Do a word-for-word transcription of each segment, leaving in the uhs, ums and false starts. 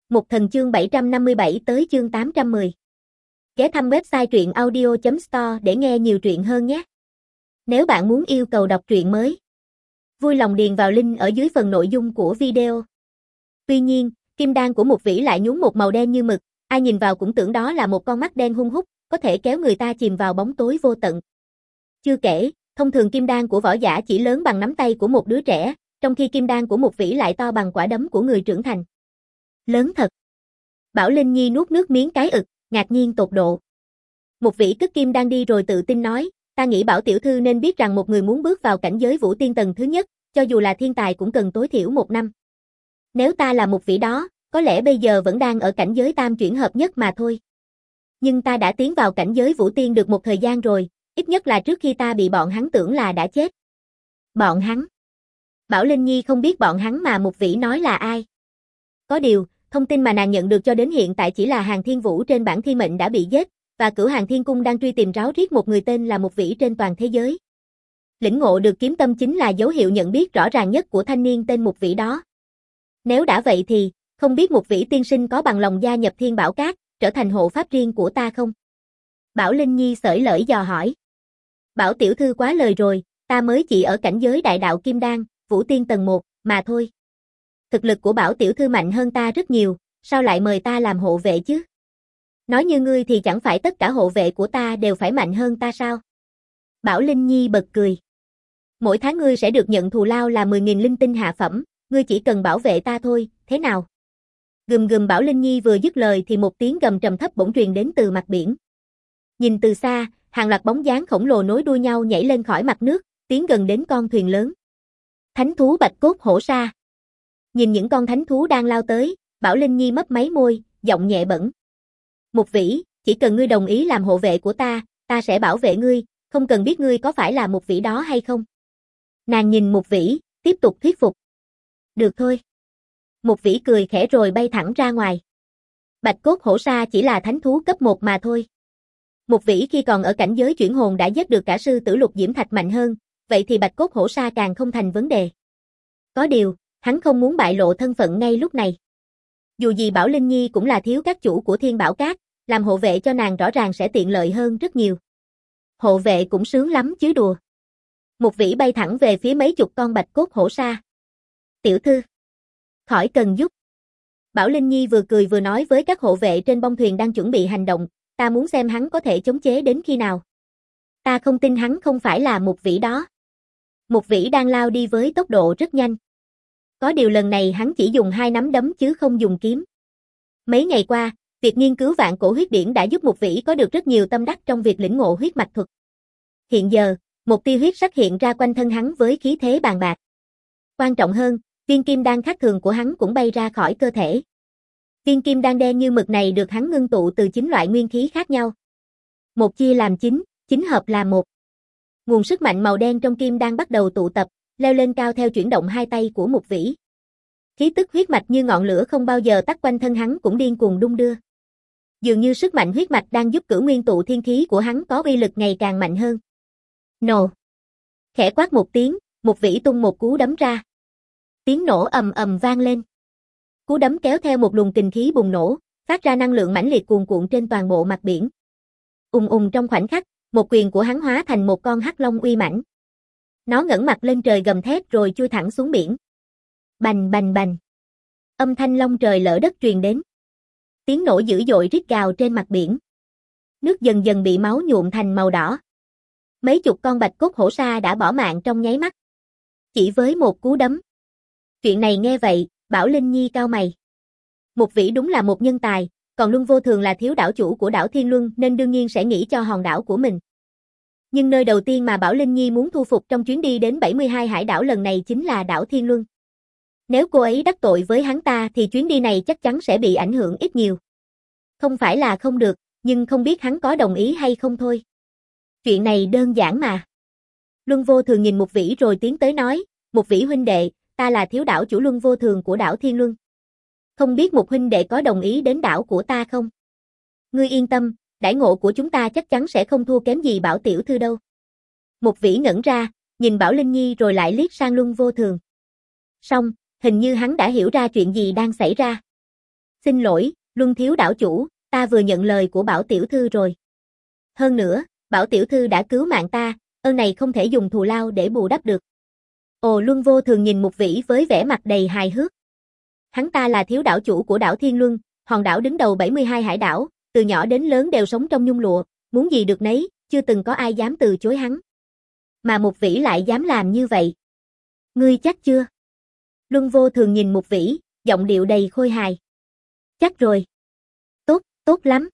Mục Thần chương bảy trăm năm mươi bảy tới chương tám trăm mười. Ghé thăm website truyện audio chấm store để nghe nhiều truyện hơn nhé. Nếu bạn muốn yêu cầu đọc truyện mới, vui lòng điền vào link ở dưới phần nội dung của video. Tuy nhiên, kim đan của Mục Vĩ lại nhuốm một màu đen như mực, ai nhìn vào cũng tưởng đó là một con mắt đen hun hút, có thể kéo người ta chìm vào bóng tối vô tận. Chưa kể, thông thường kim đan của võ giả chỉ lớn bằng nắm tay của một đứa trẻ, trong khi kim đan của Mục Vĩ lại to bằng quả đấm của người trưởng thành. Lớn thật. Bảo Linh Nhi nuốt nước miếng cái ực, ngạc nhiên tột độ. Mục Vĩ cất kim đan đi rồi tự tin nói, ta nghĩ Bảo tiểu thư nên biết rằng một người muốn bước vào cảnh giới vũ tiên tầng thứ nhất, cho dù là thiên tài cũng cần tối thiểu một năm. Nếu ta là Mục Vĩ đó, có lẽ bây giờ vẫn đang ở cảnh giới tam chuyển hợp nhất mà thôi. Nhưng ta đã tiến vào cảnh giới vũ tiên được một thời gian rồi, ít nhất là trước khi ta bị bọn hắn tưởng là đã chết. Bọn hắn. Bảo Linh Nhi không biết bọn hắn mà Mục Vĩ nói là ai. Có điều, thông tin mà nàng nhận được cho đến hiện tại chỉ là Hàng Thiên Vũ trên bảng thiên mệnh đã bị giết, và Cửu Hàng Thiên Cung đang truy tìm ráo riết một người tên là Mục Vĩ trên toàn thế giới. Lĩnh ngộ được kiếm tâm chính là dấu hiệu nhận biết rõ ràng nhất của thanh niên tên Mục Vĩ đó. Nếu đã vậy thì, không biết Mục Vĩ tiên sinh có bằng lòng gia nhập Thiên Bảo Các, trở thành hộ pháp riêng của ta không? Bảo Linh Nhi xởi lởi dò hỏi. Bảo tiểu thư quá lời rồi, ta mới chỉ ở cảnh giới đại đạo kim đan, vũ tiên tầng một, mà thôi. Thực lực của Bảo tiểu thư mạnh hơn ta rất nhiều, sao lại mời ta làm hộ vệ chứ? Nói như ngươi thì chẳng phải tất cả hộ vệ của ta đều phải mạnh hơn ta sao? Bảo Linh Nhi bật cười. Mỗi tháng ngươi sẽ được nhận thù lao là mười nghìn linh tinh hạ phẩm, ngươi chỉ cần bảo vệ ta thôi, thế nào? Gầm gầm. Bảo Linh Nhi vừa dứt lời thì một tiếng gầm trầm thấp bỗng truyền đến từ mặt biển. Nhìn từ xa, hàng loạt bóng dáng khổng lồ nối đuôi nhau nhảy lên khỏi mặt nước, tiến gần đến con thuyền lớn. Thánh thú bạch cốt hổ sa. Nhìn những con thánh thú đang lao tới, Bảo Linh Nhi mấp máy môi, giọng nhẹ bẫng. Mục Vĩ, chỉ cần ngươi đồng ý làm hộ vệ của ta, ta sẽ bảo vệ ngươi, không cần biết ngươi có phải là Mục Vĩ đó hay không. Nàng nhìn Mục Vĩ, tiếp tục thuyết phục. Được thôi. Mục Vĩ cười khẽ rồi bay thẳng ra ngoài. Bạch cốt hổ sa chỉ là thánh thú cấp một mà thôi. Mục Vĩ khi còn ở cảnh giới chuyển hồn đã giết được cả sư tử Lục Diễm Thạch mạnh hơn, vậy thì bạch cốt hổ sa càng không thành vấn đề. Có điều, hắn không muốn bại lộ thân phận ngay lúc này. Dù gì Bảo Linh Nhi cũng là thiếu các chủ của Thiên Bảo Các, làm hộ vệ cho nàng rõ ràng sẽ tiện lợi hơn rất nhiều. Hộ vệ cũng sướng lắm chứ đùa. Mục Vĩ bay thẳng về phía mấy chục con bạch cốt hổ sa. Tiểu thư, khỏi cần giúp. Bảo Linh Nhi vừa cười vừa nói với các hộ vệ trên bông thuyền đang chuẩn bị hành động, ta muốn xem hắn có thể chống chế đến khi nào. Ta không tin hắn không phải là Mục Vĩ đó. Mục Vĩ đang lao đi với tốc độ rất nhanh. Có điều lần này hắn chỉ dùng hai nắm đấm chứ không dùng kiếm. Mấy ngày qua, việc nghiên cứu vạn cổ huyết điển đã giúp Mục Vĩ có được rất nhiều tâm đắc trong việc lĩnh ngộ huyết mạch thuật. Hiện giờ, một tia huyết sắc hiện ra quanh thân hắn với khí thế bàn bạc. Quan trọng hơn, viên kim đan khác thường của hắn cũng bay ra khỏi cơ thể. Viên kim đan đen như mực này được hắn ngưng tụ từ chín loại nguyên khí khác nhau. Một chia làm chín, chín hợp là một. Nguồn sức mạnh màu đen trong kim đan bắt đầu tụ tập, leo lên cao theo chuyển động hai tay của Mục Vĩ. Khí tức huyết mạch như ngọn lửa không bao giờ tắt quanh thân hắn cũng điên cuồng đung đưa. Dường như sức mạnh huyết mạch đang giúp cửu nguyên tụ thiên khí của hắn có uy lực ngày càng mạnh hơn. Nổ. Khẽ quát một tiếng, Mục Vĩ tung một cú đấm ra. Tiếng nổ ầm ầm vang lên. Cú đấm kéo theo một luồng kình khí bùng nổ, phát ra năng lượng mãnh liệt cuồn cuộn trên toàn bộ mặt biển. Ùng ùng trong khoảnh khắc, một quyền của hắn hóa thành một con hắc long uy mãnh. Nó ngẩng mặt lên trời gầm thét rồi chui thẳng xuống biển. Bành bành bành. Âm thanh long trời lở đất truyền đến. Tiếng nổ dữ dội rít gào trên mặt biển. Nước dần dần bị máu nhuộm thành màu đỏ. Mấy chục con bạch cốt hổ sa đã bỏ mạng trong nháy mắt. Chỉ với một cú đấm. Chuyện này nghe vậy, Bảo Linh Nhi cau mày. Mục Vĩ đúng là một nhân tài, còn Luân Vô Thường là thiếu đảo chủ của đảo Thiên Luân nên đương nhiên sẽ nghĩ cho hòn đảo của mình. Nhưng nơi đầu tiên mà Bảo Linh Nhi muốn thu phục trong chuyến đi đến bảy mươi hai hải đảo lần này chính là đảo Thiên Luân. Nếu cô ấy đắc tội với hắn ta thì chuyến đi này chắc chắn sẽ bị ảnh hưởng ít nhiều. Không phải là không được, nhưng không biết hắn có đồng ý hay không thôi. Chuyện này đơn giản mà. Luân Vô Thường nhìn Mục Vĩ rồi tiến tới nói, Mục Vĩ huynh đệ, ta là thiếu đảo chủ Luân Vô Thường của đảo Thiên Luân. Không biết Mục huynh đệ có đồng ý đến đảo của ta không? Ngươi yên tâm, đãi ngộ của chúng ta chắc chắn sẽ không thua kém gì Bảo tiểu thư đâu. Mục Vĩ ngẩn ra, nhìn Bảo Linh Nhi rồi lại liếc sang Luân Vô Thường. Xong, hình như hắn đã hiểu ra chuyện gì đang xảy ra. Xin lỗi, Luân thiếu đảo chủ, ta vừa nhận lời của Bảo tiểu thư rồi. Hơn nữa, Bảo tiểu thư đã cứu mạng ta, ơn này không thể dùng thù lao để bù đắp được. Ồ, Luân Vô Thường nhìn Mục Vĩ với vẻ mặt đầy hài hước. Hắn ta là thiếu đảo chủ của đảo Thiên Luân, hòn đảo đứng đầu bảy mươi hai hải đảo, từ nhỏ đến lớn đều sống trong nhung lụa, muốn gì được nấy, chưa từng có ai dám từ chối hắn. Mà Mục Vĩ lại dám làm như vậy. Ngươi chắc chưa? Luân Vô Thường nhìn Mục Vĩ, giọng điệu đầy khôi hài. Chắc rồi. Tốt, tốt lắm.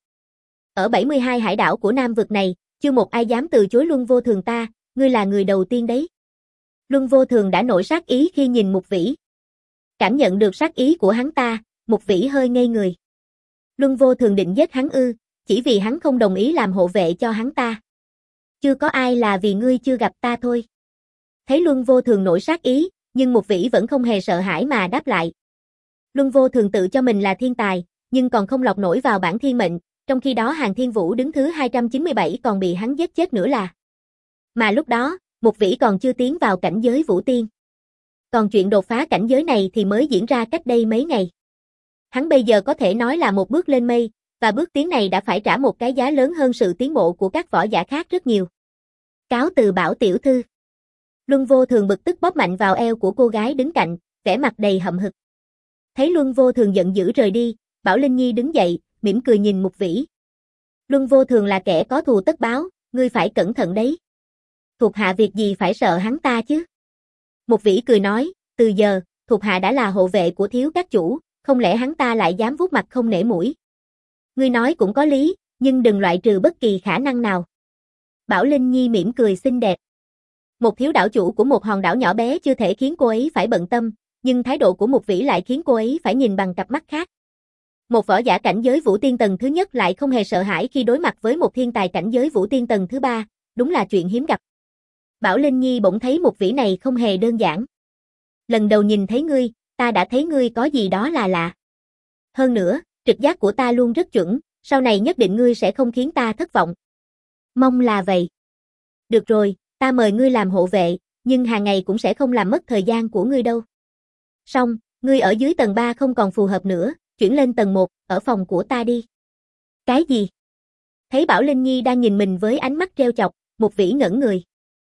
Ở bảy mươi hai hải đảo của Nam vực này, chưa một ai dám từ chối Luân Vô Thường ta, ngươi là người đầu tiên đấy. Luân Vô Thường đã nổi sát ý khi nhìn Mục Vĩ. Cảm nhận được sát ý của hắn ta, Mục Vĩ hơi ngây người. Luân Vô Thường định giết hắn ư, chỉ vì hắn không đồng ý làm hộ vệ cho hắn ta. Chưa có ai là vì ngươi chưa gặp ta thôi. Thấy Luân Vô Thường nổi sát ý, nhưng Mục Vĩ vẫn không hề sợ hãi mà đáp lại. Luân Vô Thường tự cho mình là thiên tài, nhưng còn không lọc nổi vào bảng thiên mệnh, trong khi đó Hàn Thiên Vũ đứng thứ hai trăm chín mươi bảy còn bị hắn giết chết nữa là. Mà lúc đó, Mục Vĩ còn chưa tiến vào cảnh giới Vũ Tiên. Còn chuyện đột phá cảnh giới này thì mới diễn ra cách đây mấy ngày. Hắn bây giờ có thể nói là một bước lên mây, và bước tiến này đã phải trả một cái giá lớn hơn sự tiến bộ của các võ giả khác rất nhiều. Cáo từ Bảo tiểu thư. Luân Vô Thường bực tức bóp mạnh vào eo của cô gái đứng cạnh, vẻ mặt đầy hậm hực. Thấy Luân Vô Thường giận dữ rời đi, Bảo Linh Nhi đứng dậy, mỉm cười nhìn Mục Vĩ. Luân Vô Thường là kẻ có thù tất báo, ngươi phải cẩn thận đấy. Thuộc hạ việc gì phải sợ hắn ta chứ? Mục Vĩ cười nói, từ giờ, thuộc hạ đã là hộ vệ của thiếu các chủ, không lẽ hắn ta lại dám vuốt mặt không nể mũi? Ngươi nói cũng có lý, nhưng đừng loại trừ bất kỳ khả năng nào. Bảo Linh Nhi mỉm cười xinh đẹp. Một thiếu đảo chủ của một hòn đảo nhỏ bé chưa thể khiến cô ấy phải bận tâm, nhưng thái độ của Mục Vĩ lại khiến cô ấy phải nhìn bằng cặp mắt khác. Một võ giả cảnh giới Vũ Tiên tầng thứ nhất lại không hề sợ hãi khi đối mặt với một thiên tài cảnh giới Vũ Tiên tầng thứ ba, đúng là chuyện hiếm gặp. Bảo Linh Nhi bỗng thấy Mục Vĩ này không hề đơn giản. Lần đầu nhìn thấy ngươi, ta đã thấy ngươi có gì đó là lạ. Hơn nữa, trực giác của ta luôn rất chuẩn, sau này nhất định ngươi sẽ không khiến ta thất vọng. Mong là vậy. Được rồi, ta mời ngươi làm hộ vệ, nhưng hàng ngày cũng sẽ không làm mất thời gian của ngươi đâu. Xong, ngươi ở dưới tầng ba không còn phù hợp nữa, chuyển lên tầng một, ở phòng của ta đi. Cái gì? Thấy Bảo Linh Nhi đang nhìn mình với ánh mắt trêu chọc, Mục Vĩ ngẩn người.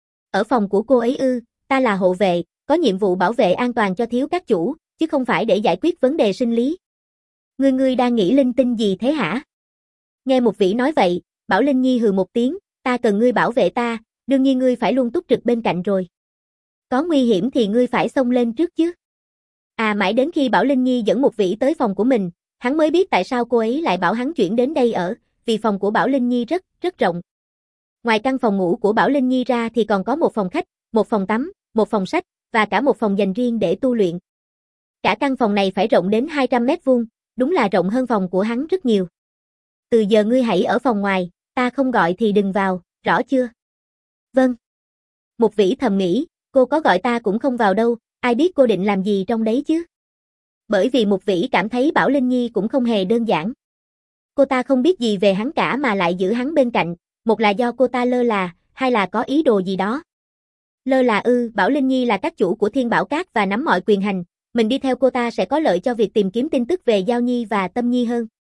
Ở phòng của cô ấy ư, ta là hộ vệ, có nhiệm vụ bảo vệ an toàn cho thiếu các chủ, chứ không phải để giải quyết vấn đề sinh lý. Ngươi ngươi đang nghĩ linh tinh gì thế hả? Nghe Mục Vĩ nói vậy, Bảo Linh Nhi hừ một tiếng, ta cần ngươi bảo vệ ta, đương nhiên ngươi phải luôn túc trực bên cạnh rồi. Có nguy hiểm thì ngươi phải xông lên trước chứ. À, mãi đến khi Bảo Linh Nhi dẫn Mục Vĩ tới phòng của mình, hắn mới biết tại sao cô ấy lại bảo hắn chuyển đến đây ở, vì phòng của Bảo Linh Nhi rất, rất rộng. Ngoài căn phòng ngủ của Bảo Linh Nhi ra thì còn có một phòng khách, một phòng tắm, một phòng sách, và cả một phòng dành riêng để tu luyện. Cả căn phòng này phải rộng đến hai trăm mét vuông, đúng là rộng hơn phòng của hắn rất nhiều. Từ giờ ngươi hãy ở phòng ngoài, ta không gọi thì đừng vào, rõ chưa? Vâng. Mục Vĩ thầm nghĩ, cô có gọi ta cũng không vào đâu, ai biết cô định làm gì trong đấy chứ? Bởi vì Mục Vĩ cảm thấy Bảo Linh Nhi cũng không hề đơn giản. Cô ta không biết gì về hắn cả mà lại giữ hắn bên cạnh, một là do cô ta lơ là, hai là có ý đồ gì đó. Lơ là ư, Bảo Linh Nhi là các chủ của Thiên Bảo Cát và nắm mọi quyền hành, mình đi theo cô ta sẽ có lợi cho việc tìm kiếm tin tức về Giao Nhi và Tâm Nhi hơn.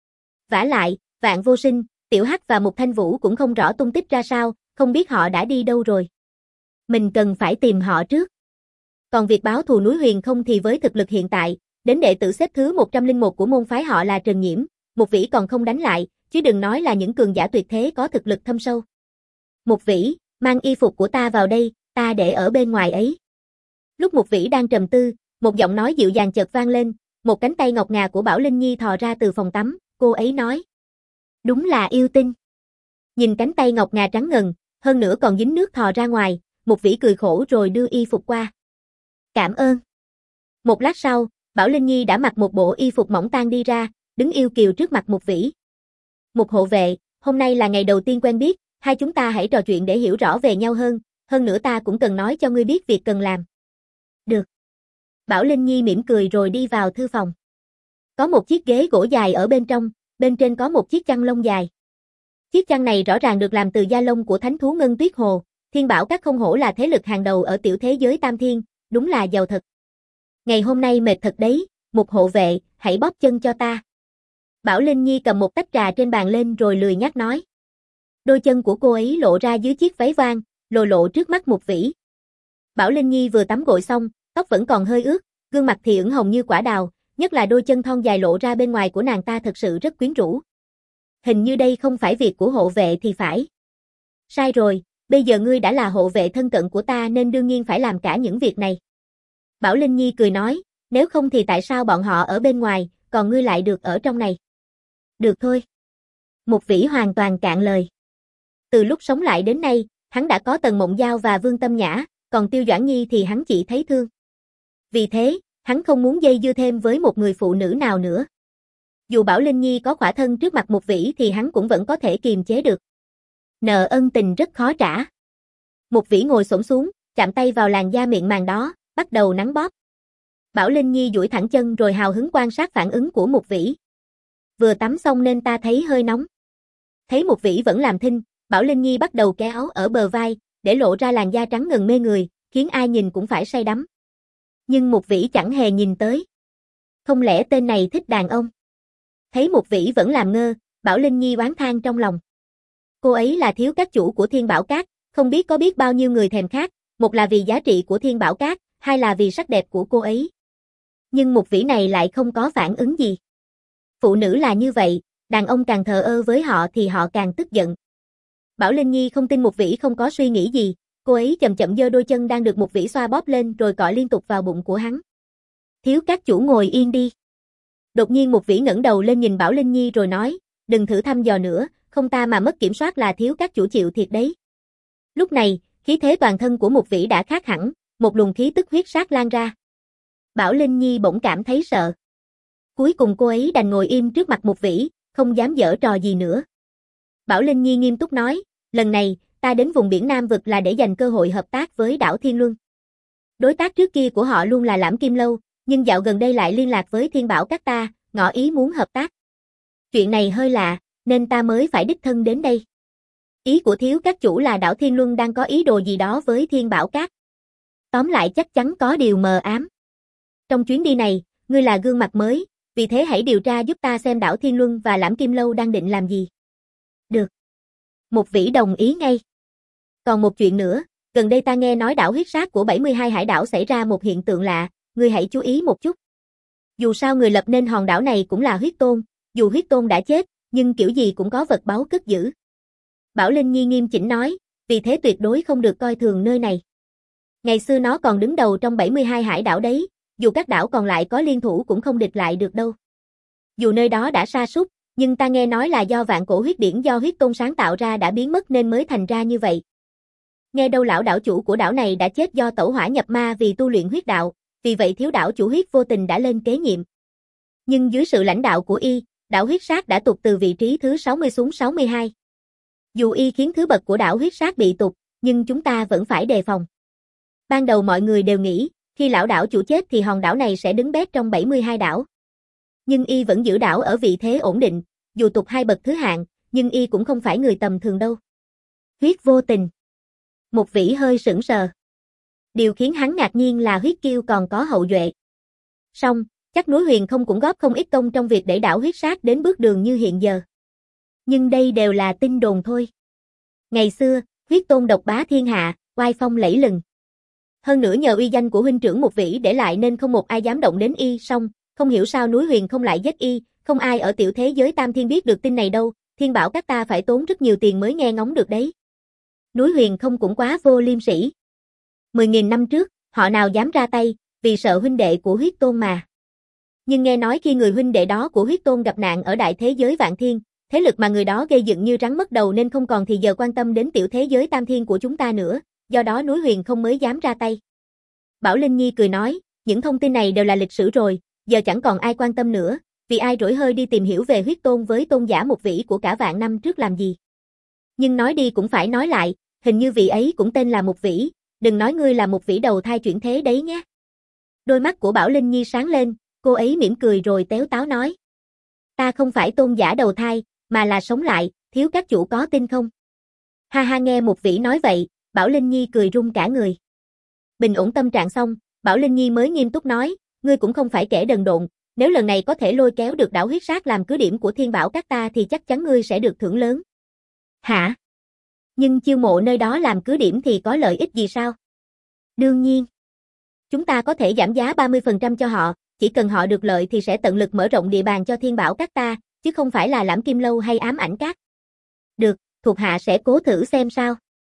Vả lại, Vạn Vô Sinh, Tiểu Hắc và Mục Thanh Vũ cũng không rõ tung tích ra sao, không biết họ đã đi đâu rồi. Mình cần phải tìm họ trước. Còn việc báo thù núi Huyền Không thì với thực lực hiện tại, đến đệ tử xếp thứ một trăm lẻ một của môn phái họ là Trần Nhiễm, Mục Vĩ còn không đánh lại, chứ đừng nói là những cường giả tuyệt thế có thực lực thâm sâu. Mục Vĩ, mang y phục của ta vào đây, ta để ở bên ngoài ấy. Lúc Mục Vĩ đang trầm tư, một giọng nói dịu dàng chợt vang lên, một cánh tay ngọc ngà của Bảo Linh Nhi thò ra từ phòng tắm, cô ấy nói. Đúng là yêu tinh. Nhìn cánh tay ngọc ngà trắng ngần, hơn nữa còn dính nước thò ra ngoài, Mục Vĩ cười khổ rồi đưa y phục qua. Cảm ơn. Một lát sau, Bảo Linh Nhi đã mặc một bộ y phục mỏng tang đi ra, đứng yêu kiều trước mặt Mục Vĩ. Mục hộ vệ, hôm nay là ngày đầu tiên quen biết, hai chúng ta hãy trò chuyện để hiểu rõ về nhau hơn, hơn nữa ta cũng cần nói cho ngươi biết việc cần làm. Được. Bảo Linh Nhi mỉm cười rồi đi vào thư phòng. Có một chiếc ghế gỗ dài ở bên trong, bên trên có một chiếc chăn lông dài. Chiếc chăn này rõ ràng được làm từ da lông của thánh thú Ngân Tuyết Hồ, Thiên Bảo Các không hổ là thế lực hàng đầu ở tiểu thế giới Tam Thiên, đúng là giàu thật. Ngày hôm nay mệt thật đấy, Mục hộ vệ, hãy bóp chân cho ta. Bảo Linh Nhi cầm một tách trà trên bàn lên rồi lười nhác nói. Đôi chân của cô ấy lộ ra dưới chiếc váy voan, lộ lộ trước mắt Mục Vĩ. Bảo Linh Nhi vừa tắm gội xong, tóc vẫn còn hơi ướt, gương mặt thì ửng hồng như quả đào, nhất là đôi chân thon dài lộ ra bên ngoài của nàng ta thật sự rất quyến rũ. Hình như đây không phải việc của hộ vệ thì phải. Sai rồi, bây giờ ngươi đã là hộ vệ thân cận của ta nên đương nhiên phải làm cả những việc này. Bảo Linh Nhi cười nói, nếu không thì tại sao bọn họ ở bên ngoài, còn ngươi lại được ở trong này? Được thôi. Mục Vĩ hoàn toàn cạn lời. Từ lúc sống lại đến nay, hắn đã có Tần Mộng Giao và Vương Tâm Nhã, còn Tiêu Doãn Nhi thì hắn chỉ thấy thương. Vì thế, hắn không muốn dây dưa thêm với một người phụ nữ nào nữa. Dù Bảo Linh Nhi có khỏa thân trước mặt Mục Vĩ thì hắn cũng vẫn có thể kiềm chế được. Nợ ân tình rất khó trả. Mục Vĩ ngồi xổm xuống, chạm tay vào làn da mịn màng đó, bắt đầu nắn bóp. Bảo Linh Nhi duỗi thẳng chân rồi hào hứng quan sát phản ứng của Mục Vĩ. Vừa tắm xong nên ta thấy hơi nóng. Thấy Mục Vĩ vẫn làm thinh, Bảo Linh Nhi bắt đầu kéo áo ở bờ vai, để lộ ra làn da trắng ngần mê người, khiến ai nhìn cũng phải say đắm. Nhưng Mục Vĩ chẳng hề nhìn tới. Không lẽ tên này thích đàn ông? Thấy Mục Vĩ vẫn làm ngơ, Bảo Linh Nhi oán than trong lòng. Cô ấy là thiếu các chủ của Thiên Bảo Các, không biết có biết bao nhiêu người thèm khát, một là vì giá trị của Thiên Bảo Các, hai là vì sắc đẹp của cô ấy. Nhưng Mục Vĩ này lại không có phản ứng gì. Phụ nữ là như vậy, đàn ông càng thờ ơ với họ thì họ càng tức giận. Bảo Linh Nhi không tin Mục Vĩ không có suy nghĩ gì, cô ấy chậm chậm giơ đôi chân đang được Mục Vĩ xoa bóp lên rồi cọ liên tục vào bụng của hắn. Thiếu các chủ ngồi yên đi. Đột nhiên Mục Vĩ ngẩng đầu lên nhìn Bảo Linh Nhi rồi nói, đừng thử thăm dò nữa, không ta mà mất kiểm soát là thiếu các chủ chịu thiệt đấy. Lúc này, khí thế toàn thân của Mục Vĩ đã khác hẳn, một luồng khí tức huyết sát lan ra. Bảo Linh Nhi bỗng cảm thấy sợ. Cuối cùng cô ấy đành ngồi im trước mặt Mục Vĩ, không dám giở trò gì nữa. Bảo Linh Nhi nghiêm túc nói, lần này, ta đến vùng biển Nam Vực là để dành cơ hội hợp tác với đảo Thiên Luân. Đối tác trước kia của họ luôn là Lãm Kim Lâu, nhưng dạo gần đây lại liên lạc với Thiên Bảo Các ta, ngỏ ý muốn hợp tác. Chuyện này hơi lạ, nên ta mới phải đích thân đến đây. Ý của thiếu các chủ là đảo Thiên Luân đang có ý đồ gì đó với Thiên Bảo Các. Tóm lại chắc chắn có điều mờ ám. Trong chuyến đi này, ngươi là gương mặt mới, vì thế hãy điều tra giúp ta xem đảo Thiên Luân và Lãm Kim Lâu đang định làm gì. Được. Mục Vĩ đồng ý ngay. Còn một chuyện nữa, gần đây ta nghe nói đảo huyết sát của bảy mươi hai hải đảo xảy ra một hiện tượng lạ, ngươi hãy chú ý một chút. Dù sao người lập nên hòn đảo này cũng là huyết tôn, dù huyết tôn đã chết, nhưng kiểu gì cũng có vật báu cất giữ. Bảo Linh Nhi nghiêm chỉnh nói, vì thế tuyệt đối không được coi thường nơi này. Ngày xưa nó còn đứng đầu trong bảy mươi hai hải đảo đấy, dù các đảo còn lại có liên thủ cũng không địch lại được đâu. Dù nơi đó đã sa sút, nhưng ta nghe nói là do vạn cổ huyết điển do huyết tôn sáng tạo ra đã biến mất nên mới thành ra như vậy. Nghe đâu lão đảo chủ của đảo này đã chết do tẩu hỏa nhập ma vì tu luyện huyết đạo, vì vậy thiếu đảo chủ huyết vô tình đã lên kế nhiệm. Nhưng dưới sự lãnh đạo của y, đảo huyết sát đã tụt từ vị trí thứ sáu mươi xuống sáu mươi hai. Dù y khiến thứ bậc của đảo huyết sát bị tụt, nhưng chúng ta vẫn phải đề phòng. Ban đầu mọi người đều nghĩ, khi lão đảo chủ chết thì hòn đảo này sẽ đứng bét trong bảy mươi hai đảo. Nhưng y vẫn giữ đảo ở vị thế ổn định, dù tụt hai bậc thứ hạng, nhưng y cũng không phải người tầm thường đâu. Huyết vô tình. Mục Vĩ hơi sững sờ. Điều khiến hắn ngạc nhiên là huyết kiêu còn có hậu duệ. Song, chắc núi Huyền không cũng góp không ít công trong việc để đảo huyết sát đến bước đường như hiện giờ. Nhưng đây đều là tin đồn thôi. Ngày xưa, huyết tôn độc bá thiên hạ, oai phong lẫy lừng. Hơn nữa nhờ uy danh của huynh trưởng Mục Vĩ để lại nên không một ai dám động đến y, song, không hiểu sao núi Huyền không lại giết y, không ai ở tiểu thế giới Tam Thiên biết được tin này đâu, Thiên Bảo Các ta phải tốn rất nhiều tiền mới nghe ngóng được đấy. Núi Huyền không cũng quá vô liêm sỉ. Mười nghìn năm trước, họ nào dám ra tay, vì sợ huynh đệ của huyết tôn mà. Nhưng nghe nói khi người huynh đệ đó của huyết tôn gặp nạn ở đại thế giới Vạn Thiên, thế lực mà người đó gây dựng như rắn mất đầu nên không còn thì giờ quan tâm đến tiểu thế giới Tam Thiên của chúng ta nữa, do đó núi Huyền không mới dám ra tay. Bảo Linh Nhi cười nói, những thông tin này đều là lịch sử rồi, giờ chẳng còn ai quan tâm nữa, vì ai rỗi hơi đi tìm hiểu về huyết tôn với tôn giả Mục Vĩ của cả vạn năm trước làm gì. Nhưng nói đi cũng phải nói lại, hình như vị ấy cũng tên là Mục Vĩ, đừng nói ngươi là Mục Vĩ đầu thai chuyển thế đấy nhé. Đôi mắt của Bảo Linh Nhi sáng lên, cô ấy mỉm cười rồi téo táo nói. Ta không phải tôn giả đầu thai, mà là sống lại, thiếu các chủ có tin không? Ha ha nghe Mục Vĩ nói vậy, Bảo Linh Nhi cười run cả người. Bình ổn tâm trạng xong, Bảo Linh Nhi mới nghiêm túc nói, ngươi cũng không phải kẻ đần độn, nếu lần này có thể lôi kéo được đảo huyết sát làm cứ điểm của Thiên Bảo các ta thì chắc chắn ngươi sẽ được thưởng lớn. Hả? Nhưng chiêu mộ nơi đó làm cứ điểm thì có lợi ích gì sao? Đương nhiên. Chúng ta có thể giảm giá ba mươi phần trăm cho họ, chỉ cần họ được lợi thì sẽ tận lực mở rộng địa bàn cho Thiên Bảo các ta, chứ không phải là Lãm Kim Lâu hay Ám Ảnh Các. Được, thuộc hạ sẽ cố thử xem sao.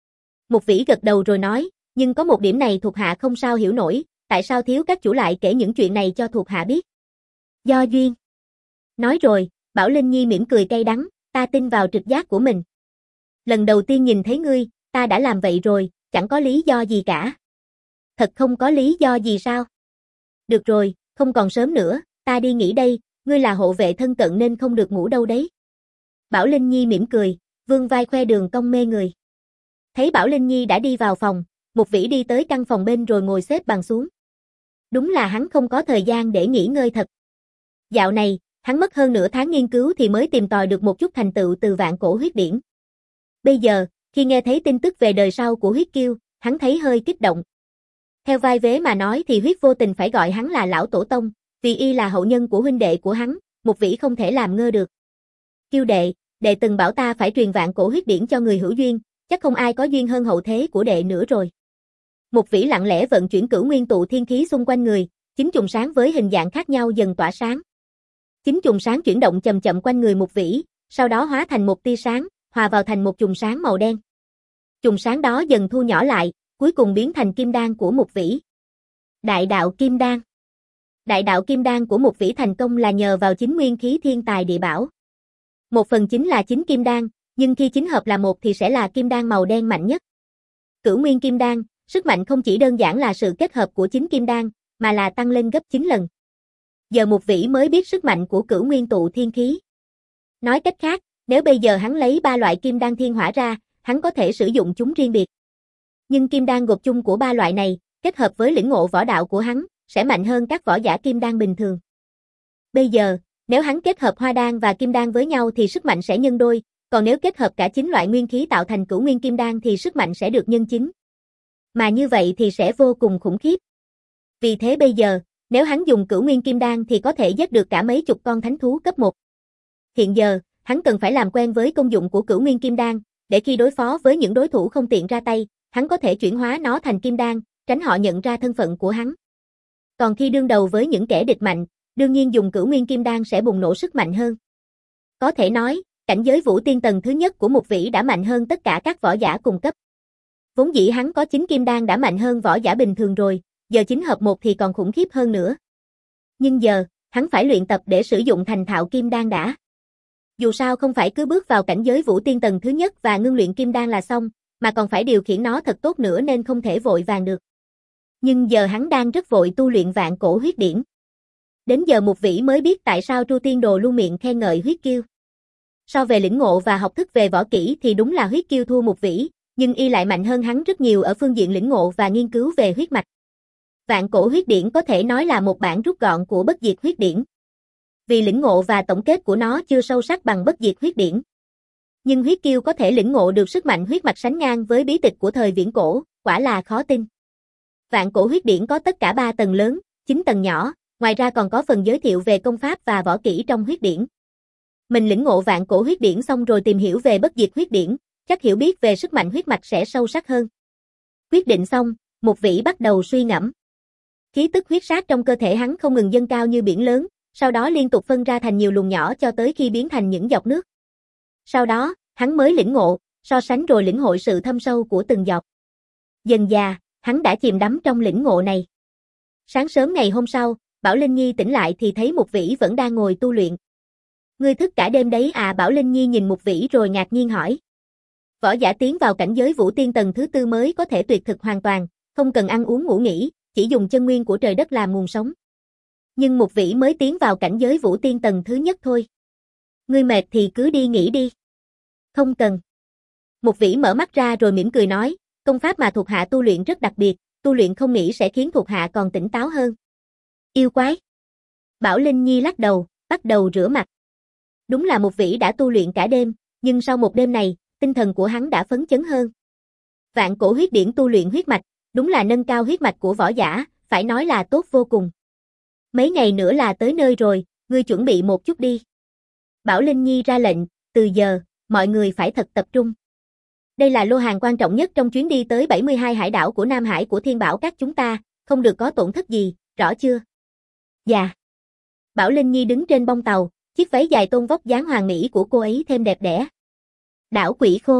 Mục Vĩ gật đầu rồi nói, nhưng có một điểm này thuộc hạ không sao hiểu nổi, tại sao thiếu các chủ lại kể những chuyện này cho thuộc hạ biết? Do duyên. Nói rồi, Bảo Linh Nhi mỉm cười cay đắng, ta tin vào trực giác của mình. Lần đầu tiên nhìn thấy ngươi, ta đã làm vậy rồi, chẳng có lý do gì cả. Thật không có lý do gì sao? Được rồi, không còn sớm nữa, ta đi nghỉ đây, ngươi là hộ vệ thân cận nên không được ngủ đâu đấy. Bảo Linh Nhi mỉm cười, vươn vai khoe đường cong mê người. Thấy Bảo Linh Nhi đã đi vào phòng, Mục Vĩ đi tới căn phòng bên rồi ngồi xếp bằng xuống. Đúng là hắn không có thời gian để nghỉ ngơi thật. Dạo này, hắn mất hơn nửa tháng nghiên cứu thì mới tìm tòi được một chút thành tựu từ vạn cổ huyết điển. Bây giờ, khi nghe thấy tin tức về đời sau của huyết kiêu, hắn thấy hơi kích động. Theo vai vế mà nói thì huyết vô tình phải gọi hắn là lão tổ tông, vì y là hậu nhân của huynh đệ của hắn, Mục Vĩ không thể làm ngơ được. Kiêu đệ, đệ từng bảo ta phải truyền vạn cổ huyết điển cho người hữu duyên, chắc không ai có duyên hơn hậu thế của đệ nữa rồi. Mục Vĩ lặng lẽ vận chuyển cửu nguyên tụ thiên khí xung quanh người, chín chùm sáng với hình dạng khác nhau dần tỏa sáng. Chín chùm sáng chuyển động chậm chậm quanh người Mục Vĩ, sau đó hóa thành một tia sáng, hòa vào thành một chùm sáng màu đen. Chùm sáng đó dần thu nhỏ lại, cuối cùng biến thành kim đan của Mục Vĩ. Đại đạo kim đan. Đại đạo kim đan của Mục Vĩ thành công là nhờ vào chín nguyên khí thiên tài địa bảo. Một phần chính là chín kim đan, nhưng khi chín hợp là một thì sẽ là kim đan màu đen mạnh nhất. Cửu nguyên kim đan, sức mạnh không chỉ đơn giản là sự kết hợp của chín kim đan, mà là tăng lên gấp chín lần. Giờ Mục Vĩ mới biết sức mạnh của cửu nguyên tụ thiên khí. Nói cách khác, nếu bây giờ hắn lấy ba loại kim đan thiên hỏa ra, hắn có thể sử dụng chúng riêng biệt. Nhưng kim đan gộp chung của ba loại này, kết hợp với lĩnh ngộ võ đạo của hắn, sẽ mạnh hơn các võ giả kim đan bình thường. Bây giờ, nếu hắn kết hợp hoa đan và kim đan với nhau thì sức mạnh sẽ nhân đôi, còn nếu kết hợp cả chín loại nguyên khí tạo thành cửu nguyên kim đan thì sức mạnh sẽ được nhân chín. Mà như vậy thì sẽ vô cùng khủng khiếp. Vì thế bây giờ, nếu hắn dùng cửu nguyên kim đan thì có thể giết được cả mấy chục con thánh thú cấp một. Hiện giờ, hắn cần phải làm quen với công dụng của cửu nguyên kim đan, để khi đối phó với những đối thủ không tiện ra tay, hắn có thể chuyển hóa nó thành kim đan, tránh họ nhận ra thân phận của hắn. Còn khi đương đầu với những kẻ địch mạnh, đương nhiên dùng cửu nguyên kim đan sẽ bùng nổ sức mạnh hơn. Có thể nói, cảnh giới vũ tiên tầng thứ nhất của Mục Vĩ đã mạnh hơn tất cả các võ giả cùng cấp. Vốn dĩ hắn có chín kim đan đã mạnh hơn võ giả bình thường rồi, giờ chín hợp một thì còn khủng khiếp hơn nữa. Nhưng giờ, hắn phải luyện tập để sử dụng thành thạo kim đan đã. Dù sao không phải cứ bước vào cảnh giới vũ tiên tầng thứ nhất và ngưng luyện kim đan là xong, mà còn phải điều khiển nó thật tốt nữa nên không thể vội vàng được. Nhưng giờ hắn đang rất vội tu luyện vạn cổ huyết điển. Đến giờ Mục Vĩ mới biết tại sao Tru Tiên Đồ luôn miệng khen ngợi huyết kiêu. So về lĩnh ngộ và học thức về võ kỹ thì đúng là huyết kiêu thua Mục Vĩ, nhưng y lại mạnh hơn hắn rất nhiều ở phương diện lĩnh ngộ và nghiên cứu về huyết mạch. Vạn cổ huyết điển có thể nói là một bản rút gọn của bất diệt huyết điển. Vì lĩnh ngộ và tổng kết của nó chưa sâu sắc bằng bất diệt huyết điển. Nhưng huyết kiêu có thể lĩnh ngộ được sức mạnh huyết mạch sánh ngang với bí tịch của thời viễn cổ, quả là khó tin. Vạn cổ huyết điển có tất cả ba tầng lớn, chín tầng nhỏ, ngoài ra còn có phần giới thiệu về công pháp và võ kỹ trong huyết điển. Mình lĩnh ngộ vạn cổ huyết điển xong rồi tìm hiểu về bất diệt huyết điển, chắc hiểu biết về sức mạnh huyết mạch sẽ sâu sắc hơn. Quyết định xong, Mục Vĩ bắt đầu suy ngẫm. Khí tức huyết sát trong cơ thể hắn không ngừng dâng cao như biển lớn, sau đó liên tục phân ra thành nhiều luồng nhỏ cho tới khi biến thành những giọt nước. Sau đó, hắn mới lĩnh ngộ, so sánh rồi lĩnh hội sự thâm sâu của từng giọt. Dần dà, hắn đã chìm đắm trong lĩnh ngộ này. Sáng sớm ngày hôm sau, Bảo Linh Nhi tỉnh lại thì thấy Mục Vĩ vẫn đang ngồi tu luyện. Ngươi thức cả đêm đấy à? Bảo Linh Nhi nhìn Mục Vĩ rồi ngạc nhiên hỏi. Võ giả tiến vào cảnh giới vũ tiên tầng thứ tư mới có thể tuyệt thực hoàn toàn, không cần ăn uống ngủ nghỉ, chỉ dùng chân nguyên của trời đất làm nguồn sống. Nhưng Mục Vĩ mới tiến vào cảnh giới vũ tiên tầng thứ nhất thôi. Ngươi mệt thì cứ đi nghỉ đi. Không cần. Mục Vĩ mở mắt ra rồi mỉm cười nói, công pháp mà thuộc hạ tu luyện rất đặc biệt, tu luyện không nghỉ sẽ khiến thuộc hạ còn tỉnh táo hơn. Yêu quái. Bảo Linh Nhi lắc đầu, bắt đầu rửa mặt. Đúng là Mục Vĩ đã tu luyện cả đêm, nhưng sau một đêm này, tinh thần của hắn đã phấn chấn hơn. Vạn cổ huyết điển tu luyện huyết mạch, đúng là nâng cao huyết mạch của võ giả, phải nói là tốt vô cùng. Mấy ngày nữa là tới nơi rồi, ngươi chuẩn bị một chút đi. Bảo Linh Nhi ra lệnh, từ giờ, mọi người phải thật tập trung. Đây là lô hàng quan trọng nhất trong chuyến đi tới bảy mươi hai hải đảo của Nam Hải của Thiên Bảo Các chúng ta, không được có tổn thất gì, rõ chưa? Dạ. Bảo Linh Nhi đứng trên bông tàu, chiếc váy dài tôn vóc dáng hoàn mỹ của cô ấy thêm đẹp đẽ. Đảo Quỷ Khô.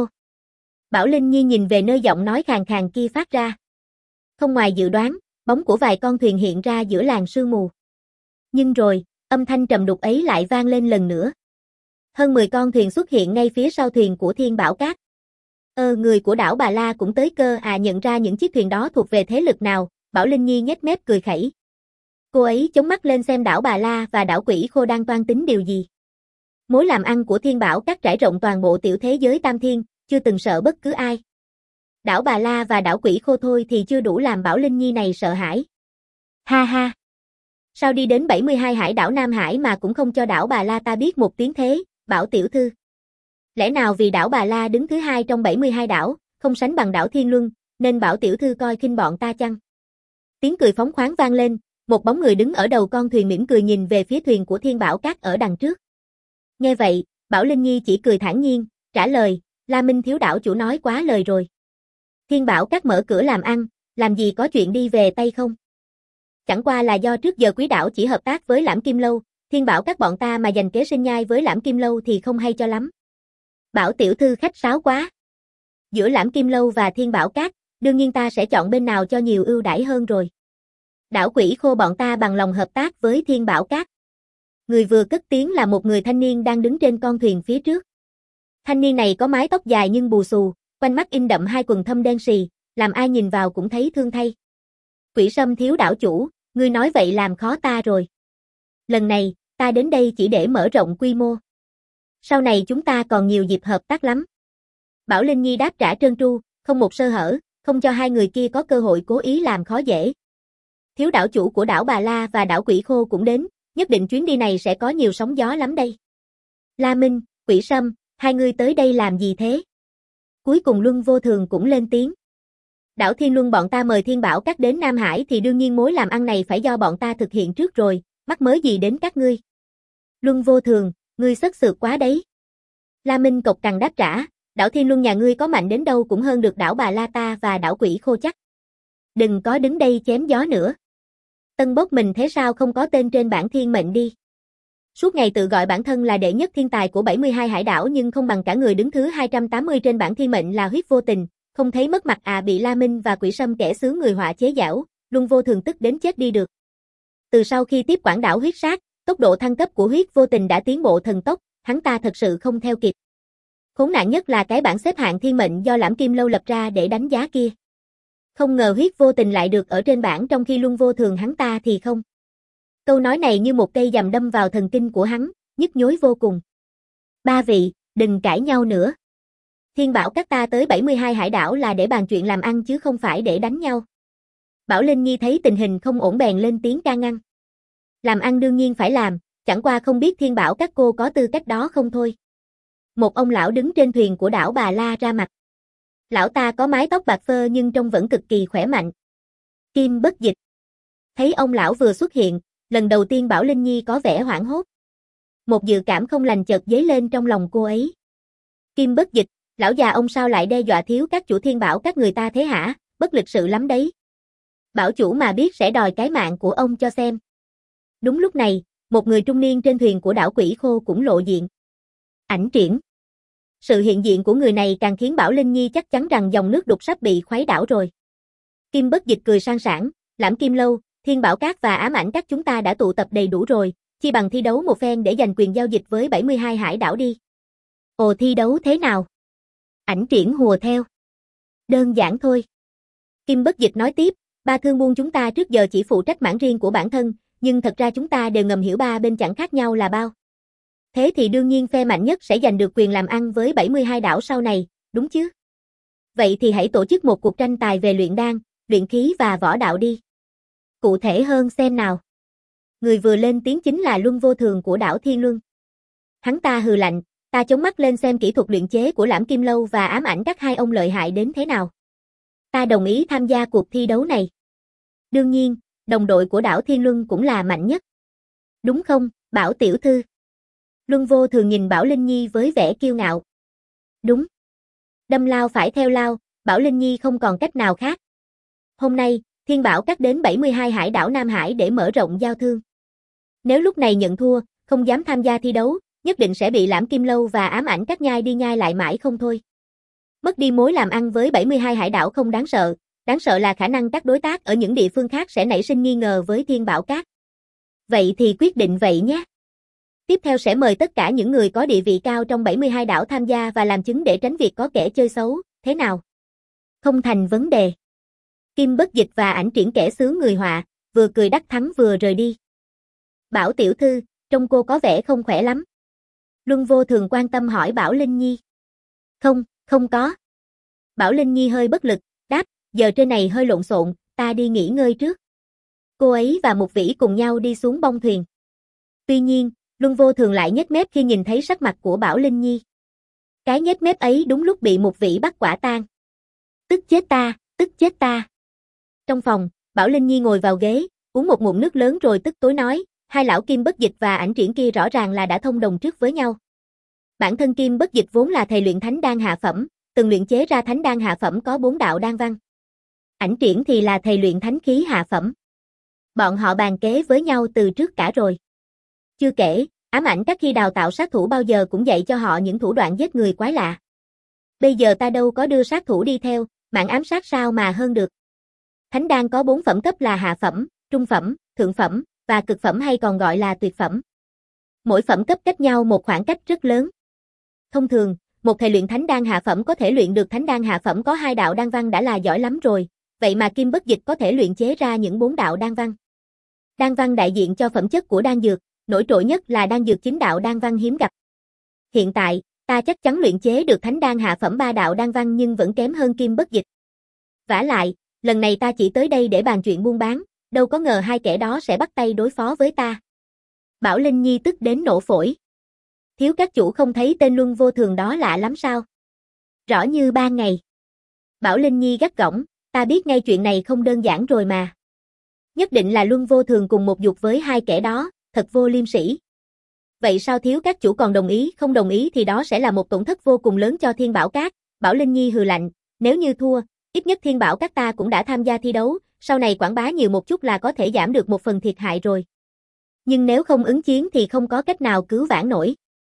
Bảo Linh Nhi nhìn về nơi giọng nói khàn khàn kia phát ra. Không ngoài dự đoán, bóng của vài con thuyền hiện ra giữa làn sương mù. Nhưng rồi, âm thanh trầm đục ấy lại vang lên lần nữa. Hơn mười con thuyền xuất hiện ngay phía sau thuyền của Thiên Bảo Các. Ờ, người của đảo Bà La cũng tới cơ à, nhận ra những chiếc thuyền đó thuộc về thế lực nào, Bảo Linh Nhi nhếch mép cười khẩy. Cô ấy chống mắt lên xem đảo Bà La và đảo Quỷ Khô đang toan tính điều gì. Mối làm ăn của Thiên Bảo Các trải rộng toàn bộ tiểu thế giới Tam Thiên, chưa từng sợ bất cứ ai. Đảo Bà La và đảo Quỷ Khô thôi thì chưa đủ làm Bảo Linh Nhi này sợ hãi. Ha ha. Sao đi đến bảy mươi hai hải đảo Nam Hải mà cũng không cho đảo Bà La ta biết một tiếng thế, Bảo tiểu thư. Lẽ nào vì đảo Bà La đứng thứ hai trong bảy mươi hai đảo, không sánh bằng đảo Thiên Luân, nên Bảo tiểu thư coi khinh bọn ta chăng? Tiếng cười phóng khoáng vang lên, một bóng người đứng ở đầu con thuyền mỉm cười nhìn về phía thuyền của Thiên Bảo Các ở đằng trước. Nghe vậy, Bảo Linh Nhi chỉ cười thản nhiên, trả lời, La Minh thiếu đảo chủ nói quá lời rồi. Thiên Bảo Các mở cửa làm ăn, làm gì có chuyện đi về tay không? Chẳng qua là do trước giờ quý đảo chỉ hợp tác với Lãm Kim Lâu, Thiên Bảo Các bọn ta mà giành kế sinh nhai với Lãm Kim Lâu thì không hay cho lắm. Bảo tiểu thư khách sáo quá. Giữa Lãm Kim Lâu và Thiên Bảo Các, đương nhiên ta sẽ chọn bên nào cho nhiều ưu đãi hơn rồi. Đảo Quỷ Khô bọn ta bằng lòng hợp tác với Thiên Bảo Các. Người vừa cất tiếng là một người thanh niên đang đứng trên con thuyền phía trước. Thanh niên này có mái tóc dài nhưng bù xù, quanh mắt in đậm hai quầng thâm đen sì, làm ai nhìn vào cũng thấy thương thay. Quỷ Sâm thiếu đảo chủ, ngươi nói vậy làm khó ta rồi. Lần này, ta đến đây chỉ để mở rộng quy mô. Sau này chúng ta còn nhiều dịp hợp tác lắm. Bảo Linh Nhi đáp trả trơn tru, không một sơ hở, không cho hai người kia có cơ hội cố ý làm khó dễ. Thiếu đảo chủ của đảo Bà La và đảo Quỷ Khô cũng đến, nhất định chuyến đi này sẽ có nhiều sóng gió lắm đây. La Minh, Quỷ Sâm, hai người tới đây làm gì thế? Cuối cùng Luân Vô Thường cũng lên tiếng. Đảo Thiên Luân bọn ta mời Thiên Bảo Các đến Nam Hải thì đương nhiên mối làm ăn này phải do bọn ta thực hiện trước rồi, mắc mớ gì đến các ngươi. Luân Vô Thường, ngươi sất sượt quá đấy. La Minh cộc cằn đáp trả, đảo Thiên Luân nhà ngươi có mạnh đến đâu cũng hơn được đảo Bà La ta và đảo Quỷ Khô chắc. Đừng có đứng đây chém gió nữa. Tân bốc mình thế sao không có tên trên bảng thiên mệnh đi. Suốt ngày tự gọi bản thân là đệ nhất thiên tài của bảy mươi hai hải đảo nhưng không bằng cả người đứng thứ hai trăm tám mươi trên bảng thiên mệnh là Huyết Vô Tình, không thấy mất mặt à, bị La Minh và Quỷ Sâm kẻ xứ người họa chế giảo, Luân Vô Thường tức đến chết đi được. Từ sau khi tiếp quản đảo Huyết Sát, tốc độ thăng cấp của Huyết Vô Tình đã tiến bộ thần tốc, hắn ta thật sự không theo kịp. Khốn nạn nhất là cái bảng xếp hạng thiên mệnh do Lãm Kim Lâu lập ra để đánh giá kia. Không ngờ Huyết Vô Tình lại được ở trên bảng trong khi Luân Vô Thường hắn ta thì không. Câu nói này như một cây dầm đâm vào thần kinh của hắn, nhức nhối vô cùng. Ba vị, đừng cãi nhau nữa. Thiên Bảo Các ta tới bảy mươi hai hải đảo là để bàn chuyện làm ăn chứ không phải để đánh nhau. Bảo Linh Nhi thấy tình hình không ổn bèn lên tiếng can ngăn. Làm ăn đương nhiên phải làm, chẳng qua không biết Thiên Bảo Các cô có tư cách đó không thôi. Một ông lão đứng trên thuyền của đảo Bà La ra mặt. Lão ta có mái tóc bạc phơ nhưng trông vẫn cực kỳ khỏe mạnh. Kim Bất Dịch. Thấy ông lão vừa xuất hiện, lần đầu tiên Bảo Linh Nhi có vẻ hoảng hốt. Một dự cảm không lành chợt dấy lên trong lòng cô ấy. Kim Bất Dịch, lão già ông sao lại đe dọa thiếu các chủ Thiên Bảo Các người ta thế hả, bất lịch sự lắm đấy. Bảo chủ mà biết sẽ đòi cái mạng của ông cho xem. Đúng lúc này, một người trung niên trên thuyền của đảo Quỷ Khô cũng lộ diện. Ảnh Triển. Sự hiện diện của người này càng khiến Bảo Linh Nhi chắc chắn rằng dòng nước đục sắp bị khuấy đảo rồi. Kim Bất Dịch cười sang sảng, Lãm Kim Lâu, Thiên Bảo Các và Ám Ảnh Các chúng ta đã tụ tập đầy đủ rồi, chi bằng thi đấu một phen để giành quyền giao dịch với bảy mươi hai hải đảo đi. Ồ, thi đấu thế nào? Ảnh Triển hùa theo. Đơn giản thôi. Kim Bất Dịch nói tiếp, ba thương buôn chúng ta trước giờ chỉ phụ trách mảng riêng của bản thân, nhưng thật ra chúng ta đều ngầm hiểu ba bên chẳng khác nhau là bao. Thế thì đương nhiên phe mạnh nhất sẽ giành được quyền làm ăn với bảy mươi hai đảo sau này, đúng chứ? Vậy thì hãy tổ chức một cuộc tranh tài về luyện đan, luyện khí và võ đạo đi. Cụ thể hơn xem nào. Người vừa lên tiếng chính là Luân Vô Thường của đảo Thiên Luân. Hắn ta hừ lạnh, ta chống mắt lên xem kỹ thuật luyện chế của Lãm Kim Lâu và Ám Ảnh Các hai ông lợi hại đến thế nào. Ta đồng ý tham gia cuộc thi đấu này. Đương nhiên, đồng đội của đảo Thiên Luân cũng là mạnh nhất. Đúng không, Bảo tiểu thư? Luân Vô Thường nhìn Bảo Linh Nhi với vẻ kiêu ngạo. Đúng. Đâm lao phải theo lao, Bảo Linh Nhi không còn cách nào khác. Hôm nay, Thiên Bảo Các đến bảy mươi hai hải đảo Nam Hải để mở rộng giao thương. Nếu lúc này nhận thua, không dám tham gia thi đấu, nhất định sẽ bị Lãm Kim Lâu và Ám Ảnh Các nhai đi nhai lại mãi không thôi. Mất đi mối làm ăn với bảy mươi hai hải đảo không đáng sợ, đáng sợ là khả năng các đối tác ở những địa phương khác sẽ nảy sinh nghi ngờ với Thiên Bảo Các. Vậy thì quyết định vậy nhé. Tiếp theo sẽ mời tất cả những người có địa vị cao trong bảy mươi hai đảo tham gia và làm chứng để tránh việc có kẻ chơi xấu, thế nào? Không thành vấn đề. Kim Bất Dịch và Ảnh Triển kẻ xứ người họa, vừa cười đắc thắng vừa rời đi. Bảo tiểu thư, trông cô có vẻ không khỏe lắm. Luân Vô Thường quan tâm hỏi Bảo Linh Nhi. Không, không có. Bảo Linh Nhi hơi bất lực, đáp, giờ trên này hơi lộn xộn, ta đi nghỉ ngơi trước. Cô ấy và Mục Vĩ cùng nhau đi xuống bông thuyền. Tuy nhiên, Luân Vô Thường lại nhếch mép khi nhìn thấy sắc mặt của Bảo Linh Nhi. Cái nhếch mép ấy đúng lúc bị Mục Vĩ bắt quả tang. Tức chết ta, tức chết ta. Trong phòng, Bảo Linh Nhi ngồi vào ghế, uống một ngụm nước lớn rồi tức tối nói, hai lão Kim Bất Dịch và Ảnh Triển kia rõ ràng là đã thông đồng trước với nhau. Bản thân Kim Bất Dịch vốn là thầy luyện thánh đan hạ phẩm, từng luyện chế ra thánh đan hạ phẩm có bốn đạo đan văn. Ảnh Triển thì là thầy luyện thánh khí hạ phẩm. Bọn họ bàn kế với nhau từ trước cả rồi. Chưa kể, Ám Ảnh Các khi đào tạo sát thủ bao giờ cũng dạy cho họ những thủ đoạn giết người quái lạ. Bây giờ ta đâu có đưa sát thủ đi theo, mạng ám sát sao mà hơn được. Thánh đan có bốn phẩm cấp là hạ phẩm, trung phẩm, thượng phẩm, và cực phẩm hay còn gọi là tuyệt phẩm. Mỗi phẩm cấp cách nhau một khoảng cách rất lớn. Thông thường, một thầy luyện thánh đan hạ phẩm có thể luyện được thánh đan hạ phẩm có hai đạo đan văn đã là giỏi lắm rồi, vậy mà Kim Bất Dịch có thể luyện chế ra những bốn đạo đan văn. Đan văn đại diện cho phẩm chất của đan dược, nổi trội nhất là đan dược chính đạo đan văn hiếm gặp. Hiện tại, ta chắc chắn luyện chế được thánh đan hạ phẩm ba đạo đan văn nhưng vẫn kém hơn Kim Bất Dịch. Vả lại, lần này ta chỉ tới đây để bàn chuyện buôn bán, đâu có ngờ hai kẻ đó sẽ bắt tay đối phó với ta. Bảo Linh Nhi tức đến nổ phổi. Thiếu các chủ không thấy tên Luân Vô Thường đó lạ lắm sao? Rõ như ban ngày. Bảo Linh Nhi gắt gỏng, ta biết ngay chuyện này không đơn giản rồi mà. Nhất định là Luân Vô Thường cùng một dục với hai kẻ đó, thật vô liêm sỉ. Vậy sao thiếu các chủ còn đồng ý, không đồng ý thì đó sẽ là một tổn thất vô cùng lớn cho Thiên Bảo Các. Bảo Linh Nhi hừ lạnh, nếu như thua, ít nhất Thiên Bảo Các ta cũng đã tham gia thi đấu, sau này quảng bá nhiều một chút là có thể giảm được một phần thiệt hại rồi. Nhưng nếu không ứng chiến thì không có cách nào cứu vãn nổi.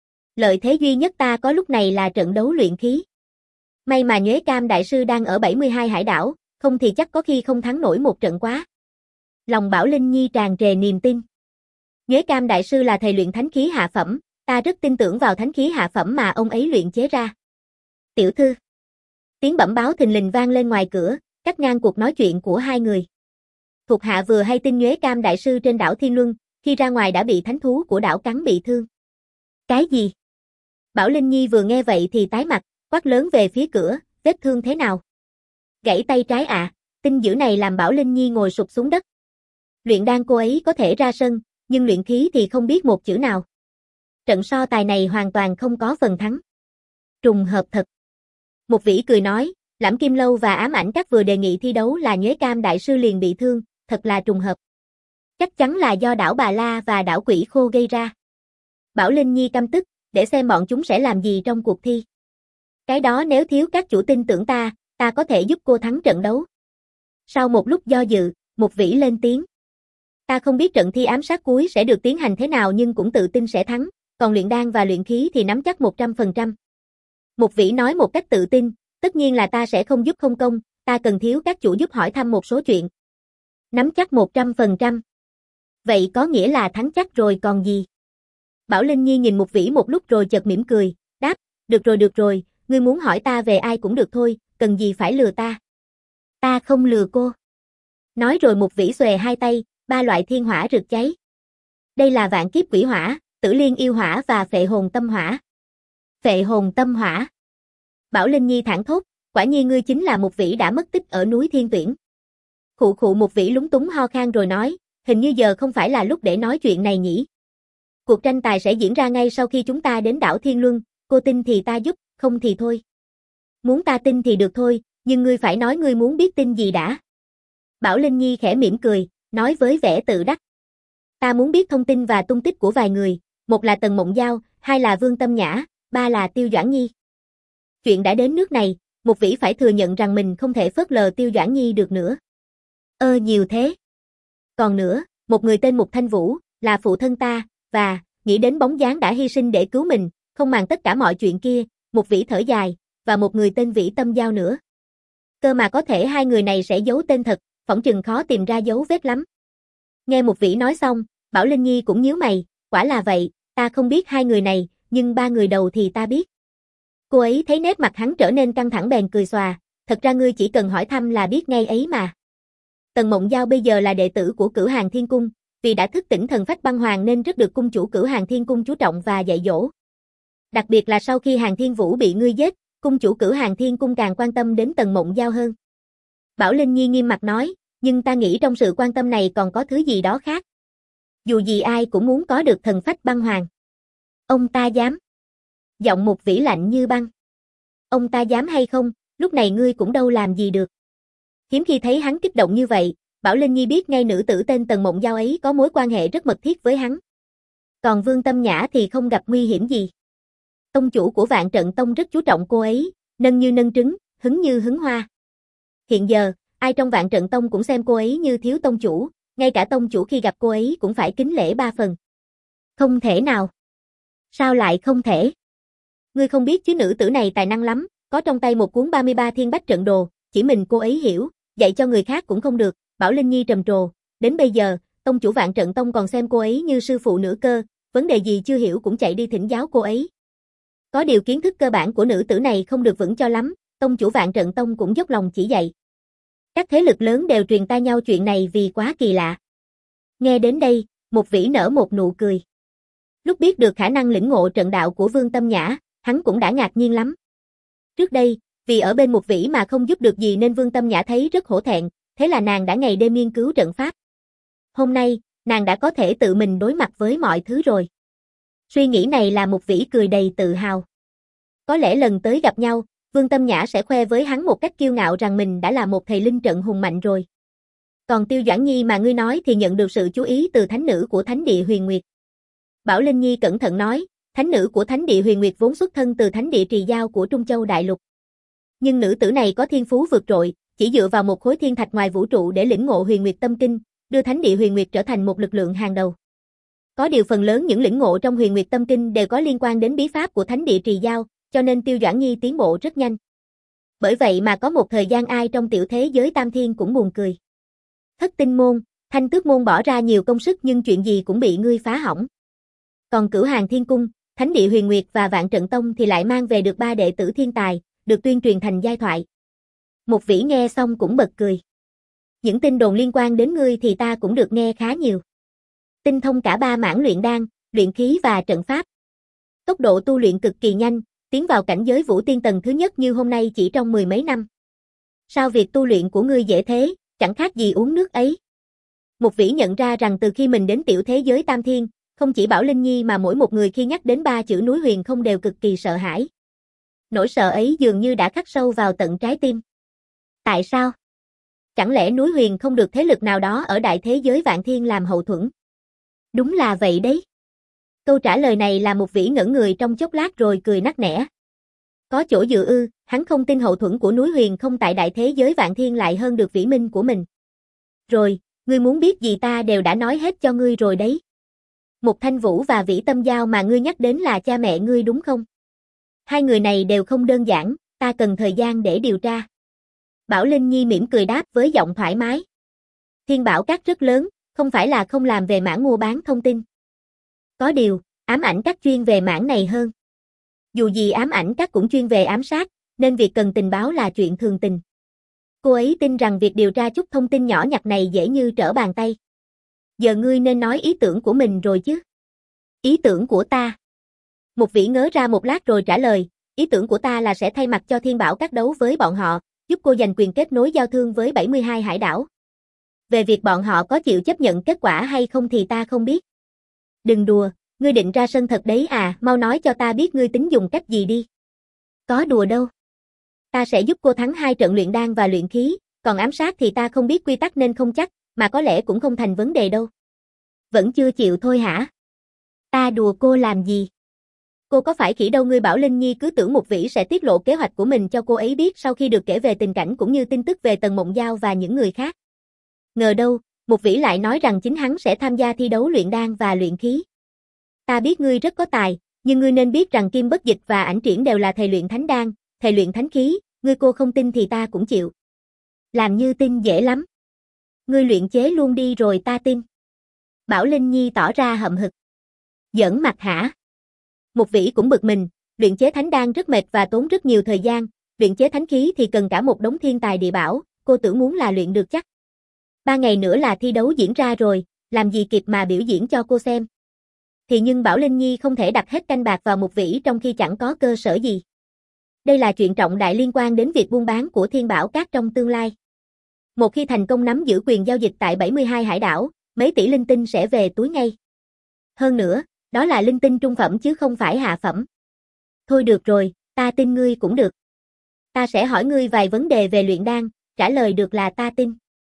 Lợi thế duy nhất ta có lúc này là trận đấu luyện khí. May mà Nhuế Cam Đại Sư đang ở bảy mươi hai hải đảo, không thì chắc có khi không thắng nổi một trận quá. Lòng Bảo Linh Nhi tràn trề niềm tin. Nhuế Cam Đại Sư là thầy luyện thánh khí hạ phẩm, ta rất tin tưởng vào thánh khí hạ phẩm mà ông ấy luyện chế ra. Tiểu thư. Tiếng bẩm báo thình lình vang lên ngoài cửa, cắt ngang cuộc nói chuyện của hai người. Thuộc hạ vừa hay tin Nhuế Cam Đại Sư trên đảo Thiên Luân, khi ra ngoài đã bị thánh thú của đảo cắn bị thương. Cái gì? Bảo Linh Nhi vừa nghe vậy thì tái mặt, quát lớn về phía cửa, vết thương thế nào? Gãy tay trái ạ, à, tin dữ này làm Bảo Linh Nhi ngồi sụp xuống đất. Luyện đan cô ấy có thể ra sân, nhưng luyện khí thì không biết một chữ nào. Trận so tài này hoàn toàn không có phần thắng. Trùng hợp thật. Một Vĩ cười nói, Lãm Kim Lâu và Ám Ảnh Các vừa đề nghị thi đấu là Nhuế Cam Đại Sư liền bị thương, thật là trùng hợp. Chắc chắn là do đảo Bà La và đảo Quỷ Khô gây ra. Bảo Linh Nhi căm tức, để xem bọn chúng sẽ làm gì trong cuộc thi. Cái đó nếu thiếu các chủ tin tưởng ta, ta có thể giúp cô thắng trận đấu. Sau một lúc do dự, Một Vĩ lên tiếng. Ta không biết trận thi ám sát cuối sẽ được tiến hành thế nào nhưng cũng tự tin sẽ thắng, còn luyện đan và luyện khí thì nắm chắc một trăm phần trăm. Một Vĩ nói một cách tự tin, tất nhiên là ta sẽ không giúp không công, ta cần thiếu các chủ giúp hỏi thăm một số chuyện. Nắm chắc một trăm phần trăm. Vậy có nghĩa là thắng chắc rồi còn gì? Bảo Linh Nhi nhìn Một Vĩ một lúc rồi chợt mỉm cười, đáp, được rồi được rồi, ngươi muốn hỏi ta về ai cũng được thôi, cần gì phải lừa ta. Ta không lừa cô. Nói rồi Một Vĩ xòe hai tay, ba loại thiên hỏa rực cháy. Đây là vạn kiếp quỷ hỏa, tử liên yêu hỏa và phệ hồn tâm hỏa. Phệ hồn tâm hỏa. Bảo Linh Nhi thảng thốt, quả nhiên ngươi chính là Một Vĩ đã mất tích ở núi Thiên Tuyển. Khụ khụ Một Vĩ lúng túng ho khan rồi nói, hình như giờ không phải là lúc để nói chuyện này nhỉ. Cuộc tranh tài sẽ diễn ra ngay sau khi chúng ta đến đảo Thiên Luân, cô tin thì ta giúp, không thì thôi. Muốn ta tin thì được thôi, nhưng ngươi phải nói ngươi muốn biết tin gì đã. Bảo Linh Nhi khẽ mỉm cười, nói với vẻ tự đắc. Ta muốn biết thông tin và tung tích của vài người, một là Tần Mộng Giao, hai là Vương Tâm Nhã, ba là Tiêu Doãn Nhi. Chuyện đã đến nước này, Mục Vĩ phải thừa nhận rằng mình không thể phớt lờ Tiêu Doãn Nhi được nữa. Ơ nhiều thế. Còn nữa, một người tên Mục Thanh Vũ, là phụ thân ta, và, nghĩ đến bóng dáng đã hy sinh để cứu mình, không màng tất cả mọi chuyện kia, Mục Vĩ thở dài, và một người tên Vĩ Tâm Giao nữa. Cơ mà có thể hai người này sẽ giấu tên thật, phỏng chừng khó tìm ra dấu vết lắm. Nghe Mục Vĩ nói xong, Bảo Linh Nhi cũng nhíu mày, quả là vậy, ta không biết hai người này, nhưng ba người đầu thì ta biết. Cô ấy thấy nét mặt hắn trở nên căng thẳng bèn cười xòa, thật ra ngươi chỉ cần hỏi thăm là biết ngay ấy mà. Tần Mộng Giao bây giờ là đệ tử của Cửu Hàng Thiên Cung, vì đã thức tỉnh thần phách băng hoàng nên rất được cung chủ Cửu Hàng Thiên Cung chú trọng và dạy dỗ. Đặc biệt là sau khi Hàng Thiên Vũ bị ngươi giết, cung chủ Cửu Hàng Thiên Cung càng quan tâm đến Tần Mộng Giao hơn. Bảo Linh Nhi nghiêm mặt nói, nhưng ta nghĩ trong sự quan tâm này còn có thứ gì đó khác. Dù gì ai cũng muốn có được thần phách băng hoàng. Ông ta dám. Giọng Mục Vĩ lạnh như băng. Ông ta dám hay không, lúc này ngươi cũng đâu làm gì được. Hiếm khi thấy hắn kích động như vậy, Bảo Linh Nhi biết ngay nữ tử tên Tần Mộng Giao ấy có mối quan hệ rất mật thiết với hắn. Còn Vương Tâm Nhã thì không gặp nguy hiểm gì. Tông chủ của Vạn Trận Tông rất chú trọng cô ấy, nâng như nâng trứng, hứng như hứng hoa. Hiện giờ, ai trong Vạn Trận Tông cũng xem cô ấy như thiếu tông chủ, ngay cả tông chủ khi gặp cô ấy cũng phải kính lễ ba phần. Không thể nào. Sao lại không thể? Ngươi không biết chứ nữ tử này tài năng lắm, có trong tay một cuốn ba mươi ba thiên bách trận đồ, chỉ mình cô ấy hiểu, dạy cho người khác cũng không được. Bảo Linh Nhi trầm trồ, đến bây giờ, tông chủ Vạn Trận Tông còn xem cô ấy như sư phụ nữa cơ, vấn đề gì chưa hiểu cũng chạy đi thỉnh giáo cô ấy. Có điều kiến thức cơ bản của nữ tử này không được vững cho lắm, tông chủ Vạn Trận Tông cũng dốc lòng chỉ dạy. Các thế lực lớn đều truyền tai nhau chuyện này vì quá kỳ lạ. Nghe đến đây, Mục Vĩ nở một nụ cười. Lúc biết được khả năng lĩnh ngộ trận đạo của Vương Tâm Nhã, hắn cũng đã ngạc nhiên lắm. Trước đây, vì ở bên Mục Vĩ mà không giúp được gì nên Vương Tâm Nhã thấy rất hổ thẹn, thế là nàng đã ngày đêm nghiên cứu trận pháp. Hôm nay, nàng đã có thể tự mình đối mặt với mọi thứ rồi. Suy nghĩ này là Mục Vĩ cười đầy tự hào. Có lẽ lần tới gặp nhau, Vương Tâm Nhã sẽ khoe với hắn một cách kiêu ngạo rằng mình đã là một thầy linh trận hùng mạnh rồi. Còn Tiêu Doãn Nhi mà ngươi nói thì nhận được sự chú ý từ thánh nữ của Thánh Địa Huyền Nguyệt. Bảo Linh Nhi cẩn thận nói, thánh nữ của Thánh Địa Huyền Nguyệt vốn xuất thân từ Thánh Địa Trì Giao của Trung Châu Đại Lục. Nhưng nữ tử này có thiên phú vượt trội, chỉ dựa vào một khối thiên thạch ngoài vũ trụ để lĩnh ngộ Huyền Nguyệt Tâm Kinh, đưa Thánh Địa Huyền Nguyệt trở thành một lực lượng hàng đầu. Có điều phần lớn những lĩnh ngộ trong Huyền Nguyệt Tâm Kinh đều có liên quan đến bí pháp của Thánh Địa Trì Giao, cho nên Tiêu Doãn Nhi tiến bộ rất nhanh. Bởi vậy mà có một thời gian ai trong tiểu thế giới Tam Thiên cũng buồn cười. Thất Tinh Môn, Thanh Tước Môn bỏ ra nhiều công sức nhưng chuyện gì cũng bị ngươi phá hỏng. Còn Cửu Hàng Thiên Cung, Thánh Địa Huyền Nguyệt và Vạn Trận Tông thì lại mang về được ba đệ tử thiên tài, được tuyên truyền thành giai thoại. Mục Vĩ nghe xong cũng bật cười. Những tin đồn liên quan đến ngươi thì ta cũng được nghe khá nhiều. Tinh thông cả ba mảng luyện đan, luyện khí và trận pháp. Tốc độ tu luyện cực kỳ nhanh, tiến vào cảnh giới Vũ Tiên tầng thứ nhất như hôm nay chỉ trong mười mấy năm. Sao việc tu luyện của ngươi dễ thế, chẳng khác gì uống nước ấy. Mục Vĩ nhận ra rằng từ khi mình đến tiểu thế giới Tam Thiên, không chỉ Bảo Linh Nhi mà mỗi một người khi nhắc đến ba chữ núi huyền không đều cực kỳ sợ hãi. Nỗi sợ ấy dường như đã khắc sâu vào tận trái tim. Tại sao? Chẳng lẽ núi huyền không được thế lực nào đó ở đại thế giới Vạn Thiên làm hậu thuẫn? Đúng là vậy đấy. Câu trả lời này là Mục Vĩ ngẩn người trong chốc lát rồi cười nắc nẻ. Có chỗ dựa ư, hắn không tin hậu thuẫn của núi huyền không tại đại thế giới Vạn Thiên lại hơn được vĩ minh của mình. Rồi, ngươi muốn biết gì ta đều đã nói hết cho ngươi rồi đấy. Mục Thanh Vũ và Vĩ Tâm Giao mà ngươi nhắc đến là cha mẹ ngươi đúng không? Hai người này đều không đơn giản, ta cần thời gian để điều tra. Bảo Linh Nhi mỉm cười đáp với giọng thoải mái. Thiên Bảo Các rất lớn, không phải là không làm về mảng mua bán thông tin. Có điều, ám ảnh các chuyên về mảng này hơn. Dù gì ám ảnh các cũng chuyên về ám sát, nên việc cần tình báo là chuyện thường tình. Cô ấy tin rằng việc điều tra chút thông tin nhỏ nhặt này dễ như trở bàn tay. Giờ ngươi nên nói ý tưởng của mình rồi chứ. Ý tưởng của ta. Mục Vĩ ngớ ra một lát rồi trả lời, ý tưởng của ta là sẽ thay mặt cho Thiên Bảo Các đấu với bọn họ, giúp cô giành quyền kết nối giao thương với bảy mươi hai hải đảo. Về việc bọn họ có chịu chấp nhận kết quả hay không thì ta không biết. Đừng đùa, ngươi định ra sân thật đấy à, mau nói cho ta biết ngươi tính dùng cách gì đi. Có đùa đâu. Ta sẽ giúp cô thắng hai trận luyện đan và luyện khí, còn ám sát thì ta không biết quy tắc nên không chắc, Mà có lẽ cũng không thành vấn đề đâu. Vẫn chưa chịu thôi hả? Ta đùa cô làm gì? Cô có phải khỉ đâu, ngươi bảo Linh Nhi cứ tưởng Mục Vĩ sẽ tiết lộ kế hoạch của mình cho cô ấy biết sau khi được kể về tình cảnh cũng như tin tức về Tần Mộng Giao và những người khác. Ngờ đâu, Mục Vĩ lại nói rằng chính hắn sẽ tham gia thi đấu luyện đan và luyện khí. Ta biết ngươi rất có tài, nhưng ngươi nên biết rằng Kim Bất Dịch và Ảnh Triển đều là thầy luyện thánh đan, thầy luyện thánh khí, ngươi cô không tin thì ta cũng chịu. Làm như tin dễ lắm. Ngươi luyện chế luôn đi rồi ta tin. Bảo Linh Nhi tỏ ra hậm hực. Giỡn mặt hả? Mục Vĩ cũng bực mình, luyện chế thánh đan rất mệt và tốn rất nhiều thời gian, luyện chế thánh khí thì cần cả một đống thiên tài địa bảo, cô tưởng muốn là luyện được chắc. Ba ngày nữa là thi đấu diễn ra rồi, làm gì kịp mà biểu diễn cho cô xem. Thì nhưng Bảo Linh Nhi không thể đặt hết canh bạc vào Mục Vĩ trong khi chẳng có cơ sở gì. Đây là chuyện trọng đại liên quan đến việc buôn bán của Thiên Bảo Các trong tương lai. Một khi thành công nắm giữ quyền giao dịch tại bảy mươi hai hải đảo, mấy tỷ linh tinh sẽ về túi ngay. Hơn nữa, đó là linh tinh trung phẩm chứ không phải hạ phẩm. Thôi được rồi, ta tin ngươi cũng được. Ta sẽ hỏi ngươi vài vấn đề về luyện đan, trả lời được là ta tin.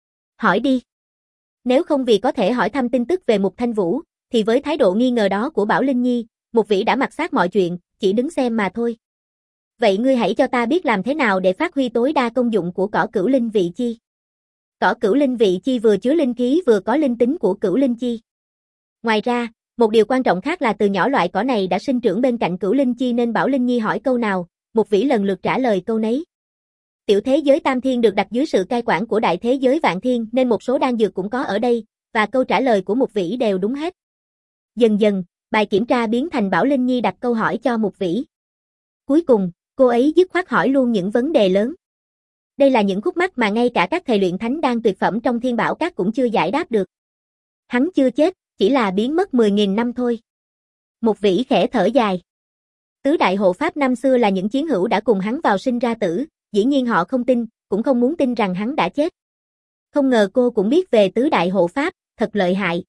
Hỏi đi. Nếu không vì có thể hỏi thăm tin tức về Mục Thanh Vũ, thì với thái độ nghi ngờ đó của Bảo Linh Nhi, Mục Vĩ đã mặc xác mọi chuyện, chỉ đứng xem mà thôi. Vậy ngươi hãy cho ta biết làm thế nào để phát huy tối đa công dụng của cỏ cửu linh vị chi. Cỏ cửu linh vị chi vừa chứa linh khí vừa có linh tính của cửu linh chi. Ngoài ra, một điều quan trọng khác là từ nhỏ loại cỏ này đã sinh trưởng bên cạnh cửu linh chi nên Bảo Linh Nhi hỏi câu nào, Mục Vĩ lần lượt trả lời câu nấy. Tiểu thế giới Tam Thiên được đặt dưới sự cai quản của đại thế giới Vạn Thiên nên một số đan dược cũng có ở đây, và câu trả lời của Mục Vĩ đều đúng hết. Dần dần, bài kiểm tra biến thành Bảo Linh Nhi đặt câu hỏi cho Mục Vĩ. Cuối cùng, cô ấy dứt khoát hỏi luôn những vấn đề lớn. Đây là những khúc mắc mà ngay cả các thầy luyện thánh đan tuyệt phẩm trong Thiên Bảo Các cũng chưa giải đáp được. Hắn chưa chết, chỉ là biến mất mười nghìn năm thôi. Mục Vĩ khẽ thở dài. Tứ đại hộ pháp năm xưa là những chiến hữu đã cùng hắn vào sinh ra tử, dĩ nhiên họ không tin, cũng không muốn tin rằng hắn đã chết. Không ngờ cô cũng biết về tứ đại hộ pháp, thật lợi hại.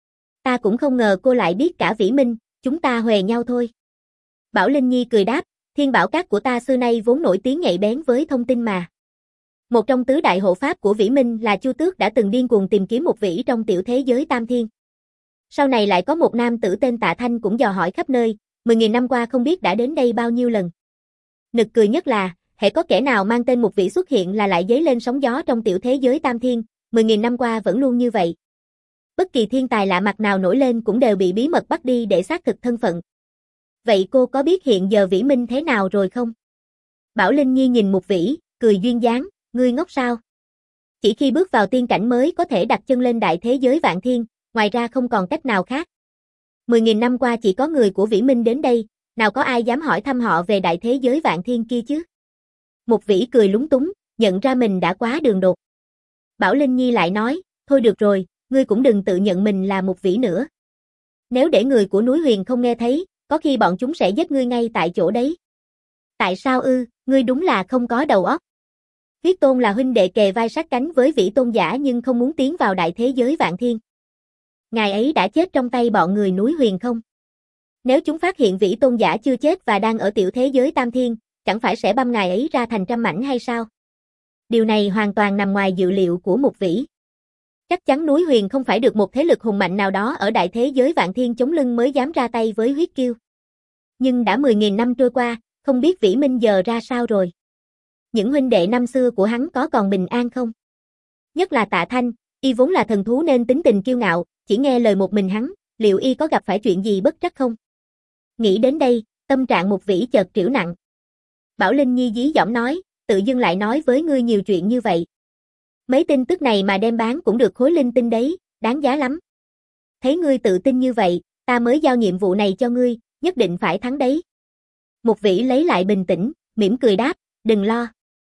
Ta cũng không ngờ cô lại biết cả Vĩ Minh, chúng ta huề nhau thôi. Bảo Linh Nhi cười đáp, Thiên Bảo Các của ta xưa nay vốn nổi tiếng nhạy bén với thông tin mà. Một trong tứ đại hộ pháp của Vĩ Minh là Chu Tước đã từng điên cuồng tìm kiếm Mục Vĩ trong tiểu thế giới Tam Thiên. Sau này lại có một nam tử tên Tạ Thanh cũng dò hỏi khắp nơi, mười nghìn năm qua không biết đã đến đây bao nhiêu lần. Nực cười nhất là, hễ có kẻ nào mang tên Mục Vĩ xuất hiện là lại dấy lên sóng gió trong tiểu thế giới Tam Thiên, mười nghìn năm qua vẫn luôn như vậy. Bất kỳ thiên tài lạ mặt nào nổi lên cũng đều bị bí mật bắt đi để xác thực thân phận. Vậy cô có biết hiện giờ Vĩ Minh thế nào rồi không? Bảo Linh Nhi nhìn Mục Vĩ, cười duyên dáng, ngươi ngốc sao? Chỉ khi bước vào tiên cảnh mới có thể đặt chân lên đại thế giới Vạn Thiên, ngoài ra không còn cách nào khác. Mười nghìn năm qua chỉ có người của Vĩ Minh đến đây, nào có ai dám hỏi thăm họ về đại thế giới Vạn Thiên kia chứ? Mục Vĩ cười lúng túng, nhận ra mình đã quá đường đột. Bảo Linh Nhi lại nói, thôi được rồi, ngươi cũng đừng tự nhận mình là Mục Vĩ nữa. Nếu để người của núi Huyền không nghe thấy, có khi bọn chúng sẽ giết ngươi ngay tại chỗ đấy. Tại sao ư, ngươi đúng là không có đầu óc. Huyết Tôn là huynh đệ kề vai sát cánh với Vĩ Tôn giả nhưng không muốn tiến vào đại thế giới Vạn Thiên. Ngài ấy đã chết trong tay bọn người núi Huyền không? Nếu chúng phát hiện Vĩ Tôn giả chưa chết và đang ở tiểu thế giới Tam Thiên, chẳng phải sẽ băm ngài ấy ra thành trăm mảnh hay sao? Điều này hoàn toàn nằm ngoài dự liệu của Mục Vĩ. Chắc chắn núi Huyền không phải được một thế lực hùng mạnh nào đó ở đại thế giới Vạn Thiên chống lưng mới dám ra tay với Huyết Kiêu. Nhưng đã mười nghìn năm trôi qua, không biết Vĩ Minh giờ ra sao rồi. Những huynh đệ năm xưa của hắn có còn bình an không? Nhất là Tạ Thanh, y vốn là thần thú nên tính tình kiêu ngạo, chỉ nghe lời một mình hắn, liệu y có gặp phải chuyện gì bất trắc không? Nghĩ đến đây, tâm trạng Mục Vĩ chợt trĩu nặng. Bảo Linh Nhi dí dỏm nói, tự dưng lại nói với ngươi nhiều chuyện như vậy. Mấy tin tức này mà đem bán cũng được khối linh tinh đấy, đáng giá lắm. Thấy ngươi tự tin như vậy, ta mới giao nhiệm vụ này cho ngươi, nhất định phải thắng đấy. Mục Vĩ lấy lại bình tĩnh, mỉm cười đáp, đừng lo.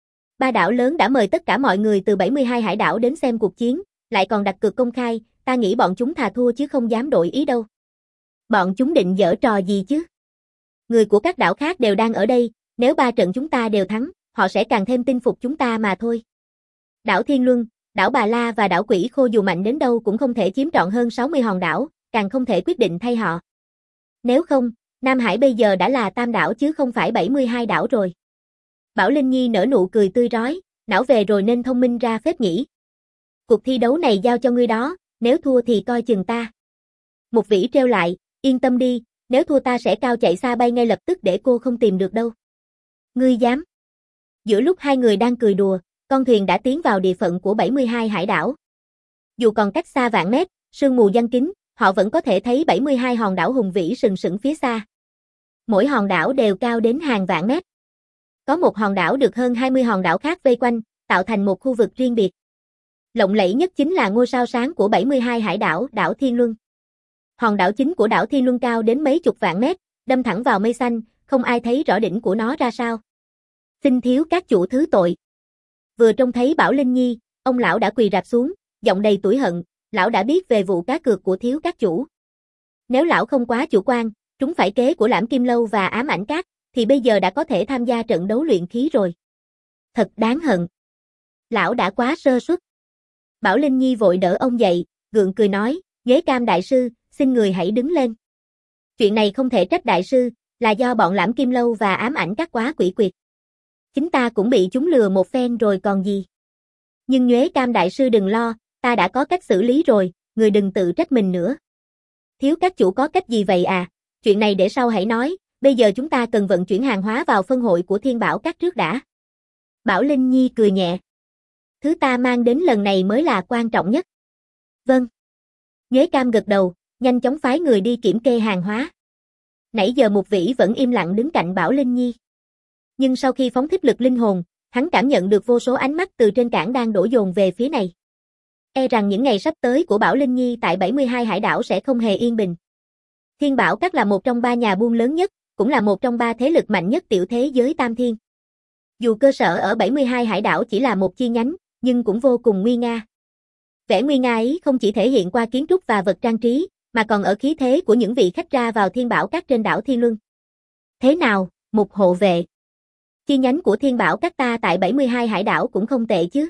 Ba đảo lớn đã mời tất cả mọi người từ bảy mươi hai hải đảo đến xem cuộc chiến, lại còn đặt cược công khai, ta nghĩ bọn chúng thà thua chứ không dám đổi ý đâu. Bọn chúng định giở trò gì chứ? Người của các đảo khác đều đang ở đây, nếu ba trận chúng ta đều thắng, họ sẽ càng thêm tin phục chúng ta mà thôi. Đảo Thiên Luân, đảo Bà La và đảo Quỷ Khô dù mạnh đến đâu cũng không thể chiếm trọn hơn sáu mươi hòn đảo, càng không thể quyết định thay họ. Nếu không, Nam Hải bây giờ đã là tam đảo chứ không phải bảy mươi hai đảo rồi. Bảo Linh Nhi nở nụ cười tươi rói, não về rồi nên thông minh ra phết nhỉ. Cuộc thi đấu này giao cho ngươi đó, nếu thua thì coi chừng ta. Mục Vĩ treo lại, yên tâm đi, nếu thua ta sẽ cao chạy xa bay ngay lập tức để cô không tìm được đâu. Ngươi dám? Giữa lúc hai người đang cười đùa, con thuyền đã tiến vào địa phận của bảy mươi hai hải đảo. Dù còn cách xa vạn mét, sương mù giăng kín, họ vẫn có thể thấy bảy mươi hai hòn đảo hùng vĩ sừng sững phía xa. Mỗi hòn đảo đều cao đến hàng vạn mét. Có một hòn đảo được hơn hai mươi hòn đảo khác vây quanh, tạo thành một khu vực riêng biệt. Lộng lẫy nhất chính là ngôi sao sáng của bảy mươi hai hải đảo, đảo Thiên Luân. Hòn đảo chính của đảo Thiên Luân cao đến mấy chục vạn mét, đâm thẳng vào mây xanh, không ai thấy rõ đỉnh của nó ra sao. Xin thiếu các chủ thứ tội. Vừa trông thấy Bảo Linh Nhi, ông lão đã quỳ rạp xuống, giọng đầy tủi hận, lão đã biết về vụ cá cược của thiếu các chủ. Nếu lão không quá chủ quan, trúng phải kế của Lãm Kim Lâu và Ám Ảnh Các, thì bây giờ đã có thể tham gia trận đấu luyện khí rồi. Thật đáng hận. Lão đã quá sơ suất. Bảo Linh Nhi vội đỡ ông dậy, gượng cười nói, Nhuế Cam đại sư, xin người hãy đứng lên. Chuyện này không thể trách đại sư, là do bọn Lãm Kim Lâu và Ám Ảnh Các quá quỷ quyệt. Chính ta cũng bị chúng lừa một phen rồi còn gì. Nhưng Nhuế Cam đại sư đừng lo, ta đã có cách xử lý rồi, người đừng tự trách mình nữa. Thiếu các chủ có cách gì vậy à? Chuyện này để sau hãy nói, bây giờ chúng ta cần vận chuyển hàng hóa vào phân hội của Thiên Bảo Các trước đã. Bảo Linh Nhi cười nhẹ. Thứ ta mang đến lần này mới là quan trọng nhất. Vâng. Nhuế Cam gật đầu, nhanh chóng phái người đi kiểm kê hàng hóa. Nãy giờ Mục Vĩ vẫn im lặng đứng cạnh Bảo Linh Nhi. Nhưng sau khi phóng thích lực linh hồn, hắn cảm nhận được vô số ánh mắt từ trên cảng đang đổ dồn về phía này. E rằng những ngày sắp tới của Bảo Linh Nhi tại bảy mươi hai hải đảo sẽ không hề yên bình. Thiên Bảo Các là một trong ba nhà buôn lớn nhất, cũng là một trong ba thế lực mạnh nhất tiểu thế giới Tam Thiên. Dù cơ sở ở bảy mươi hai hải đảo chỉ là một chi nhánh, nhưng cũng vô cùng nguy nga. Vẻ nguy nga ấy không chỉ thể hiện qua kiến trúc và vật trang trí, mà còn ở khí thế của những vị khách ra vào Thiên Bảo Các trên đảo Thiên Luân. Thế nào, Mục hộ vệ? Chi nhánh của Thiên Bảo Các ta tại bảy mươi hai hải đảo cũng không tệ chứ?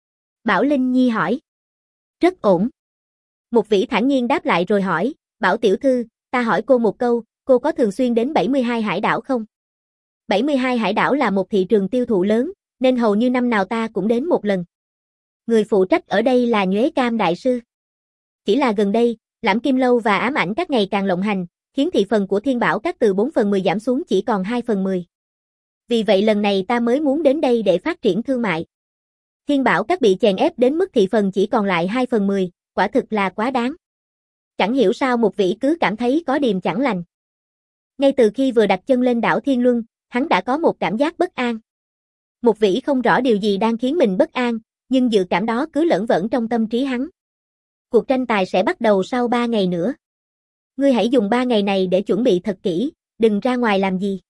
Bảo Linh Nhi hỏi. Rất ổn. Mục Vĩ thản nhiên đáp lại rồi hỏi, Bảo tiểu thư, ta hỏi cô một câu, cô có thường xuyên đến bảy mươi hai hải đảo không? bảy mươi hai hải đảo là một thị trường tiêu thụ lớn, nên hầu như năm nào ta cũng đến một lần. Người phụ trách ở đây là Nhuế Cam đại sư. Chỉ là gần đây, Lãm Kim Lâu và Ám Ảnh Các ngày càng lộng hành, khiến thị phần của Thiên Bảo Các từ bốn phần mười giảm xuống chỉ còn hai phần mười. Vì vậy lần này ta mới muốn đến đây để phát triển thương mại. Thiên Bảo Các bị chèn ép đến mức thị phần chỉ còn lại hai phần mười, quả thực là quá đáng. Chẳng hiểu sao Mục Vĩ cứ cảm thấy có điềm chẳng lành. Ngay từ khi vừa đặt chân lên đảo Thiên Luân, hắn đã có một cảm giác bất an. Mục Vĩ không rõ điều gì đang khiến mình bất an, nhưng dự cảm đó cứ lởn vởn trong tâm trí hắn. Cuộc tranh tài sẽ bắt đầu sau ba ngày nữa. Ngươi hãy dùng ba ngày này để chuẩn bị thật kỹ, đừng ra ngoài làm gì.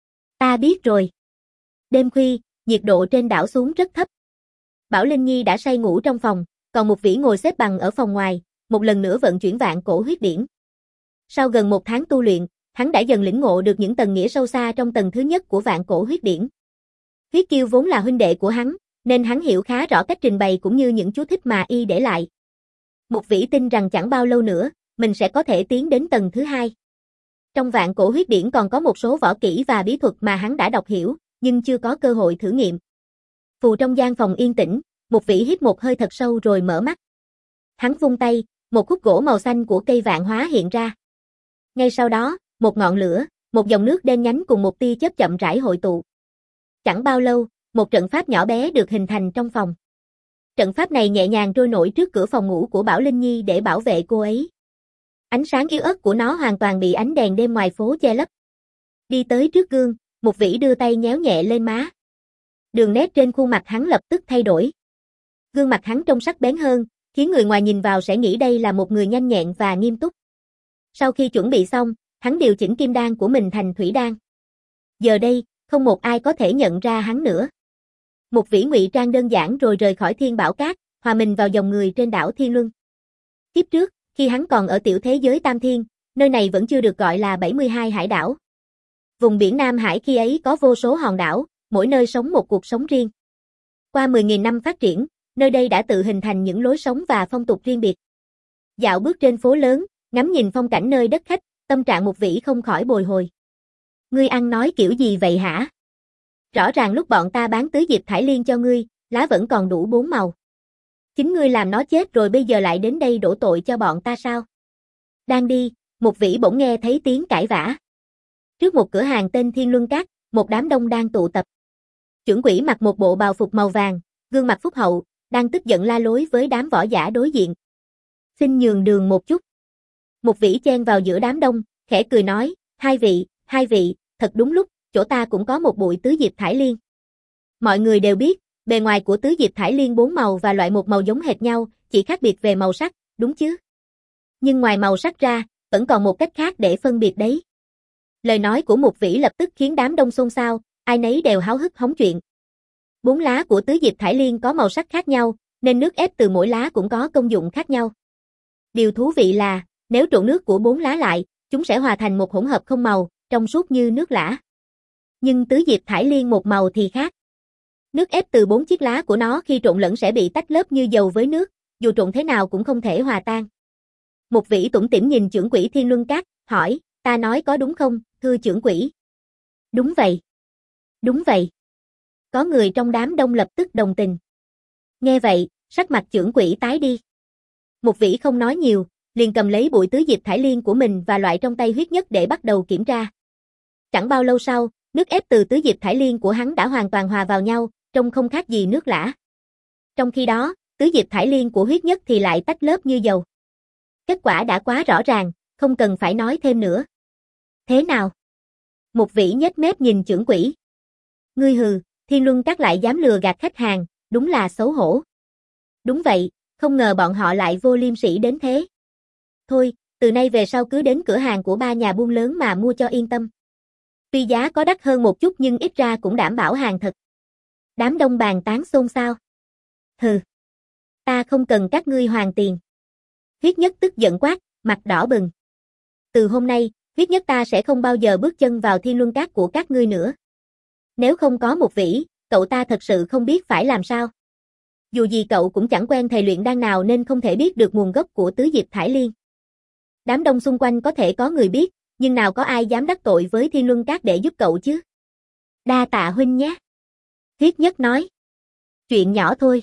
Ta biết rồi. Đêm khuya, nhiệt độ trên đảo xuống rất thấp. Bảo Linh Nhi đã say ngủ trong phòng, còn Mục Vĩ ngồi xếp bằng ở phòng ngoài, một lần nữa vận chuyển vạn cổ huyết điển. Sau gần một tháng tu luyện, hắn đã dần lĩnh ngộ được những tầng nghĩa sâu xa trong tầng thứ nhất của vạn cổ huyết điển. Huyết Kiêu vốn là huynh đệ của hắn, nên hắn hiểu khá rõ cách trình bày cũng như những chú thích mà y để lại. Mục Vĩ tin rằng chẳng bao lâu nữa, mình sẽ có thể tiến đến tầng thứ hai. Trong vạn cổ huyết điển còn có một số võ kỹ và bí thuật mà hắn đã đọc hiểu, nhưng chưa có cơ hội thử nghiệm. Phù trong gian phòng yên tĩnh, Mục Vĩ hít một hơi thật sâu rồi mở mắt. Hắn vung tay, một khúc gỗ màu xanh của cây vạn hóa hiện ra. Ngay sau đó, một ngọn lửa, một dòng nước đen nhánh cùng một tia chớp chậm rãi hội tụ. Chẳng bao lâu, một trận pháp nhỏ bé được hình thành trong phòng. Trận pháp này nhẹ nhàng trôi nổi trước cửa phòng ngủ của Bảo Linh Nhi để bảo vệ cô ấy. Ánh sáng yếu ớt của nó hoàn toàn bị ánh đèn đêm ngoài phố che lấp. Đi tới trước gương, Mục Vĩ đưa tay nhéo nhẹ lên má. Đường nét trên khuôn mặt hắn lập tức thay đổi. Gương mặt hắn trông sắc bén hơn, khiến người ngoài nhìn vào sẽ nghĩ đây là một người nhanh nhẹn và nghiêm túc. Sau khi chuẩn bị xong, hắn điều chỉnh kim đan của mình thành thủy đan. Giờ đây, không một ai có thể nhận ra hắn nữa. Mục Vĩ ngụy trang đơn giản rồi rời khỏi Thiên Bảo Các, hòa mình vào dòng người trên đảo Thiên Luân. Kiếp trước, khi hắn còn ở tiểu thế giới Tam Thiên, nơi này vẫn chưa được gọi là bảy mươi hai hải đảo. Vùng biển Nam Hải khi ấy có vô số hòn đảo, mỗi nơi sống một cuộc sống riêng. Qua mười nghìn năm phát triển, nơi đây đã tự hình thành những lối sống và phong tục riêng biệt. Dạo bước trên phố lớn, ngắm nhìn phong cảnh nơi đất khách, tâm trạng Mục Vĩ không khỏi bồi hồi. Ngươi ăn nói kiểu gì vậy hả? Rõ ràng lúc bọn ta bán tứ diệp thải liên cho ngươi, lá vẫn còn đủ bốn màu. Chính ngươi làm nó chết rồi bây giờ lại đến đây đổ tội cho bọn ta sao? Đang đi, một vĩ bỗng nghe thấy tiếng cãi vã. Trước một cửa hàng tên Thiên Luân Các, một đám đông đang tụ tập. Chưởng quỷ mặc một bộ bào phục màu vàng, gương mặt phúc hậu, đang tức giận la lối với đám võ giả đối diện. Xin nhường đường một chút. Một vĩ chen vào giữa đám đông, khẽ cười nói, hai vị, hai vị, thật đúng lúc, chỗ ta cũng có một bụi tứ diệp thải liên. Mọi người đều biết, bề ngoài của tứ diệp thải liên bốn màu và loại một màu giống hệt nhau, chỉ khác biệt về màu sắc, đúng chứ? Nhưng ngoài màu sắc ra, vẫn còn một cách khác để phân biệt đấy. Lời nói của một vĩ lập tức khiến đám đông xôn xao, ai nấy đều háo hức hóng chuyện. Bốn lá của tứ diệp thải liên có màu sắc khác nhau, nên nước ép từ mỗi lá cũng có công dụng khác nhau. Điều thú vị là, nếu trộn nước của bốn lá lại, chúng sẽ hòa thành một hỗn hợp không màu, trong suốt như nước lã. Nhưng tứ diệp thải liên một màu thì khác. Nước ép từ bốn chiếc lá của nó khi trộn lẫn sẽ bị tách lớp như dầu với nước, dù trộn thế nào cũng không thể hòa tan. Một vĩ tủm tỉm nhìn chưởng quỷ Thiên Luân Các, hỏi, ta nói có đúng không, thưa chưởng quỷ? Đúng vậy. Đúng vậy. Có người trong đám đông lập tức đồng tình. Nghe vậy, sắc mặt chưởng quỷ tái đi. Một vĩ không nói nhiều, liền cầm lấy bụi tứ diệp thải liên của mình và loại trong tay Huyết Nhất để bắt đầu kiểm tra. Chẳng bao lâu sau, nước ép từ tứ diệp thải liên của hắn đã hoàn toàn hòa vào nhau, trông không khác gì nước lã. Trong khi đó, tứ diệp thải liên của Huyết Nhất thì lại tách lớp như dầu. Kết quả đã quá rõ ràng, không cần phải nói thêm nữa. Thế nào? Một vĩ nhếch mép nhìn chưởng quỷ. Ngươi hừ, Thiên Luân Các lại dám lừa gạt khách hàng, đúng là xấu hổ. Đúng vậy, không ngờ bọn họ lại vô liêm sỉ đến thế. Thôi, từ nay về sau cứ đến cửa hàng của ba nhà buôn lớn mà mua cho yên tâm. Tuy giá có đắt hơn một chút nhưng ít ra cũng đảm bảo hàng thật. Đám đông bàn tán xôn xao. Hừ, ta không cần các ngươi hoàn tiền. Huyết Nhất tức giận quát, mặt đỏ bừng. Từ hôm nay, Huyết Nhất ta sẽ không bao giờ bước chân vào Thiên Luân Các của các ngươi nữa. Nếu không có một vĩ, cậu ta thật sự không biết phải làm sao. Dù gì cậu cũng chẳng quen thầy luyện đan nào nên không thể biết được nguồn gốc của tứ diệp thải liên. Đám đông xung quanh có thể có người biết, nhưng nào có ai dám đắc tội với Thiên Luân Các để giúp cậu chứ. Đa tạ huynh nhé. Huyết Nhất nói. Chuyện nhỏ thôi.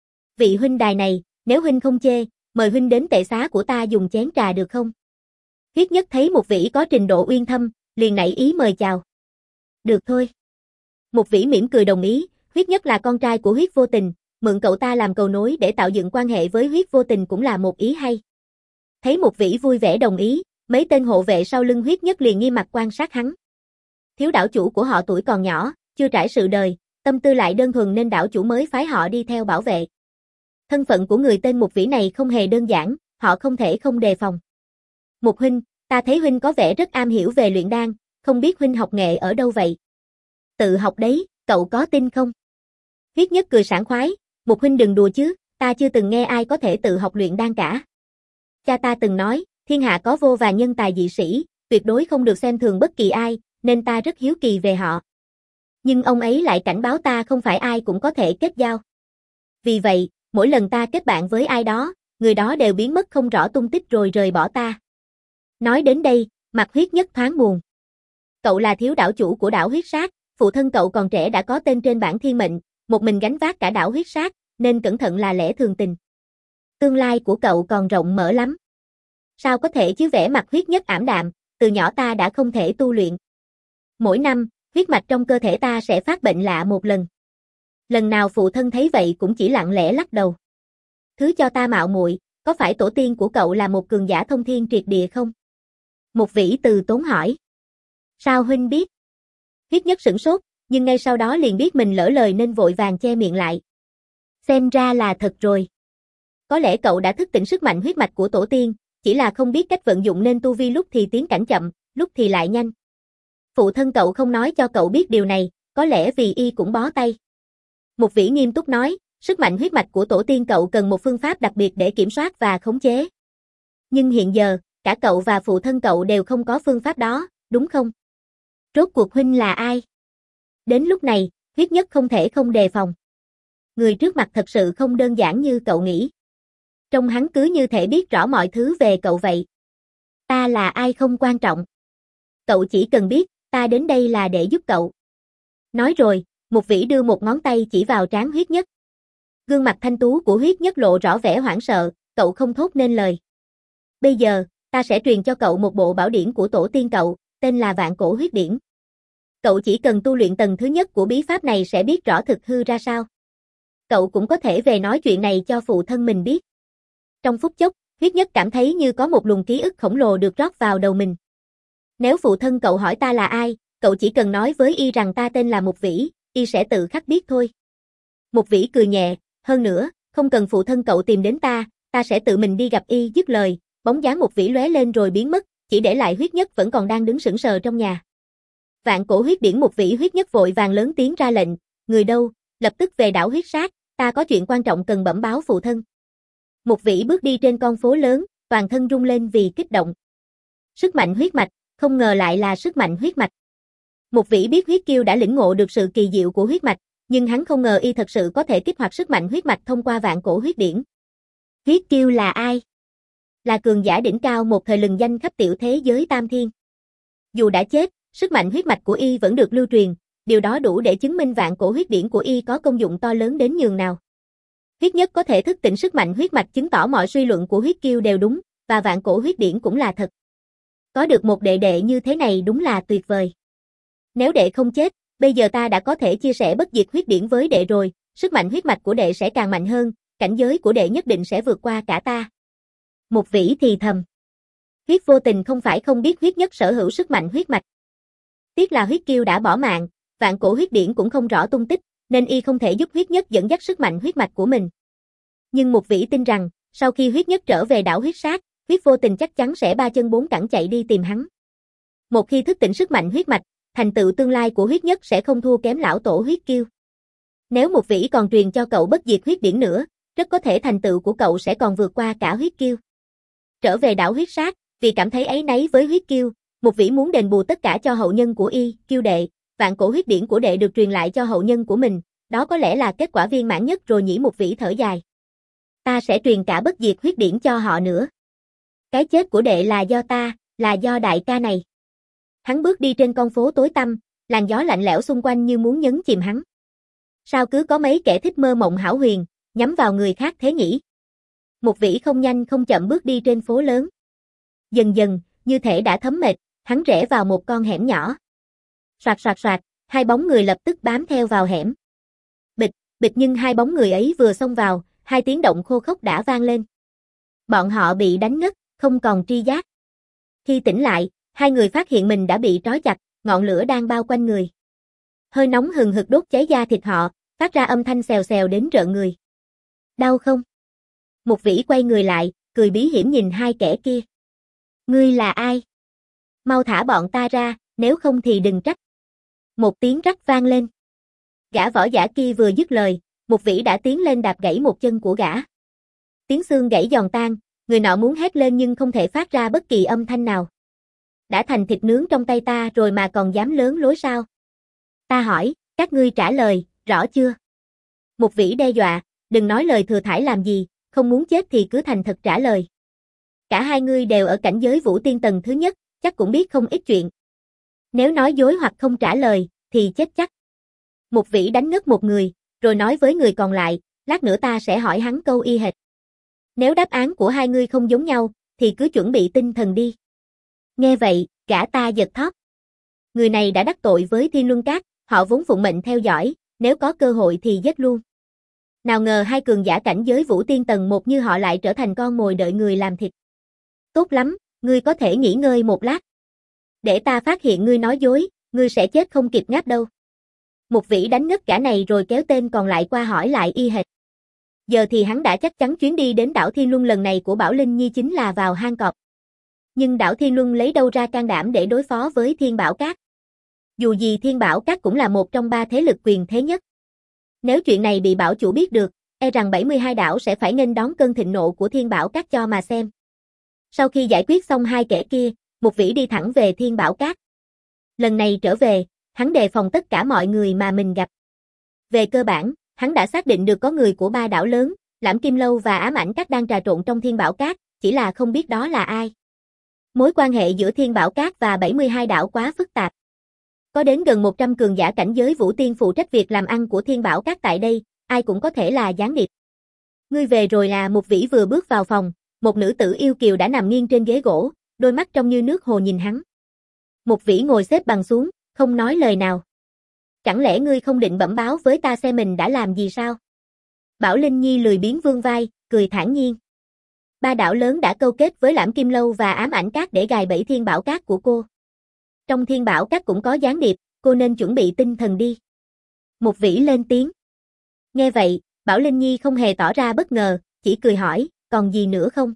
Vị huynh đài này, nếu huynh không chê, mời huynh đến tệ xá của ta dùng chén trà được không? Huyết Nhất thấy một vĩ có trình độ uyên thâm, liền nảy ý mời chào. Được thôi. Một vĩ mỉm cười đồng ý, Huyết Nhất là con trai của Huyết Vô Tình, mượn cậu ta làm cầu nối để tạo dựng quan hệ với Huyết Vô Tình cũng là một ý hay. Thấy một vĩ vui vẻ đồng ý, mấy tên hộ vệ sau lưng Huyết Nhất liền nghiêm mặt quan sát hắn. Thiếu đảo chủ của họ tuổi còn nhỏ, chưa trải sự đời, tâm tư lại đơn thuần nên đảo chủ mới phái họ đi theo bảo vệ. Thân phận của người tên một vĩ này không hề đơn giản, họ không thể không đề phòng. Một huynh, ta thấy huynh có vẻ rất am hiểu về luyện đan, không biết huynh học nghệ ở đâu vậy? Tự học đấy, cậu có tin không? Huyết Nhất cười sảng khoái, một huynh đừng đùa chứ, ta chưa từng nghe ai có thể tự học luyện đan cả. Cha ta từng nói, thiên hạ có vô vàn nhân tài dị sĩ, tuyệt đối không được xem thường bất kỳ ai, nên ta rất hiếu kỳ về họ. Nhưng ông ấy lại cảnh báo ta không phải ai cũng có thể kết giao. Vì vậy, mỗi lần ta kết bạn với ai đó, người đó đều biến mất không rõ tung tích rồi rời bỏ ta. Nói đến đây, mặt Huyết Nhất thoáng buồn. Cậu là thiếu đảo chủ của đảo Huyết Sát, phụ thân cậu còn trẻ đã có tên trên bảng thiên mệnh, một mình gánh vác cả đảo Huyết Sát, nên cẩn thận là lẽ thường tình. Tương lai của cậu còn rộng mở lắm. Sao có thể chứ? Vẻ mặt Huyết Nhất ảm đạm, từ nhỏ ta đã không thể tu luyện. Mỗi năm, huyết mạch trong cơ thể ta sẽ phát bệnh lạ một lần. Lần nào phụ thân thấy vậy cũng chỉ lặng lẽ lắc đầu. Thứ cho ta mạo muội, có phải tổ tiên của cậu là một cường giả thông thiên triệt địa không? Một vĩ từ tốn hỏi. Sao huynh biết? Huyết Nhất sửng sốt, nhưng ngay sau đó liền biết mình lỡ lời nên vội vàng che miệng lại. Xem ra là thật rồi. Có lẽ cậu đã thức tỉnh sức mạnh huyết mạch của tổ tiên, chỉ là không biết cách vận dụng nên tu vi lúc thì tiến cảnh chậm, lúc thì lại nhanh. Phụ thân cậu không nói cho cậu biết điều này, có lẽ vì y cũng bó tay. Một vĩ nghiêm túc nói, sức mạnh huyết mạch của tổ tiên cậu cần một phương pháp đặc biệt để kiểm soát và khống chế. Nhưng hiện giờ, cả cậu và phụ thân cậu đều không có phương pháp đó, đúng không? Rốt cuộc huynh là ai? Đến lúc này, Huyết Nhất không thể không đề phòng. Người trước mặt thật sự không đơn giản như cậu nghĩ. Trông hắn cứ như thể biết rõ mọi thứ về cậu vậy. Ta là ai không quan trọng. Cậu chỉ cần biết, ta đến đây là để giúp cậu. Nói rồi, một vĩ đưa một ngón tay chỉ vào trán Huyết Nhất. Gương mặt thanh tú của huyết nhất lộ rõ vẻ hoảng sợ, cậu không thốt nên lời. Bây giờ, ta sẽ truyền cho cậu một bộ bảo điển của tổ tiên cậu, tên là Vạn Cổ Huyết Điển. Cậu chỉ cần tu luyện tầng thứ nhất của bí pháp này sẽ biết rõ thực hư ra sao. Cậu cũng có thể về nói chuyện này cho phụ thân mình biết. Trong phút chốc, huyết nhất cảm thấy như có một luồng ký ức khổng lồ được rót vào đầu mình. Nếu phụ thân cậu hỏi ta là ai, cậu chỉ cần nói với y rằng ta tên là Mục Vĩ, y sẽ tự khắc biết thôi. Mục Vĩ cười nhẹ, hơn nữa, không cần phụ thân cậu tìm đến ta, ta sẽ tự mình đi gặp y. Dứt lời, bóng dáng Mục Vĩ lóe lên rồi biến mất, chỉ để lại huyết nhất vẫn còn đang đứng sững sờ trong nhà. Vạn Cổ Huyết Điển. Mục Vĩ huyết nhất vội vàng lớn tiếng ra lệnh, người đâu, lập tức về đảo huyết sát, ta có chuyện quan trọng cần bẩm báo phụ thân. Mục Vĩ bước đi trên con phố lớn, toàn thân rung lên vì kích động. Sức mạnh huyết mạch, không ngờ lại là sức mạnh huyết mạch. Mục Vĩ biết huyết kiêu đã lĩnh ngộ được sự kỳ diệu của huyết mạch, nhưng hắn không ngờ y thật sự có thể kích hoạt sức mạnh huyết mạch thông qua Vạn Cổ Huyết Điển. Huyết kiêu là ai? Là cường giả đỉnh cao một thời lừng danh khắp tiểu thế giới Tam Thiên. Dù đã chết, sức mạnh huyết mạch của y vẫn được lưu truyền, điều đó đủ để chứng minh Vạn Cổ Huyết Điển của y có công dụng to lớn đến nhường nào. Huyết nhất có thể thức tỉnh sức mạnh huyết mạch chứng tỏ mọi suy luận của huyết kiêu đều đúng, và Vạn Cổ Huyết Điển cũng là thật. Có được một đệ đệ như thế này đúng là tuyệt vời. Nếu đệ không chết, bây giờ ta đã có thể chia sẻ bất diệt huyết điển với đệ rồi, sức mạnh huyết mạch của đệ sẽ càng mạnh hơn, cảnh giới của đệ nhất định sẽ vượt qua cả ta. Mục Vĩ thì thầm. Huyết vô tình không phải không biết huyết nhất sở hữu sức mạnh huyết mạch. Tiếc là huyết kiêu đã bỏ mạng, Vạn Cổ Huyết Điển cũng không rõ tung tích, nên y không thể giúp huyết nhất dẫn dắt sức mạnh huyết mạch của mình. Nhưng Mục Vĩ tin rằng, sau khi huyết nhất trở về đảo huyết sát, huyết vô tình chắc chắn sẽ ba chân bốn cẳng chạy đi tìm hắn. Một khi thức tỉnh sức mạnh huyết mạch, thành tựu tương lai của huyết nhất sẽ không thua kém lão tổ huyết kiêu. Nếu Mục Vĩ còn truyền cho cậu bất diệt huyết điển nữa, rất có thể thành tựu của cậu sẽ còn vượt qua cả huyết kiêu. Trở về đảo huyết sát, vì cảm thấy áy náy với huyết kiêu, Mục Vĩ muốn đền bù tất cả cho hậu nhân của y, kiêu đệ. Vạn Cổ Huyết Điển của đệ được truyền lại cho hậu nhân của mình, đó có lẽ là kết quả viên mãn nhất rồi nhỉ. Mục Vĩ thở dài. Ta sẽ truyền cả bất diệt huyết điển cho họ nữa. Cái chết của đệ là do ta, là do đại ca này. Hắn bước đi trên con phố tối tăm, làn gió lạnh lẽo xung quanh như muốn nhấn chìm hắn. Sao cứ có mấy kẻ thích mơ mộng hão huyền, nhắm vào người khác thế nhỉ? Mục Vĩ không nhanh không chậm bước đi trên phố lớn. Dần dần, như thể đã thấm mệt, hắn rẽ vào một con hẻm nhỏ. Soạt soạt soạt, hai bóng người lập tức bám theo vào hẻm. Bịch, bịch nhưng hai bóng người ấy vừa xông vào, hai tiếng động khô khốc đã vang lên. Bọn họ bị đánh ngất, không còn tri giác. Khi tỉnh lại, hai người phát hiện mình đã bị trói chặt, ngọn lửa đang bao quanh người. Hơi nóng hừng hực đốt cháy da thịt họ, phát ra âm thanh xèo xèo đến rợn người. Đau không? Mục Vĩ quay người lại, cười bí hiểm nhìn hai kẻ kia. Ngươi là ai? Mau thả bọn ta ra, nếu không thì đừng trách. Một tiếng rắc vang lên. Gã võ giả kia vừa dứt lời, Mục Vĩ đã tiến lên đạp gãy một chân của gã. Tiếng xương gãy giòn tan, người nọ muốn hét lên nhưng không thể phát ra bất kỳ âm thanh nào. Đã thành thịt nướng trong tay ta rồi mà còn dám lớn lối sao? Ta hỏi, các ngươi trả lời, rõ chưa? Mục Vĩ đe dọa, đừng nói lời thừa thãi làm gì, không muốn chết thì cứ thành thật trả lời. Cả hai ngươi đều ở cảnh giới Vũ Tiên tầng thứ nhất, chắc cũng biết không ít chuyện. Nếu nói dối hoặc không trả lời, thì chết chắc. Mục Vĩ đánh ngất một người, rồi nói với người còn lại, lát nữa ta sẽ hỏi hắn câu y hệt. Nếu đáp án của hai ngươi không giống nhau, thì cứ chuẩn bị tinh thần đi. Nghe vậy, gã ta giật thót. Người này đã đắc tội với Thiên Luân Các, họ vốn phụng mệnh theo dõi, nếu có cơ hội thì giết luôn. Nào ngờ hai cường giả cảnh giới Vũ Tiên tầng một như họ lại trở thành con mồi đợi người làm thịt. Tốt lắm, ngươi có thể nghỉ ngơi một lát. Để ta phát hiện ngươi nói dối, ngươi sẽ chết không kịp ngáp đâu. Mục Vĩ đánh ngất cả này rồi kéo tên còn lại qua hỏi lại y hệt. Giờ thì hắn đã chắc chắn chuyến đi đến đảo Thiên Luân lần này của Bảo Linh Nhi chính là vào hang cọp. Nhưng đảo Thiên Luân lấy đâu ra can đảm để đối phó với Thiên Bảo Các? Dù gì Thiên Bảo Các cũng là một trong ba thế lực quyền thế nhất. Nếu chuyện này bị bảo chủ biết được, e rằng bảy mươi hai đảo sẽ phải nghênh đón cơn thịnh nộ của Thiên Bảo Các cho mà xem. Sau khi giải quyết xong hai kẻ kia, Mục Vĩ đi thẳng về Thiên Bảo Các. Lần này trở về, hắn đề phòng tất cả mọi người mà mình gặp. Về cơ bản, hắn đã xác định được có người của ba đảo lớn, Lãm Kim Lâu và Ám Ảnh Các đang trà trộn trong Thiên Bảo Các, chỉ là không biết đó là ai. Mối quan hệ giữa Thiên Bảo Các và bảy mươi hai đảo quá phức tạp. Có đến gần một trăm cường giả cảnh giới Vũ Tiên phụ trách việc làm ăn của Thiên Bảo Các tại đây, ai cũng có thể là gián điệp. Ngươi về rồi à? Mục Vĩ vừa bước vào phòng, một nữ tử yêu kiều đã nằm nghiêng trên ghế gỗ, đôi mắt trong như nước hồ nhìn hắn. Mục Vĩ ngồi xếp bằng xuống, không nói lời nào. Chẳng lẽ ngươi không định bẩm báo với ta xem mình đã làm gì sao? Bảo Linh Nhi lười biếng vươn vai, cười thản nhiên. Ba đảo lớn đã câu kết với Lãm Kim Lâu và Ám Ảnh Các để gài bẫy Thiên Bảo Các của cô. Trong Thiên Bảo Các cũng có gián điệp, cô nên chuẩn bị tinh thần đi. Mục Vĩ lên tiếng. Nghe vậy, Bảo Linh Nhi không hề tỏ ra bất ngờ, chỉ cười hỏi, còn gì nữa không?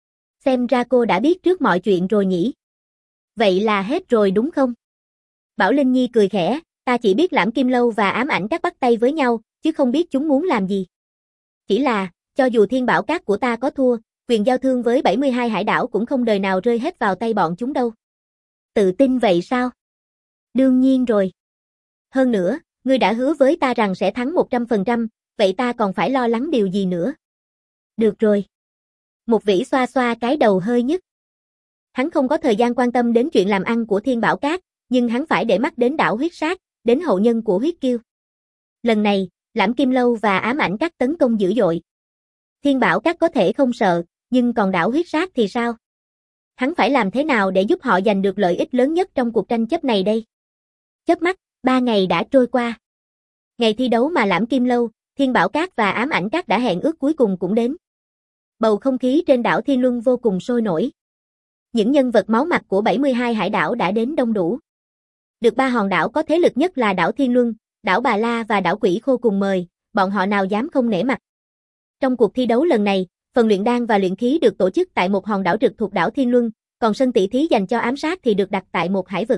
Xem ra cô đã biết trước mọi chuyện rồi nhỉ? Vậy là hết rồi đúng không? Bảo Linh Nhi cười khẽ, ta chỉ biết Lãm Kim Lâu và Ám Ảnh Các bắt tay với nhau, chứ không biết chúng muốn làm gì. Chỉ là, cho dù Thiên Bảo Các của ta có thua, quyền giao thương với bảy mươi hai hải đảo cũng không đời nào rơi hết vào tay bọn chúng đâu. Tự tin vậy sao? Đương nhiên rồi. Hơn nữa, ngươi đã hứa với ta rằng sẽ thắng một trăm phần trăm, vậy ta còn phải lo lắng điều gì nữa? Được rồi. Mục Vĩ xoa xoa cái đầu hơi nhức. Hắn không có thời gian quan tâm đến chuyện làm ăn của Thiên Bảo Các, nhưng hắn phải để mắt đến đảo huyết sát, đến hậu nhân của huyết kiêu. Lần này, Lãm Kim Lâu và Ám Ảnh Các tấn công dữ dội. Thiên Bảo Các có thể không sợ, nhưng còn đảo huyết sát thì sao? Hắn phải làm thế nào để giúp họ giành được lợi ích lớn nhất trong cuộc tranh chấp này đây? Chớp mắt, ba ngày đã trôi qua. Ngày thi đấu mà Lãm Kim Lâu, Thiên Bảo Các và Ám Ảnh Các đã hẹn ước cuối cùng cũng đến. Bầu không khí trên đảo Thiên Luân vô cùng sôi nổi. Những nhân vật máu mặt của bảy mươi hai hải đảo đã đến đông đủ. Được ba hòn đảo có thế lực nhất là đảo Thiên Luân, đảo Bà La và đảo Quỷ Khô cùng mời, bọn họ nào dám không nể mặt. Trong cuộc thi đấu lần này, phần luyện đan và luyện khí được tổ chức tại một hòn đảo trực thuộc đảo Thiên Luân, còn sân tỷ thí dành cho ám sát thì được đặt tại một hải vực.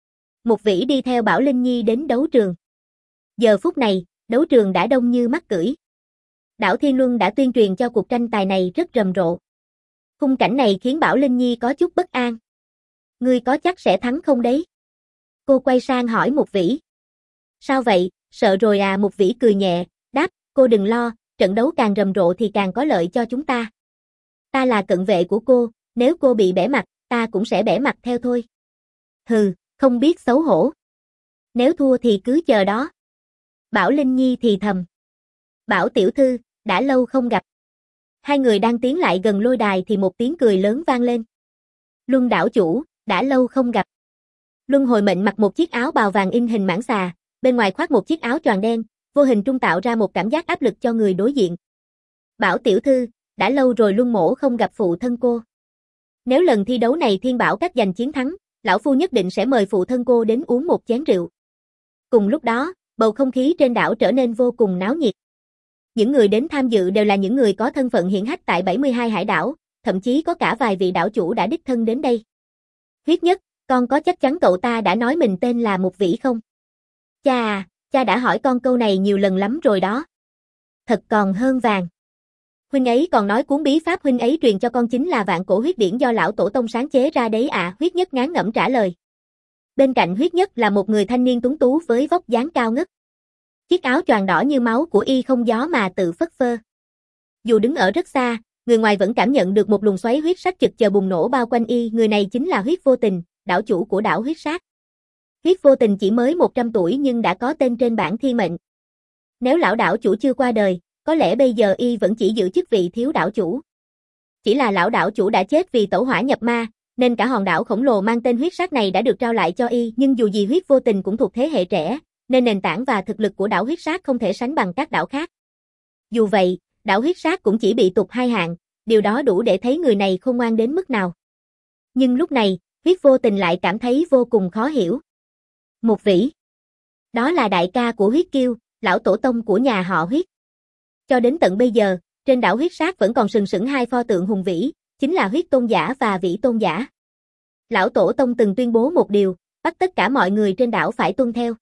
Mục Vĩ đi theo Bảo Linh Nhi đến đấu trường. Giờ phút này, đấu trường đã đông như mắc cưỡi. Đảo Thiên Luân đã tuyên truyền cho cuộc tranh tài này rất rầm rộ. Khung cảnh này khiến Bảo Linh Nhi có chút bất an. Ngươi có chắc sẽ thắng không đấy? Cô quay sang hỏi Mục Vĩ. Sao vậy, sợ rồi à? Mục Vĩ cười nhẹ, đáp, cô đừng lo, trận đấu càng rầm rộ thì càng có lợi cho chúng ta. Ta là cận vệ của cô, nếu cô bị bẻ mặt, ta cũng sẽ bẻ mặt theo thôi. Hừ, không biết xấu hổ. Nếu thua thì cứ chờ đó. Bảo Linh Nhi thì thầm. Bảo tiểu thư, đã lâu không gặp. Hai người đang tiến lại gần lôi đài thì một tiếng cười lớn vang lên. Luân đảo chủ, đã lâu không gặp. Luân Hồi Mệnh mặc một chiếc áo bào vàng in hình mãng xà, bên ngoài khoác một chiếc áo choàng đen, vô hình trung tạo ra một cảm giác áp lực cho người đối diện. Bảo tiểu thư, đã lâu rồi Luân mỗ không gặp phụ thân cô. Nếu lần thi đấu này Thiên Bảo Các giành chiến thắng, lão phu nhất định sẽ mời phụ thân cô đến uống một chén rượu. Cùng lúc đó, bầu không khí trên đảo trở nên vô cùng náo nhiệt. Những người đến tham dự đều là những người có thân phận hiển hách tại bảy mươi hai hải đảo, thậm chí có cả vài vị đảo chủ đã đích thân đến đây. Huyết Nhất, con có chắc chắn cậu ta đã nói mình tên là Mục Vĩ không? Cha à, cha đã hỏi con câu này nhiều lần lắm rồi đó. Thật còn hơn vàng. Huynh ấy còn nói cuốn bí pháp huynh ấy truyền cho con chính là Vạn Cổ Huyết Điển do lão tổ tông sáng chế ra đấy ạ. À, Huyết Nhất ngán ngẩm trả lời. Bên cạnh Huyết Nhất là một người thanh niên tuấn tú với vóc dáng cao ngất. Chiếc áo choàng đỏ như máu của y không gió mà tự phất phơ. Dù đứng ở rất xa, người ngoài vẫn cảm nhận được một luồng xoáy huyết sắc trực chờ bùng nổ bao quanh y. Người này chính là Huyết Vô Tình, đảo chủ của đảo huyết sát. Huyết Vô Tình chỉ mới một trăm tuổi nhưng đã có tên trên bảng thiên mệnh. Nếu lão đảo chủ chưa qua đời, có lẽ bây giờ y vẫn chỉ giữ chức vị thiếu đảo chủ. Chỉ là lão đảo chủ đã chết vì tẩu hỏa nhập ma, nên cả hòn đảo khổng lồ mang tên huyết sát này đã được trao lại cho y. Nhưng dù gì Huyết Vô Tình cũng thuộc thế hệ trẻ, nên nền tảng và thực lực của đảo huyết sát không thể sánh bằng các đảo khác. Dù vậy, đảo huyết sát cũng chỉ bị tụt hai hạng, điều đó đủ để thấy người này khôn ngoan đến mức nào. Nhưng lúc này, Huyết Vô Tình lại cảm thấy vô cùng khó hiểu. Mục Vĩ. Đó là đại ca của Huyết Kiêu, lão tổ tông của nhà họ Huyết. Cho đến tận bây giờ, trên đảo huyết sát vẫn còn sừng sững hai pho tượng hùng vĩ, chính là Huyết Tôn Giả và Vĩ Tôn Giả. Lão tổ tông từng tuyên bố một điều, bắt tất cả mọi người trên đảo phải tuân theo.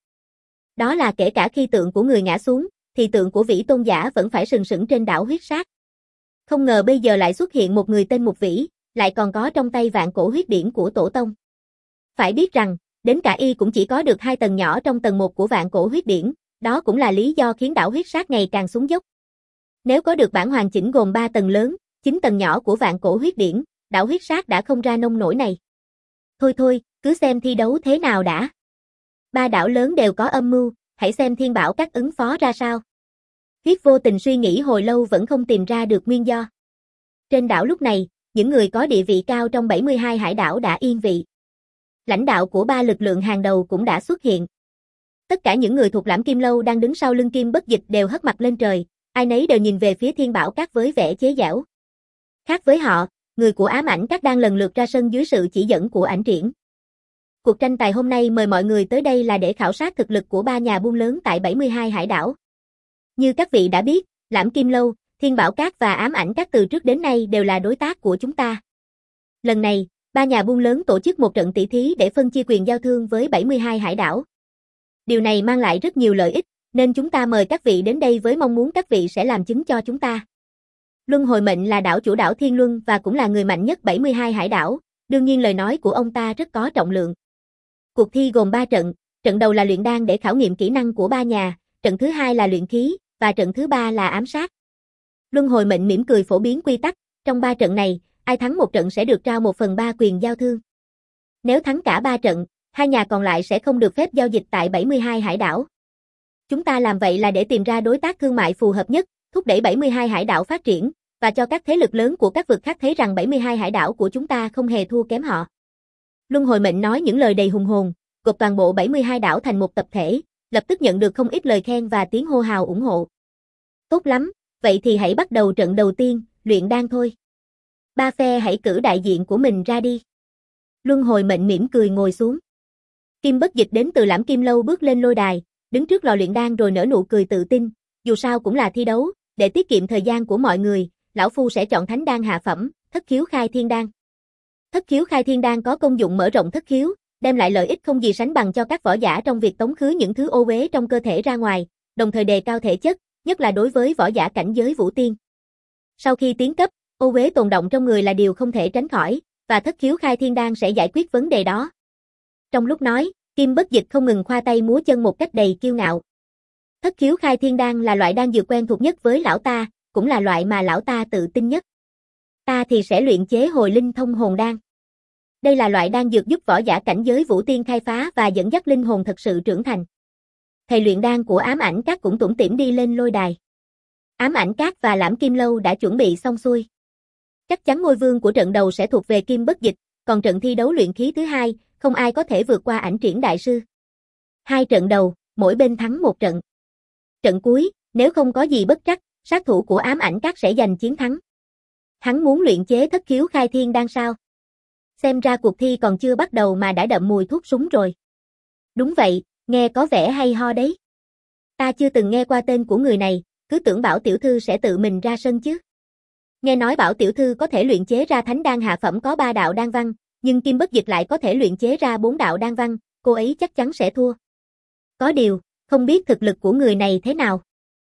Đó là kể cả khi tượng của người ngã xuống, thì tượng của Vĩ Tôn Giả vẫn phải sừng sững trên đảo huyết sát. Không ngờ bây giờ lại xuất hiện một người tên Mục Vĩ, lại còn có trong tay Vạn Cổ Huyết Điển của tổ tông. Phải biết rằng, đến cả y cũng chỉ có được hai tầng nhỏ trong tầng một của Vạn Cổ Huyết Điển, đó cũng là lý do khiến đảo huyết sát ngày càng xuống dốc. Nếu có được bản hoàn chỉnh gồm ba tầng lớn, chín tầng nhỏ của Vạn Cổ Huyết Điển, đảo huyết sát đã không ra nông nổi này. Thôi thôi, cứ xem thi đấu thế nào đã. Ba đảo lớn đều có âm mưu, hãy xem Thiên Bảo Các ứng phó ra sao. Viết vô tình suy nghĩ hồi lâu vẫn không tìm ra được nguyên do. Trên đảo lúc này, những người có địa vị cao trong bảy mươi hai hải đảo đã yên vị. Lãnh đạo của ba lực lượng hàng đầu cũng đã xuất hiện. Tất cả những người thuộc Lảm Kim Lâu đang đứng sau lưng Kim Bất Dịch đều hất mặt lên trời, ai nấy đều nhìn về phía Thiên Bảo Các với vẻ chế giễu. Khác với họ, người của Ám Ảnh Các đang lần lượt ra sân dưới sự chỉ dẫn của Ảnh Triển. Cuộc tranh tài hôm nay mời mọi người tới đây là để khảo sát thực lực của ba nhà buôn lớn tại bảy mươi hai hải đảo. Như các vị đã biết, Lảm Kim Lâu, Thiên Bảo Các và Ám Ảnh Các từ trước đến nay đều là đối tác của chúng ta. Lần này, ba nhà buôn lớn tổ chức một trận tỷ thí để phân chia quyền giao thương với bảy mươi hai hải đảo. Điều này mang lại rất nhiều lợi ích, nên chúng ta mời các vị đến đây với mong muốn các vị sẽ làm chứng cho chúng ta. Luân Hồi Mệnh là đảo chủ đảo Thiên Luân và cũng là người mạnh nhất bảy mươi hai hải đảo, đương nhiên lời nói của ông ta rất có trọng lượng. Cuộc thi gồm ba trận, trận đầu là luyện đan để khảo nghiệm kỹ năng của ba nhà, trận thứ hai là luyện khí, và trận thứ ba là ám sát. Luân Hồi Mệnh mỉm cười phổ biến quy tắc, trong ba trận này, ai thắng một trận sẽ được trao một phần ba quyền giao thương. Nếu thắng cả ba trận, hai nhà còn lại sẽ không được phép giao dịch tại bảy mươi hai hải đảo. Chúng ta làm vậy là để tìm ra đối tác thương mại phù hợp nhất, thúc đẩy bảy mươi hai hải đảo phát triển, và cho các thế lực lớn của các vực khác thấy rằng bảy mươi hai hải đảo của chúng ta không hề thua kém họ. Luân Hồi Mệnh nói những lời đầy hùng hồn, gộp toàn bộ bảy mươi hai đảo thành một tập thể, lập tức nhận được không ít lời khen và tiếng hô hào ủng hộ. Tốt lắm, vậy thì hãy bắt đầu trận đầu tiên, luyện đan thôi. Ba phe hãy cử đại diện của mình ra đi. Luân Hồi Mệnh mỉm cười ngồi xuống. Kim Bất Dịch đến từ Lảm Kim Lâu bước lên lôi đài, đứng trước lò luyện đan rồi nở nụ cười tự tin, dù sao cũng là thi đấu, để tiết kiệm thời gian của mọi người, lão phu sẽ chọn thánh đan hạ phẩm, Thất Khiếu Khai Thiên Đan. Thất Khiếu Khai Thiên Đan có công dụng mở rộng thất khiếu, đem lại lợi ích không gì sánh bằng cho các võ giả trong việc tống khứ những thứ ô uế trong cơ thể ra ngoài, đồng thời đề cao thể chất, nhất là đối với võ giả cảnh giới vũ tiên. Sau khi tiến cấp, ô uế tồn đọng trong người là điều không thể tránh khỏi, và Thất Khiếu Khai Thiên Đan sẽ giải quyết vấn đề đó. Trong lúc nói, Kim Bất Dịch không ngừng khoa tay múa chân một cách đầy kiêu ngạo. Thất Khiếu Khai Thiên Đan là loại đan dược quen thuộc nhất với lão ta, cũng là loại mà lão ta tự tin nhất. Ta thì sẽ luyện chế Hồi Linh Thông Hồn Đan. Đây là loại đan dược giúp võ giả cảnh giới vũ tiên khai phá và dẫn dắt linh hồn thật sự trưởng thành. Thầy luyện đan của Ám Ảnh Các cũng tủm tỉm đi lên lôi đài. Ám Ảnh Các và Lảm Kim Lâu đã chuẩn bị xong xuôi. Chắc chắn ngôi vương của trận đầu sẽ thuộc về Kim Bất Dịch, còn trận thi đấu luyện khí thứ hai, không ai có thể vượt qua Ảnh Triển đại sư. Hai trận đầu, mỗi bên thắng một trận. Trận cuối, nếu không có gì bất trắc, sát thủ của Ám Ảnh Các sẽ giành chiến thắng. Hắn muốn luyện chế Thất Khiếu Khai Thiên Đan sao? Xem ra cuộc thi còn chưa bắt đầu mà đã đậm mùi thuốc súng rồi. Đúng vậy, nghe có vẻ hay ho đấy. Ta chưa từng nghe qua tên của người này, cứ tưởng Bảo tiểu thư sẽ tự mình ra sân chứ. Nghe nói Bảo tiểu thư có thể luyện chế ra thánh đan hạ phẩm có ba đạo đan văn, nhưng Kim Bất Dịch lại có thể luyện chế ra bốn đạo đan văn, cô ấy chắc chắn sẽ thua. Có điều, không biết thực lực của người này thế nào.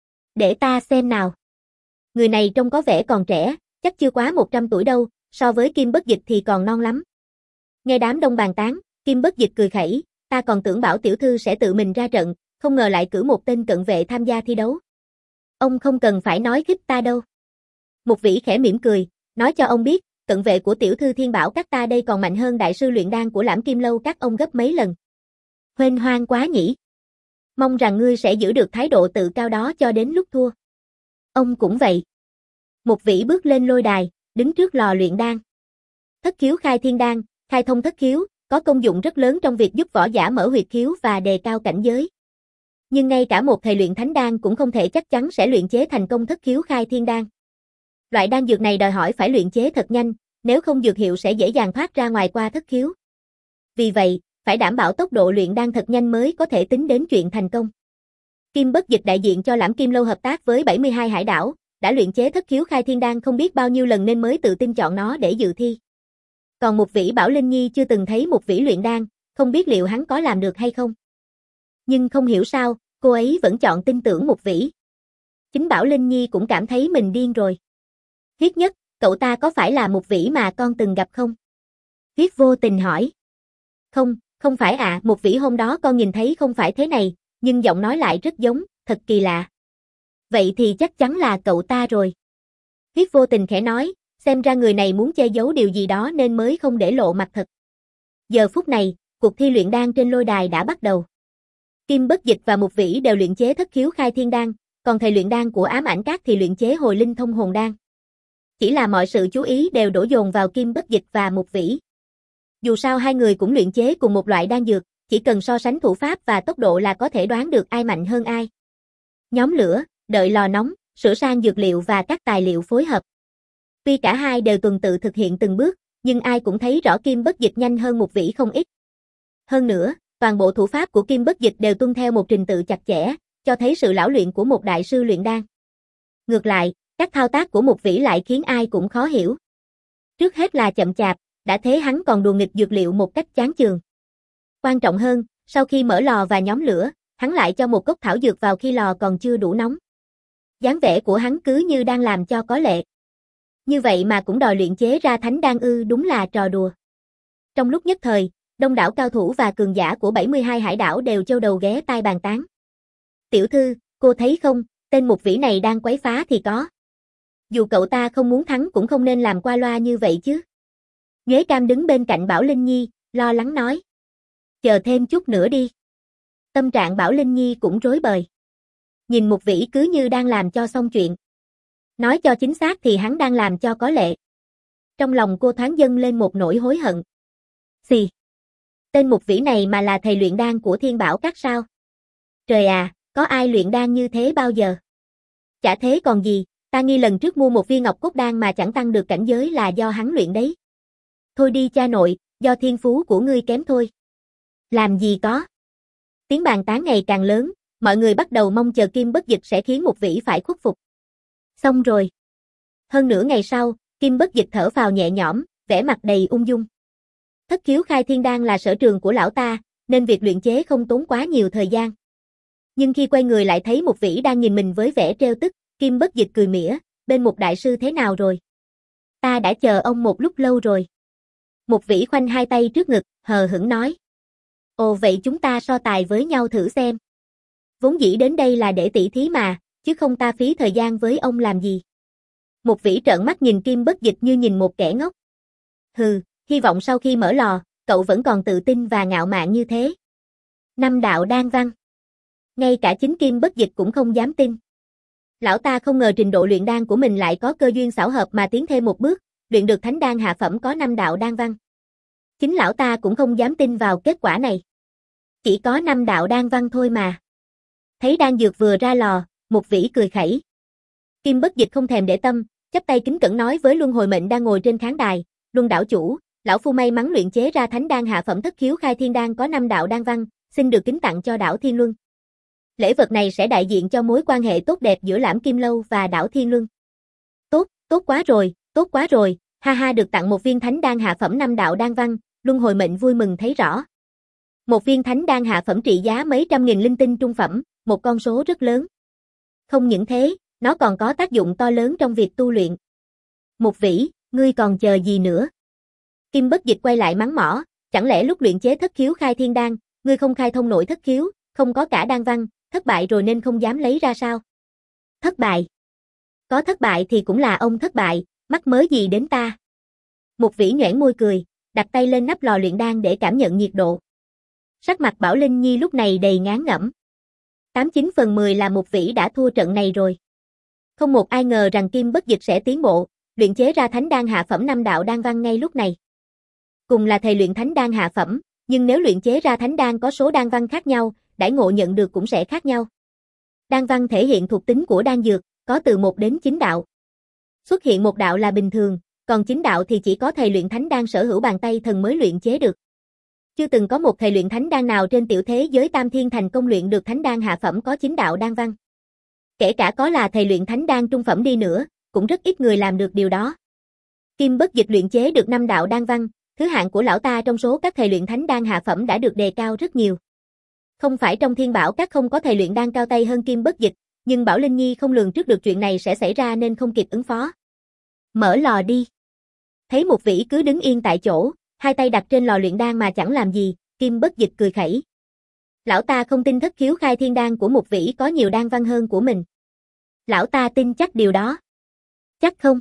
Để ta xem nào. Người này trông có vẻ còn trẻ, chắc chưa quá một trăm tuổi đâu, so với Kim Bất Dịch thì còn non lắm. Nghe đám đông bàn tán, Kim Bất Dịch cười khẩy, ta còn tưởng Bảo tiểu thư sẽ tự mình ra trận, không ngờ lại cử một tên cận vệ tham gia thi đấu. Ông không cần phải nói khích ta đâu. Mục Vĩ khẽ mỉm cười, nói cho ông biết, cận vệ của tiểu thư Thiên Bảo Các ta đây còn mạnh hơn đại sư luyện đan của Lảm Kim Lâu các ông gấp mấy lần. Huênh hoang quá nhỉ. Mong rằng ngươi sẽ giữ được thái độ tự cao đó cho đến lúc thua. Ông cũng vậy. Mục Vĩ bước lên lôi đài, đứng trước lò luyện đan. Thất Khiếu Khai Thiên Đan, khai thông thất khiếu, có công dụng rất lớn trong việc giúp võ giả mở huyệt khiếu và đề cao cảnh giới. Nhưng ngay cả một thầy luyện thánh đan cũng không thể chắc chắn sẽ luyện chế thành công Thất Khiếu Khai Thiên Đan. Loại đan dược này đòi hỏi phải luyện chế thật nhanh, nếu không dược hiệu sẽ dễ dàng thoát ra ngoài qua thất khiếu. Vì vậy, phải đảm bảo tốc độ luyện đan thật nhanh mới có thể tính đến chuyện thành công. Kim Bất Dịch đại diện cho Lảm Kim Lâu hợp tác với bảy mươi hai hải đảo, đã luyện chế Thất Khiếu Khai Thiên Đan không biết bao nhiêu lần nên mới tự tin chọn nó để dự thi. Còn Mục Vĩ bảo Linh Nhi chưa từng thấy Mục Vĩ luyện đan, không biết liệu hắn có làm được hay không. Nhưng không hiểu sao, cô ấy vẫn chọn tin tưởng Mục Vĩ. Chính Bảo Linh Nhi cũng cảm thấy mình điên rồi. Viết Nhất, cậu ta có phải là Mục Vĩ mà con từng gặp không? Viết Vô Tình hỏi. Không, không phải ạ, à, Mục Vĩ hôm đó con nhìn thấy không phải thế này, nhưng giọng nói lại rất giống, thật kỳ lạ. Vậy thì chắc chắn là cậu ta rồi. Viết Vô Tình khẽ nói, xem ra người này muốn che giấu điều gì đó nên mới không để lộ mặt thật. Giờ phút này, cuộc thi luyện đan trên lôi đài đã bắt đầu. Kim Bất Dịch và Mục Vĩ đều luyện chế Thất Khiếu Khai Thiên Đan, còn thầy luyện đan của ám ảnh các thì luyện chế hồi linh thông hồn đan. Chỉ là mọi sự chú ý đều đổ dồn vào Kim Bất Dịch và Mục Vĩ. Dù sao hai người cũng luyện chế cùng một loại đan dược, chỉ cần so sánh thủ pháp và tốc độ là có thể đoán được ai mạnh hơn ai. Nhóm lửa, đợi lò nóng, sửa sang dược liệu và các tài liệu phối hợp. Tuy cả hai đều tuần tự thực hiện từng bước, nhưng ai cũng thấy rõ Kim Bất Dịch nhanh hơn Mục Vĩ không ít. Hơn nữa, toàn bộ thủ pháp của Kim Bất Dịch đều tuân theo một trình tự chặt chẽ, cho thấy sự lão luyện của một đại sư luyện đan. Ngược lại, các thao tác của Mục Vĩ lại khiến ai cũng khó hiểu. Trước hết là chậm chạp, đã thế hắn còn đùa nghịch dược liệu một cách chán chường. Quan trọng hơn, sau khi mở lò và nhóm lửa, hắn lại cho một cốc thảo dược vào khi lò còn chưa đủ nóng. Dáng vẻ của hắn cứ như đang làm cho có lệ. Như vậy mà cũng đòi luyện chế ra thánh đan ư, đúng là trò đùa. Trong lúc nhất thời, đông đảo cao thủ và cường giả của bảy mươi hai hải đảo đều châu đầu ghé tai bàn tán. Tiểu thư, cô thấy không, tên Mục Vĩ này đang quấy phá thì có. Dù cậu ta không muốn thắng cũng không nên làm qua loa như vậy chứ. Nhuế Cam đứng bên cạnh Bảo Linh Nhi, lo lắng nói. Chờ thêm chút nữa đi. Tâm trạng Bảo Linh Nhi cũng rối bời. Nhìn Mục Vĩ cứ như đang làm cho xong chuyện. Nói cho chính xác thì hắn đang làm cho có lệ. Trong lòng cô thoáng dâng lên một nỗi hối hận. Xì. Tên Mục Vĩ này mà là thầy luyện đan của Thiên Bảo Các sao? Trời à, có ai luyện đan như thế bao giờ? Chả thế còn gì, ta nghi lần trước mua một viên ngọc cốt đan mà chẳng tăng được cảnh giới là do hắn luyện đấy. Thôi đi cha nội, do thiên phú của ngươi kém thôi. Làm gì có. Tiếng bàn tán ngày càng lớn, mọi người bắt đầu mong chờ Kim Bất Dịch sẽ khiến Mục Vĩ phải khuất phục. Xong rồi. Hơn nửa ngày sau, Kim Bất Dịch thở phào nhẹ nhõm, vẻ mặt đầy ung dung. Thất khiếu khai thiên đan là sở trường của lão ta, nên việc luyện chế không tốn quá nhiều thời gian. Nhưng khi quay người lại thấy Mục Vĩ đang nhìn mình với vẻ trêu tức, Kim Bất Dịch cười mỉa, bên Mục đại sư thế nào rồi? Ta đã chờ ông một lúc lâu rồi. Mục Vĩ khoanh hai tay trước ngực, hờ hững nói. Ồ vậy chúng ta so tài với nhau thử xem. Vốn dĩ đến đây là để tỉ thí mà, chứ không ta phí thời gian với ông làm gì. Mục Vĩ trợn mắt nhìn Kim Bất Dịch như nhìn một kẻ ngốc. Hừ, hy vọng sau khi mở lò, cậu vẫn còn tự tin và ngạo mạn như thế. Năm đạo đan văn. Ngay cả chính Kim Bất Dịch cũng không dám tin. Lão ta không ngờ trình độ luyện đan của mình lại có cơ duyên xảo hợp mà tiến thêm một bước, luyện được thánh đan hạ phẩm có năm đạo đan văn. Chính lão ta cũng không dám tin vào kết quả này. Chỉ có năm đạo đan văn thôi mà. Thấy đan dược vừa ra lò, Mục Vĩ cười khẩy. Kim Bất Dịch không thèm để tâm, chắp tay kính cẩn nói với Luân Hồi Mệnh đang ngồi trên khán đài, Luân đảo chủ, lão phu may mắn luyện chế ra thánh đan hạ phẩm thất khiếu khai thiên đan có năm đạo đan văn, xin được kính tặng cho đảo Thiên Luân. Lễ vật này sẽ đại diện cho mối quan hệ tốt đẹp giữa Lãm Kim Lâu và đảo Thiên Luân. Tốt, tốt quá rồi, tốt quá rồi, ha ha, được tặng một viên thánh đan hạ phẩm năm đạo đan văn, Luân Hồi Mệnh vui mừng thấy rõ. Một viên thánh đan hạ phẩm trị giá mấy trăm nghìn linh tinh trung phẩm, một con số rất lớn. Không những thế, nó còn có tác dụng to lớn trong việc tu luyện. Mục Vĩ, ngươi còn chờ gì nữa? Kim Bất Dịch quay lại mắng mỏ, chẳng lẽ lúc luyện chế thất khiếu khai thiên đan, ngươi không khai thông nổi thất khiếu, không có cả đan văn, thất bại rồi nên không dám lấy ra sao? Thất bại? Có thất bại thì cũng là ông thất bại, mắc mớ gì đến ta? Mục Vĩ nhoẻn môi cười, đặt tay lên nắp lò luyện đan để cảm nhận nhiệt độ. Sắc mặt Bảo Linh Nhi lúc này đầy ngán ngẩm. tám chín phần mười là Mục Vĩ đã thua trận này rồi. Không một ai ngờ rằng Kim Bất Dịch sẽ tiến bộ, luyện chế ra thánh đan hạ phẩm năm đạo đan văn ngay lúc này. Cùng là thầy luyện thánh đan hạ phẩm, nhưng nếu luyện chế ra thánh đan có số đan văn khác nhau, đãi ngộ nhận được cũng sẽ khác nhau. Đan văn thể hiện thuộc tính của đan dược, có từ một đến chín đạo. Xuất hiện một đạo là bình thường, còn chín đạo thì chỉ có thầy luyện thánh đan sở hữu bàn tay thần mới luyện chế được. Chưa từng có một thầy luyện thánh đan nào trên tiểu thế giới Tam Thiên thành công luyện được thánh đan hạ phẩm có chín đạo đan văn. Kể cả có là thầy luyện thánh đan trung phẩm đi nữa, cũng rất ít người làm được điều đó. Kim Bất Dịch luyện chế được năm đạo đan văn, thứ hạng của lão ta trong số các thầy luyện thánh đan hạ phẩm đã được đề cao rất nhiều. Không phải trong Thiên Bảo Các không có thầy luyện đan cao tay hơn Kim Bất Dịch, nhưng Bảo Linh Nhi không lường trước được chuyện này sẽ xảy ra nên không kịp ứng phó. Mở lò đi. Thấy Mục Vĩ cứ đứng yên tại chỗ, hai tay đặt trên lò luyện đan mà chẳng làm gì, Kim Bất Dịch cười khẩy. Lão ta không tin thất khiếu khai thiên đan của Mục Vĩ có nhiều đan văn hơn của mình. Lão ta tin chắc điều đó. Chắc không?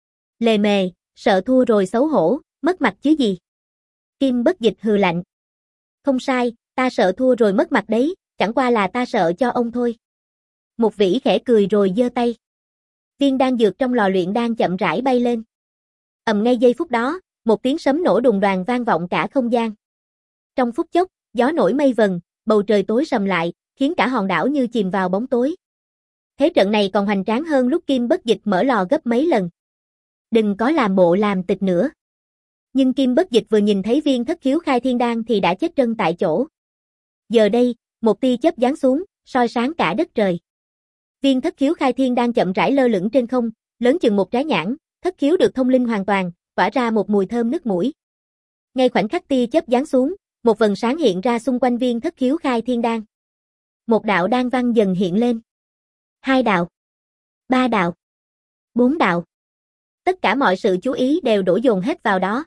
Lề mề, sợ thua rồi xấu hổ, mất mặt chứ gì. Kim Bất Dịch hừ lạnh. Không sai, ta sợ thua rồi mất mặt đấy, chẳng qua là ta sợ cho ông thôi. Một vĩ khẽ cười rồi giơ tay. Viên đan dược trong lò luyện đan chậm rãi bay lên. Ầm ngay giây phút đó, một tiếng sấm nổ đùng đoàng vang vọng cả không gian. Trong phút chốc, gió nổi mây vần, bầu trời tối sầm lại, khiến cả hòn đảo như chìm vào bóng tối. Thế trận này còn hoành tráng hơn lúc Kim Bất Dịch mở lò gấp mấy lần. Đừng có làm bộ làm tịch nữa. Nhưng Kim Bất Dịch vừa nhìn thấy viên thất khiếu khai thiên đan thì đã chết trân tại chỗ. Giờ đây, một tia chớp giáng xuống, soi sáng cả đất trời. Viên thất khiếu khai thiên đan chậm rãi lơ lửng trên không, lớn chừng một trái nhãn, thất khiếu được thông linh hoàn toàn, tỏa ra một mùi thơm nức mũi. Ngay khoảnh khắc tia chớp giáng xuống, một vầng sáng hiện ra xung quanh viên thất khiếu khai thiên đan. Một đạo đan văn dần hiện lên. Hai đạo. Ba đạo. Bốn đạo. Tất cả mọi sự chú ý đều đổ dồn hết vào đó.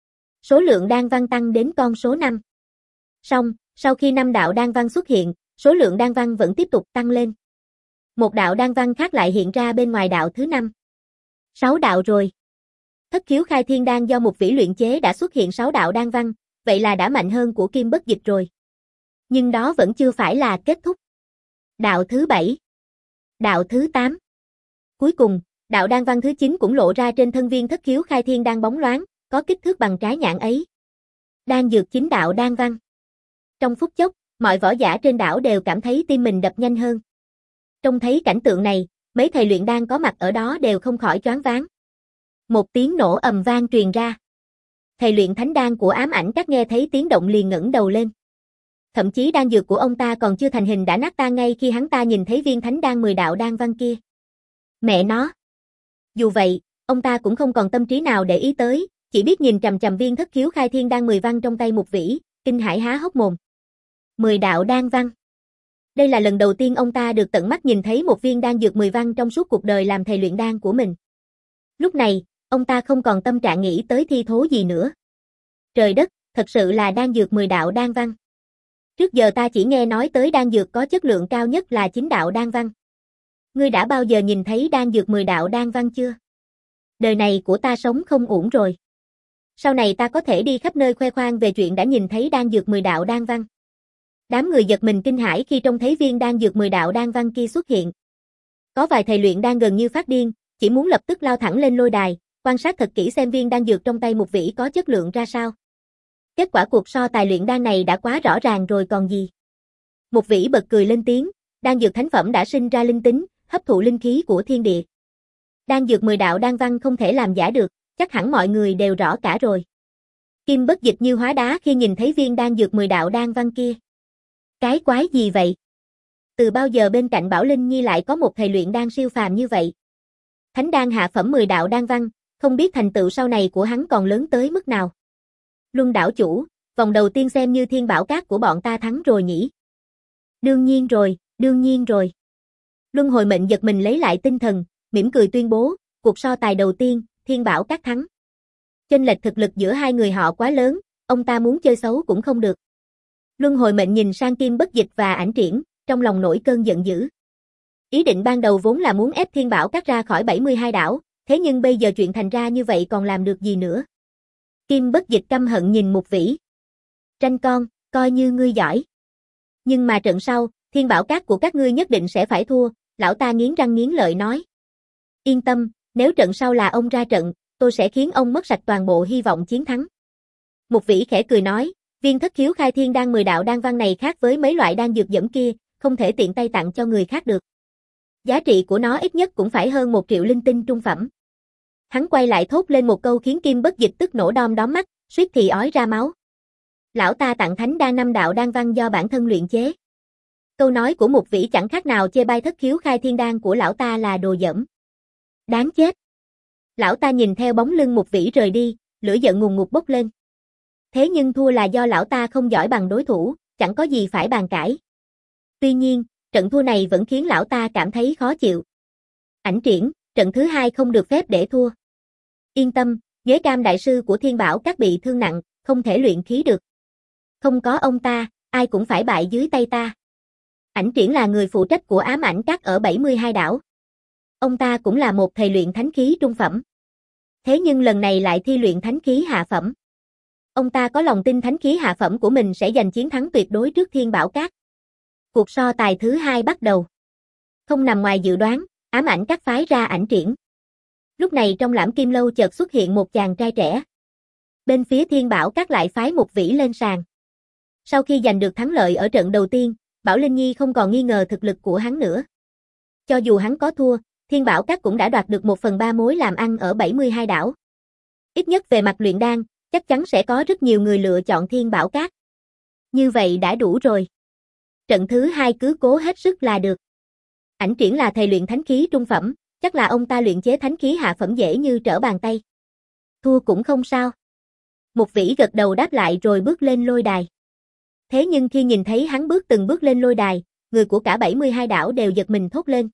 Số lượng đan văn tăng đến con số năm. Song, sau khi năm đạo đan văn xuất hiện, số lượng đan văn vẫn tiếp tục tăng lên. Một đạo đan văn khác lại hiện ra bên ngoài đạo thứ năm. Sáu đạo rồi. Thất khiếu khai thiên đan do một vĩ luyện chế đã xuất hiện sáu đạo đan văn, vậy là đã mạnh hơn của Kim Bất Dịch rồi. Nhưng đó vẫn chưa phải là kết thúc. Đạo thứ bảy. Đạo thứ tám. Cuối cùng, đạo đan văn thứ chín cũng lộ ra trên thân viên thất khiếu khai thiên đan bóng loáng, có kích thước bằng trái nhãn ấy. Đan dược chín đạo đan văn. Trong phút chốc, mọi võ giả trên đảo đều cảm thấy tim mình đập nhanh hơn. Trông thấy cảnh tượng này, mấy thầy luyện đan có mặt ở đó đều không khỏi choáng váng. Một tiếng nổ ầm vang truyền ra. Thầy luyện thánh đan của Ám Ảnh Các nghe thấy tiếng động liền ngẩng đầu lên. Thậm chí đan dược của ông ta còn chưa thành hình đã nát tan ngay khi hắn ta nhìn thấy viên thánh đan mười đạo đan văn kia. Mẹ nó! Dù vậy, ông ta cũng không còn tâm trí nào để ý tới, chỉ biết nhìn chằm chằm viên thất khiếu khai thiên đan mười văn trong tay Mục Vĩ, kinh hãi há hốc mồm. Mười đạo đan văn. Đây là lần đầu tiên ông ta được tận mắt nhìn thấy một viên đan dược mười văn trong suốt cuộc đời làm thầy luyện đan của mình. Lúc này, ông ta không còn tâm trạng nghĩ tới thi thố gì nữa. Trời đất, thật sự là đan dược mười đạo đan văn. Trước giờ ta chỉ nghe nói tới đan dược có chất lượng cao nhất là chín đạo đan văn. Ngươi đã bao giờ nhìn thấy đan dược mười đạo đan văn chưa? Đời này của ta sống không ổn rồi. Sau này ta có thể đi khắp nơi khoe khoang về chuyện đã nhìn thấy đan dược mười đạo đan văn. Đám người giật mình kinh hãi khi trông thấy viên đan dược mười đạo đan văn kia xuất hiện. Có vài thầy luyện đan gần như phát điên, chỉ muốn lập tức lao thẳng lên lôi đài, quan sát thật kỹ xem viên đan dược trong tay Mục Vĩ có chất lượng ra sao. Kết quả cuộc so tài luyện đan này đã quá rõ ràng rồi còn gì. Mục Vĩ bật cười lên tiếng, đan dược thánh phẩm đã sinh ra linh tính, hấp thụ linh khí của thiên địa. Đan dược mười đạo đan văn không thể làm giả được, chắc hẳn mọi người đều rõ cả rồi. Kim Bất Dịch như hóa đá khi nhìn thấy viên đan dược mười đạo đan văn kia. Cái quái gì vậy? Từ bao giờ bên cạnh Bảo Linh Nhi lại có một thầy luyện đan siêu phàm như vậy? Thánh đan hạ phẩm mười đạo đan văn, không biết thành tựu sau này của hắn còn lớn tới mức nào. Luân đảo chủ, vòng đầu tiên xem như thiên bảo cát của bọn ta thắng rồi nhỉ? Đương nhiên rồi, đương nhiên rồi. Luân Hồi Mệnh giật mình lấy lại tinh thần, mỉm cười tuyên bố, cuộc so tài đầu tiên, thiên bảo cát thắng. Chênh lệch thực lực giữa hai người họ quá lớn, ông ta muốn chơi xấu cũng không được. Luân Hồi Mệnh nhìn sang Kim Bất Dịch và Ảnh Triển, trong lòng nổi cơn giận dữ. Ý định ban đầu vốn là muốn ép thiên bảo cát ra khỏi bảy mươi hai đảo, thế nhưng bây giờ chuyện thành ra như vậy còn làm được gì nữa. Kim Bất Dịch căm hận nhìn Mục Vĩ. Tranh con, coi như ngươi giỏi. Nhưng mà trận sau, thiên bảo cát của các ngươi nhất định sẽ phải thua, lão ta nghiến răng nghiến lợi nói. Yên tâm, nếu trận sau là ông ra trận, tôi sẽ khiến ông mất sạch toàn bộ hy vọng chiến thắng. Mục Vĩ khẽ cười nói, viên thất khiếu khai thiên đan mười đạo đan văn này khác với mấy loại đan dược dẫm kia, không thể tiện tay tặng cho người khác được. Giá trị của nó ít nhất cũng phải hơn một triệu linh tinh trung phẩm. Hắn quay lại thốt lên một câu khiến Kim Bất Dịch tức nổ đom đóm mắt, suýt thì ói ra máu. Lão ta tặng thánh đan năm đạo đan văn do bản thân luyện chế. Câu nói của Mục Vĩ chẳng khác nào chê bai thất khiếu khai thiên đan của lão ta là đồ dởm. Đáng chết. Lão ta nhìn theo bóng lưng Mục Vĩ rời đi, lửa giận ngùn ngụt bốc lên. Thế nhưng thua là do lão ta không giỏi bằng đối thủ, chẳng có gì phải bàn cãi. Tuy nhiên, trận thua này vẫn khiến lão ta cảm thấy khó chịu. Ảnh Triển, trận thứ hai không được phép để thua. Yên tâm, Giới Cam đại sư của Thiên Bảo Các bị thương nặng, không thể luyện khí được. Không có ông ta, ai cũng phải bại dưới tay ta. Ảnh Triển là người phụ trách của Ám Ảnh Các ở bảy mươi hai đảo. Ông ta cũng là một thầy luyện thánh khí trung phẩm. Thế nhưng lần này lại thi luyện thánh khí hạ phẩm. Ông ta có lòng tin thánh khí hạ phẩm của mình sẽ giành chiến thắng tuyệt đối trước Thiên Bảo Các. Cuộc so tài thứ hai bắt đầu. Không nằm ngoài dự đoán, ám ảnh các phái ra ảnh triển. Lúc này trong Lãm Kim Lâu chợt xuất hiện một chàng trai trẻ. Bên phía Thiên Bảo Các lại phái Mục Vĩ lên sàn. Sau khi giành được thắng lợi ở trận đầu tiên, Bảo Linh Nhi không còn nghi ngờ thực lực của hắn nữa. Cho dù hắn có thua, Thiên Bảo Các cũng đã đoạt được một phần ba mối làm ăn ở bảy mươi hai đảo. Ít nhất về mặt luyện đan, chắc chắn sẽ có rất nhiều người lựa chọn Thiên Bảo Các. Như vậy đã đủ rồi. Trận thứ hai cứ cố hết sức là được. Ảnh triển là thầy luyện thánh khí trung phẩm, chắc là ông ta luyện chế thánh khí hạ phẩm dễ như trở bàn tay. Thua cũng không sao. Mục Vĩ gật đầu đáp lại rồi bước lên lôi đài. Thế nhưng khi nhìn thấy hắn bước từng bước lên lôi đài, người của cả bảy mươi hai đảo đều giật mình thốt lên.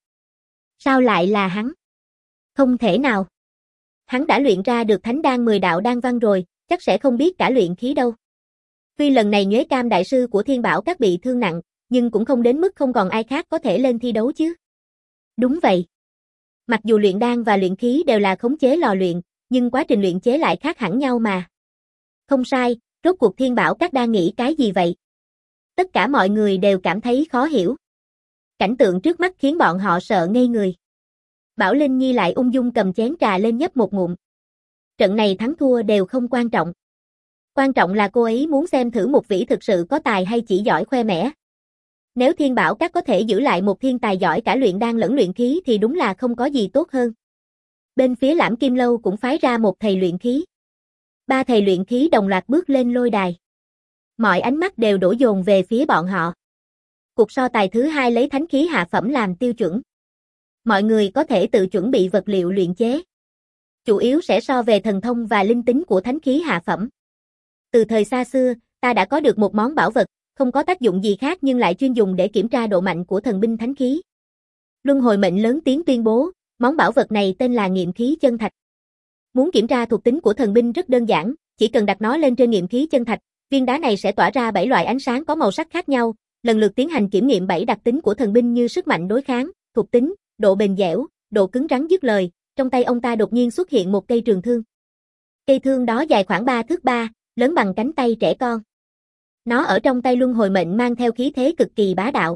Sao lại là hắn? Không thể nào. Hắn đã luyện ra được thánh đan mười đạo đan văn rồi, chắc sẽ không biết cả luyện khí đâu. Tuy lần này Nhuế Cam đại sư của Thiên Bảo Các bị thương nặng, nhưng cũng không đến mức không còn ai khác có thể lên thi đấu chứ. Đúng vậy. Mặc dù luyện đan và luyện khí đều là khống chế lò luyện, nhưng quá trình luyện chế lại khác hẳn nhau mà. Không sai, rốt cuộc Thiên Bảo Các đang nghĩ cái gì vậy? Tất cả mọi người đều cảm thấy khó hiểu. Cảnh tượng trước mắt khiến bọn họ sợ ngây người. Bảo Linh Nhi lại ung dung cầm chén trà lên nhấp một ngụm. Trận này thắng thua đều không quan trọng. Quan trọng là cô ấy muốn xem thử Mục Vĩ thực sự có tài hay chỉ giỏi khoe mẽ. Nếu Thiên Bảo Các có thể giữ lại một thiên tài giỏi cả luyện đan lẫn luyện khí thì đúng là không có gì tốt hơn. Bên phía Lãm Kim Lâu cũng phái ra một thầy luyện khí. Ba thầy luyện khí đồng loạt bước lên lôi đài. Mọi ánh mắt đều đổ dồn về phía bọn họ. Cuộc so tài thứ hai lấy thánh khí hạ phẩm làm tiêu chuẩn. Mọi người có thể tự chuẩn bị vật liệu luyện chế. Chủ yếu sẽ so về thần thông và linh tính của thánh khí hạ phẩm. Từ thời xa xưa, ta đã có được một món bảo vật, không có tác dụng gì khác nhưng lại chuyên dùng để kiểm tra độ mạnh của thần binh thánh khí. Luân Hồi Mệnh lớn tiếng tuyên bố, món bảo vật này tên là nghiệm khí chân thạch. Muốn kiểm tra thuộc tính của thần binh rất đơn giản, chỉ cần đặt nó lên trên nghiệm khí chân thạch, viên đá này sẽ tỏa ra bảy loại ánh sáng có màu sắc khác nhau, lần lượt tiến hành kiểm nghiệm bảy đặc tính của thần binh như sức mạnh đối kháng, thuộc tính, độ bền dẻo, độ cứng rắn. Dứt lời, trong tay ông ta đột nhiên xuất hiện một cây trường thương. Cây thương đó dài khoảng ba thước ba, lớn bằng cánh tay trẻ con. Nó ở trong tay Luân Hồi Mệnh mang theo khí thế cực kỳ bá đạo.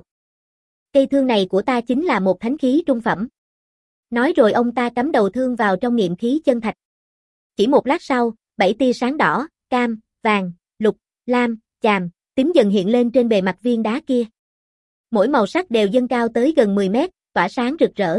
Cây thương này của ta chính là một thánh khí trung phẩm. Nói rồi ông ta cắm đầu thương vào trong nghiệm khí chân thạch. Chỉ một lát sau, bảy tia sáng đỏ, cam, vàng, lục, lam, chàm, tím dần hiện lên trên bề mặt viên đá kia. Mỗi màu sắc đều dâng cao tới gần mười mét, tỏa sáng rực rỡ.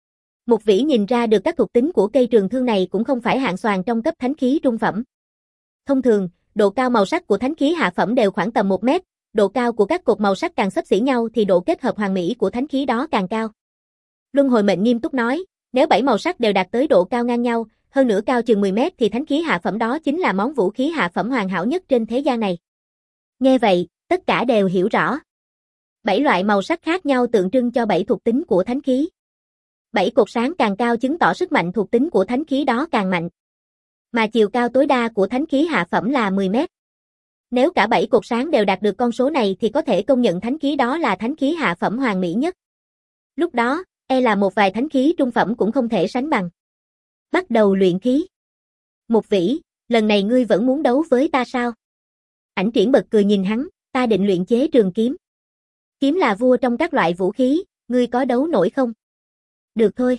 Mục Vĩ nhìn ra được các thuộc tính của cây trường thương này cũng không phải hạng xoàn trong cấp thánh khí trung phẩm. Thông thường, độ cao màu sắc của thánh khí hạ phẩm đều khoảng tầm một mét, độ cao của các cột màu sắc càng xấp xỉ nhau thì độ kết hợp hoàn mỹ của thánh khí đó càng cao. Luân Hồi Mệnh nghiêm túc nói, nếu bảy màu sắc đều đạt tới độ cao ngang nhau, hơn nữa cao chừng mười mét thì thánh khí hạ phẩm đó chính là món vũ khí hạ phẩm hoàn hảo nhất trên thế gian này. Nghe vậy, tất cả đều hiểu rõ. Bảy loại màu sắc khác nhau tượng trưng cho bảy thuộc tính của thánh khí. Bảy cột sáng càng cao chứng tỏ sức mạnh thuộc tính của thánh khí đó càng mạnh. Mà chiều cao tối đa của thánh khí hạ phẩm là mười mét. Nếu cả bảy cột sáng đều đạt được con số này thì có thể công nhận thánh khí đó là thánh khí hạ phẩm hoàn mỹ nhất. Lúc đó, e là một vài thánh khí trung phẩm cũng không thể sánh bằng. Bắt đầu luyện khí. Mục Vĩ, lần này ngươi vẫn muốn đấu với ta sao? Ảnh triển bật cười nhìn hắn, ta định luyện chế trường kiếm. Kiếm là vua trong các loại vũ khí, ngươi có đấu nổi không? Được thôi.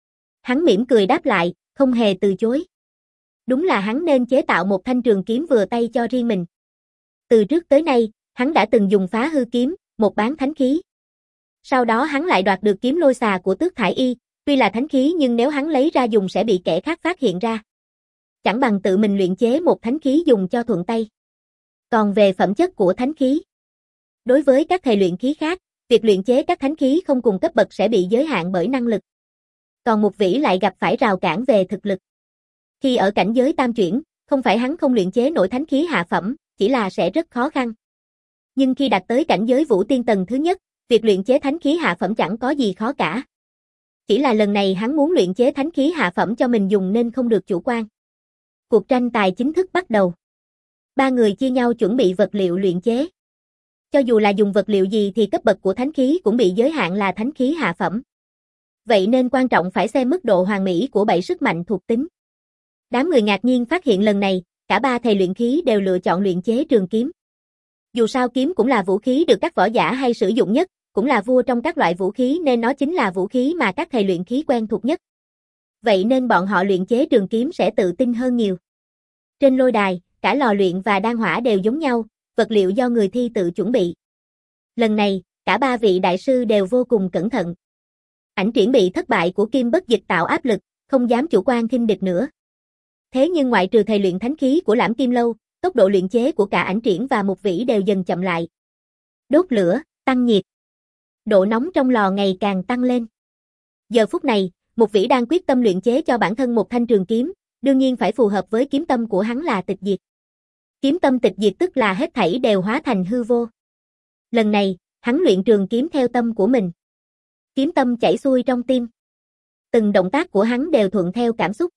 Hắn mỉm cười đáp lại, không hề từ chối. Đúng là hắn nên chế tạo một thanh trường kiếm vừa tay cho riêng mình. Từ trước tới nay, hắn đã từng dùng phá hư kiếm, một bán thánh khí. Sau đó hắn lại đoạt được kiếm lôi xà của Tước Thải Y, tuy là thánh khí nhưng nếu hắn lấy ra dùng sẽ bị kẻ khác phát hiện ra. Chẳng bằng tự mình luyện chế một thánh khí dùng cho thuận tay. Còn về phẩm chất của thánh khí, đối với các thầy luyện khí khác, việc luyện chế các thánh khí không cùng cấp bậc sẽ bị giới hạn bởi năng lực. Còn Mục Vĩ lại gặp phải rào cản về thực lực. Khi ở cảnh giới tam chuyển, không phải hắn không luyện chế nổi thánh khí hạ phẩm, chỉ là sẽ rất khó khăn. Nhưng khi đạt tới cảnh giới Vũ Tiên tầng thứ nhất, việc luyện chế thánh khí hạ phẩm chẳng có gì khó cả. Chỉ là lần này hắn muốn luyện chế thánh khí hạ phẩm cho mình dùng nên không được chủ quan. Cuộc tranh tài chính thức bắt đầu. Ba người chia nhau chuẩn bị vật liệu luyện chế. Cho dù là dùng vật liệu gì thì cấp bậc của thánh khí cũng bị giới hạn là thánh khí hạ phẩm. Vậy nên quan trọng phải xem mức độ hoàn mỹ của bảy sức mạnh thuộc tính. Đám người ngạc nhiên phát hiện lần này, cả ba thầy luyện khí đều lựa chọn luyện chế trường kiếm. Dù sao kiếm cũng là vũ khí được các võ giả hay sử dụng nhất, cũng là vua trong các loại vũ khí nên nó chính là vũ khí mà các thầy luyện khí quen thuộc nhất. Vậy nên bọn họ luyện chế trường kiếm sẽ tự tin hơn nhiều. Trên lôi đài, cả lò luyện và đan hỏa đều giống nhau, vật liệu do người thi tự chuẩn bị. Lần này, cả ba vị đại sư đều vô cùng cẩn thận. Ảnh Triển bị thất bại của Kim Bất Dịch tạo áp lực, không dám chủ quan khinh địch nữa. Thế nhưng ngoại trừ thầy luyện thánh khí của Lãm Kim Lâu, tốc độ luyện chế của cả Ảnh Triển và Mục Vĩ đều dần chậm lại. Đốt lửa, tăng nhiệt. Độ nóng trong lò ngày càng tăng lên. Giờ phút này, Mục Vĩ đang quyết tâm luyện chế cho bản thân một thanh trường kiếm, đương nhiên phải phù hợp với kiếm tâm của hắn là tịch diệt. Kiếm tâm tịch diệt tức là hết thảy đều hóa thành hư vô. Lần này, hắn luyện trường kiếm theo tâm của mình. Kiếm tâm chảy xuôi trong tim. Từng động tác của hắn đều thuận theo cảm xúc.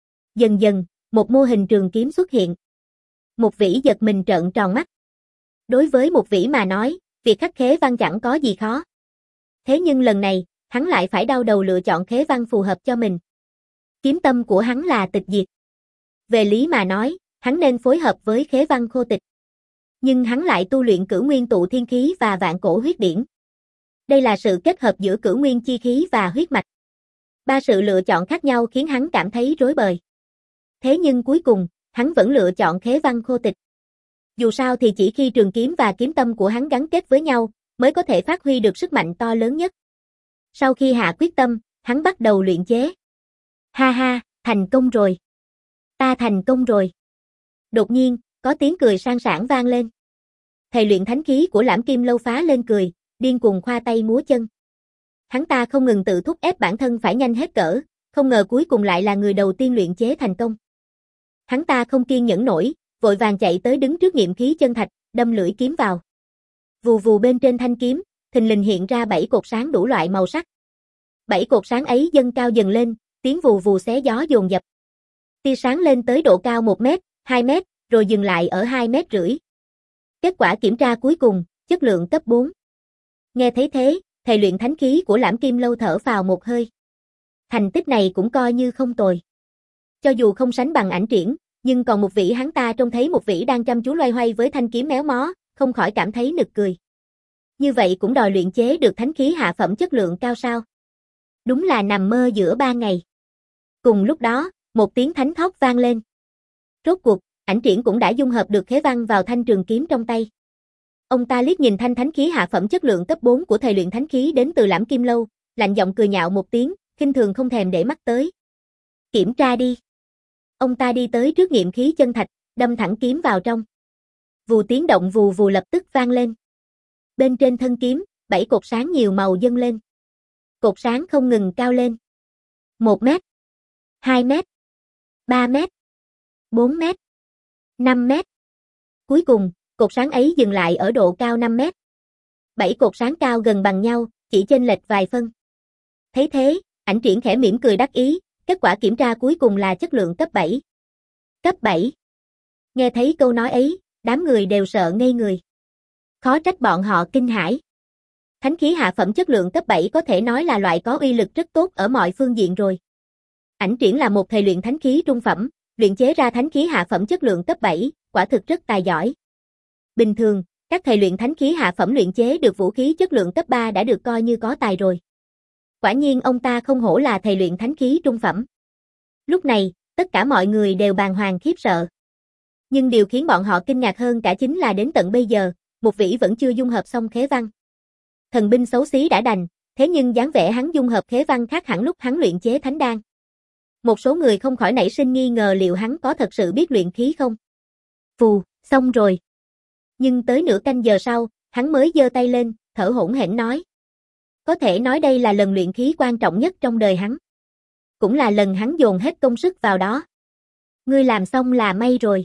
Dần dần, một mô hình trường kiếm xuất hiện. Mục Vĩ giật mình trợn tròn mắt. Đối với Mục Vĩ mà nói, việc khắc khế văn chẳng có gì khó. Thế nhưng lần này, hắn lại phải đau đầu lựa chọn khế văn phù hợp cho mình. Kiếm tâm của hắn là tịch diệt. Về lý mà nói, hắn nên phối hợp với khế văn khô tịch. Nhưng hắn lại tu luyện cửu nguyên tụ thiên khí và vạn cổ huyết điển. Đây là sự kết hợp giữa cửu nguyên chi khí và huyết mạch. Ba sự lựa chọn khác nhau khiến hắn cảm thấy rối bời. Thế nhưng cuối cùng, hắn vẫn lựa chọn khế văn khô tịch. Dù sao thì chỉ khi trường kiếm và kiếm tâm của hắn gắn kết với nhau, mới có thể phát huy được sức mạnh to lớn nhất. Sau khi hạ quyết tâm, hắn bắt đầu luyện chế. Ha ha, thành công rồi. Ta thành công rồi. Đột nhiên, có tiếng cười sang sảng vang lên. Thầy luyện thánh khí của Lãm Kim Lâu phá lên cười, điên cuồng khoa tay múa chân. Hắn ta không ngừng tự thúc ép bản thân phải nhanh hết cỡ, không ngờ cuối cùng lại là người đầu tiên luyện chế thành công. Hắn ta không kiên nhẫn nổi, vội vàng chạy tới đứng trước nghiệm khí chân thạch, đâm lưỡi kiếm vào. Vù vù bên trên thanh kiếm, thình lình hiện ra bảy cột sáng đủ loại màu sắc. Bảy cột sáng ấy dâng cao dần lên, tiếng vù vù xé gió dồn dập. Tia sáng lên tới độ cao một mét, hai mét, rồi dừng lại ở hai mét rưỡi. Kết quả kiểm tra cuối cùng, chất lượng cấp bốn. Nghe thấy thế, thầy luyện thánh khí của Lãm Kim Lâu thở phào một hơi. Thành tích này cũng coi như không tồi. Cho dù không sánh bằng Ảnh Triển, nhưng còn Mục Vĩ hắn ta trông thấy Mục Vĩ đang chăm chú loay hoay với thanh kiếm méo mó, không khỏi cảm thấy nực cười. Như vậy cũng đòi luyện chế được thánh khí hạ phẩm chất lượng cao sao? Đúng là nằm mơ giữa ba ngày. Cùng lúc đó, một tiếng thánh thót vang lên. Rốt cuộc, Ảnh Triển cũng đã dung hợp được khế văn vào thanh trường kiếm trong tay. Ông ta liếc nhìn thanh thánh khí hạ phẩm chất lượng cấp bốn của thầy luyện thánh khí đến từ Lãm Kim Lâu, lạnh giọng cười nhạo một tiếng, khinh thường không thèm để mắt tới. Kiểm tra đi. Ông ta đi tới trước nghiệm khí chân thạch, đâm thẳng kiếm vào trong. Vù tiếng động vù vù lập tức vang lên. Bên trên thân kiếm, bảy cột sáng nhiều màu dâng lên. Cột sáng không ngừng cao lên. Một mét, hai mét, ba mét, bốn mét, năm mét. Cuối cùng, cột sáng ấy dừng lại ở độ cao năm mét. Bảy cột sáng cao gần bằng nhau, chỉ chênh lệch vài phân. Thấy thế, Ảnh Triển khẽ mỉm cười đắc ý, kết quả kiểm tra cuối cùng là chất lượng cấp bảy. Cấp bảy. Nghe thấy câu nói ấy, đám người đều sợ ngây người. Khó trách bọn họ kinh hãi. Thánh khí hạ phẩm chất lượng cấp bảy có thể nói là loại có uy lực rất tốt ở mọi phương diện rồi. Ảnh Triển là một thầy luyện thánh khí trung phẩm, luyện chế ra thánh khí hạ phẩm chất lượng cấp bảy, quả thực rất tài giỏi. Bình thường, các thầy luyện thánh khí hạ phẩm luyện chế được vũ khí chất lượng cấp ba đã được coi như có tài rồi. Quả nhiên ông ta không hổ là thầy luyện thánh khí trung phẩm. Lúc này, tất cả mọi người đều bàng hoàng khiếp sợ. Nhưng điều khiến bọn họ kinh ngạc hơn cả chính là đến tận bây giờ, Mục Vĩ vẫn chưa dung hợp xong khế văn. Thần binh xấu xí đã đành, thế nhưng dáng vẻ hắn dung hợp khế văn khác hẳn lúc hắn luyện chế thánh đan. Một số người không khỏi nảy sinh nghi ngờ liệu hắn có thật sự biết luyện khí không. Phù, xong rồi. Nhưng tới nửa canh giờ sau, hắn mới giơ tay lên, thở hổn hển nói. Có thể nói đây là lần luyện khí quan trọng nhất trong đời hắn. Cũng là lần hắn dồn hết công sức vào đó. Ngươi làm xong là may rồi.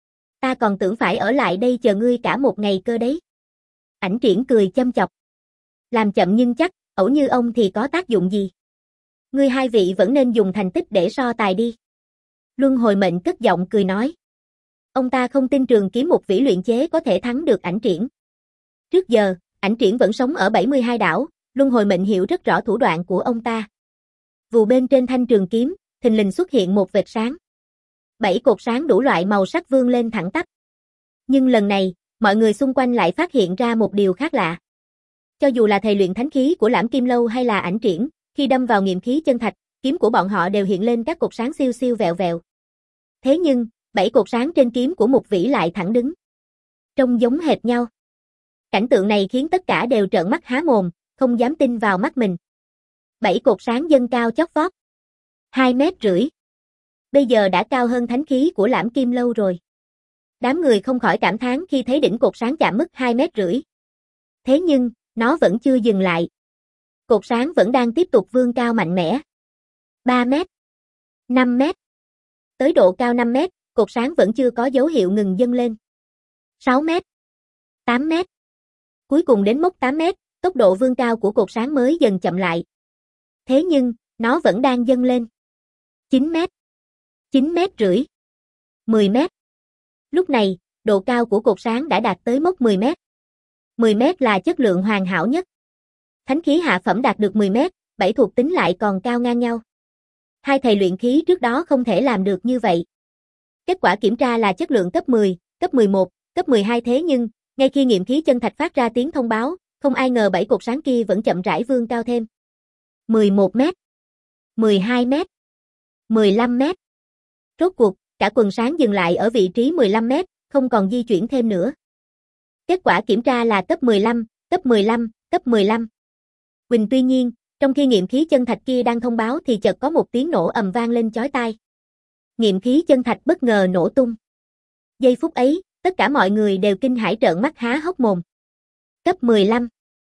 Ta còn tưởng phải ở lại đây chờ ngươi cả một ngày cơ đấy. Ảnh Triển cười châm chọc. Làm chậm nhưng chắc, ẩu như ông thì có tác dụng gì? Ngươi hai vị vẫn nên dùng thành tích để so tài đi. Luân Hồi Mệnh cất giọng cười nói. Ông ta không tin trường kiếm Mục Vĩ luyện chế có thể thắng được Ảnh Triển. Trước giờ, Ảnh Triển vẫn sống ở bảy mươi hai đảo, Luân Hồi Mệnh hiểu rất rõ thủ đoạn của ông ta. Vù bên trên thanh trường kiếm, thình lình xuất hiện một vệt sáng. Bảy cột sáng đủ loại màu sắc vươn lên thẳng tắp. Nhưng lần này, mọi người xung quanh lại phát hiện ra một điều khác lạ. Cho dù là thầy luyện thánh khí của Lãm Kim Lâu hay là Ảnh Triển, khi đâm vào nghiệm khí chân thạch, kiếm của bọn họ đều hiện lên các cột sáng xiêu xiêu vẹo vẹo. Thế nhưng, bảy cột sáng trên kiếm của Mục Vĩ lại thẳng đứng, trông giống hệt nhau. Cảnh tượng này khiến tất cả đều trợn mắt há mồm, không dám tin vào mắt mình. Bảy cột sáng dâng cao chót vót, hai mét rưỡi. Bây giờ đã cao hơn thánh khí của Lãm Kim Lâu rồi. Đám người không khỏi cảm thán khi thấy đỉnh cột sáng chạm mức hai mét rưỡi. Thế nhưng, nó vẫn chưa dừng lại. Cột sáng vẫn đang tiếp tục vươn cao mạnh mẽ. ba mét, năm mét. Tới độ cao năm mét, cột sáng vẫn chưa có dấu hiệu ngừng dâng lên. sáu mét, tám mét. Cuối cùng đến mốc tám mét, tốc độ vươn cao của cột sáng mới dần chậm lại. Thế nhưng, nó vẫn đang dâng lên. chín mét, chín mét rưỡi, mười mét. Lúc này, độ cao của cột sáng đã đạt tới mốc mười mét. mười mét là chất lượng hoàn hảo nhất. Thánh khí hạ phẩm đạt được mười mét, bảy thuộc tính lại còn cao ngang nhau. Hai thầy luyện khí trước đó không thể làm được như vậy. Kết quả kiểm tra là chất lượng cấp mười, cấp mười một, cấp mười hai thế nhưng, ngay khi nghiệm khí chân thạch phát ra tiếng thông báo, không ai ngờ bảy cột sáng kia vẫn chậm rãi vươn cao thêm. mười một mét, mười hai mét, mười lăm mét. Rốt cuộc, cả quần sáng dừng lại ở vị trí mười lăm mét, không còn di chuyển thêm nữa. Kết quả kiểm tra là cấp mười lăm, cấp mười lăm, cấp mười lăm. Quỳnh tuy nhiên, trong khi nghiệm khí chân thạch kia đang thông báo thì chợt có một tiếng nổ ầm vang lên chói tai. Nghiệm khí chân thạch bất ngờ nổ tung. Giây phút ấy, tất cả mọi người đều kinh hãi trợn mắt há hốc mồm. Cấp mười lăm.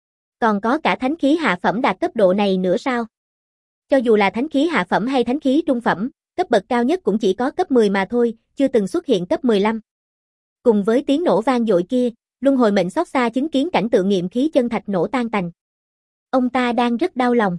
Còn có cả thánh khí hạ phẩm đạt cấp độ này nữa sao? Cho dù là thánh khí hạ phẩm hay thánh khí trung phẩm, cấp bậc cao nhất cũng chỉ có cấp mười mà thôi, chưa từng xuất hiện cấp mười lăm. Cùng với tiếng nổ vang dội kia, Luân Hồi Mệnh xót xa chứng kiến cảnh tượng nghiệm khí chân thạch nổ tan tành. Ông ta đang rất đau lòng.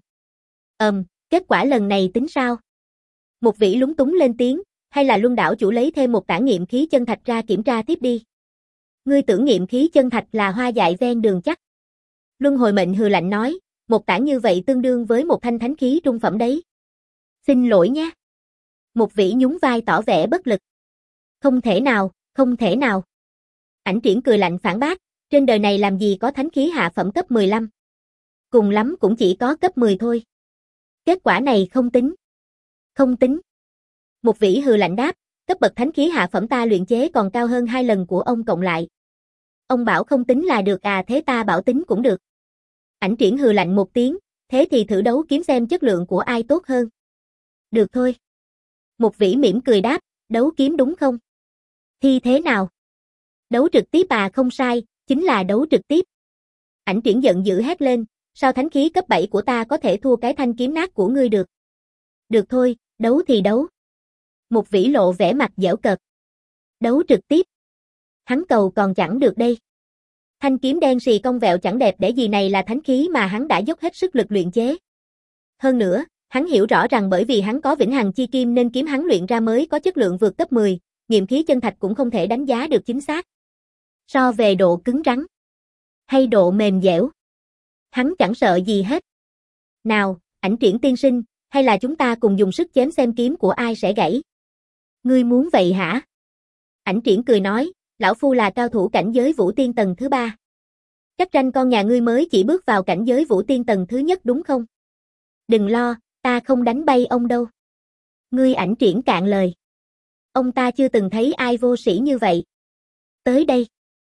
Ờm, kết quả lần này tính sao? Mục Vĩ lúng túng lên tiếng, hay là Luân đảo chủ lấy thêm một tảng nghiệm khí chân thạch ra kiểm tra tiếp đi. Ngươi tưởng nghiệm khí chân thạch là hoa dại ven đường chắc? Luân Hồi Mệnh hừ lạnh nói, một tảng như vậy tương đương với một thanh thánh khí trung phẩm đấy. Xin lỗi nhé. Mục Vĩ nhún vai tỏ vẻ bất lực. Không thể nào, không thể nào. Ảnh Triển cười lạnh phản bác, trên đời này làm gì có thánh khí hạ phẩm cấp mười lăm. Cùng lắm cũng chỉ có cấp mười thôi. Kết quả này không tính. Không tính. Mục Vĩ hừ lạnh đáp, cấp bậc thánh khí hạ phẩm ta luyện chế còn cao hơn hai lần của ông cộng lại. Ông bảo không tính là được à, thế ta bảo tính cũng được. Ảnh Triển hừ lạnh một tiếng, thế thì thử đấu kiếm xem chất lượng của ai tốt hơn. Được thôi. Mục Vĩ mỉm cười đáp, đấu kiếm đúng không? Thì thế nào? Đấu trực tiếp à, không sai, chính là đấu trực tiếp. Ảnh Triển giận dữ hét lên, sao thánh khí cấp bảy của ta có thể thua cái thanh kiếm nát của ngươi được? Được thôi, đấu thì đấu. Mục Vĩ lộ vẻ mặt giễu cợt. Đấu trực tiếp. Hắn cầu còn chẳng được đây. Thanh kiếm đen xì cong vẹo chẳng đẹp để gì này là thánh khí mà hắn đã dốc hết sức lực luyện chế. Hơn nữa, hắn hiểu rõ rằng bởi vì hắn có vĩnh hằng chi kim nên kiếm hắn luyện ra mới có chất lượng vượt cấp mười, nghiệm khí chân thạch cũng không thể đánh giá được chính xác. So về độ cứng rắn hay độ mềm dẻo, hắn chẳng sợ gì hết. Nào, Ảnh Triển tiên sinh, hay là chúng ta cùng dùng sức chém xem kiếm của ai sẽ gãy? Ngươi muốn vậy hả? Ảnh Triển cười nói, lão phu là cao thủ cảnh giới vũ tiên tầng thứ ba. Chắc tranh con nhà ngươi mới chỉ bước vào cảnh giới vũ tiên tầng thứ nhất đúng không? Đừng lo, ta không đánh bay ông đâu. Ngươi Ảnh Triển cạn lời. Ông ta chưa từng thấy ai vô sĩ như vậy. Tới đây.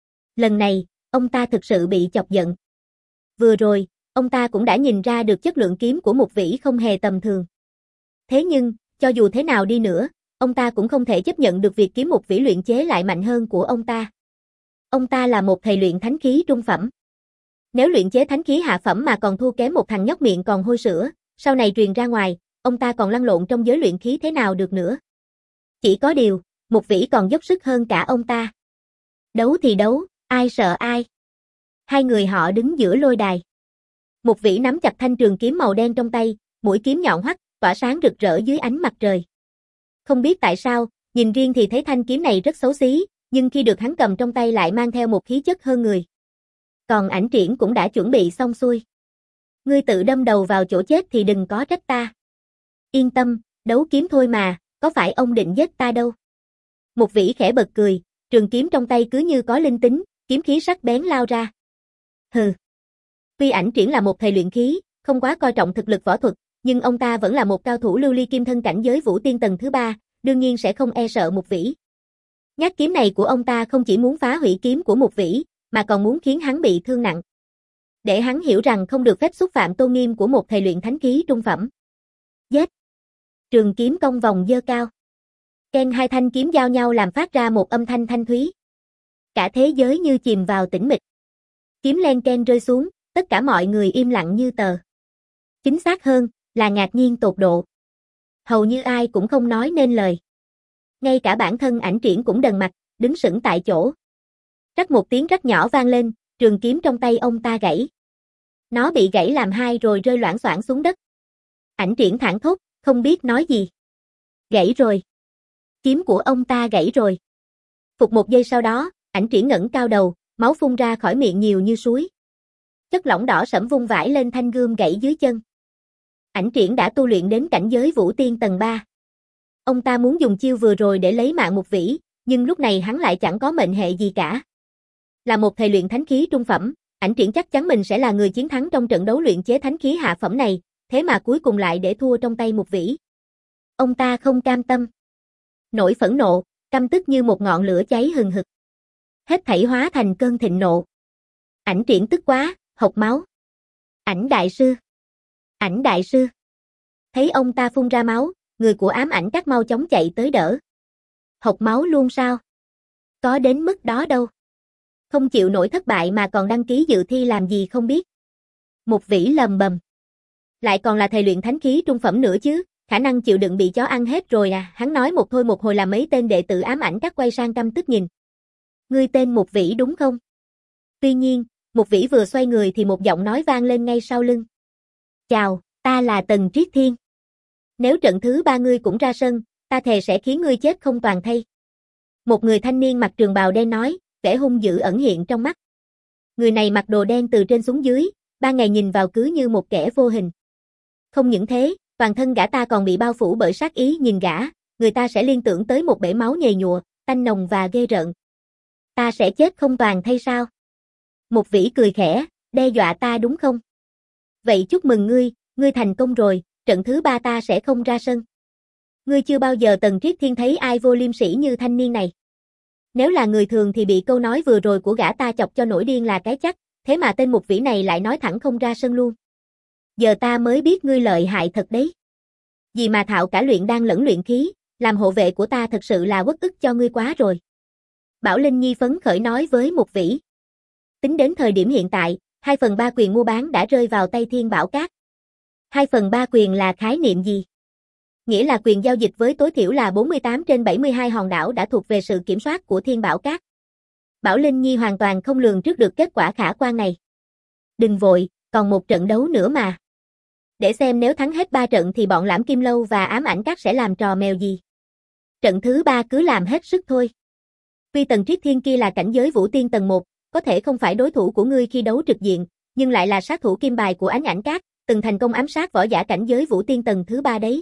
Lần này, ông ta thực sự bị chọc giận. Vừa rồi, ông ta cũng đã nhìn ra được chất lượng kiếm của Mục Vĩ không hề tầm thường. Thế nhưng, cho dù thế nào đi nữa, ông ta cũng không thể chấp nhận được việc kiếm Mục Vĩ luyện chế lại mạnh hơn của ông ta. Ông ta là một thầy luyện thánh khí trung phẩm. Nếu luyện chế thánh khí hạ phẩm mà còn thua kém một thằng nhóc miệng còn hôi sữa, sau này truyền ra ngoài, ông ta còn lăn lộn trong giới luyện khí thế nào được nữa. Chỉ có điều, Mục Vĩ còn dốc sức hơn cả ông ta. Đấu thì đấu, ai sợ ai. Hai người họ đứng giữa lôi đài. Mục Vĩ nắm chặt thanh trường kiếm màu đen trong tay, mũi kiếm nhọn hoắt, tỏa sáng rực rỡ dưới ánh mặt trời. Không biết tại sao, nhìn riêng thì thấy thanh kiếm này rất xấu xí, nhưng khi được hắn cầm trong tay lại mang theo một khí chất hơn người. Còn Ảnh Triển cũng đã chuẩn bị xong xuôi. Ngươi tự đâm đầu vào chỗ chết thì đừng có trách ta. Yên tâm, đấu kiếm thôi mà, có phải ông định giết ta đâu. Mục Vĩ khẽ bật cười, trường kiếm trong tay cứ như có linh tính, kiếm khí sắc bén lao ra. Hừ. Tuy Ảnh Triển là một thầy luyện khí, không quá coi trọng thực lực võ thuật, nhưng ông ta vẫn là một cao thủ lưu ly kim thân cảnh giới vũ tiên tầng thứ ba, đương nhiên sẽ không e sợ Mục Vĩ. Nhát kiếm này của ông ta không chỉ muốn phá hủy kiếm của Mục Vĩ, mà còn muốn khiến hắn bị thương nặng. Để hắn hiểu rằng không được phép xúc phạm tôn nghiêm của một thầy luyện thánh khí trung phẩm. Giết! Trường kiếm cong vòng giơ cao. Ken hai thanh kiếm giao nhau làm phát ra một âm thanh thanh thúy. Cả thế giới như chìm vào tĩnh mịch. Kiếm len ken rơi xuống, tất cả mọi người im lặng như tờ. Chính xác hơn, là ngạc nhiên tột độ. Hầu như ai cũng không nói nên lời. Ngay cả bản thân Ảnh Triển cũng đần mặt, đứng sững tại chỗ. Rắc một tiếng rắc nhỏ vang lên, trường kiếm trong tay ông ta gãy. Nó bị gãy làm hai rồi rơi loảng xoảng xuống đất. Ảnh Triển thảng thốt, không biết nói gì. Gãy rồi. Kiếm của ông ta gãy rồi. Phục một giây sau đó, Ảnh Triển ngẩng cao đầu, máu phun ra khỏi miệng nhiều như suối. Chất lỏng đỏ sẫm vung vãi lên thanh gươm gãy dưới chân. Ảnh Triển đã tu luyện đến cảnh giới vũ tiên tầng ba. Ông ta muốn dùng chiêu vừa rồi để lấy mạng Mục Vĩ, nhưng lúc này hắn lại chẳng có mệnh hệ gì cả. Là một thầy luyện thánh khí trung phẩm, Ảnh Triển chắc chắn mình sẽ là người chiến thắng trong trận đấu luyện chế thánh khí hạ phẩm này, thế mà cuối cùng lại để thua trong tay Mục Vĩ. Ông ta không cam tâm. Nỗi phẫn nộ, căm tức như một ngọn lửa cháy hừng hực. Hết thảy hóa thành cơn thịnh nộ. Ảnh Triển tức quá, hộc máu. Ảnh đại sư! Ảnh đại sư! Thấy ông ta phun ra máu, người của ám ảnh các mau chóng chạy tới đỡ. Hộc máu luôn sao? Có đến mức đó đâu. Không chịu nổi thất bại mà còn đăng ký dự thi làm gì không biết. Mục Vĩ lầm bầm. Lại còn là thầy luyện thánh khí trung phẩm nữa chứ, khả năng chịu đựng bị chó ăn hết rồi à, hắn nói một thôi một hồi là mấy tên đệ tử ám ảnh các quay sang căm tức nhìn. Ngươi tên Mục Vĩ đúng không? Tuy nhiên, Mục Vĩ vừa xoay người thì một giọng nói vang lên ngay sau lưng. Chào, ta là Tần Triết Thiên. Nếu trận thứ ba ngươi cũng ra sân, ta thề sẽ khiến ngươi chết không toàn thây. Một người thanh niên mặc trường bào đen nói, vẻ hung dữ ẩn hiện trong mắt. Người này mặc đồ đen từ trên xuống dưới, ban ngày nhìn vào cứ như một kẻ vô hình. Không những thế, toàn thân gã ta còn bị bao phủ bởi sát ý, nhìn gã, người ta sẽ liên tưởng tới một bể máu nhầy nhụa, tanh nồng và ghê rợn. Ta sẽ chết không toàn thây sao? Mục Vĩ cười khẽ, đe dọa ta đúng không? Vậy chúc mừng ngươi, ngươi thành công rồi, trận thứ ba ta sẽ không ra sân. Ngươi chưa bao giờ Tần Triết Thiên thấy ai vô liêm sỉ như thanh niên này. Nếu là người thường thì bị câu nói vừa rồi của gã ta chọc cho nổi điên là cái chắc, thế mà tên Mục Vĩ này lại nói thẳng không ra sân luôn. Giờ ta mới biết ngươi lợi hại thật đấy. Vì mà thạo cả luyện đan lẫn luyện khí, làm hộ vệ của ta thật sự là uất ức cho ngươi quá rồi. Bảo Linh Nhi phấn khởi nói với Mục Vĩ. Tính đến thời điểm hiện tại, hai phần ba quyền mua bán đã rơi vào tay Thiên Bảo Các. hai phần ba quyền là khái niệm gì? Nghĩa là quyền giao dịch với tối thiểu là bốn mươi tám trên bảy mươi hai hòn đảo đã thuộc về sự kiểm soát của Thiên Bảo Các. Bảo Linh Nhi hoàn toàn không lường trước được kết quả khả quan này. Đừng vội, còn một trận đấu nữa mà. Để xem nếu thắng hết ba trận thì bọn Lãm Kim Lâu và Ám Ảnh Các sẽ làm trò mèo gì. Trận thứ ba cứ làm hết sức thôi. Tuy Tần Triết Thiên kia là cảnh giới vũ tiên tầng một, có thể không phải đối thủ của ngươi khi đấu trực diện, nhưng lại là sát thủ kim bài của Ám Ảnh Các, từng thành công ám sát võ giả cảnh giới vũ tiên tầng thứ ba đấy.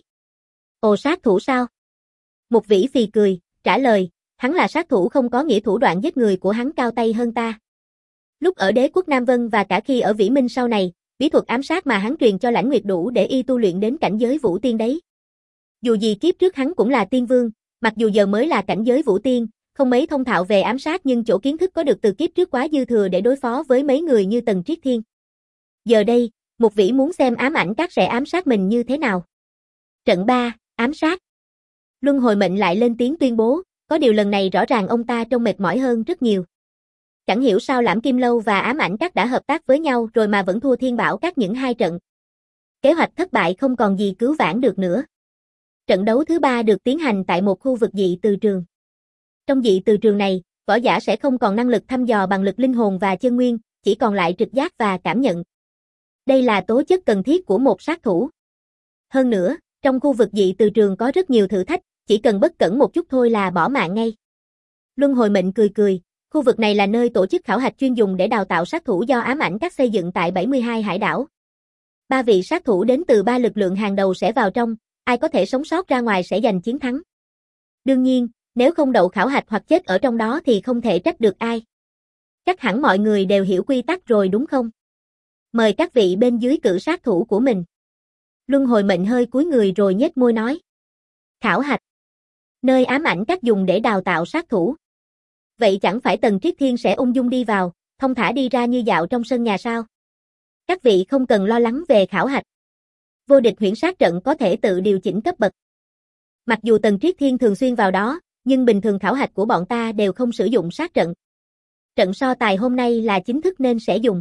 Ồ, sát thủ sao? Mục Vĩ phì cười, trả lời, hắn là sát thủ không có nghĩa thủ đoạn giết người của hắn cao tay hơn ta. Lúc ở Đế quốc Nam Vân và cả khi ở Vĩ Minh sau này, bí thuật ám sát mà hắn truyền cho Lãnh Nguyệt đủ để y tu luyện đến cảnh giới vũ tiên đấy. Dù gì kiếp trước hắn cũng là tiên vương, mặc dù giờ mới là cảnh giới vũ tiên, không mấy thông thạo về ám sát nhưng chỗ kiến thức có được từ kiếp trước quá dư thừa để đối phó với mấy người như Tần Triết Thiên. Giờ đây, Mục Vĩ muốn xem Ám Ảnh Các sẽ ám sát mình như thế nào. Trận ba, ám sát. Luân Hồi Mệnh lại lên tiếng tuyên bố, có điều lần này rõ ràng ông ta trông mệt mỏi hơn rất nhiều. Chẳng hiểu sao Lãm Kim Lâu và Ám Ảnh Các đã hợp tác với nhau rồi mà vẫn thua Thiên Bảo Các những hai trận. Kế hoạch thất bại không còn gì cứu vãn được nữa. Trận đấu thứ ba được tiến hành tại một khu vực dị từ trường. Trong dị từ trường này, võ giả sẽ không còn năng lực thăm dò bằng lực linh hồn và chân nguyên, chỉ còn lại trực giác và cảm nhận. Đây là tố chất cần thiết của một sát thủ. Hơn nữa, trong khu vực dị từ trường có rất nhiều thử thách, chỉ cần bất cẩn một chút thôi là bỏ mạng ngay. Luân Hồi Mệnh cười cười, khu vực này là nơi tổ chức khảo hạch chuyên dùng để đào tạo sát thủ do Ám Ảnh Các xây dựng tại bảy mươi hai hải đảo. Ba vị sát thủ đến từ ba lực lượng hàng đầu sẽ vào trong, ai có thể sống sót ra ngoài sẽ giành chiến thắng. Đương nhiên, nếu không đậu khảo hạch hoặc chết ở trong đó thì không thể trách được ai. Chắc hẳn mọi người đều hiểu quy tắc rồi đúng không? Mời các vị bên dưới cử sát thủ của mình. Luân hồi mệnh hơi cúi người rồi nhếch môi nói. Khảo hạch. Nơi ám ảnh các dùng để đào tạo sát thủ. Vậy chẳng phải Tần Triết Thiên sẽ ung dung đi vào, thông thả đi ra như dạo trong sân nhà sao? Các vị không cần lo lắng về khảo hạch. Vô địch huyễn sát trận có thể tự điều chỉnh cấp bậc. Mặc dù Tần Triết Thiên thường xuyên vào đó, nhưng bình thường khảo hạch của bọn ta đều không sử dụng sát trận. Trận so tài hôm nay là chính thức nên sẽ dùng.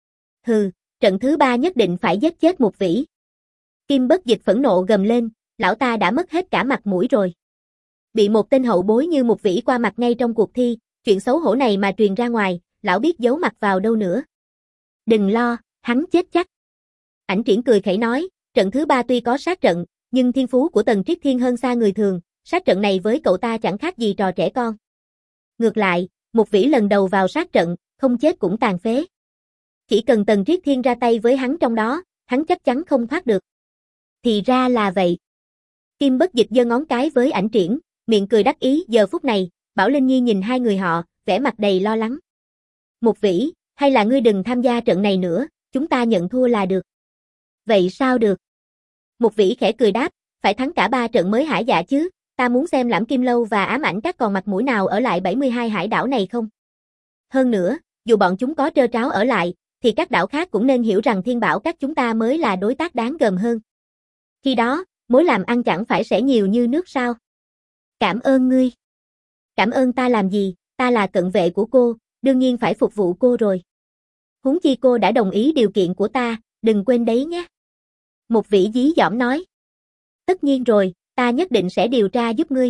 Hừ, trận thứ ba nhất định phải giết chết Mục Vĩ. Kim Bất Dịch phẫn nộ gầm lên, lão ta đã mất hết cả mặt mũi rồi. Bị một tên hậu bối như Mục Vĩ qua mặt ngay trong cuộc thi, chuyện xấu hổ này mà truyền ra ngoài, lão biết giấu mặt vào đâu nữa. Đừng lo, hắn chết chắc. Ảnh Triển cười khẩy nói, trận thứ ba tuy có sát trận, nhưng thiên phú của Tần Triết Thiên hơn xa người thường, sát trận này với cậu ta chẳng khác gì trò trẻ con. Ngược lại, Mục Vĩ lần đầu vào sát trận, không chết cũng tàn phế. Chỉ cần Tần Triết Thiên ra tay với hắn trong đó, hắn chắc chắn không thoát được. Thì ra là vậy. Kim Bất Dịch giơ ngón cái với Ảnh Triển, miệng cười đắc ý. Giờ phút này, Bảo Linh Nhi nhìn hai người họ, vẻ mặt đầy lo lắng. Mục Vĩ, hay là ngươi đừng tham gia trận này nữa, chúng ta nhận thua là được. Vậy sao được? Mục Vĩ khẽ cười đáp, phải thắng cả ba trận mới hả dạ chứ, ta muốn xem Lãm Kim Lâu và ám ảnh các còn mặt mũi nào ở lại bảy mươi hai hải đảo này không. Hơn nữa, dù bọn chúng có trơ tráo ở lại, thì các đảo khác cũng nên hiểu rằng Thiên Bảo các chúng ta mới là đối tác đáng gờm hơn. Khi đó, mối làm ăn chẳng phải sẽ nhiều như nước sao? Cảm ơn ngươi. Cảm ơn ta làm gì, ta là cận vệ của cô, đương nhiên phải phục vụ cô rồi. Huống chi cô đã đồng ý điều kiện của ta, đừng quên đấy nhé. Mục Vĩ dí dỏm nói. Tất nhiên rồi, ta nhất định sẽ điều tra giúp ngươi.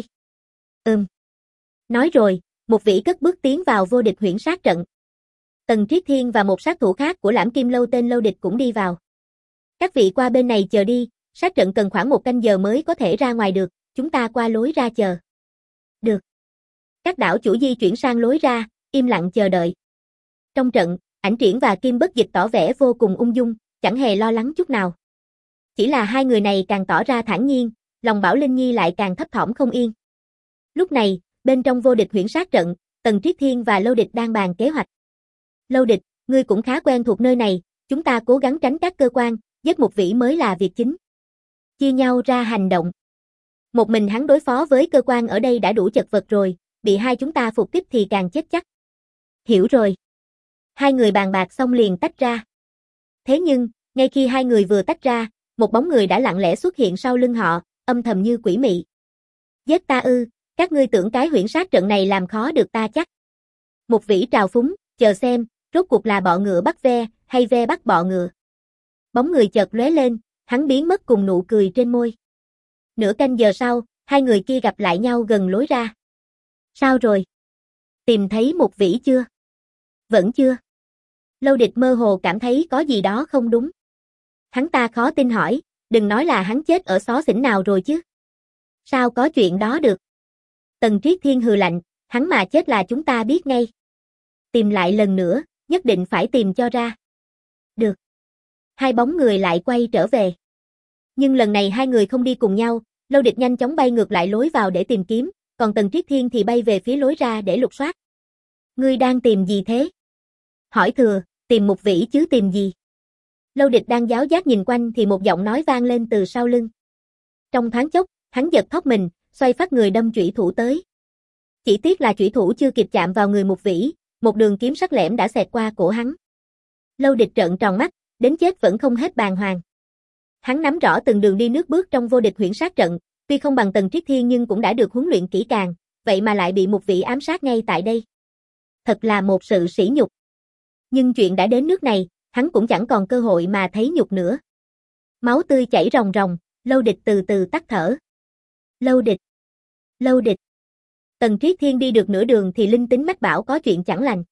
Ừm. Nói rồi, Mục Vĩ cất bước tiến vào vô địch huyễn sát trận. Tần Triết Thiên và một sát thủ khác của Lãm Kim Lâu tên Lâu Địch cũng đi vào. Các vị qua bên này chờ đi, sát trận cần khoảng một canh giờ mới có thể ra ngoài được, chúng ta qua lối ra chờ. Được. Các đảo chủ di chuyển sang lối ra, im lặng chờ đợi. Trong trận, Ảnh Triển và Kim Bất Dịch tỏ vẻ vô cùng ung dung, chẳng hề lo lắng chút nào. Chỉ là hai người này càng tỏ ra thản nhiên, lòng Bảo Linh Nhi lại càng thấp thỏm không yên. Lúc này, bên trong vô địch huyễn sát trận, Tần Triết Thiên và Lâu Địch đang bàn kế hoạch. Lâu Địch, ngươi cũng khá quen thuộc nơi này, chúng ta cố gắng tránh các cơ quan, giết Mục Vĩ mới là việc chính. Chia nhau ra hành động. Một mình hắn đối phó với cơ quan ở đây đã đủ chật vật rồi, bị hai chúng ta phục kích thì càng chết chắc. Hiểu rồi. Hai người bàn bạc xong liền tách ra. Thế nhưng, ngay khi hai người vừa tách ra, một bóng người đã lặng lẽ xuất hiện sau lưng họ, âm thầm như quỷ mị. Giết ta ư, các ngươi tưởng cái huyễn sát trận này làm khó được ta chắc. Mục Vĩ trào phúng, chờ xem, rốt cuộc là bọ ngựa bắt ve, hay ve bắt bọ ngựa. Bóng người chợt lóe lên, hắn biến mất cùng nụ cười trên môi. Nửa canh giờ sau, hai người kia gặp lại nhau gần lối ra. Sao rồi? Tìm thấy Mục Vĩ chưa? Vẫn chưa. Lâu Địch mơ hồ cảm thấy có gì đó không đúng. Hắn ta khó tin hỏi, đừng nói là hắn chết ở xó xỉnh nào rồi chứ. Sao có chuyện đó được? Tần Triết Thiên hừ lạnh, hắn mà chết là chúng ta biết ngay. Tìm lại lần nữa, nhất định phải tìm cho ra. Được. Hai bóng người lại quay trở về. Nhưng lần này hai người không đi cùng nhau, Lâu Địch nhanh chóng bay ngược lại lối vào để tìm kiếm, còn Tần Triết Thiên thì bay về phía lối ra để lục soát. Ngươi đang tìm gì thế? Hỏi thừa, tìm Mục Vĩ chứ tìm gì? Lâu Địch đang giáo giác nhìn quanh thì một giọng nói vang lên từ sau lưng. Trong thoáng chốc, hắn giật thót mình, xoay phát người đâm chủy thủ tới. Chỉ tiếc là chủy thủ chưa kịp chạm vào người Mục Vĩ, một đường kiếm sắc lẻm đã xẹt qua cổ hắn. Lâu Địch trợn tròn mắt, đến chết vẫn không hết bàng hoàng. Hắn nắm rõ từng đường đi nước bước trong vô địch huyễn sát trận, tuy không bằng Tần Triết Thiên nhưng cũng đã được huấn luyện kỹ càng, vậy mà lại bị Mục Vĩ ám sát ngay tại đây. Thật là một sự sỉ nhục. Nhưng chuyện đã đến nước này, hắn cũng chẳng còn cơ hội mà thấy nhục nữa. Máu tươi chảy ròng ròng, Lâu Địch từ từ tắt thở. Lâu Địch! Lâu Địch! Tần Triết Thiên đi được nửa đường thì linh tính mách bảo có chuyện chẳng lành.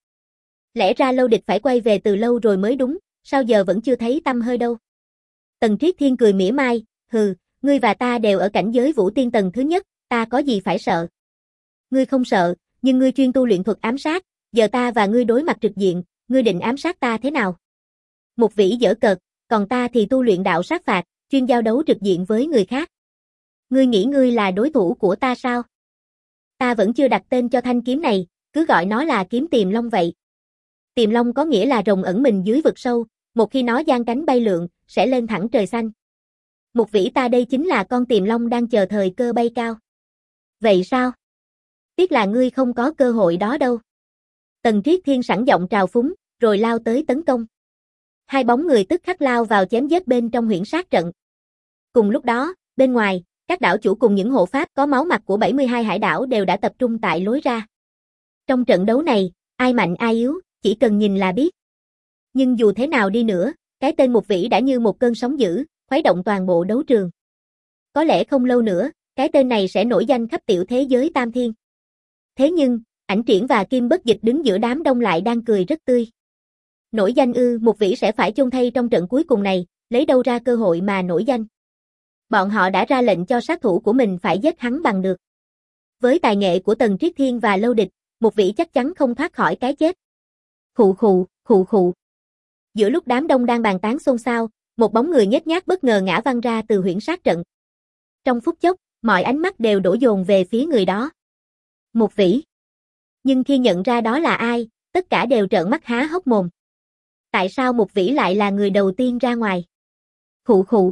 Lẽ ra Lâu Địch phải quay về từ lâu rồi mới đúng, sao giờ vẫn chưa thấy tăm hơi đâu. Tần Triết Thiên cười mỉa mai, hừ, ngươi và ta đều ở cảnh giới vũ tiên tầng thứ nhất, ta có gì phải sợ. Ngươi không sợ, nhưng ngươi chuyên tu luyện thuật ám sát, giờ ta và ngươi đối mặt trực diện, ngươi định ám sát ta thế nào? Mục Vĩ giở cợt, còn ta thì tu luyện đạo sát phạt, chuyên giao đấu trực diện với người khác. Ngươi nghĩ ngươi là đối thủ của ta sao? Ta vẫn chưa đặt tên cho thanh kiếm này, cứ gọi nó là kiếm Tiềm Long vậy. Tiềm Long có nghĩa là rồng ẩn mình dưới vực sâu, một khi nó giang cánh bay lượn, sẽ lên thẳng trời xanh. Mục Vĩ ta đây chính là con tiềm long đang chờ thời cơ bay cao. Vậy sao? Tiếc là ngươi không có cơ hội đó đâu. Tần Triết Thiên sẵn giọng trào phúng, rồi lao tới tấn công. Hai bóng người tức khắc lao vào chém giết bên trong huyễn sát trận. Cùng lúc đó, bên ngoài, các đảo chủ cùng những hộ pháp có máu mặt của bảy mươi hai hải đảo đều đã tập trung tại lối ra. Trong trận đấu này, ai mạnh ai yếu, chỉ cần nhìn là biết. Nhưng dù thế nào đi nữa, cái tên Mục Vĩ đã như một cơn sóng dữ, khuấy động toàn bộ đấu trường. Có lẽ không lâu nữa, cái tên này sẽ nổi danh khắp tiểu thế giới tam thiên. Thế nhưng, Ảnh Triển và Kim Bất Dịch đứng giữa đám đông lại đang cười rất tươi. Nổi danh ư? Mục Vĩ sẽ phải chôn thay trong trận cuối cùng này, lấy đâu ra cơ hội mà nổi danh. Bọn họ đã ra lệnh cho sát thủ của mình phải giết hắn bằng được. Với tài nghệ của Tần Triết Thiên và Lâu Địch, Mục Vĩ chắc chắn không thoát khỏi cái chết. Khụ khụ, khụ khụ. Giữa lúc đám đông đang bàn tán xôn xao, một bóng người nhếch nhác bất ngờ ngã văng ra từ huyễn sát trận. Trong phút chốc, mọi ánh mắt đều đổ dồn về phía người đó. Mục Vĩ. Nhưng khi nhận ra đó là ai, tất cả đều trợn mắt há hốc mồm. Tại sao Mục Vĩ lại là người đầu tiên ra ngoài? Khụ khụ.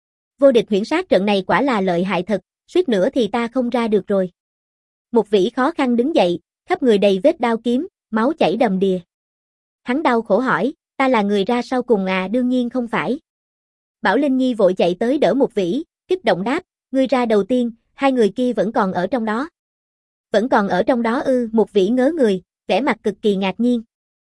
Vô địch huyễn sát trận này quả là lợi hại thật, suýt nữa thì ta không ra được rồi. Mục Vĩ khó khăn đứng dậy, khắp người đầy vết đao kiếm, máu chảy đầm đìa. Hắn đau khổ hỏi, ta là người ra sau cùng à? Đương nhiên không phải. Bảo Linh Nhi vội chạy tới đỡ Mục Vĩ, kích động đáp, ngươi ra đầu tiên, hai người kia vẫn còn ở trong đó. Vẫn còn ở trong đó ư? Mục Vĩ ngớ người, vẻ mặt cực kỳ ngạc nhiên.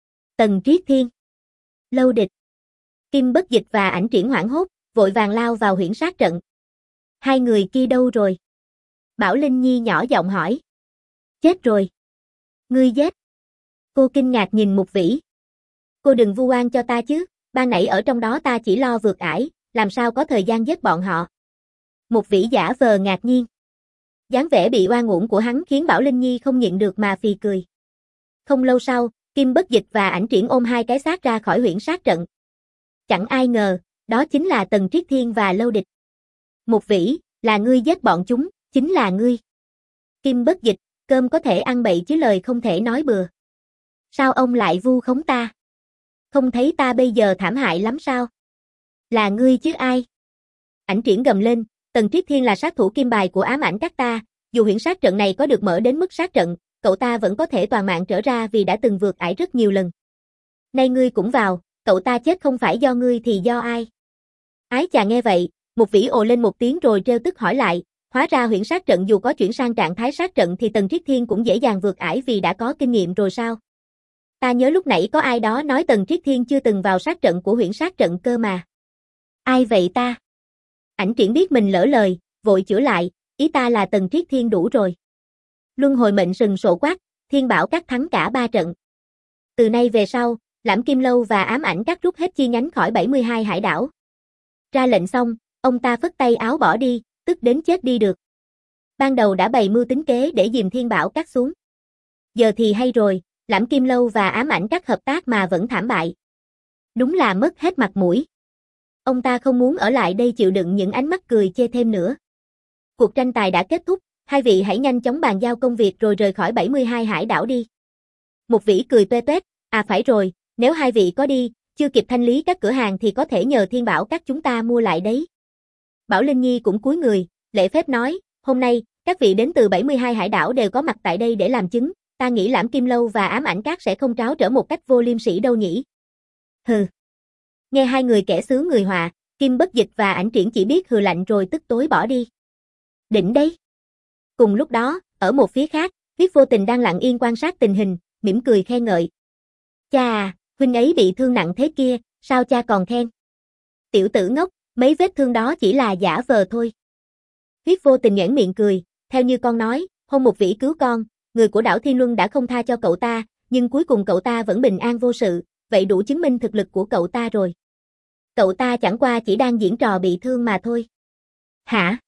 Tần Triết Thiên, Lâu Địch, Kim Bất Dịch và Ảnh Triển hoảng hốt, vội vàng lao vào huyễn sát trận. Hai người kia đâu rồi? Bảo Linh Nhi nhỏ giọng hỏi. Chết rồi. Ngươi giết. Cô kinh ngạc nhìn Mục Vĩ. Cô đừng vu oan cho ta chứ, ban nãy ở trong đó ta chỉ lo vượt ải, làm sao có thời gian giết bọn họ. Mục Vĩ giả vờ ngạc nhiên. Dáng vẻ bị oan uổng của hắn khiến Bảo Linh Nhi không nhịn được mà phì cười. Không lâu sau, Kim Bất Dịch và Ảnh Triển ôm hai cái xác ra khỏi huyễn sát trận. Chẳng ai ngờ, đó chính là Tần Triết Thiên và Lâu Địch. Mục Vĩ, là ngươi giết bọn chúng, chính là ngươi. Kim Bất Dịch, cơm có thể ăn bậy chứ lời không thể nói bừa. Sao ông lại vu khống ta? Không thấy ta bây giờ thảm hại lắm sao? Là ngươi chứ ai? Ảnh Triển gầm lên, Tần Triết Thiên là sát thủ kim bài của ám ảnh các ta, dù huyễn sát trận này có được mở đến mức sát trận, cậu ta vẫn có thể toàn mạng trở ra vì đã từng vượt ải rất nhiều lần. Nay ngươi cũng vào, cậu ta chết không phải do ngươi thì do ai? Ái chà, nghe vậy, Mục Vĩ ồ lên một tiếng rồi trêu tức hỏi lại, hóa ra huyễn sát trận dù có chuyển sang trạng thái sát trận thì Tần Triết Thiên cũng dễ dàng vượt ải vì đã có kinh nghiệm rồi sao? Ta nhớ lúc nãy có ai đó nói Tần Triết Thiên chưa từng vào sát trận của huyễn sát trận cơ mà. Ai vậy ta? Ảnh Triển biết mình lỡ lời, vội chữa lại, ý ta là Tần Triết Thiên đủ rồi. Luân hồi mệnh sừng sộ quát, Thiên Bảo Các thắng cả ba trận. Từ nay về sau, Lãm Kim Lâu và Ám Ảnh Các rút hết chi nhánh khỏi bảy mươi hai hải đảo. Ra lệnh xong, ông ta phất tay áo bỏ đi, tức đến chết đi được. Ban đầu đã bày mưu tính kế để dìm Thiên Bảo Các xuống. Giờ thì hay rồi, Lãm Kim Lâu và Ám Ảnh Các hợp tác mà vẫn thảm bại. Đúng là mất hết mặt mũi. Ông ta không muốn ở lại đây chịu đựng những ánh mắt cười chê thêm nữa. Cuộc tranh tài đã kết thúc, hai vị hãy nhanh chóng bàn giao công việc rồi rời khỏi bảy mươi hai hải đảo đi. Mục Vĩ cười toe toét, à phải rồi, nếu hai vị có đi, chưa kịp thanh lý các cửa hàng thì có thể nhờ Thiên Bảo Các chúng ta mua lại đấy. Bảo Linh Nhi cũng cúi người, lễ phép nói, hôm nay, các vị đến từ bảy mươi hai hải đảo đều có mặt tại đây để làm chứng, ta nghĩ Lãm Kim Lâu và Ám Ảnh Các sẽ không tráo trở một cách vô liêm sỉ đâu nhỉ. Hừ. Nghe hai người kẻ xứ người họa, Kim Bất Dịch và Ảnh Triển chỉ biết hừ lạnh rồi tức tối bỏ đi. Đỉnh đấy. Cùng lúc đó, ở một phía khác, Huyết Vô Tình đang lặng yên quan sát tình hình, mỉm cười khen ngợi. Cha à, huynh ấy bị thương nặng thế kia, sao cha còn khen? Tiểu tử ngốc, mấy vết thương đó chỉ là giả vờ thôi. Huyết Vô Tình nhoẻn miệng cười, theo như con nói, hôm Mục Vĩ cứu con, người của đảo Thiên Luân đã không tha cho cậu ta, nhưng cuối cùng cậu ta vẫn bình an vô sự, vậy đủ chứng minh thực lực của cậu ta rồi. Cậu ta chẳng qua chỉ đang diễn trò bị thương mà thôi. Hả?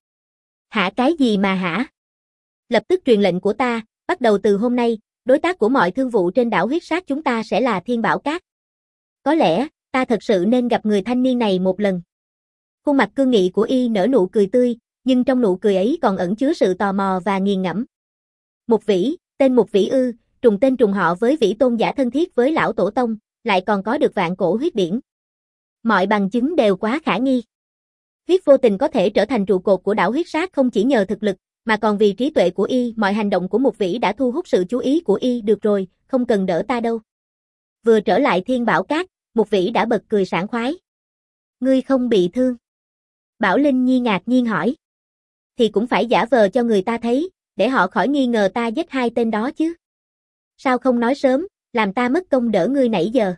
Hả cái gì mà hả? Lập tức truyền lệnh của ta, bắt đầu từ hôm nay, đối tác của mọi thương vụ trên đảo huyết sát chúng ta sẽ là Thiên Bảo Các. Có lẽ, ta thật sự nên gặp người thanh niên này một lần. Khuôn mặt cương nghị của y nở nụ cười tươi, nhưng trong nụ cười ấy còn ẩn chứa sự tò mò và nghiền ngẫm. Mục Vĩ, tên Mục Vĩ ư, trùng tên trùng họ với Vĩ Tôn giả thân thiết với lão tổ tông, lại còn có được vạn cổ huyết điển. Mọi bằng chứng đều quá khả nghi. Huyết vô tình có thể trở thành trụ cột của đảo huyết sát không chỉ nhờ thực lực, mà còn vì trí tuệ của y, mọi hành động của Mục Vĩ đã thu hút sự chú ý của y, được rồi, không cần đỡ ta đâu. Vừa trở lại Thiên Bảo Cát, Mục Vĩ đã bật cười sảng khoái. Ngươi không bị thương? Bảo Linh Nhi ngạc nhiên hỏi. Thì cũng phải giả vờ cho người ta thấy, để họ khỏi nghi ngờ ta giết hai tên đó chứ. Sao không nói sớm, làm ta mất công đỡ ngươi nãy giờ.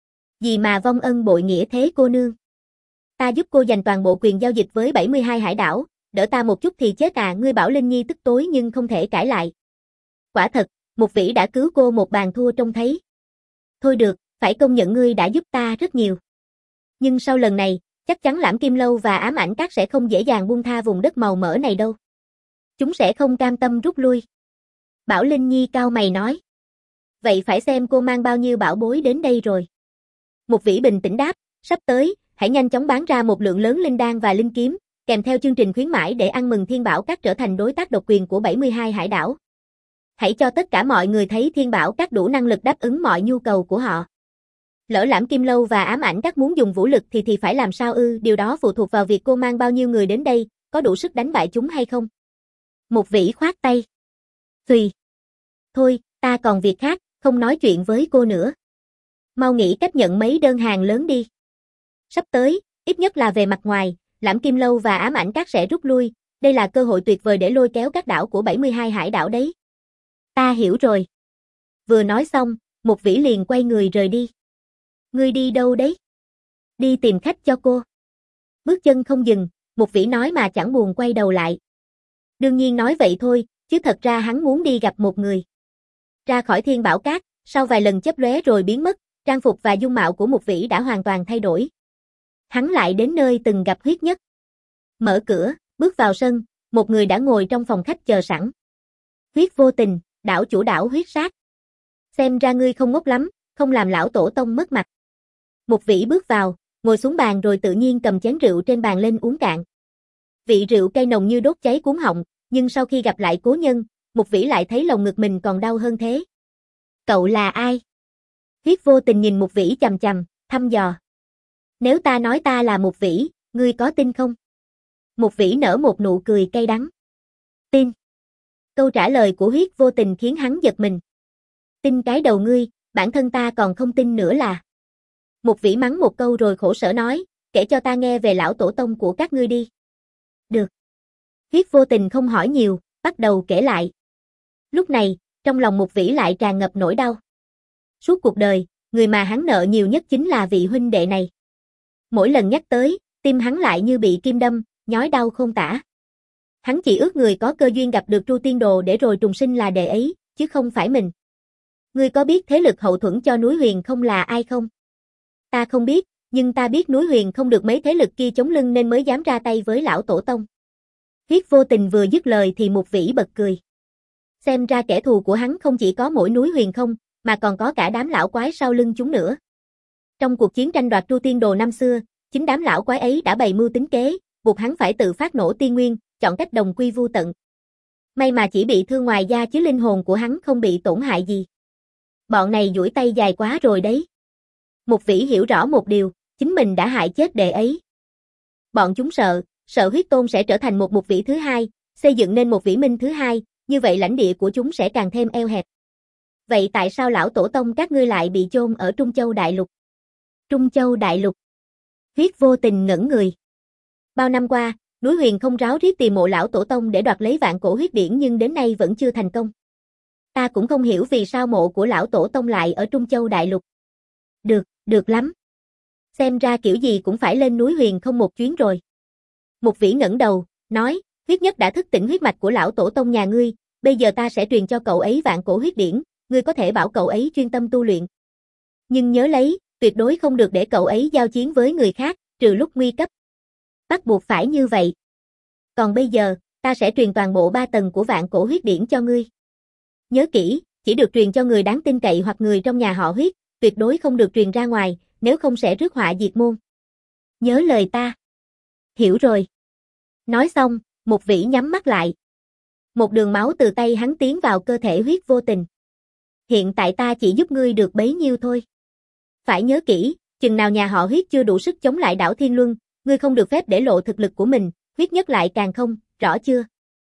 Gì mà vong ân bội nghĩa thế cô nương. Ta giúp cô giành toàn bộ quyền giao dịch với bảy mươi hai hải đảo, đỡ ta một chút thì chết à. Ngươi Bảo Linh Nhi tức tối nhưng không thể cãi lại. Quả thật, Mục Vĩ đã cứu cô một bàn thua trông thấy. Thôi được, phải công nhận ngươi đã giúp ta rất nhiều. Nhưng sau lần này, chắc chắn Lãm Kim Lâu và Ám Ảnh Các sẽ không dễ dàng buông tha vùng đất màu mỡ này đâu. Chúng sẽ không cam tâm rút lui. Bảo Linh Nhi cau mày nói. Vậy phải xem cô mang bao nhiêu bảo bối đến đây rồi. Mục Vĩ bình tĩnh đáp, sắp tới, hãy nhanh chóng bán ra một lượng lớn linh đan và linh kiếm, kèm theo chương trình khuyến mãi để ăn mừng Thiên Bảo Các trở thành đối tác độc quyền của bảy mươi hai hải đảo. Hãy cho tất cả mọi người thấy Thiên Bảo Các đủ năng lực đáp ứng mọi nhu cầu của họ. Lỡ Lãm Kim Lâu và Ám Ảnh Các muốn dùng vũ lực thì thì phải làm sao ư? Điều đó phụ thuộc vào việc cô mang bao nhiêu người đến đây, có đủ sức đánh bại chúng hay không. Mục Vĩ khoát tay. Tùy. Thôi, ta còn việc khác, không nói chuyện với cô nữa. Mau nghĩ cách nhận mấy đơn hàng lớn đi. Sắp tới, ít nhất là về mặt ngoài, Lãm Kim Lâu và Ám Ảnh Các sẽ rút lui, đây là cơ hội tuyệt vời để lôi kéo các đảo của bảy mươi hai hải đảo đấy. Ta hiểu rồi. Vừa nói xong, Mục Vĩ liền quay người rời đi. Ngươi đi đâu đấy? Đi tìm khách cho cô. Bước chân không dừng, Mục Vĩ nói mà chẳng buồn quay đầu lại. Đương nhiên nói vậy thôi, chứ thật ra hắn muốn đi gặp một người. Ra khỏi Thiên Bảo Cát, sau vài lần chớp lóe rồi biến mất, trang phục và dung mạo của Mục Vĩ đã hoàn toàn thay đổi. Hắn lại đến nơi từng gặp Huyết Nhất. Mở cửa, bước vào sân, một người đã ngồi trong phòng khách chờ sẵn. Huyết Vô Tình, đảo chủ đảo huyết sát. Xem ra ngươi không ngốc lắm, không làm lão tổ tông mất mặt. Mục Vĩ bước vào, ngồi xuống bàn rồi tự nhiên cầm chén rượu trên bàn lên uống cạn. Vị rượu cay nồng như đốt cháy cuống họng, nhưng sau khi gặp lại cố nhân, Mục Vĩ lại thấy lồng ngực mình còn đau hơn thế. Cậu là ai? Huyết Vô Tình nhìn Mục Vĩ chằm chằm, thăm dò. Nếu ta nói ta là Mục Vĩ, ngươi có tin không? Mục Vĩ nở một nụ cười cay đắng. Tin. Câu trả lời của Huyết Vô Tình khiến hắn giật mình. Tin cái đầu ngươi, bản thân ta còn không tin nữa là. Mục Vĩ mắng một câu rồi khổ sở nói, kể cho ta nghe về lão tổ tông của các ngươi đi. Được. Huyết Vô Tình không hỏi nhiều, bắt đầu kể lại. Lúc này, trong lòng Mục Vĩ lại tràn ngập nỗi đau. Suốt cuộc đời, người mà hắn nợ nhiều nhất chính là vị huynh đệ này. Mỗi lần nhắc tới, tim hắn lại như bị kim đâm, nhói đau không tả. Hắn chỉ ước người có cơ duyên gặp được Tru Tiên Đồ để rồi trùng sinh là đệ ấy, chứ không phải mình. Ngươi có biết thế lực hậu thuẫn cho núi Huyền không là ai không? Ta không biết, nhưng ta biết núi Huyền không được mấy thế lực kia chống lưng nên mới dám ra tay với lão tổ tông. Huyết Vô Tình vừa dứt lời thì Mục Vĩ bật cười. Xem ra kẻ thù của hắn không chỉ có mỗi núi Huyền không, mà còn có cả đám lão quái sau lưng chúng nữa. Trong cuộc chiến tranh đoạt Tru Tiên Đồ năm xưa, chính đám lão quái ấy đã bày mưu tính kế, buộc hắn phải tự phát nổ tiên nguyên, chọn cách đồng quy vu tận. May mà chỉ bị thương ngoài da chứ linh hồn của hắn không bị tổn hại gì. Bọn này duỗi tay dài quá rồi đấy. Mục Vĩ hiểu rõ một điều, chính mình đã hại chết đệ ấy. Bọn chúng sợ, sợ huyết tôn sẽ trở thành một Mục Vĩ thứ hai, xây dựng nên một Vĩ Minh thứ hai, như vậy lãnh địa của chúng sẽ càng thêm eo hẹp. Vậy tại sao lão tổ tông các ngươi lại bị chôn ở Trung Châu Đại Lục? Trung Châu Đại Lục. Huyết Vô Tình ngẩn người. Bao năm qua, núi Huyền không ráo riết tìm mộ lão tổ tông để đoạt lấy vạn cổ huyết điển nhưng đến nay vẫn chưa thành công. Ta cũng không hiểu vì sao mộ của lão tổ tông lại ở Trung Châu Đại Lục. Được, được lắm. Xem ra kiểu gì cũng phải lên núi Huyền không một chuyến rồi. Mục Vĩ ngẩng đầu, nói, Huyết Nhất đã thức tỉnh huyết mạch của lão tổ tông nhà ngươi, bây giờ ta sẽ truyền cho cậu ấy vạn cổ huyết điển, ngươi có thể bảo cậu ấy chuyên tâm tu luyện. Nhưng nhớ lấy, tuyệt đối không được để cậu ấy giao chiến với người khác, trừ lúc nguy cấp. Bắt buộc phải như vậy. Còn bây giờ, ta sẽ truyền toàn bộ ba tầng của vạn cổ huyết điển cho ngươi. Nhớ kỹ, chỉ được truyền cho người đáng tin cậy hoặc người trong nhà họ Huyết, tuyệt đối không được truyền ra ngoài, nếu không sẽ rước họa diệt môn. Nhớ lời ta. Hiểu rồi. Nói xong, Mục Vĩ nhắm mắt lại. Một đường máu từ tay hắn tiến vào cơ thể Huyết Vô Tình. Hiện tại ta chỉ giúp ngươi được bấy nhiêu thôi. Phải nhớ kỹ, Chừng nào nhà họ Huyết chưa đủ sức chống lại đảo Thiên Luân, ngươi không được phép để lộ thực lực của mình, Huyết Nhất lại càng không, rõ chưa?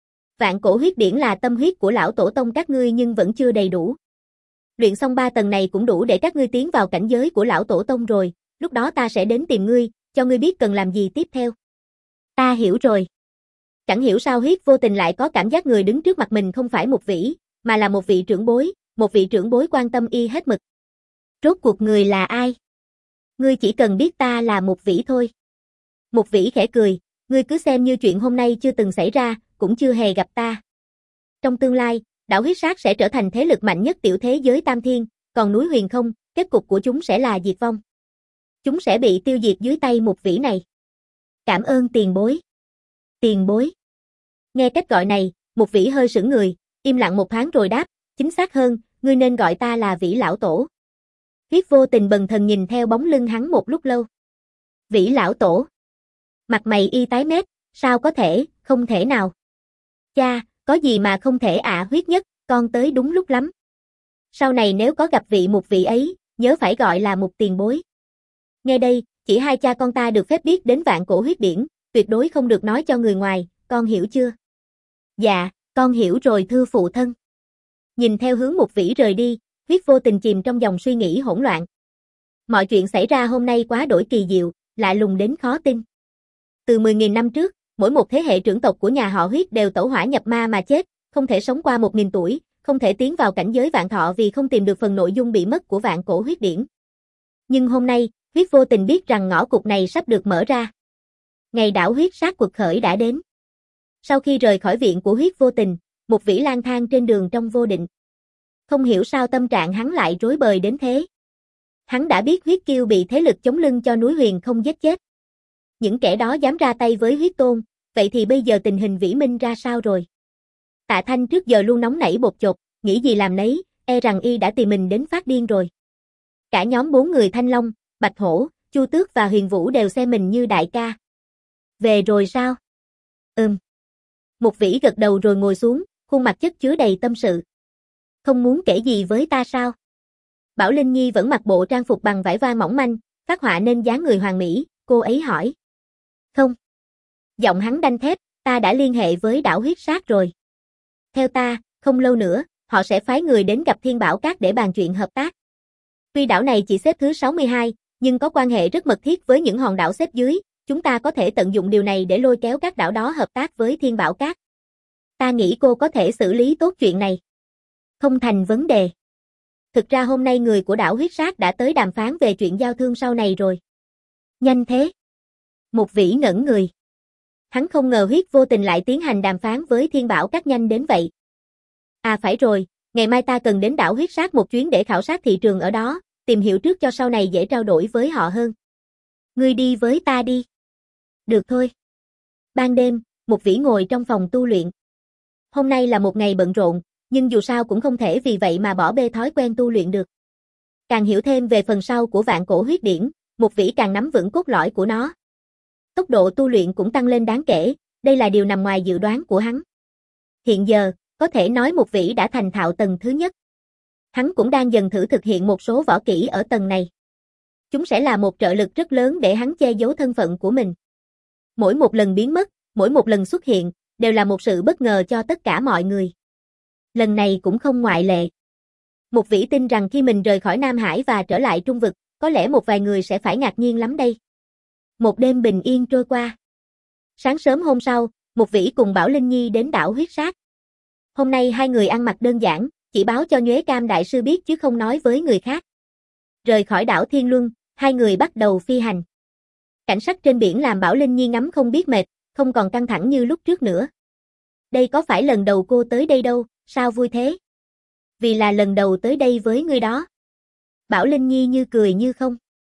Vạn cổ huyết điển là tâm huyết của lão tổ tông các ngươi nhưng vẫn chưa đầy đủ. Luyện xong ba tầng này cũng đủ để các ngươi tiến vào cảnh giới của lão tổ tông rồi, lúc đó ta sẽ đến tìm ngươi, cho ngươi biết cần làm gì tiếp theo. Ta hiểu rồi. Chẳng hiểu sao Huyết vô tình lại có cảm giác người đứng trước mặt mình không phải một vĩ, mà là một vị trưởng bối, một vị trưởng bối quan tâm y hết mực. Rốt cuộc người là ai? Ngươi chỉ cần biết ta là một vĩ thôi. Một vĩ khẽ cười, ngươi cứ xem như chuyện hôm nay chưa từng xảy ra, cũng chưa hề gặp ta. Trong tương lai, đảo Huyết Sát sẽ trở thành thế lực mạnh nhất tiểu thế giới Tam Thiên, còn núi Huyền Không, kết cục của chúng sẽ là diệt vong. Chúng sẽ bị tiêu diệt dưới tay một vĩ này. Cảm ơn tiền bối. Tiền bối. Nghe cách gọi này, một vĩ hơi sững người, im lặng một thoáng rồi đáp, chính xác hơn, ngươi nên gọi ta là Vĩ lão tổ. Huyết vô tình bần thần nhìn theo bóng lưng hắn một lúc lâu. Vĩ lão tổ. Mặt mày y tái mét, sao có thể, không thể nào. Cha, có gì mà không thể ạ à, Huyết Nhất, con tới đúng lúc lắm. Sau này nếu có gặp vị một vị ấy, nhớ phải gọi là một tiền bối. Nghe đây, chỉ hai cha con ta được phép biết đến vạn cổ huyết điển, tuyệt đối không được nói cho người ngoài, con hiểu chưa? Dạ, con hiểu rồi thưa phụ thân. Nhìn theo hướng một vĩ rời đi, Huyết vô tình chìm trong dòng suy nghĩ hỗn loạn. Mọi chuyện xảy ra hôm nay quá đổi kỳ diệu, lạ lùng đến khó tin. Từ mười nghìn năm trước, mỗi một thế hệ trưởng tộc của nhà họ Huyết đều tẩu hỏa nhập ma mà chết, không thể sống qua một nghìn tuổi, không thể tiến vào cảnh giới vạn thọ vì không tìm được phần nội dung bị mất của vạn cổ huyết điển. Nhưng hôm nay, Huyết vô tình biết rằng ngõ cụt này sắp được mở ra. Ngày đảo Huyết Sát quật khởi đã đến. Sau khi rời khỏi viện của Huyết vô tình, một vĩ lang thang trên đường trong vô định. Không hiểu sao tâm trạng hắn lại rối bời đến thế. Hắn đã biết Huyết Kiêu bị thế lực chống lưng cho núi Huyền không giết chết. Những kẻ đó dám ra tay với Huyết Tôn, vậy thì bây giờ tình hình Vĩ Minh ra sao rồi? Tạ Thanh trước giờ luôn nóng nảy bột chột, nghĩ gì làm nấy, e rằng y đã tìm mình đến phát điên rồi. Cả nhóm bốn người Thanh Long, Bạch Hổ, Chu Tước và Huyền Vũ đều xem mình như đại ca. Về rồi sao? Ừm. Một vĩ gật đầu rồi ngồi xuống, khuôn mặt chất chứa đầy tâm sự. Không muốn kể gì với ta sao? Bảo Linh Nhi vẫn mặc bộ trang phục bằng vải voa mỏng manh, phát họa nên dáng người hoàn mỹ, cô ấy hỏi. Không. Giọng hắn đanh thép, ta đã liên hệ với đảo Huyết Sát rồi. Theo ta, không lâu nữa, họ sẽ phái người đến gặp Thiên Bảo Các để bàn chuyện hợp tác. Tuy đảo này chỉ xếp thứ sáu mươi hai, nhưng có quan hệ rất mật thiết với những hòn đảo xếp dưới, chúng ta có thể tận dụng điều này để lôi kéo các đảo đó hợp tác với Thiên Bảo Các. Ta nghĩ cô có thể xử lý tốt chuyện này. Không thành vấn đề. Thực ra hôm nay người của đảo Huyết Sát đã tới đàm phán về chuyện giao thương sau này rồi. Nhanh thế. Một vĩ ngẩn người. Hắn không ngờ Huyết vô tình lại tiến hành đàm phán với Thiên Bảo Các nhanh đến vậy. À phải rồi, ngày mai ta cần đến đảo Huyết Sát một chuyến để khảo sát thị trường ở đó, tìm hiểu trước cho sau này dễ trao đổi với họ hơn. Ngươi đi với ta đi. Được thôi. Ban đêm, một vĩ ngồi trong phòng tu luyện. Hôm nay là một ngày bận rộn, nhưng dù sao cũng không thể vì vậy mà bỏ bê thói quen tu luyện được. Càng hiểu thêm về phần sau của vạn cổ huyết điển, một vĩ càng nắm vững cốt lõi của nó. Tốc độ tu luyện cũng tăng lên đáng kể, đây là điều nằm ngoài dự đoán của hắn. Hiện giờ, có thể nói một vĩ đã thành thạo tầng thứ nhất. Hắn cũng đang dần thử thực hiện một số võ kỹ ở tầng này. Chúng sẽ là một trợ lực rất lớn để hắn che giấu thân phận của mình. Mỗi một lần biến mất, mỗi một lần xuất hiện, đều là một sự bất ngờ cho tất cả mọi người. Lần này cũng không ngoại lệ. Một vĩ tin rằng khi mình rời khỏi Nam Hải và trở lại Trung Vực, có lẽ một vài người sẽ phải ngạc nhiên lắm đây. Một đêm bình yên trôi qua. Sáng sớm hôm sau, một vĩ cùng Bảo Linh Nhi đến đảo Huyết Sát. Hôm nay hai người ăn mặc đơn giản, chỉ báo cho Nhuế Cam đại sư biết chứ không nói với người khác. Rời khỏi đảo Thiên Luân, hai người bắt đầu phi hành. Cảnh sắc trên biển làm Bảo Linh Nhi ngắm không biết mệt, không còn căng thẳng như lúc trước nữa. Đây có phải lần đầu cô tới đây đâu, sao vui thế? Vì là lần đầu tới đây với ngươi đó. Bảo Linh Nhi như cười như không.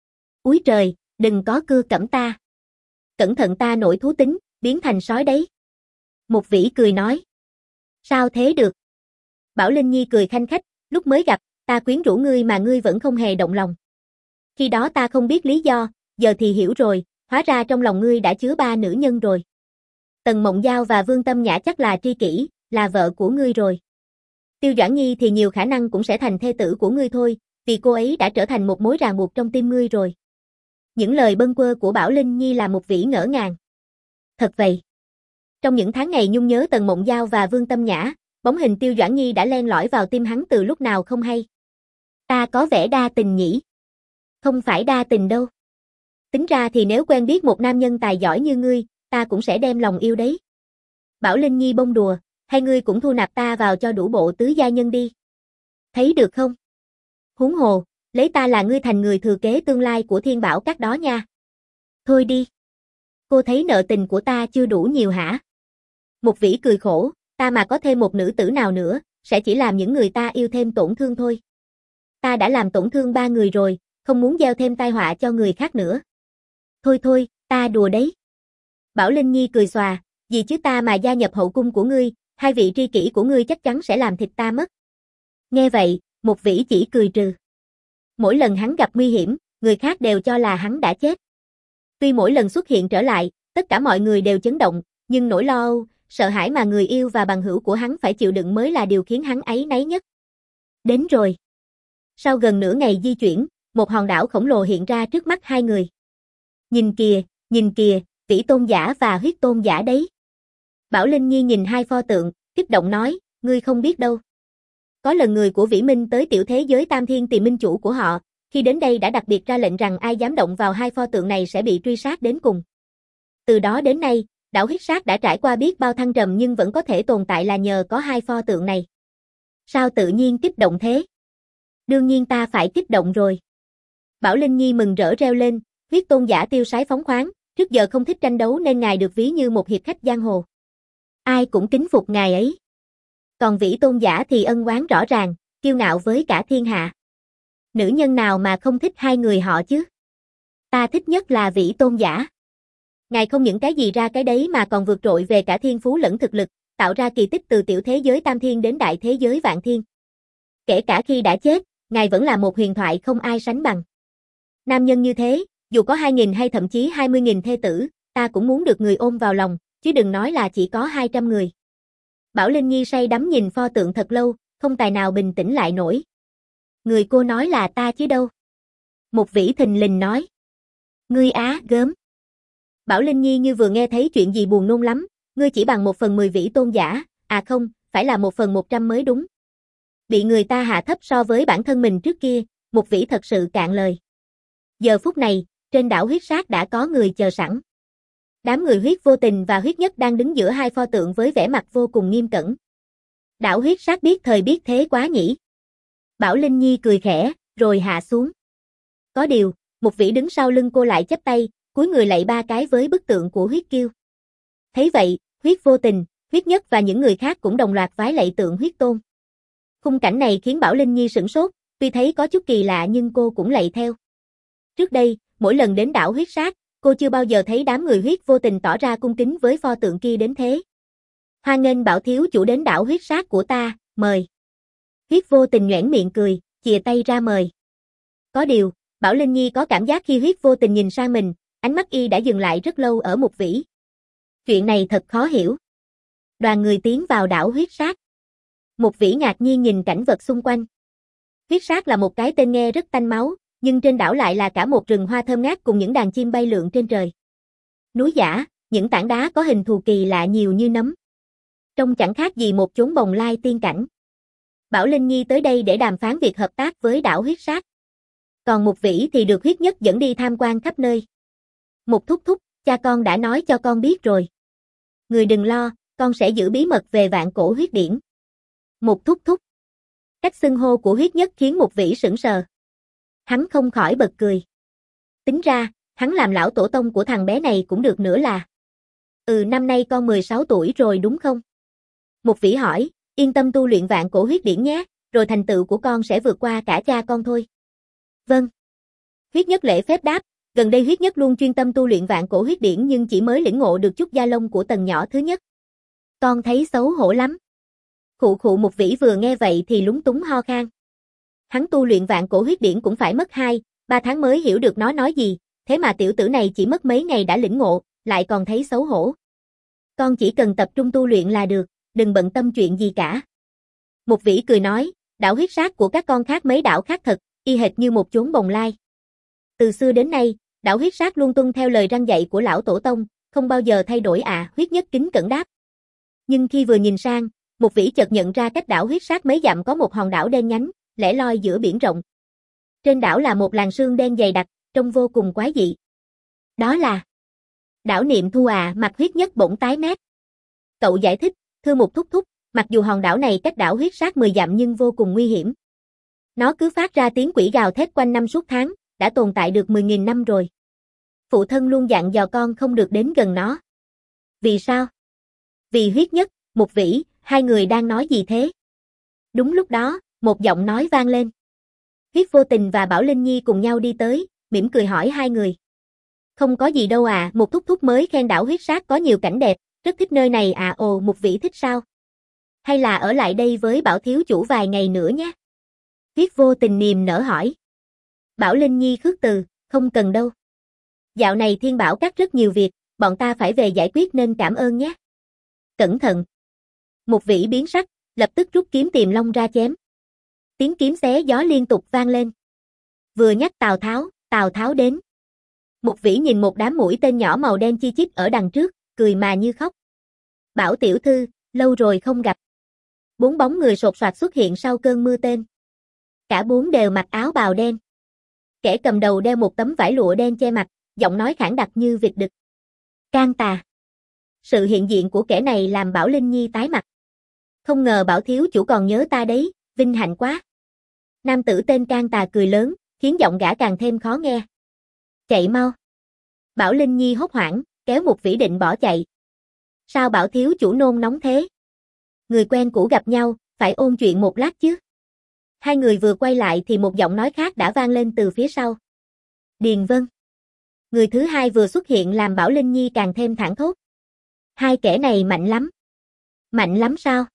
Úi trời, đừng có cưa cẩm ta. Cẩn thận ta nổi thú tính, biến thành sói đấy. Một vĩ cười nói. Sao thế được? Bảo Linh Nhi cười khanh khách, lúc mới gặp, ta quyến rũ ngươi mà ngươi vẫn không hề động lòng. Khi đó ta không biết lý do, giờ thì hiểu rồi, hóa ra trong lòng ngươi đã chứa ba nữ nhân rồi. Tần Mộng Giao và Vương Tâm Nhã chắc là tri kỷ, là vợ của ngươi rồi. Tiêu Doãn Nhi thì nhiều khả năng cũng sẽ thành thê tử của ngươi thôi, vì cô ấy đã trở thành một mối ràng buộc trong tim ngươi rồi. Những lời bâng quơ của Bảo Linh Nhi làm Mục Vĩ ngỡ ngàng. Thật vậy. Trong những tháng ngày nhung nhớ Tần Mộng Giao và Vương Tâm Nhã, bóng hình Tiêu Doãn Nhi đã len lỏi vào tim hắn từ lúc nào không hay. Ta có vẻ đa tình nhỉ? Không phải đa tình đâu. Tính ra thì nếu quen biết một nam nhân tài giỏi như ngươi, ta cũng sẽ đem lòng yêu đấy. Bảo Linh Nhi bông đùa, hay ngươi cũng thu nạp ta vào cho đủ bộ tứ gia nhân đi. Thấy được không? Huống hồ, lấy ta là ngươi thành người thừa kế tương lai của Thiên Bảo Các đó nha. Thôi đi. Cô thấy nợ tình của ta chưa đủ nhiều hả? Mục Vĩ cười khổ, ta mà có thêm một nữ tử nào nữa, sẽ chỉ làm những người ta yêu thêm tổn thương thôi. Ta đã làm tổn thương ba người rồi, không muốn gieo thêm tai họa cho người khác nữa. Thôi thôi, ta đùa đấy. Bảo Linh Nhi cười xòa, vì chứ ta mà gia nhập hậu cung của ngươi, hai vị tri kỷ của ngươi chắc chắn sẽ làm thịt ta mất. Nghe vậy, Mục Vĩ chỉ cười trừ. Mỗi lần hắn gặp nguy hiểm, người khác đều cho là hắn đã chết. Tuy mỗi lần xuất hiện trở lại, tất cả mọi người đều chấn động, nhưng nỗi lo âu, sợ hãi mà người yêu và bằng hữu của hắn phải chịu đựng mới là điều khiến hắn áy náy nhất. Đến rồi. Sau gần nửa ngày di chuyển, một hòn đảo khổng lồ hiện ra trước mắt hai người. Nhìn kìa, nhìn kìa, Vĩ Tôn giả và Huyết Tôn giả đấy. Bảo Linh Nhi nhìn hai pho tượng, kích động nói, ngươi không biết đâu. Có lần người của Vĩ Minh tới tiểu thế giới Tam Thiên tìm minh chủ của họ, khi đến đây đã đặc biệt ra lệnh rằng ai dám động vào hai pho tượng này sẽ bị truy sát đến cùng. Từ đó đến nay, đảo Huyết Sát đã trải qua biết bao thăng trầm nhưng vẫn có thể tồn tại là nhờ có hai pho tượng này. Sao tự nhiên kích động thế? Đương nhiên ta phải kích động rồi. Bảo Linh Nhi mừng rỡ reo lên, Huyết Tôn giả tiêu sái phóng khoáng, trước giờ không thích tranh đấu nên ngài được ví như một hiệp khách giang hồ. Ai cũng kính phục ngài ấy. Còn Vĩ Tôn giả thì ân oán rõ ràng, kiêu ngạo với cả thiên hạ. Nữ nhân nào mà không thích hai người họ chứ? Ta thích nhất là Vĩ Tôn giả. Ngài không những cái gì ra cái đấy mà còn vượt trội về cả thiên phú lẫn thực lực, tạo ra kỳ tích từ tiểu thế giới Tam Thiên đến đại thế giới Vạn Thiên. Kể cả khi đã chết, ngài vẫn là một huyền thoại không ai sánh bằng. Nam nhân như thế, dù có hai nghìn hay thậm chí hai mươi nghìn thê tử, ta cũng muốn được người ôm vào lòng, chứ đừng nói là chỉ có hai trăm người. Bảo Linh Nhi say đắm nhìn pho tượng thật lâu, không tài nào bình tĩnh lại nổi. Người cô nói là ta chứ đâu. Một Vĩ thình lình nói. Ngươi á, gớm. Bảo Linh Nhi như vừa nghe thấy chuyện gì buồn nôn lắm, ngươi chỉ bằng một phần mười Vĩ Tôn giả, à không, phải là một phần một trăm mới đúng. Bị người ta hạ thấp so với bản thân mình trước kia, Một Vĩ thật sự cạn lời. Giờ phút này, trên đảo Huyết Sát đã có người chờ sẵn. Đám người Huyết Vô Tình và Huyết Nhất đang đứng giữa hai pho tượng với vẻ mặt vô cùng nghiêm cẩn. Đảo Huyết Sát biết thời biết thế quá nhỉ. Bảo Linh Nhi cười khẽ, rồi hạ xuống. Có điều, Một Vĩ đứng sau lưng cô lại chắp tay, cúi người lạy ba cái với bức tượng của Huyết Kiêu. Thấy vậy, Huyết Vô Tình, Huyết Nhất và những người khác cũng đồng loạt vái lạy tượng Huyết Tôn. Khung cảnh này khiến Bảo Linh Nhi sửng sốt, tuy thấy có chút kỳ lạ nhưng cô cũng lạy theo. Trước đây, mỗi lần đến đảo Huyết Sát, cô chưa bao giờ thấy đám người Huyết Vô Tình tỏ ra cung kính với pho tượng kia đến thế. Hoan nghênh Bảo thiếu chủ đến đảo Huyết Sát của ta, mời. Huyết Vô Tình nhoẻn miệng cười, chìa tay ra mời. Có điều, Bảo Linh Nhi có cảm giác khi Huyết Vô Tình nhìn sang mình, ánh mắt y đã dừng lại rất lâu ở Một Vĩ. Chuyện này thật khó hiểu. Đoàn người tiến vào đảo Huyết Sát. Một Vĩ ngạc nhiên nhìn cảnh vật xung quanh. Huyết Sát là một cái tên nghe rất tanh máu, nhưng trên đảo lại là cả một rừng hoa thơm ngát cùng những đàn chim bay lượn trên trời. Núi giả, những tảng đá có hình thù kỳ lạ nhiều như nấm. Trông chẳng khác gì một chốn bồng lai tiên cảnh. Bảo Linh Nhi tới đây để đàm phán việc hợp tác với đảo Huyết Sát. Còn Một Vĩ thì được Huyết Nhất dẫn đi tham quan khắp nơi. Một thúc thúc, cha con đã nói cho con biết rồi. Người đừng lo, con sẽ giữ bí mật về vạn cổ huyết điển. Một thúc thúc. Cách xưng hô của Huyết Nhất khiến Một Vĩ sững sờ. Hắn không khỏi bật cười. Tính ra, hắn làm lão tổ tông của thằng bé này cũng được nữa là. Ừ, năm nay con mười sáu tuổi rồi đúng không? Một Vĩ hỏi, yên tâm tu luyện vạn cổ huyết điển nhé, rồi thành tựu của con sẽ vượt qua cả cha con thôi. Vâng. Huyết Nhất lễ phép đáp, gần đây Huyết Nhất luôn chuyên tâm tu luyện vạn cổ huyết điển nhưng chỉ mới lĩnh ngộ được chút gia lông của tầng nhỏ thứ nhất. Con thấy xấu hổ lắm. Khụ khụ. Một Vĩ vừa nghe vậy thì lúng túng ho khan. Hắn tu luyện vạn cổ huyết điển cũng phải mất hai, ba tháng mới hiểu được nó nói gì, thế mà tiểu tử này chỉ mất mấy ngày đã lĩnh ngộ, lại còn thấy xấu hổ. Con chỉ cần tập trung tu luyện là được, đừng bận tâm chuyện gì cả. Một Vĩ cười nói, đảo Huyết Sát của các con khác mấy đảo khác thật, y hệt như một chốn bồng lai. Từ xưa đến nay, Đảo huyết sát luôn tuân theo lời răn dạy của lão tổ tông, không bao giờ thay đổi à, huyết nhất kính cẩn đáp. Nhưng khi vừa nhìn sang, Mục Vĩ chợt nhận ra cách đảo huyết sát mấy dặm có một hòn đảo đen nhánh, lẻ loi giữa biển rộng. Trên đảo là một làn sương đen dày đặc, trông vô cùng quái dị. Đó là đảo Niệm Thu à, mặt huyết nhất bỗng tái mét. Cậu giải thích, thưa Mục thúc thúc, mặc dù hòn đảo này cách đảo huyết sát mười dặm nhưng vô cùng nguy hiểm. Nó cứ phát ra tiếng quỷ gào thét quanh năm suốt tháng, đã tồn tại được mười nghìn năm rồi. Phụ thân luôn dặn dò con không được đến gần nó. Vì sao? Vì huyết nhất, Mục Vĩ, hai người đang nói gì thế? Đúng lúc đó, một giọng nói vang lên. Huyết Vô Tình và Bảo Linh Nhi cùng nhau đi tới, mỉm cười hỏi hai người. Không có gì đâu à, Mục thúc thúc mới khen đảo huyết sát có nhiều cảnh đẹp, rất thích nơi này à. Ồ, Mục Vĩ thích sao? Hay là ở lại đây với Bảo thiếu chủ vài ngày nữa nhé? Huyết Vô Tình niềm nở hỏi. Bảo Linh Nhi khước từ, không cần đâu. Dạo này Thiên Bảo Các rất nhiều việc, bọn ta phải về giải quyết nên cảm ơn nhé. Cẩn thận. Mục Vĩ biến sắc, lập tức rút kiếm Tiềm Long ra chém. Tiếng kiếm xé gió liên tục vang lên. Vừa nhắc Tào Tháo, Tào Tháo đến. Mục Vĩ nhìn một đám mũi tên nhỏ màu đen chi chít ở đằng trước, cười mà như khóc. Bảo tiểu thư, lâu rồi không gặp. Bốn bóng người sột soạt xuất hiện sau cơn mưa tên. Cả bốn đều mặc áo bào đen. Kẻ cầm đầu đeo một tấm vải lụa đen che mặt, giọng nói khản đặc như vịt đực. Can Tà. Sự hiện diện của kẻ này làm Bảo Linh Nhi tái mặt. Không ngờ Bảo thiếu chủ còn nhớ ta đấy, vinh hạnh quá. Nam tử tên Can Tà cười lớn, khiến giọng gã càng thêm khó nghe. Chạy mau. Bảo Linh Nhi hốt hoảng, kéo Mục Vĩ định bỏ chạy. Sao Bảo thiếu chủ nôn nóng thế? Người quen cũ gặp nhau, phải ôn chuyện một lát chứ. Hai người vừa quay lại thì một giọng nói khác đã vang lên từ phía sau. Điền Vân. Người thứ hai vừa xuất hiện làm Bảo Linh Nhi càng thêm thảng thốt. Hai kẻ này mạnh lắm. Mạnh lắm sao?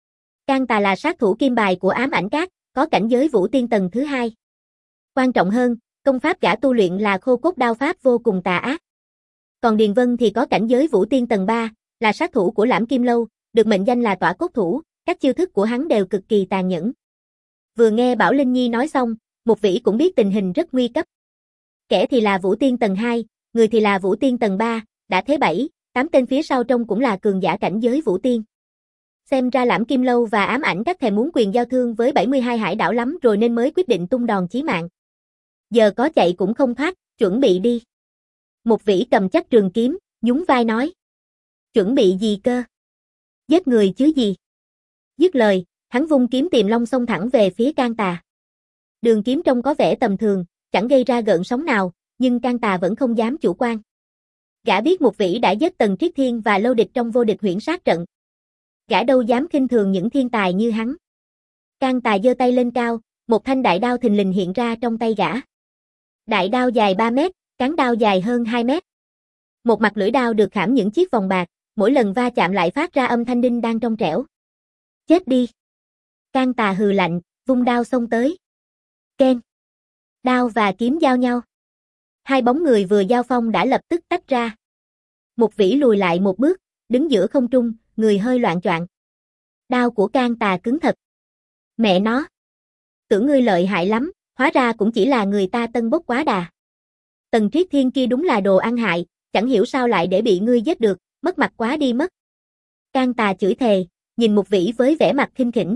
Can Tà là sát thủ kim bài của Ám Ảnh Các, có cảnh giới vũ tiên tầng thứ hai. Quan trọng hơn, công pháp gã tu luyện là khô cốt đao pháp vô cùng tà ác. Còn Điền Vân thì có cảnh giới vũ tiên tầng ba, là sát thủ của Lãm Kim Lâu, được mệnh danh là tỏa cốt thủ, các chiêu thức của hắn đều cực kỳ tàn nhẫn. Vừa nghe Bảo Linh Nhi nói xong, Mục Vĩ cũng biết tình hình rất nguy cấp. Kẻ thì là vũ tiên tầng hai, người thì là vũ tiên tầng ba, đã thế bảy, tám tên phía sau trông cũng là cường giả cảnh giới vũ tiên. Xem ra Lãm Kim Lâu và Ám Ảnh Các thèm muốn quyền giao thương với bảy mươi hai hải đảo lắm rồi nên mới quyết định tung đòn chí mạng. Giờ có chạy cũng không thoát, chuẩn bị đi. Mục Vĩ cầm chắc trường kiếm, nhún vai nói. Chuẩn bị gì cơ? Giết người chứ gì? Dứt lời, hắn vung kiếm Tiềm Long xông thẳng về phía Can Tà. Đường kiếm trông có vẻ tầm thường, chẳng gây ra gợn sóng nào, nhưng Can Tà vẫn không dám chủ quan. Gã biết Mục Vĩ đã giết Tần Triết Thiên và Lâu Địch trong vô địch huyễn sát trận. Gã đâu dám khinh thường những thiên tài như hắn. Can Tà giơ tay lên cao, một thanh đại đao thình lình hiện ra trong tay gã. Đại đao dài ba mét, cán đao dài hơn hai mét. Một mặt lưỡi đao được khảm những chiếc vòng bạc, mỗi lần va chạm lại phát ra âm thanh đinh đang trong trẻo. Chết đi. Can Tà hừ lạnh, vung đao xông tới. Keng. Đao và kiếm giao nhau. Hai bóng người vừa giao phong đã lập tức tách ra. Mục Vĩ lùi lại một bước, đứng giữa không trung, người hơi loạng choạng. Đao của Can Tà cứng thật. Mẹ nó. Tưởng ngươi lợi hại lắm, hóa ra cũng chỉ là người ta tân bốc quá đà. Tần Triết Thiên kia đúng là đồ ăn hại, chẳng hiểu sao lại để bị ngươi giết được, mất mặt quá đi mất. Can Tà chửi thề, nhìn Mục Vĩ với vẻ mặt khinh khỉnh.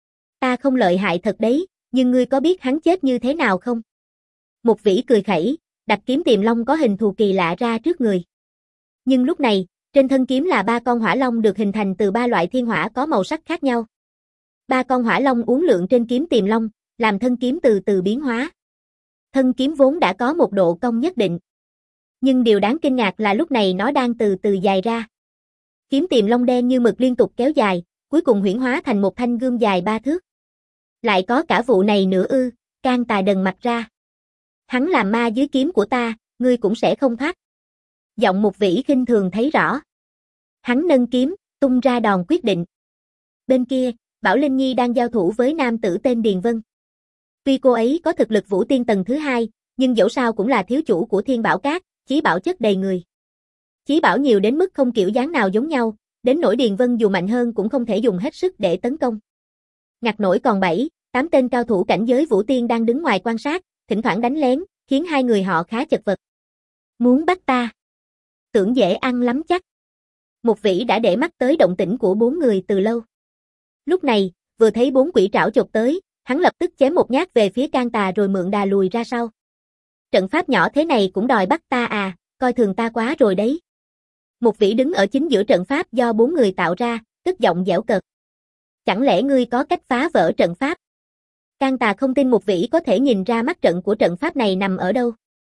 Ta không lợi hại thật đấy, nhưng ngươi có biết hắn chết như thế nào không? Mục Vĩ cười khẩy, đặt kiếm Tiềm Long có hình thù kỳ lạ ra trước người. Nhưng lúc này, trên thân kiếm là ba con hỏa long được hình thành từ ba loại thiên hỏa có màu sắc khác nhau. Ba con hỏa long uốn lượn trên kiếm Tiềm Long, làm thân kiếm từ từ biến hóa. Thân kiếm vốn đã có một độ cong nhất định. Nhưng điều đáng kinh ngạc là lúc này nó đang từ từ dài ra. Kiếm Tiềm Long đen như mực liên tục kéo dài, cuối cùng huyễn hóa thành một thanh gươm dài ba thước. Lại có cả vụ này nữa ư? Can Tà đần mặt ra. Hắn làm ma dưới kiếm của ta, ngươi cũng sẽ không thoát. Giọng Mục Vĩ khinh thường thấy rõ. Hắn nâng kiếm, tung ra đòn quyết định. Bên kia, Bảo Linh Nhi đang giao thủ với nam tử tên Điền Vân. Tuy cô ấy có thực lực vũ tiên tầng thứ hai, nhưng dẫu sao cũng là thiếu chủ của Thiên Bảo Các, chí bảo chất đầy người. Chí bảo nhiều đến mức không kiểu dáng nào giống nhau, đến nỗi Điền Vân dù mạnh hơn cũng không thể dùng hết sức để tấn công. Ngặt nổi còn bảy, tám tên cao thủ cảnh giới vũ tiên đang đứng ngoài quan sát, thỉnh thoảng đánh lén, khiến hai người họ khá chật vật. Muốn bắt ta? Tưởng dễ ăn lắm chắc. Một vĩ đã để mắt tới động tĩnh của bốn người từ lâu. Lúc này, vừa thấy bốn quỷ trảo chộp tới, hắn lập tức chém một nhát về phía Can Tà rồi mượn đà lùi ra sau. Trận pháp nhỏ thế này cũng đòi bắt ta à, coi thường ta quá rồi đấy. Một vĩ đứng ở chính giữa trận pháp do bốn người tạo ra, tức giọng giễu cợt. Chẳng lẽ ngươi có cách phá vỡ trận pháp? Can Tà không tin một vĩ có thể nhìn ra mắt trận của trận pháp này nằm ở đâu.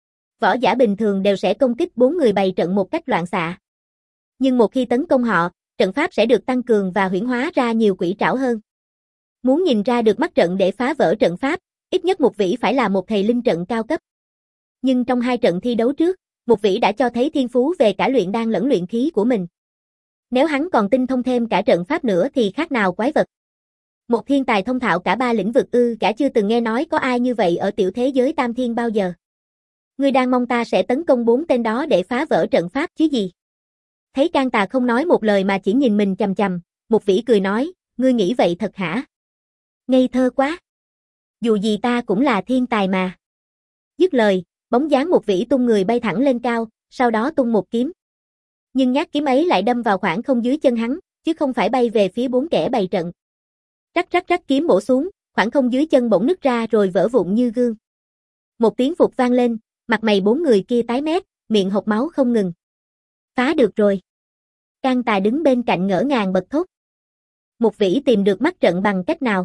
Võ giả bình thường đều sẽ công kích bốn người bày trận một cách loạn xạ. Nhưng một khi tấn công họ, trận pháp sẽ được tăng cường và huyễn hóa ra nhiều quỷ trảo hơn. Muốn nhìn ra được mắt trận để phá vỡ trận pháp, ít nhất một vĩ phải là một thầy linh trận cao cấp. Nhưng trong hai trận thi đấu trước, một vĩ đã cho thấy thiên phú về cả luyện đan lẫn luyện khí của mình. Nếu hắn còn tinh thông thêm cả trận pháp nữa thì khác nào quái vật. Một thiên tài thông thạo cả ba lĩnh vực ư, gã chưa từng nghe nói có ai như vậy ở tiểu thế giới Tam Thiên bao giờ. Ngươi đang mong ta sẽ tấn công bốn tên đó để phá vỡ trận pháp chứ gì? Thấy Can Tà không nói một lời mà chỉ nhìn mình chằm chằm, một vĩ cười nói, ngươi nghĩ vậy thật hả? Ngây thơ quá. Dù gì ta cũng là thiên tài mà. Dứt lời, bóng dáng một vĩ tung người bay thẳng lên cao, sau đó tung một kiếm. Nhưng nhát kiếm ấy lại đâm vào khoảng không dưới chân hắn, chứ không phải bay về phía bốn kẻ bày trận. Rắc rắc rắc kiếm bổ xuống, khoảng không dưới chân bỗng nứt ra rồi vỡ vụn như gương. Một tiếng phụt vang lên, mặt mày bốn người kia tái mét, miệng hộc máu không ngừng. Phá được rồi. Can Tà đứng bên cạnh ngỡ ngàng bật thốt. Một vĩ tìm được mắt trận bằng cách nào?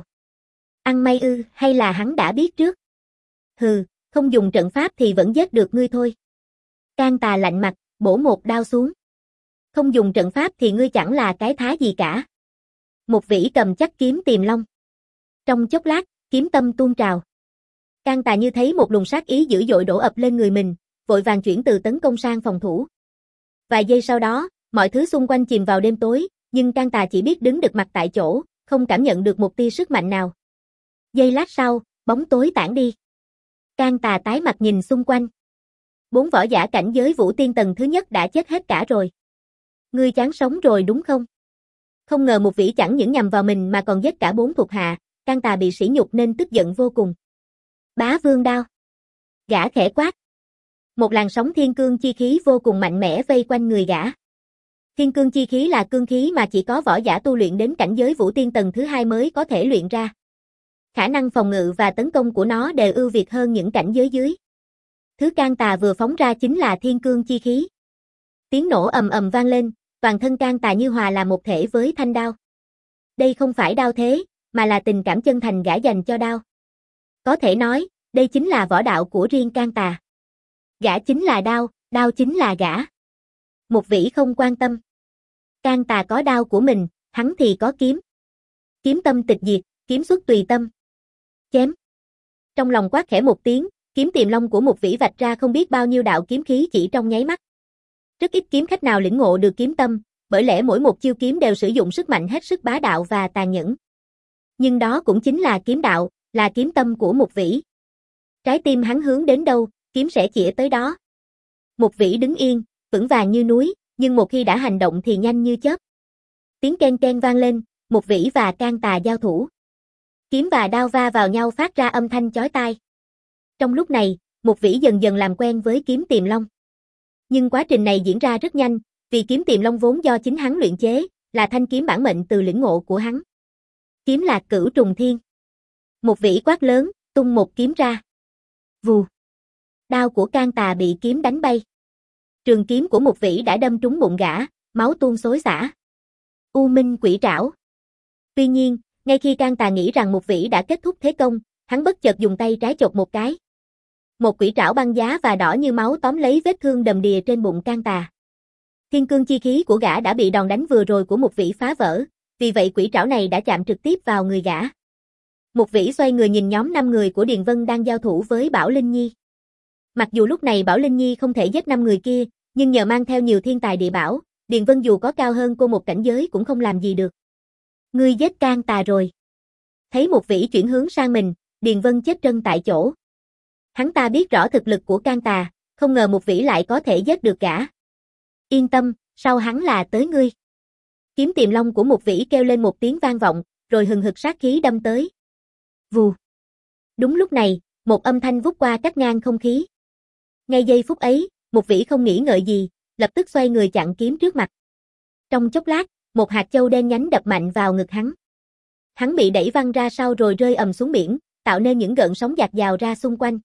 Ăn may ư, hay là hắn đã biết trước? Hừ, không dùng trận pháp thì vẫn giết được ngươi thôi. Can Tà lạnh mặt, bổ một đao xuống. Không dùng trận pháp thì ngươi chẳng là cái thá gì cả. Một vĩ cầm chắc kiếm Tiềm Long. Trong chốc lát, kiếm tâm tuôn trào. Can Tà như thấy một luồng sát ý dữ dội đổ ập lên người mình, vội vàng chuyển từ tấn công sang phòng thủ. Vài giây sau đó, mọi thứ xung quanh chìm vào đêm tối, nhưng Can Tà chỉ biết đứng đực mặt tại chỗ, không cảm nhận được một tia sức mạnh nào. Giây lát sau, bóng tối tản đi. Can Tà tái mặt nhìn xung quanh. Bốn võ giả cảnh giới Vũ Tiên tầng thứ nhất đã chết hết cả rồi. Ngươi chán sống rồi đúng không? Không ngờ một vĩ chẳng những nhằm vào mình mà còn giết cả bốn thuộc hạ, Can Tà bị sỉ nhục nên tức giận vô cùng. Bá Vương đao. Gã khẽ quát. Một làn sóng thiên cương chi khí vô cùng mạnh mẽ vây quanh người gã. Thiên cương chi khí là cương khí mà chỉ có võ giả tu luyện đến cảnh giới Vũ Tiên tầng thứ hai mới có thể luyện ra. Khả năng phòng ngự và tấn công của nó đều ưu việt hơn những cảnh giới dưới. Thứ Can Tà vừa phóng ra chính là thiên cương chi khí. Tiếng nổ ầm ầm vang lên, toàn thân Can Tà như hòa là một thể với thanh đao. Đây không phải đao thế, mà là tình cảm chân thành gã dành cho đao. Có thể nói, đây chính là võ đạo của riêng Can Tà. Gã chính là đao, đao chính là gã. Một vĩ không quan tâm. Can Tà có đao của mình, hắn thì có kiếm. Kiếm tâm tịch diệt, kiếm xuất tùy tâm. Chém. Trong lòng quát khẽ một tiếng, kiếm Tiềm Long của một vĩ vạch ra không biết bao nhiêu đạo kiếm khí chỉ trong nháy mắt. Rất ít kiếm khách nào lĩnh ngộ được kiếm tâm, bởi lẽ mỗi một chiêu kiếm đều sử dụng sức mạnh hết sức bá đạo và tàn nhẫn. Nhưng đó cũng chính là kiếm đạo, là kiếm tâm của một vĩ. Trái tim hắn hướng đến đâu, kiếm sẽ chĩa tới đó. Một vĩ đứng yên, vững vàng như núi, nhưng một khi đã hành động thì nhanh như chớp. Tiếng ken ken vang lên, một vĩ và Can Tà giao thủ. Kiếm và đao va vào nhau phát ra âm thanh chói tai. Trong lúc này, một vĩ dần dần làm quen với kiếm Tiềm Long. Nhưng quá trình này diễn ra rất nhanh, vì kiếm Tiềm Long vốn do chính hắn luyện chế, là thanh kiếm bản mệnh từ lĩnh ngộ của hắn. Kiếm Lạc Cửu Trùng Thiên. Một vĩ quát lớn, tung một kiếm ra. Vù. Đao của Can Tà bị kiếm đánh bay. Trường kiếm của một vĩ đã đâm trúng bụng gã, máu tuôn xối xả. U Minh Quỷ Trảo. Tuy nhiên, ngay khi Can Tà nghĩ rằng một vĩ đã kết thúc thế công, hắn bất chợt dùng tay trái chộp một cái. Một quỷ trảo băng giá và đỏ như máu tóm lấy vết thương đầm đìa trên bụng Can Tà. Thiên cương chi khí của gã đã bị đòn đánh vừa rồi của một vĩ phá vỡ, vì vậy quỷ trảo này đã chạm trực tiếp vào người gã. Một vĩ xoay người nhìn nhóm năm người của Điền Vân đang giao thủ với Bảo Linh Nhi. Mặc dù lúc này Bảo Linh Nhi không thể giết năm người kia, nhưng nhờ mang theo nhiều thiên tài địa bảo, Điền Vân dù có cao hơn cô một cảnh giới cũng không làm gì được. Ngươi giết Can Tà rồi. Thấy một vĩ chuyển hướng sang mình, Điền Vân chết trân tại chỗ. Hắn ta biết rõ thực lực của Can Tà, không ngờ một vĩ lại có thể giết được gã. Yên tâm, sau hắn là tới ngươi. Kiếm Tiềm Long của một vĩ kêu lên một tiếng vang vọng, rồi hừng hực sát khí đâm tới. Vù. Đúng lúc này, một âm thanh vút qua cắt ngang không khí. Ngay giây phút ấy, Mục Vĩ không nghĩ ngợi gì, lập tức xoay người chặn kiếm trước mặt. Trong chốc lát, một hạt châu đen nhánh đập mạnh vào ngực hắn. Hắn bị đẩy văng ra sau rồi rơi ầm xuống biển, tạo nên những gợn sóng dạt dào ra xung quanh.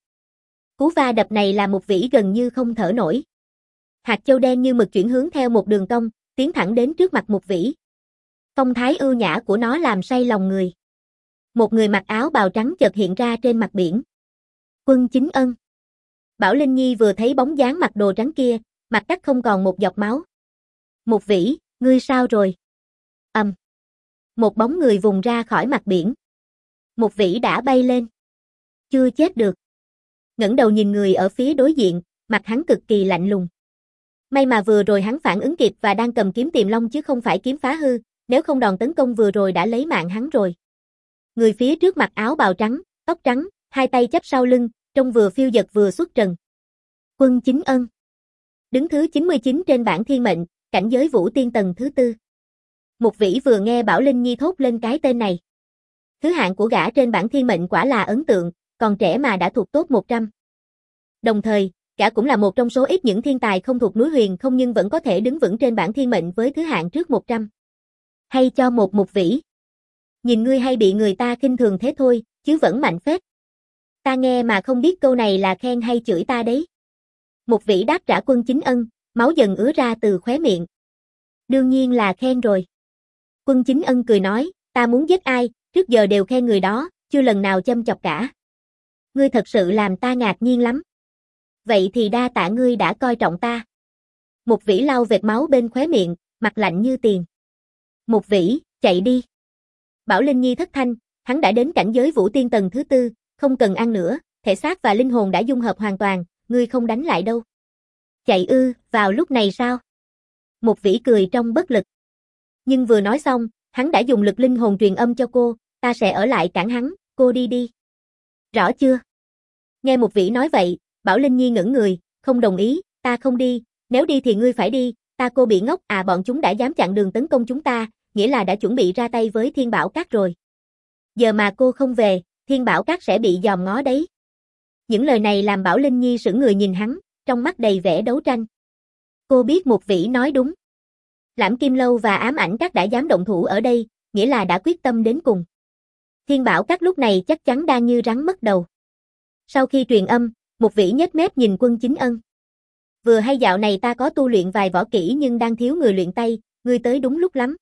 Cú va đập này làm Mục Vĩ gần như không thở nổi. Hạt châu đen như mực chuyển hướng theo một đường cong, tiến thẳng đến trước mặt Mục Vĩ. Phong thái ưu nhã của nó làm say lòng người. Một người mặc áo bào trắng chợt hiện ra trên mặt biển. Quân Chính Ân. Bảo Linh Nhi vừa thấy bóng dáng mặc đồ trắng kia, mặt cắt không còn một giọt máu. Mục Vĩ, ngươi sao rồi? Ầm. Um. Một bóng người vùng ra khỏi mặt biển. Mục Vĩ đã bay lên. Chưa chết được. Ngẩng đầu nhìn người ở phía đối diện, mặt hắn cực kỳ lạnh lùng. May mà vừa rồi hắn phản ứng kịp và đang cầm kiếm Tiềm Long chứ không phải kiếm phá hư, nếu không đòn tấn công vừa rồi đã lấy mạng hắn rồi. Người phía trước mặc áo bào trắng, tóc trắng, hai tay chắp sau lưng, trông vừa phiêu dật vừa xuất trần. Quân Chính Ân. Đứng thứ chín mươi chín trên bảng thiên mệnh, cảnh giới Vũ Tiên tầng thứ tư. Mục Vĩ vừa nghe Bảo Linh Nhi thốt lên cái tên này. Thứ hạng của gã trên bảng thiên mệnh quả là ấn tượng, còn trẻ mà đã thuộc top một trăm. Đồng thời, gã cũng là một trong số ít những thiên tài không thuộc núi huyền không nhưng vẫn có thể đứng vững trên bảng thiên mệnh với thứ hạng trước một trăm. Hay cho một Mục Vĩ. Nhìn ngươi hay bị người ta khinh thường thế thôi, chứ vẫn mạnh phết. Ta nghe mà không biết câu này là khen hay chửi ta đấy. Mục Vĩ đáp trả Quân Chính Ân, máu dần ứa ra từ khóe miệng. Đương nhiên là khen rồi. Quân Chính Ân cười nói, ta muốn giết ai, trước giờ đều khen người đó, chưa lần nào châm chọc cả. Ngươi thật sự làm ta ngạc nhiên lắm. Vậy thì đa tạ ngươi đã coi trọng ta. Mục Vĩ lau vệt máu bên khóe miệng, mặt lạnh như tiền. Mục Vĩ, chạy đi. Bảo Linh Nhi thất thanh, hắn đã đến cảnh giới Vũ Tiên tầng thứ tư, không cần ăn nữa, thể xác và linh hồn đã dung hợp hoàn toàn, ngươi không đánh lại đâu. Chạy ư, vào lúc này sao? Mục Vĩ cười trong bất lực. Nhưng vừa nói xong, hắn đã dùng lực linh hồn truyền âm cho cô, ta sẽ ở lại cản hắn, cô đi đi. Rõ chưa? Nghe Mục Vĩ nói vậy, Bảo Linh Nhi ngẩn người, không đồng ý, ta không đi, nếu đi thì ngươi phải đi, ta cô bị ngốc à bọn chúng đã dám chặn đường tấn công chúng ta, nghĩa là đã chuẩn bị ra tay với Thiên Bảo Các rồi. Giờ mà cô không về, Thiên Bảo Các sẽ bị dòm ngó đấy. Những lời này làm Bảo Linh Nhi sững người nhìn hắn, trong mắt đầy vẻ đấu tranh. Cô biết Mục Vĩ nói đúng. Lãm Kim Lâu và Ám Ảnh Các đã dám động thủ ở đây, nghĩa là đã quyết tâm đến cùng. Thiên Bảo Các lúc này chắc chắn đang như rắn mất đầu. Sau khi truyền âm, Mục Vĩ nhếch mép nhìn Quân Chính Ân. Vừa hay dạo này ta có tu luyện vài võ kỹ nhưng đang thiếu người luyện tay, ngươi tới đúng lúc lắm.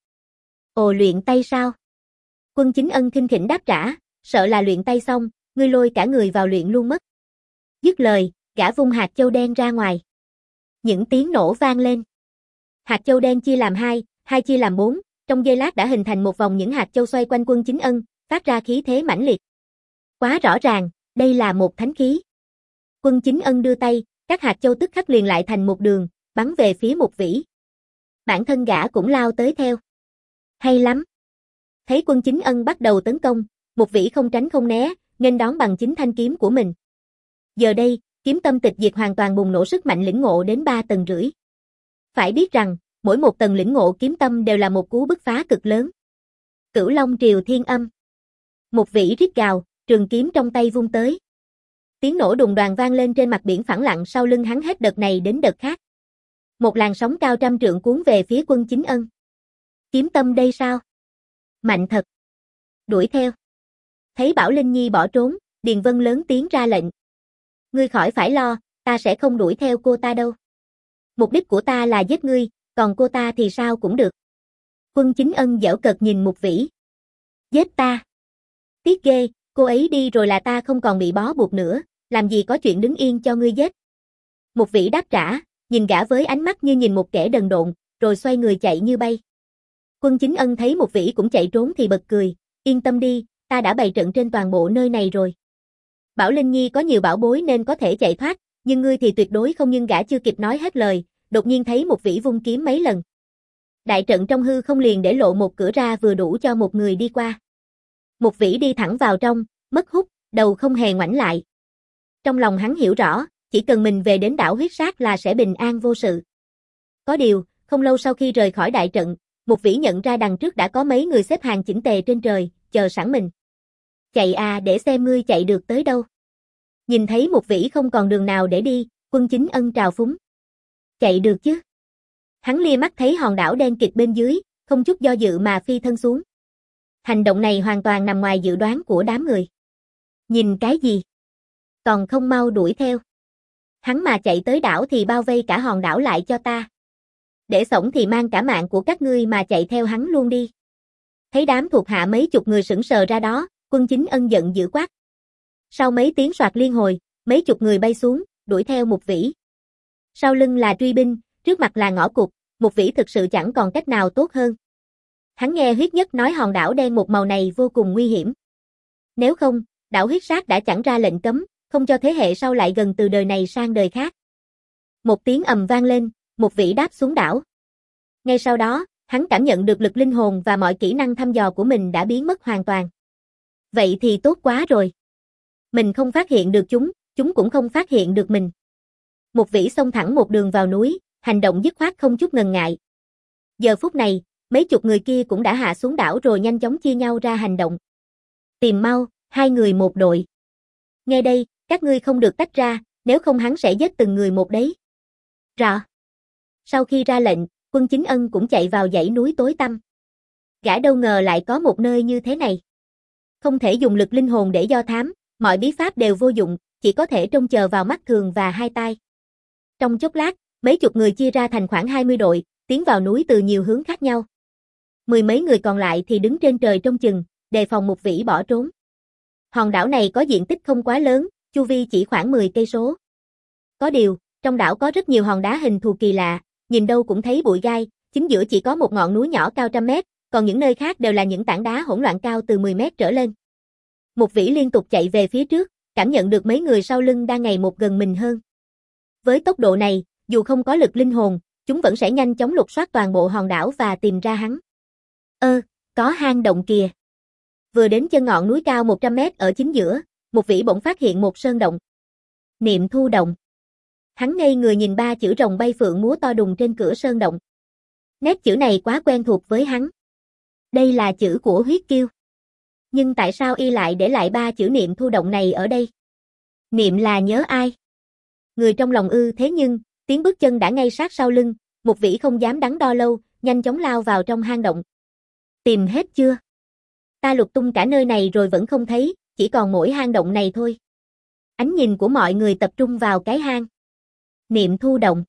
Ồ luyện tay sao? Quân Chính Ân khinh khỉnh đáp trả, sợ là luyện tay xong, ngươi lôi cả người vào luyện luôn mất. Dứt lời, gã vung hạt châu đen ra ngoài. Những tiếng nổ vang lên. Hạt châu đen chia làm hai, hai chia làm bốn, trong giây lát đã hình thành một vòng những hạt châu xoay quanh Quân Chính Ân, phát ra khí thế mãnh liệt. Quá rõ ràng, đây là một thánh khí. Quân Chính Ân đưa tay, các hạt châu tức khắc liền lại thành một đường, bắn về phía Mục Vĩ. Bản thân gã cũng lao tới theo. Hay lắm. Thấy Quân Chính Ân bắt đầu tấn công, Mục Vĩ không tránh không né, nghênh đón bằng chính thanh kiếm của mình. Giờ đây, kiếm tâm tịch diệt hoàn toàn bùng nổ sức mạnh lĩnh ngộ đến ba tầng rưỡi. Phải biết rằng, mỗi một tầng lĩnh ngộ kiếm tâm đều là một cú bứt phá cực lớn. Cửu Long Triều Thiên Âm. Mục Vĩ rít gào, trường kiếm trong tay vung tới. Tiếng nổ đùng đoàng vang lên trên mặt biển phẳng lặng sau lưng hắn hết đợt này đến đợt khác. Một làn sóng cao trăm trượng cuốn về phía Quân Chính Ân. Kiếm tâm đây sao? Mạnh thật. Đuổi theo. Thấy Bảo Linh Nhi bỏ trốn, Điền Vân lớn tiếng ra lệnh. Ngươi khỏi phải lo, ta sẽ không đuổi theo cô ta đâu. Mục đích của ta là giết ngươi, còn cô ta thì sao cũng được. Quân Chính Ân giễu cợt nhìn Mục Vĩ. Giết ta. Tiếc ghê, cô ấy đi rồi là ta không còn bị bó buộc nữa, làm gì có chuyện đứng yên cho ngươi giết. Mục Vĩ đáp trả, nhìn gã với ánh mắt như nhìn một kẻ đần độn, rồi xoay người chạy như bay. Quân Chính Ân thấy Mục Vĩ cũng chạy trốn thì bật cười, yên tâm đi, ta đã bày trận trên toàn bộ nơi này rồi. Bảo Linh Nhi có nhiều bảo bối nên có thể chạy thoát, nhưng ngươi thì tuyệt đối không nhưng gã chưa kịp nói hết lời, đột nhiên thấy Mục Vĩ vung kiếm mấy lần. Đại trận trong hư không liền để lộ một cửa ra vừa đủ cho một người đi qua. Mục Vĩ đi thẳng vào trong, mất hút, đầu không hề ngoảnh lại. Trong lòng hắn hiểu rõ, chỉ cần mình về đến đảo huyết sát là sẽ bình an vô sự. Có điều, không lâu sau khi rời khỏi đại trận, Mục Vĩ nhận ra đằng trước đã có mấy người xếp hàng chỉnh tề trên trời, chờ sẵn mình. Chạy à để xem ngươi chạy được tới đâu. Nhìn thấy Mục Vĩ không còn đường nào để đi, Quân Chính Ân trào phúng. Chạy được chứ? Hắn lia mắt thấy hòn đảo đen kịt bên dưới, không chút do dự mà phi thân xuống. Hành động này hoàn toàn nằm ngoài dự đoán của đám người. Nhìn cái gì? Còn không mau đuổi theo. Hắn mà chạy tới đảo thì bao vây cả hòn đảo lại cho ta. Để xổng thì mang cả mạng của các ngươi mà chạy theo hắn luôn đi. Thấy đám thuộc hạ mấy chục người sững sờ ra đó, Quân Chính Ân giận dữ quát. Sau mấy tiếng soạt liên hồi, mấy chục người bay xuống, đuổi theo Mục Vĩ. Sau lưng là truy binh, trước mặt là ngõ cụt, Mục Vĩ thực sự chẳng còn cách nào tốt hơn. Hắn nghe Huyết Nhất nói hòn đảo đen một màu này vô cùng nguy hiểm. Nếu không, đảo Huyết Sát đã chẳng ra lệnh cấm, không cho thế hệ sau lại gần từ đời này sang đời khác. Một tiếng ầm vang lên, Mục Vĩ đáp xuống đảo. Ngay sau đó, hắn cảm nhận được lực linh hồn và mọi kỹ năng thăm dò của mình đã biến mất hoàn toàn. Vậy thì tốt quá rồi. Mình không phát hiện được chúng, chúng cũng không phát hiện được mình. Mục Vĩ xông thẳng một đường vào núi, hành động dứt khoát không chút ngần ngại. Giờ phút này, mấy chục người kia cũng đã hạ xuống đảo rồi nhanh chóng chia nhau ra hành động. Tìm mau, hai người một đội. Nghe đây, các ngươi không được tách ra, nếu không hắn sẽ giết từng người một đấy. Rõ. Sau khi ra lệnh, Quân Chính Ân cũng chạy vào dãy núi tối tăm. Gã đâu ngờ lại có một nơi như thế này. Không thể dùng lực linh hồn để do thám, mọi bí pháp đều vô dụng, chỉ có thể trông chờ vào mắt thường và hai tai. Trong chốc lát, mấy chục người chia ra thành khoảng hai mươi đội, tiến vào núi từ nhiều hướng khác nhau. Mười mấy người còn lại thì đứng trên trời trông chừng, đề phòng Mục Vĩ bỏ trốn. Hòn đảo này có diện tích không quá lớn, chu vi chỉ khoảng mười cây số. Có điều, trong đảo có rất nhiều hòn đá hình thù kỳ lạ, nhìn đâu cũng thấy bụi gai, chính giữa chỉ có một ngọn núi nhỏ cao trăm mét, còn những nơi khác đều là những tảng đá hỗn loạn cao từ mười mét trở lên. Mục Vĩ liên tục chạy về phía trước, cảm nhận được mấy người sau lưng đang ngày một gần mình hơn. Với tốc độ này, dù không có lực linh hồn, chúng vẫn sẽ nhanh chóng lục soát toàn bộ hòn đảo và tìm ra hắn. Ơ, có hang động kìa. Vừa đến chân ngọn núi cao một trăm mét ở chính giữa, Mục Vĩ bỗng phát hiện một sơn động. Niệm thu động. Hắn ngây người nhìn ba chữ rồng bay phượng múa to đùng trên cửa sơn động. Nét chữ này quá quen thuộc với hắn. Đây là chữ của huyết kiêu. Nhưng tại sao y lại để lại ba chữ niệm thu động này ở đây? Niệm là nhớ ai? Người trong lòng ư? Thế nhưng, tiếng bước chân đã ngay sát sau lưng, Mục Vĩ không dám đắn đo lâu, nhanh chóng lao vào trong hang động. Tìm hết chưa? Ta lục tung cả nơi này rồi vẫn không thấy, chỉ còn mỗi hang động này thôi. Ánh nhìn của mọi người tập trung vào cái hang. Niệm thu động.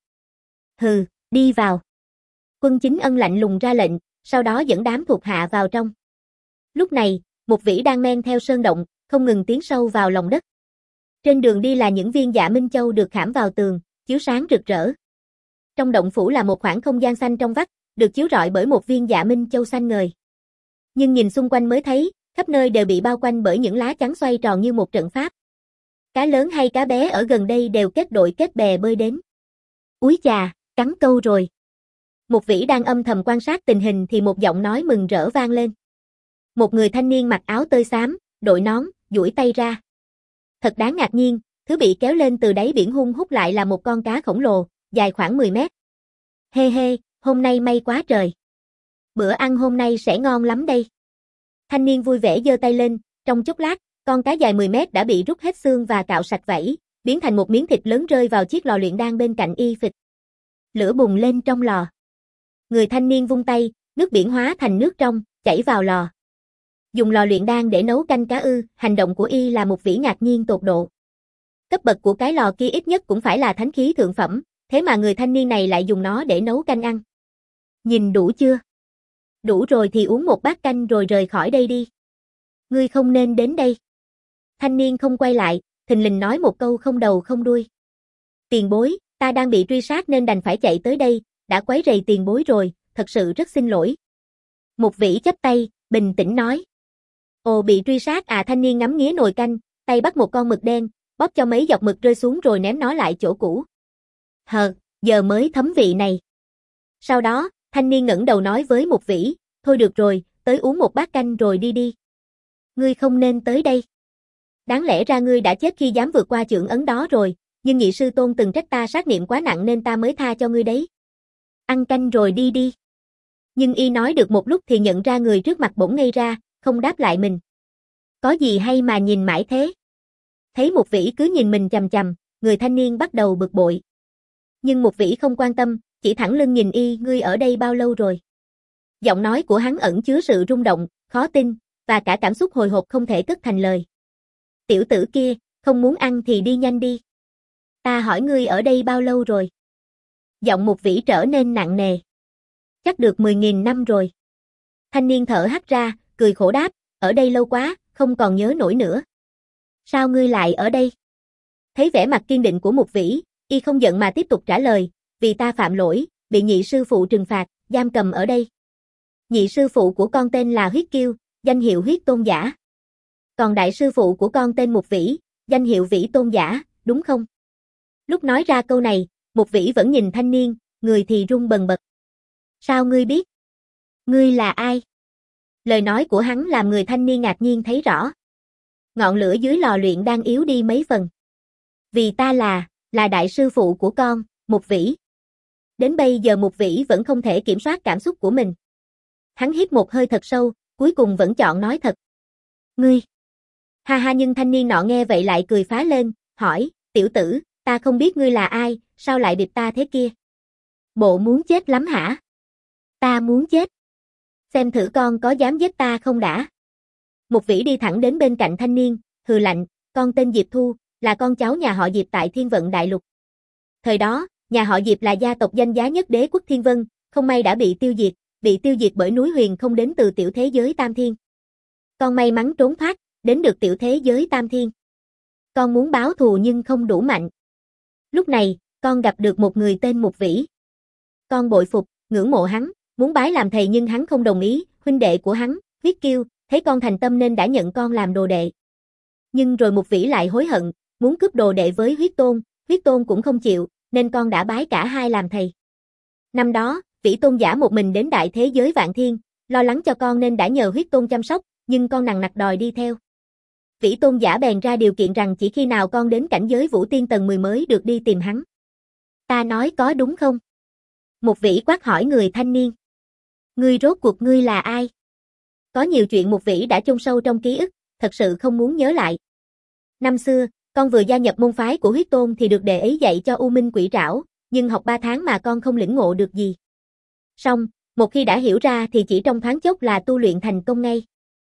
Hừ, đi vào. Quân Chính Ân lạnh lùng ra lệnh, sau đó dẫn đám thuộc hạ vào trong. Lúc này, Mục Vĩ đang men theo sơn động, không ngừng tiến sâu vào lòng đất. Trên đường đi là những viên dạ minh châu được khảm vào tường, chiếu sáng rực rỡ. Trong động phủ là một khoảng không gian xanh trong vắt, được chiếu rọi bởi một viên dạ minh châu xanh ngời. Nhưng nhìn xung quanh mới thấy, khắp nơi đều bị bao quanh bởi những lá chắn xoay tròn như một trận pháp. Cá lớn hay cá bé ở gần đây đều kết đội kết bè bơi đến. Úi chà, cắn câu rồi. Mục Vĩ đang âm thầm quan sát tình hình thì một giọng nói mừng rỡ vang lên. Một người thanh niên mặc áo tơi xám, đội nón, duỗi tay ra. Thật đáng ngạc nhiên, thứ bị kéo lên từ đáy biển hun hút lại là một con cá khổng lồ, dài khoảng mười mét. Hê hê, hôm nay may quá trời. Bữa ăn hôm nay sẽ ngon lắm đây. Thanh niên vui vẻ giơ tay lên, trong chốc lát, con cá dài mười mét đã bị rút hết xương và cạo sạch vảy, biến thành một miếng thịt lớn rơi vào chiếc lò luyện đan bên cạnh y phịch. Lửa bùng lên trong lò. Người thanh niên vung tay, nước biển hóa thành nước trong, chảy vào lò. Dùng lò luyện đan để nấu canh cá ư? Hành động của y là Mục Vĩ ngạc nhiên tột độ. Cấp bậc của cái lò kia ít nhất cũng phải là thánh khí thượng phẩm, thế mà người thanh niên này lại dùng nó để nấu canh ăn. Nhìn đủ chưa? Đủ rồi thì uống một bát canh rồi rời khỏi đây đi. Ngươi không nên đến đây. Thanh niên không quay lại, thình lình nói một câu không đầu không đuôi. Tiền bối, ta đang bị truy sát nên đành phải chạy tới đây, đã quấy rầy tiền bối rồi, thật sự rất xin lỗi. Mục Vĩ chắp tay, bình tĩnh nói. Ồ, bị truy sát à? Thanh niên ngắm nghía nồi canh, tay bắt một con mực đen, bóp cho mấy giọt mực rơi xuống rồi ném nó lại chỗ cũ. Hờ, giờ mới thấm vị này. Sau đó, thanh niên ngẩng đầu nói với Mục Vĩ, thôi được rồi, tới uống một bát canh rồi đi đi. Ngươi không nên tới đây. Đáng lẽ ra ngươi đã chết khi dám vượt qua chưởng ấn đó rồi, nhưng nhị sư tôn từng trách ta sát niệm quá nặng nên ta mới tha cho ngươi đấy. Ăn canh rồi đi đi. Nhưng y nói được một lúc thì nhận ra người trước mặt bỗng ngây ra, không đáp lại mình. Có gì hay mà nhìn mãi thế? Thấy Mục Vĩ cứ nhìn mình chằm chằm, người thanh niên bắt đầu bực bội. Nhưng Mục Vĩ không quan tâm, chỉ thẳng lưng nhìn y, ngươi ở đây bao lâu rồi? Giọng nói của hắn ẩn chứa sự rung động, khó tin, và cả cảm xúc hồi hộp không thể cất thành lời. Tiểu tử kia, không muốn ăn thì đi nhanh đi. Ta hỏi ngươi ở đây bao lâu rồi? Giọng Mục Vĩ trở nên nặng nề. Chắc được mười nghìn năm rồi. Thanh niên thở hắt ra, cười khổ đáp, ở đây lâu quá, không còn nhớ nổi nữa. Sao ngươi lại ở đây? Thấy vẻ mặt kiên định của Mục Vĩ, y không giận mà tiếp tục trả lời, vì ta phạm lỗi, bị nhị sư phụ trừng phạt, giam cầm ở đây. Nhị sư phụ của con tên là Huyết Kiêu, danh hiệu Huyết Tôn Giả. Còn đại sư phụ của con tên Mục Vĩ, danh hiệu Vĩ Tôn Giả, đúng không? Lúc nói ra câu này, Mục Vĩ vẫn nhìn thanh niên, người thì run bần bật. Sao ngươi biết? Ngươi là ai? Lời nói của hắn làm người thanh niên ngạc nhiên thấy rõ. Ngọn lửa dưới lò luyện đang yếu đi mấy phần. Vì ta là, là đại sư phụ của con, Mục Vĩ. Đến bây giờ Mục Vĩ vẫn không thể kiểm soát cảm xúc của mình. Hắn hít một hơi thật sâu, cuối cùng vẫn chọn nói thật. Ngươi. Ha ha, nhưng thanh niên nọ nghe vậy lại cười phá lên, hỏi, tiểu tử, ta không biết ngươi là ai, sao lại bịp ta thế kia? Bộ muốn chết lắm hả? Ta muốn chết. Xem thử con có dám giết ta không đã? Mục Vĩ đi thẳng đến bên cạnh thanh niên, hừ lạnh, con tên Diệp Thu, là con cháu nhà họ Diệp tại Thiên Vận Đại Lục. Thời đó, nhà họ Diệp là gia tộc danh giá nhất đế quốc Thiên Vân, không may đã bị tiêu diệt, bị tiêu diệt bởi núi huyền không đến từ tiểu thế giới Tam Thiên. Con may mắn trốn thoát, đến được tiểu thế giới Tam Thiên. Con muốn báo thù nhưng không đủ mạnh. Lúc này, con gặp được một người tên Mục Vĩ. Con bội phục, ngưỡng mộ hắn, muốn bái làm thầy nhưng hắn không đồng ý, huynh đệ của hắn, Huyết Kiêu, thấy con thành tâm nên đã nhận con làm đồ đệ. Nhưng rồi Mục Vĩ lại hối hận, muốn cướp đồ đệ với Huyết Tôn, Huyết Tôn cũng không chịu, nên con đã bái cả hai làm thầy. Năm đó, Vĩ Tôn giả một mình đến đại thế giới Vạn Thiên, lo lắng cho con nên đã nhờ Huyết Tôn chăm sóc, nhưng con nằng nặc đòi đi theo. Vĩ Tôn giả bèn ra điều kiện rằng chỉ khi nào con đến cảnh giới Vũ Tiên tầng mười mới được đi tìm hắn. Ta nói có đúng không? Mục Vĩ quát hỏi người thanh niên. Ngươi rốt cuộc ngươi là ai? Có nhiều chuyện Mục Vĩ đã chôn sâu trong ký ức, thật sự không muốn nhớ lại. Năm xưa, con vừa gia nhập môn phái của Huyết Tôn thì được đệ ấy dạy cho U Minh Quỷ Trảo, nhưng học ba tháng mà con không lĩnh ngộ được gì. Xong, một khi đã hiểu ra thì chỉ trong thoáng chốc là tu luyện thành công ngay.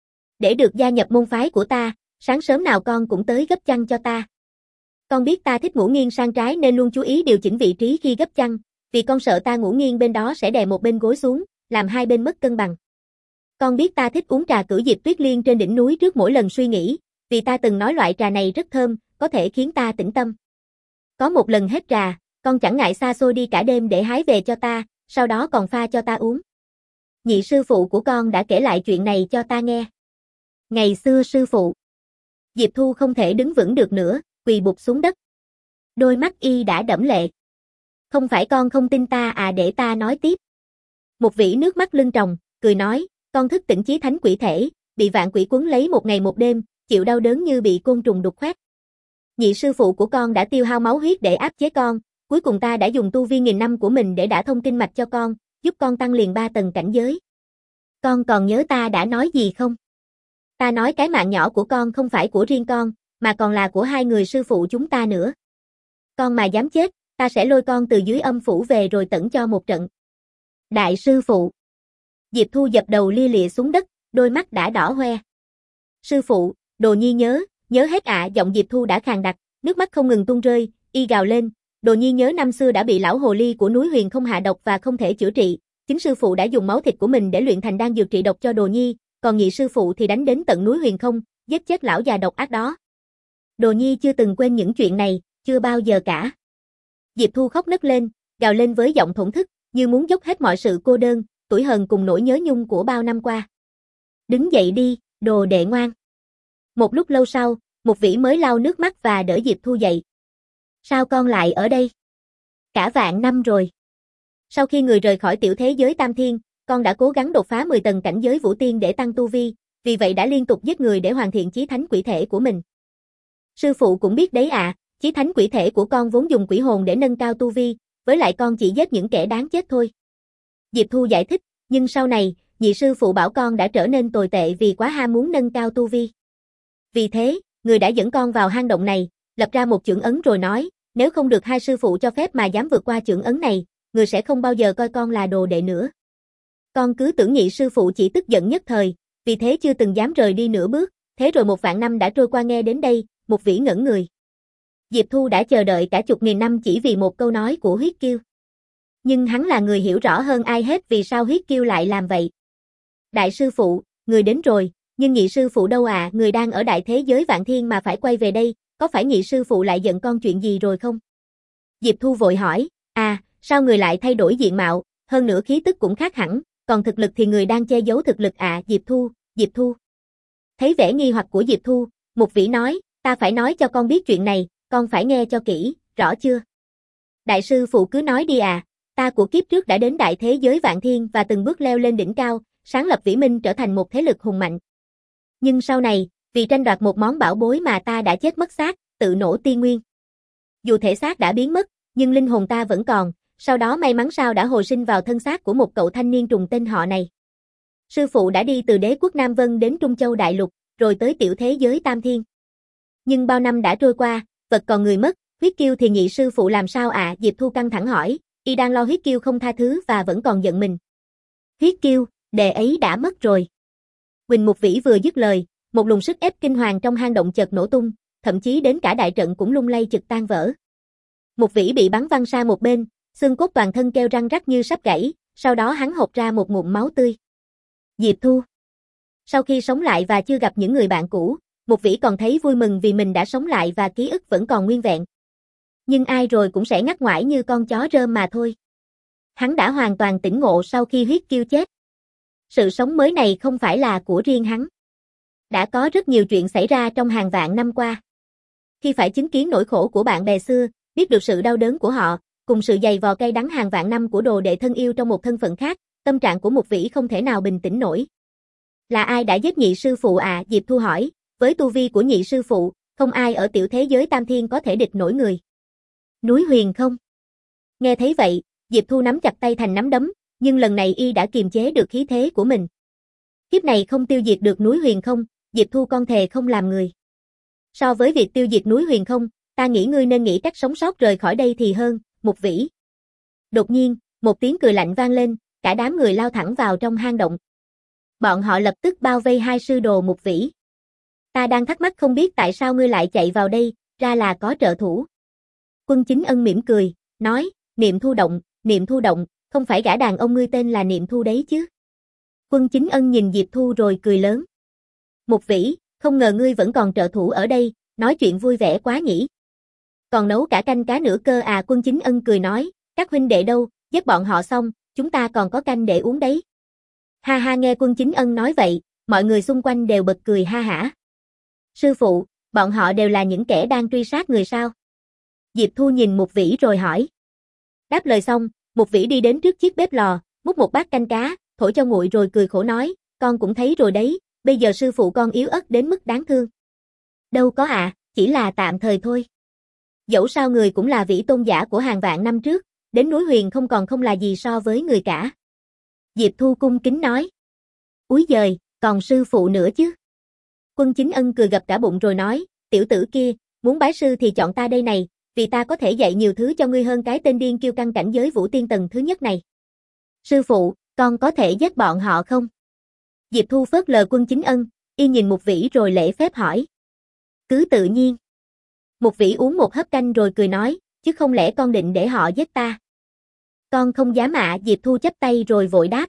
Để được gia nhập môn phái của ta, sáng sớm nào con cũng tới gấp chăn cho ta. Con biết ta thích ngủ nghiêng sang trái nên luôn chú ý điều chỉnh vị trí khi gấp chăn, vì con sợ ta ngủ nghiêng bên đó sẽ đè một bên gối xuống, làm hai bên mất cân bằng. Con biết ta thích uống trà cửu diệp tuyết liên trên đỉnh núi trước mỗi lần suy nghĩ, vì ta từng nói loại trà này rất thơm, có thể khiến ta tĩnh tâm. Có một lần hết trà, con chẳng ngại xa xôi đi cả đêm để hái về cho ta, sau đó còn pha cho ta uống. Nhị sư phụ của con đã kể lại chuyện này cho ta nghe. Ngày xưa sư phụ. Diệp Thu không thể đứng vững được nữa, quỳ bụp xuống đất. Đôi mắt y đã đẫm lệ. Không phải con không tin ta à, để ta nói tiếp. Mục Vĩ nước mắt lưng tròng, cười nói, con thức tỉnh chí thánh quỷ thể, bị vạn quỷ quấn lấy một ngày một đêm, chịu đau đớn như bị côn trùng đục khoét. Nhị sư phụ của con đã tiêu hao máu huyết để áp chế con, cuối cùng ta đã dùng tu vi nghìn năm của mình để đả thông kinh mạch cho con, giúp con tăng liền ba tầng cảnh giới. Con còn nhớ ta đã nói gì không? Ta nói cái mạng nhỏ của con không phải của riêng con, mà còn là của hai người sư phụ chúng ta nữa. Con mà dám chết, ta sẽ lôi con từ dưới âm phủ về rồi tẩn cho một trận. Đại sư phụ. Diệp Thu dập đầu lia lịa xuống đất, đôi mắt đã đỏ hoe. Sư phụ, Đồ Nhi nhớ, nhớ hết ạ, à, giọng Diệp Thu đã khàn đặc, nước mắt không ngừng tuôn rơi, y gào lên, Đồ Nhi nhớ năm xưa đã bị lão hồ ly của núi Huyền không hạ độc và không thể chữa trị, chính sư phụ đã dùng máu thịt của mình để luyện thành đan dược trị độc cho Đồ Nhi, còn nhị sư phụ thì đánh đến tận núi Huyền không, giết chết lão già độc ác đó. Đồ Nhi chưa từng quên những chuyện này, chưa bao giờ cả. Diệp Thu khóc nấc lên, gào lên với giọng thổn thức, như muốn dốc hết mọi sự cô đơn, tủi hờn cùng nỗi nhớ nhung của bao năm qua. Đứng dậy đi, đồ đệ ngoan. Một lúc lâu sau, Mục Vĩ mới lau nước mắt và đỡ Diệp Thu dậy. Sao con lại ở đây? Cả vạn năm rồi. Sau khi người rời khỏi tiểu thế giới Tam Thiên, con đã cố gắng đột phá mười tầng cảnh giới Vũ Tiên để tăng tu vi, vì vậy đã liên tục giết người để hoàn thiện chí thánh quỷ thể của mình. Sư phụ cũng biết đấy ạ, à, chí thánh quỷ thể của con vốn dùng quỷ hồn để nâng cao tu vi, với lại con chỉ giết những kẻ đáng chết thôi. Diệp Thu giải thích, nhưng sau này, nhị sư phụ bảo con đã trở nên tồi tệ vì quá ham muốn nâng cao tu vi. Vì thế, người đã dẫn con vào hang động này, lập ra một chưởng ấn rồi nói, Nếu không được hai sư phụ cho phép mà dám vượt qua chưởng ấn này, người sẽ không bao giờ coi con là đồ đệ nữa. Con cứ tưởng nhị sư phụ chỉ tức giận nhất thời, vì thế chưa từng dám rời đi nửa bước, thế rồi một vạn năm đã trôi qua nghe đến đây, Mục Vĩ ngẩn người. Diệp Thu đã chờ đợi cả chục nghìn năm chỉ vì một câu nói của Huyết Kiêu. Nhưng hắn là người hiểu rõ hơn ai hết vì sao Huyết Kiêu lại làm vậy. Đại sư phụ, người đến rồi, nhưng nhị sư phụ đâu à, người đang ở đại thế giới vạn thiên mà phải quay về đây, có phải nhị sư phụ lại giận con chuyện gì rồi không? Diệp Thu vội hỏi, à, sao người lại thay đổi diện mạo, hơn nữa khí tức cũng khác hẳn, còn thực lực thì người đang che giấu thực lực à, Diệp Thu, Diệp Thu. Thấy vẻ nghi hoặc của Diệp Thu, Mục Vĩ nói, ta phải nói cho con biết chuyện này, con phải nghe cho kỹ, rõ chưa? Đại sư phụ cứ nói đi à, ta của kiếp trước đã đến đại thế giới vạn thiên và từng bước leo lên đỉnh cao, sáng lập Vĩ Minh trở thành một thế lực hùng mạnh. Nhưng sau này, vì tranh đoạt một món bảo bối mà ta đã chết mất xác, tự nổ tiên nguyên. Dù thể xác đã biến mất, nhưng linh hồn ta vẫn còn, sau đó may mắn sao đã hồi sinh vào thân xác của một cậu thanh niên trùng tên họ này. Sư phụ đã đi từ đế quốc Nam Vân đến Trung Châu Đại Lục, rồi tới tiểu thế giới Tam Thiên. Nhưng bao năm đã trôi qua, vật còn người mất, Huyết Kiêu thì nhị sư phụ làm sao ạ? À? Diệp Thu căng thẳng hỏi, y đang lo Huyết Kiêu không tha thứ và vẫn còn giận mình. Huyết Kiêu, đệ ấy đã mất rồi. Quỳnh Mục Vĩ vừa dứt lời, một luồng sức ép kinh hoàng trong hang động chợt nổ tung, thậm chí đến cả đại trận cũng lung lay chực tan vỡ. Mục Vĩ bị bắn văng sang một bên, xương cốt toàn thân kêu răng rắc như sắp gãy, sau đó hắn hộc ra một ngụm máu tươi. Diệp Thu. Sau khi sống lại và chưa gặp những người bạn cũ, Mục Vĩ còn thấy vui mừng vì mình đã sống lại và ký ức vẫn còn nguyên vẹn. Nhưng ai rồi cũng sẽ ngắt ngoải như con chó rơm mà thôi. Hắn đã hoàn toàn tỉnh ngộ sau khi Huyết Kiêu chết. Sự sống mới này không phải là của riêng hắn. Đã có rất nhiều chuyện xảy ra trong hàng vạn năm qua. Khi phải chứng kiến nỗi khổ của bạn bè xưa, biết được sự đau đớn của họ, cùng sự dày vò cay đắng hàng vạn năm của đồ đệ thân yêu trong một thân phận khác, tâm trạng của Mục Vĩ không thể nào bình tĩnh nổi. Là ai đã giết nhị sư phụ à? Diệp Thu hỏi, với tu vi của nhị sư phụ, không ai ở tiểu thế giới Tam Thiên có thể địch nổi người. Núi Huyền Không. Nghe thấy vậy, Diệp Thu nắm chặt tay thành nắm đấm, nhưng lần này y đã kiềm chế được khí thế của mình. Kiếp này không tiêu diệt được núi Huyền Không, Diệp Thu con thề không làm người. So với việc tiêu diệt núi Huyền Không, ta nghĩ ngươi nên nghĩ cách sống sót rời khỏi đây thì hơn, Mục Vĩ. Đột nhiên, một tiếng cười lạnh vang lên, cả đám người lao thẳng vào trong hang động. Bọn họ lập tức bao vây hai sư đồ Mục Vĩ. Ta đang thắc mắc không biết tại sao ngươi lại chạy vào đây, ra là có trợ thủ. Quân Chính Ân mỉm cười, nói, Niệm Thu động, Niệm Thu động, không phải gã đàn ông ngươi tên là Niệm Thu đấy chứ. Quân Chính Ân nhìn Diệp Thu rồi cười lớn. Mục Vĩ, không ngờ ngươi vẫn còn trợ thủ ở đây, nói chuyện vui vẻ quá nhỉ. Còn nấu cả canh cá nữa cơ à? Quân Chính Ân cười nói, các huynh đệ đâu, giết bọn họ xong, chúng ta còn có canh để uống đấy. Ha ha, nghe Quân Chính Ân nói vậy, mọi người xung quanh đều bật cười ha hả. Sư phụ, bọn họ đều là những kẻ đang truy sát người sao? Diệp Thu nhìn Mục Vĩ rồi hỏi. Đáp lời xong, Mục Vĩ đi đến trước chiếc bếp lò, múc một bát canh cá, thổi cho nguội rồi cười khổ nói, con cũng thấy rồi đấy, bây giờ sư phụ con yếu ớt đến mức đáng thương. Đâu có ạ, à, chỉ là tạm thời thôi. Dẫu sao người cũng là vĩ tôn giả của hàng vạn năm trước, đến núi Huyền Không còn không là gì so với người cả. Diệp Thu cung kính nói. Úi giời, còn sư phụ nữa chứ. Quân Chính Ân cười gập cả bụng rồi nói, tiểu tử kia, muốn bái sư thì chọn ta đây này, vì ta có thể dạy nhiều thứ cho ngươi hơn cái tên điên kiêu căng cảnh giới vũ tiên tầng thứ nhất này. Sư phụ, con có thể giết bọn họ không? Diệp Thu phớt lờ Quân Chính Ân, y nhìn Mục Vĩ rồi lễ phép hỏi. Cứ tự nhiên. Mục Vĩ uống một hớp canh rồi cười nói, chứ không lẽ con định để họ giết ta? Con không dám ạ. Diệp Thu chắp tay rồi vội đáp.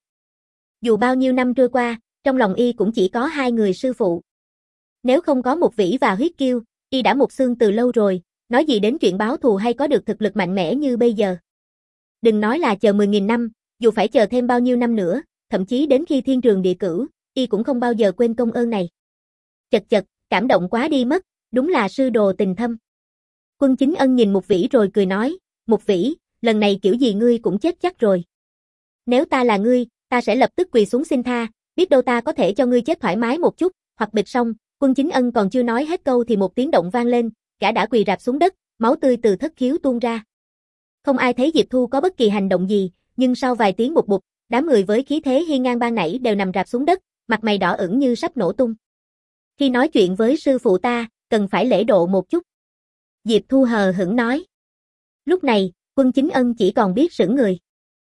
Dù bao nhiêu năm trôi qua, trong lòng y cũng chỉ có hai người sư phụ. Nếu không có Mục Vĩ và Huyết Kiêu, y đã mục xương từ lâu rồi, nói gì đến chuyện báo thù hay có được thực lực mạnh mẽ như bây giờ. Đừng nói là chờ mười nghìn năm, dù phải chờ thêm bao nhiêu năm nữa, thậm chí đến khi thiên trường địa cửu, y cũng không bao giờ quên công ơn này. Chật chật, cảm động quá đi mất, đúng là sư đồ tình thâm. Quân Chính Ân nhìn Mục Vĩ rồi cười nói, Mục Vĩ, lần này kiểu gì ngươi cũng chết chắc rồi. Nếu ta là ngươi, ta sẽ lập tức quỳ xuống xin tha, biết đâu ta có thể cho ngươi chết thoải mái một chút, hoặc bịch xong. Quân Chính Ân còn chưa nói hết câu thì một tiếng động vang lên, gã đã quỳ rạp xuống đất, máu tươi từ thất khiếu tuôn ra. Không ai thấy Diệp Thu có bất kỳ hành động gì, nhưng sau vài tiếng bụp bụp, đám người với khí thế hiên ngang ban nãy đều nằm rạp xuống đất, mặt mày đỏ ửng như sắp nổ tung. Khi nói chuyện với sư phụ ta, cần phải lễ độ một chút. Diệp Thu hờ hững nói. Lúc này, Quân Chính Ân chỉ còn biết sững người.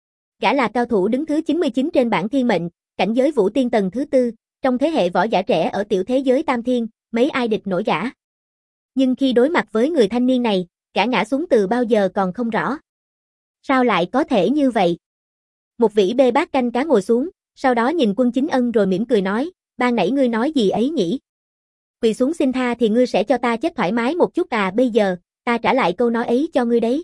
Gã là cao thủ đứng thứ chín mươi chín trên bảng thiên mệnh, cảnh giới vũ tiên tầng thứ tư, trong thế hệ võ giả trẻ ở tiểu thế giới tam thiên, mấy ai địch nổi gã. Nhưng khi đối mặt với người thanh niên này, gã ngã xuống từ bao giờ còn không rõ. Sao lại có thể như vậy? Một vĩ bê bát canh cá ngồi xuống, sau đó nhìn Quân Chính Ân rồi mỉm cười nói, ban nãy ngươi nói gì ấy nhỉ? Quỳ xuống xin tha thì ngươi sẽ cho ta chết thoải mái một chút à, bây giờ, ta trả lại câu nói ấy cho ngươi đấy.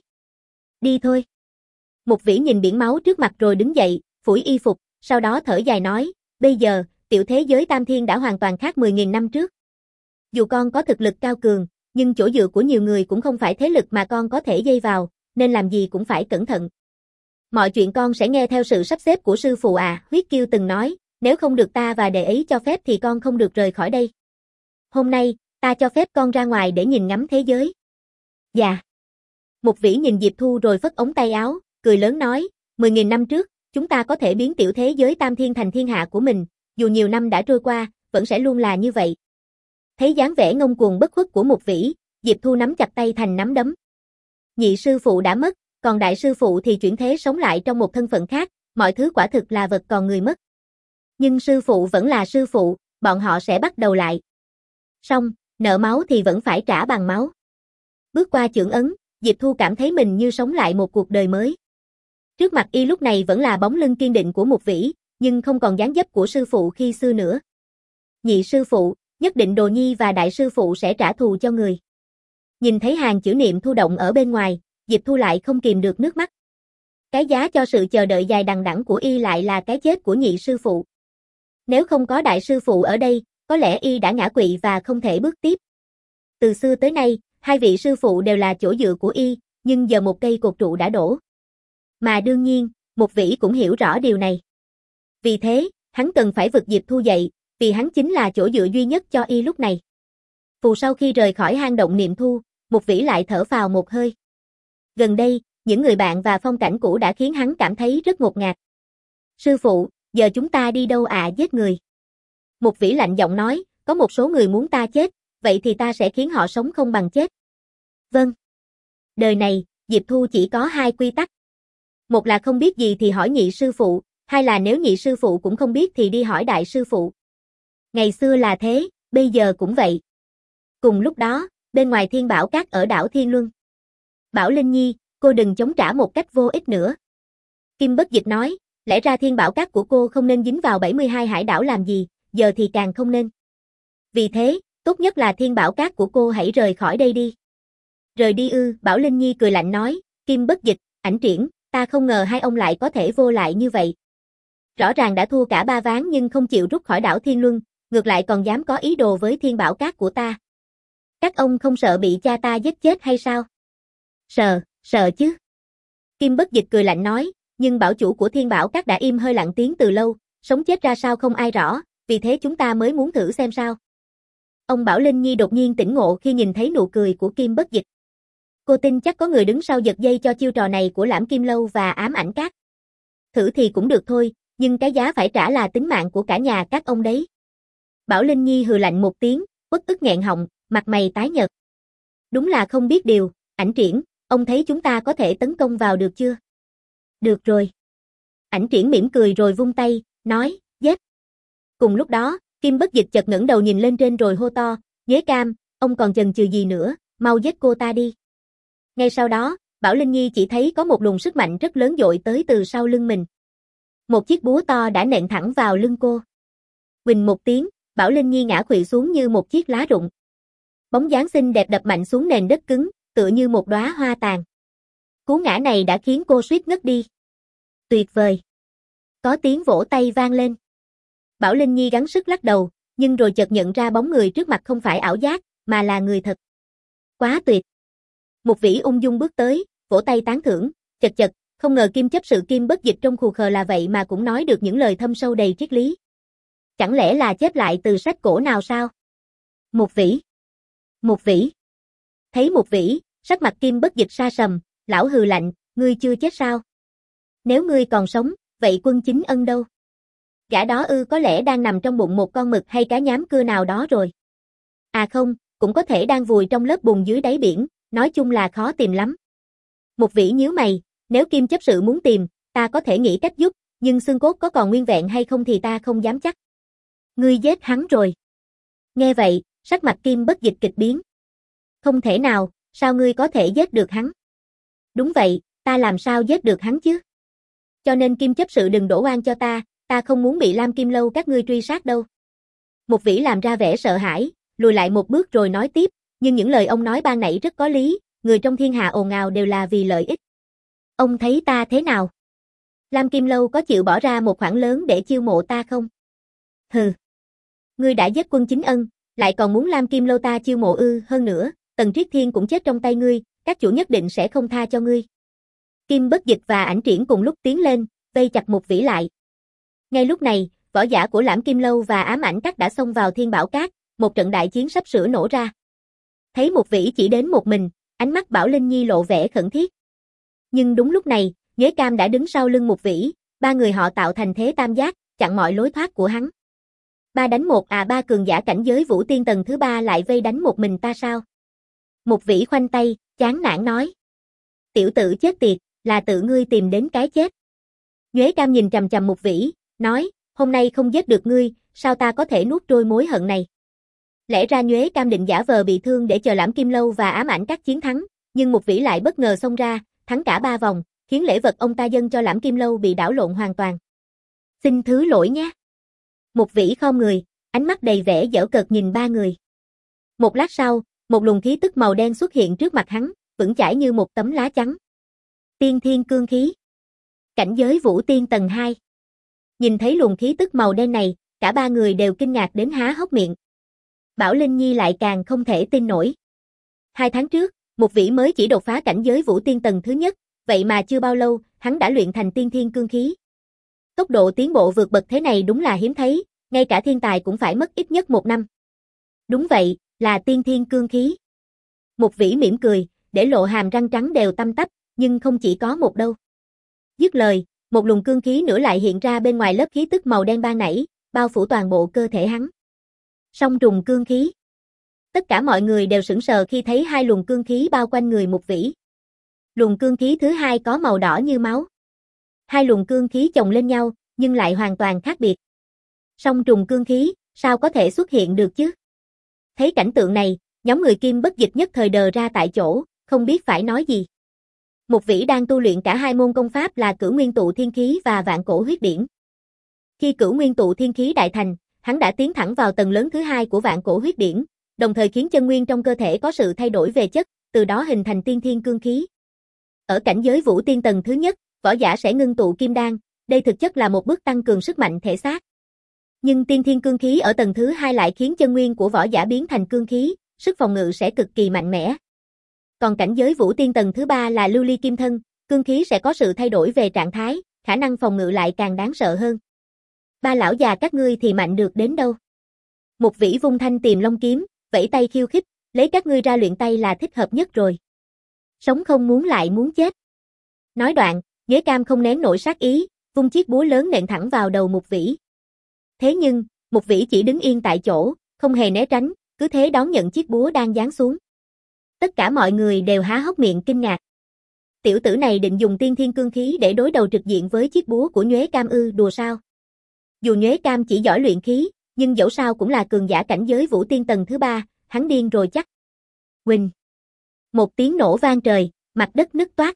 Đi thôi. Một vĩ nhìn biển máu trước mặt rồi đứng dậy, phủi y phục, sau đó thở dài nói, bây giờ, tiểu thế giới tam thiên đã hoàn toàn khác mười nghìn năm trước. Dù con có thực lực cao cường, nhưng chỗ dựa của nhiều người cũng không phải thế lực mà con có thể dây vào, nên làm gì cũng phải cẩn thận. Mọi chuyện con sẽ nghe theo sự sắp xếp của sư phụ à, Huyết Kiêu từng nói, nếu không được ta và đệ ấy cho phép thì con không được rời khỏi đây. Hôm nay, ta cho phép con ra ngoài để nhìn ngắm thế giới. Dạ. Một vĩ nhìn Diệp Thu rồi phất ống tay áo, cười lớn nói, mười nghìn năm trước, chúng ta có thể biến tiểu thế giới tam thiên thành thiên hạ của mình, dù nhiều năm đã trôi qua, vẫn sẽ luôn là như vậy. Thấy dáng vẻ ngông cuồng bất khuất của một vĩ, Diệp Thu nắm chặt tay thành nắm đấm. Nhị sư phụ đã mất, còn đại sư phụ thì chuyển thế sống lại trong một thân phận khác, mọi thứ quả thực là vật còn người mất. Nhưng sư phụ vẫn là sư phụ, bọn họ sẽ bắt đầu lại. Xong, nợ máu thì vẫn phải trả bằng máu. Bước qua chưởng ấn, Diệp Thu cảm thấy mình như sống lại một cuộc đời mới. Trước mặt y lúc này vẫn là bóng lưng kiên định của một vĩ, nhưng không còn dáng dấp của sư phụ khi xưa nữa. Nhị sư phụ, nhất định Đồ Nhi và đại sư phụ sẽ trả thù cho người. Nhìn thấy hàng chữ niệm thu động ở bên ngoài, Diệp Thu lại không kìm được nước mắt. Cái giá cho sự chờ đợi dài đằng đẵng của y lại là cái chết của nhị sư phụ. Nếu không có đại sư phụ ở đây, có lẽ y đã ngã quỵ và không thể bước tiếp. Từ xưa tới nay, hai vị sư phụ đều là chỗ dựa của y, nhưng giờ một cây cột trụ đã đổ. Mà đương nhiên, một vĩ cũng hiểu rõ điều này. Vì thế, hắn cần phải vực Diệp Thu dậy, vì hắn chính là chỗ dựa duy nhất cho y lúc này. Phù sau khi rời khỏi hang động niệm thu, một vĩ lại thở phào một hơi. Gần đây, những người bạn và phong cảnh cũ đã khiến hắn cảm thấy rất ngột ngạt. Sư phụ, giờ chúng ta đi đâu ạ? À, giết người. Một vĩ lạnh giọng nói, có một số người muốn ta chết, vậy thì ta sẽ khiến họ sống không bằng chết. Vâng. Đời này, Diệp Thu chỉ có hai quy tắc. Một là không biết gì thì hỏi nhị sư phụ, hai là nếu nhị sư phụ cũng không biết thì đi hỏi đại sư phụ. Ngày xưa là thế, bây giờ cũng vậy. Cùng lúc đó, bên ngoài Thiên Bảo Các ở đảo Thiên Luân. Bảo Linh Nhi, cô đừng chống trả một cách vô ích nữa. Kim Bất Dịch nói, lẽ ra Thiên Bảo Các của cô không nên dính vào bảy mươi hai hải đảo làm gì, giờ thì càng không nên. Vì thế, tốt nhất là Thiên Bảo Các của cô hãy rời khỏi đây đi. Rời đi ư? Bảo Linh Nhi cười lạnh nói, Kim Bất Dịch, Ảnh Triển, ta không ngờ hai ông lại có thể vô lại như vậy. Rõ ràng đã thua cả ba ván nhưng không chịu rút khỏi đảo Thiên Luân, ngược lại còn dám có ý đồ với Thiên Bảo Các của ta. Các ông không sợ bị cha ta giết chết hay sao? Sợ, sợ chứ. Kim Bất Dịch cười lạnh nói, nhưng bảo chủ của Thiên Bảo Các đã im hơi lặng tiếng từ lâu, sống chết ra sao không ai rõ, vì thế chúng ta mới muốn thử xem sao. Ông Bảo Linh Nhi đột nhiên tỉnh ngộ khi nhìn thấy nụ cười của Kim Bất Dịch. Cô tin chắc có người đứng sau giật dây cho chiêu trò này của Lãm Kim Lâu và Ám Ảnh Các. Thử thì cũng được thôi, nhưng cái giá phải trả là tính mạng của cả nhà các ông đấy. Bảo Linh Nhi hừ lạnh một tiếng, uất ức nghẹn họng, mặt mày tái nhợt. Đúng là không biết điều, Ảnh Triển, ông thấy chúng ta có thể tấn công vào được chưa? Được rồi. Ảnh Triển mỉm cười rồi vung tay, nói, giết. Cùng lúc đó, Kim Bất Dịch chợt ngẩng đầu nhìn lên trên rồi hô to, Nhuế Cam, ông còn chần chừ gì nữa, mau giết cô ta đi. Ngay sau đó, Bảo Linh Nhi chỉ thấy có một luồng sức mạnh rất lớn dội tới từ sau lưng mình. Một chiếc búa to đã nện thẳng vào lưng cô. Huỳnh một tiếng, Bảo Linh Nhi ngã khuỵu xuống như một chiếc lá rụng. Bóng dáng xinh đẹp đập mạnh xuống nền đất cứng, tựa như một đóa hoa tàn. Cú ngã này đã khiến cô suýt ngất đi. Tuyệt vời. Có tiếng vỗ tay vang lên. Bảo Linh Nhi gắng sức lắc đầu, nhưng rồi chợt nhận ra bóng người trước mặt không phải ảo giác, mà là người thật. Quá tuyệt. Một vĩ ung dung bước tới, vỗ tay tán thưởng, chật chật, không ngờ Kim chấp sự Kim Bất Dịch trong khù khờ là vậy mà cũng nói được những lời thâm sâu đầy triết lý. Chẳng lẽ là chép lại từ sách cổ nào sao? Một vĩ. Một vĩ. Thấy một vĩ, sắc mặt Kim Bất Dịch sa sầm, lão hừ lạnh, ngươi chưa chết sao? Nếu ngươi còn sống, vậy Quân Chính Ân đâu? Gã đó ư có lẽ đang nằm trong bụng một con mực hay cá nhám cưa nào đó rồi. À không, cũng có thể đang vùi trong lớp bùn dưới đáy biển, nói chung là khó tìm lắm. Một Vĩ nhíu mày, nếu Kim chấp sự muốn tìm, ta có thể nghĩ cách giúp, nhưng xương cốt có còn nguyên vẹn hay không thì ta không dám chắc. Ngươi giết hắn rồi. Nghe vậy, sắc mặt Kim Bất Dịch kịch biến. Không thể nào, sao ngươi có thể giết được hắn? Đúng vậy, ta làm sao giết được hắn chứ? Cho nên Kim chấp sự đừng đổ oan cho ta, ta không muốn bị Lam Kim Lâu các ngươi truy sát đâu. Một Vĩ làm ra vẻ sợ hãi, lùi lại một bước rồi nói tiếp, nhưng những lời ông nói ban nãy rất có lý, người trong thiên hạ ồn ào đều là vì lợi ích. Ông thấy ta thế nào? Lam Kim Lâu có chịu bỏ ra một khoản lớn để chiêu mộ ta không? Hừ. Ngươi đã giết Quân Chính Ân, lại còn muốn Lam Kim Lâu ta chiêu mộ ư? Hơn nữa, Tần Triết Thiên cũng chết trong tay ngươi, các chủ nhất định sẽ không tha cho ngươi. Kim Bất Dịch và Ảnh Triển cùng lúc tiến lên, vây chặt Một Vĩ lại. Ngay lúc này, võ giả của Lãm Kim Lâu và Ám Ảnh Các đã xông vào Thiên Bảo Các, một trận đại chiến sắp sửa nổ ra. Thấy Một Vĩ chỉ đến một mình, ánh mắt Bảo Linh Nhi lộ vẻ khẩn thiết. Nhưng đúng lúc này, Nhuế Cam đã đứng sau lưng Một Vĩ, ba người họ tạo thành thế tam giác, chặn mọi lối thoát của hắn. Ba đánh một à? Ba cường giả cảnh giới Vũ Tiên tầng thứ ba lại vây đánh một mình ta sao? Một Vĩ khoanh tay, chán nản nói. Tiểu tử chết tiệt, là tự ngươi tìm đến cái chết. Nhuế Cam nhìn chằm chằm Một Vĩ, nói, hôm nay không giết được ngươi, sao ta có thể nuốt trôi mối hận này? Lẽ ra Nhuế Cam định giả vờ bị thương để chờ Lãm Kim Lâu và Ám Ảnh Các chiến thắng, nhưng Một Vĩ lại bất ngờ xông ra, thắng cả ba vòng, khiến lễ vật ông ta dâng cho Lãm Kim Lâu bị đảo lộn hoàn toàn. Xin thứ lỗi nhé. Một Vĩ khom người, ánh mắt đầy vẻ giễu cợt nhìn ba người. Một lát sau, một luồng khí tức màu đen xuất hiện trước mặt hắn, vững chãi như một tấm lá chắn. Tiên Thiên Cương Khí. Cảnh giới Vũ Tiên tầng hai. Nhìn thấy luồng khí tức màu đen này, cả ba người đều kinh ngạc đến há hốc miệng. Bảo Linh Nhi lại càng không thể tin nổi. Hai tháng trước, Một Vĩ mới chỉ đột phá cảnh giới Vũ Tiên tầng thứ nhất, vậy mà chưa bao lâu, hắn đã luyện thành Tiên Thiên Cương Khí. Tốc độ tiến bộ vượt bậc thế này đúng là hiếm thấy, ngay cả thiên tài cũng phải mất ít nhất một năm. Đúng vậy, là Tiên Thiên Cương Khí. Một Vĩ mỉm cười, để lộ hàm răng trắng đều tăm tắp, nhưng không chỉ có một đâu. Dứt lời, một luồng cương khí nữa lại hiện ra bên ngoài lớp khí tức màu đen ban nãy, bao phủ toàn bộ cơ thể hắn. Song trùng cương khí. Tất cả mọi người đều sững sờ khi thấy hai luồng cương khí bao quanh người Một Vĩ. Luồng cương khí thứ hai có màu đỏ như máu. Hai luồng cương khí chồng lên nhau, nhưng lại hoàn toàn khác biệt. Song trùng cương khí, sao có thể xuất hiện được chứ? Thấy cảnh tượng này, nhóm người Kim Bất Dịch nhất thời đờ ra tại chỗ, không biết phải nói gì. Một Vĩ đang tu luyện cả hai môn công pháp là Cửu Nguyên Tụ Thiên Khí và Vạn Cổ Huyết Điển. Khi Cửu Nguyên Tụ Thiên Khí đại thành, hắn đã tiến thẳng vào tầng lớn thứ hai của Vạn Cổ Huyết Điển, đồng thời khiến chân nguyên trong cơ thể có sự thay đổi về chất, từ đó hình thành Tiên Thiên Cương Khí. Ở cảnh giới Vũ Tiên tầng thứ nhất, võ giả sẽ ngưng tụ kim đan, đây thực chất là một bước tăng cường sức mạnh thể xác. Nhưng Tiên Thiên Cương Khí ở tầng thứ hai lại khiến chân nguyên của võ giả biến thành cương khí, sức phòng ngự sẽ cực kỳ mạnh mẽ. Còn cảnh giới Vũ Tiên tầng thứ ba là lưu ly kim thân, cương khí sẽ có sự thay đổi về trạng thái, khả năng phòng ngự lại càng đáng sợ hơn. Ba lão già các ngươi thì mạnh được đến đâu? Một Vĩ vung thanh Tiềm Long kiếm, vẫy tay khiêu khích, lấy các ngươi ra luyện tay là thích hợp nhất rồi. Sống không muốn lại muốn chết. Nói đoạn, Nhuế Cam không nén nổi sát ý, vung chiếc búa lớn nện thẳng vào đầu Một Vĩ. Thế nhưng, Một Vĩ chỉ đứng yên tại chỗ, không hề né tránh, cứ thế đón nhận chiếc búa đang giáng xuống. Tất cả mọi người đều há hốc miệng kinh ngạc. Tiểu tử này định dùng Tiên Thiên Cương Khí để đối đầu trực diện với chiếc búa của Nhuế Cam ư? Đùa sao? Dù Nhuế Cam chỉ giỏi luyện khí, nhưng dẫu sao cũng là cường giả cảnh giới Vũ Tiên tầng thứ ba, hắn điên rồi chắc. Huỳnh. Một tiếng nổ vang trời, mặt đất nứt toác.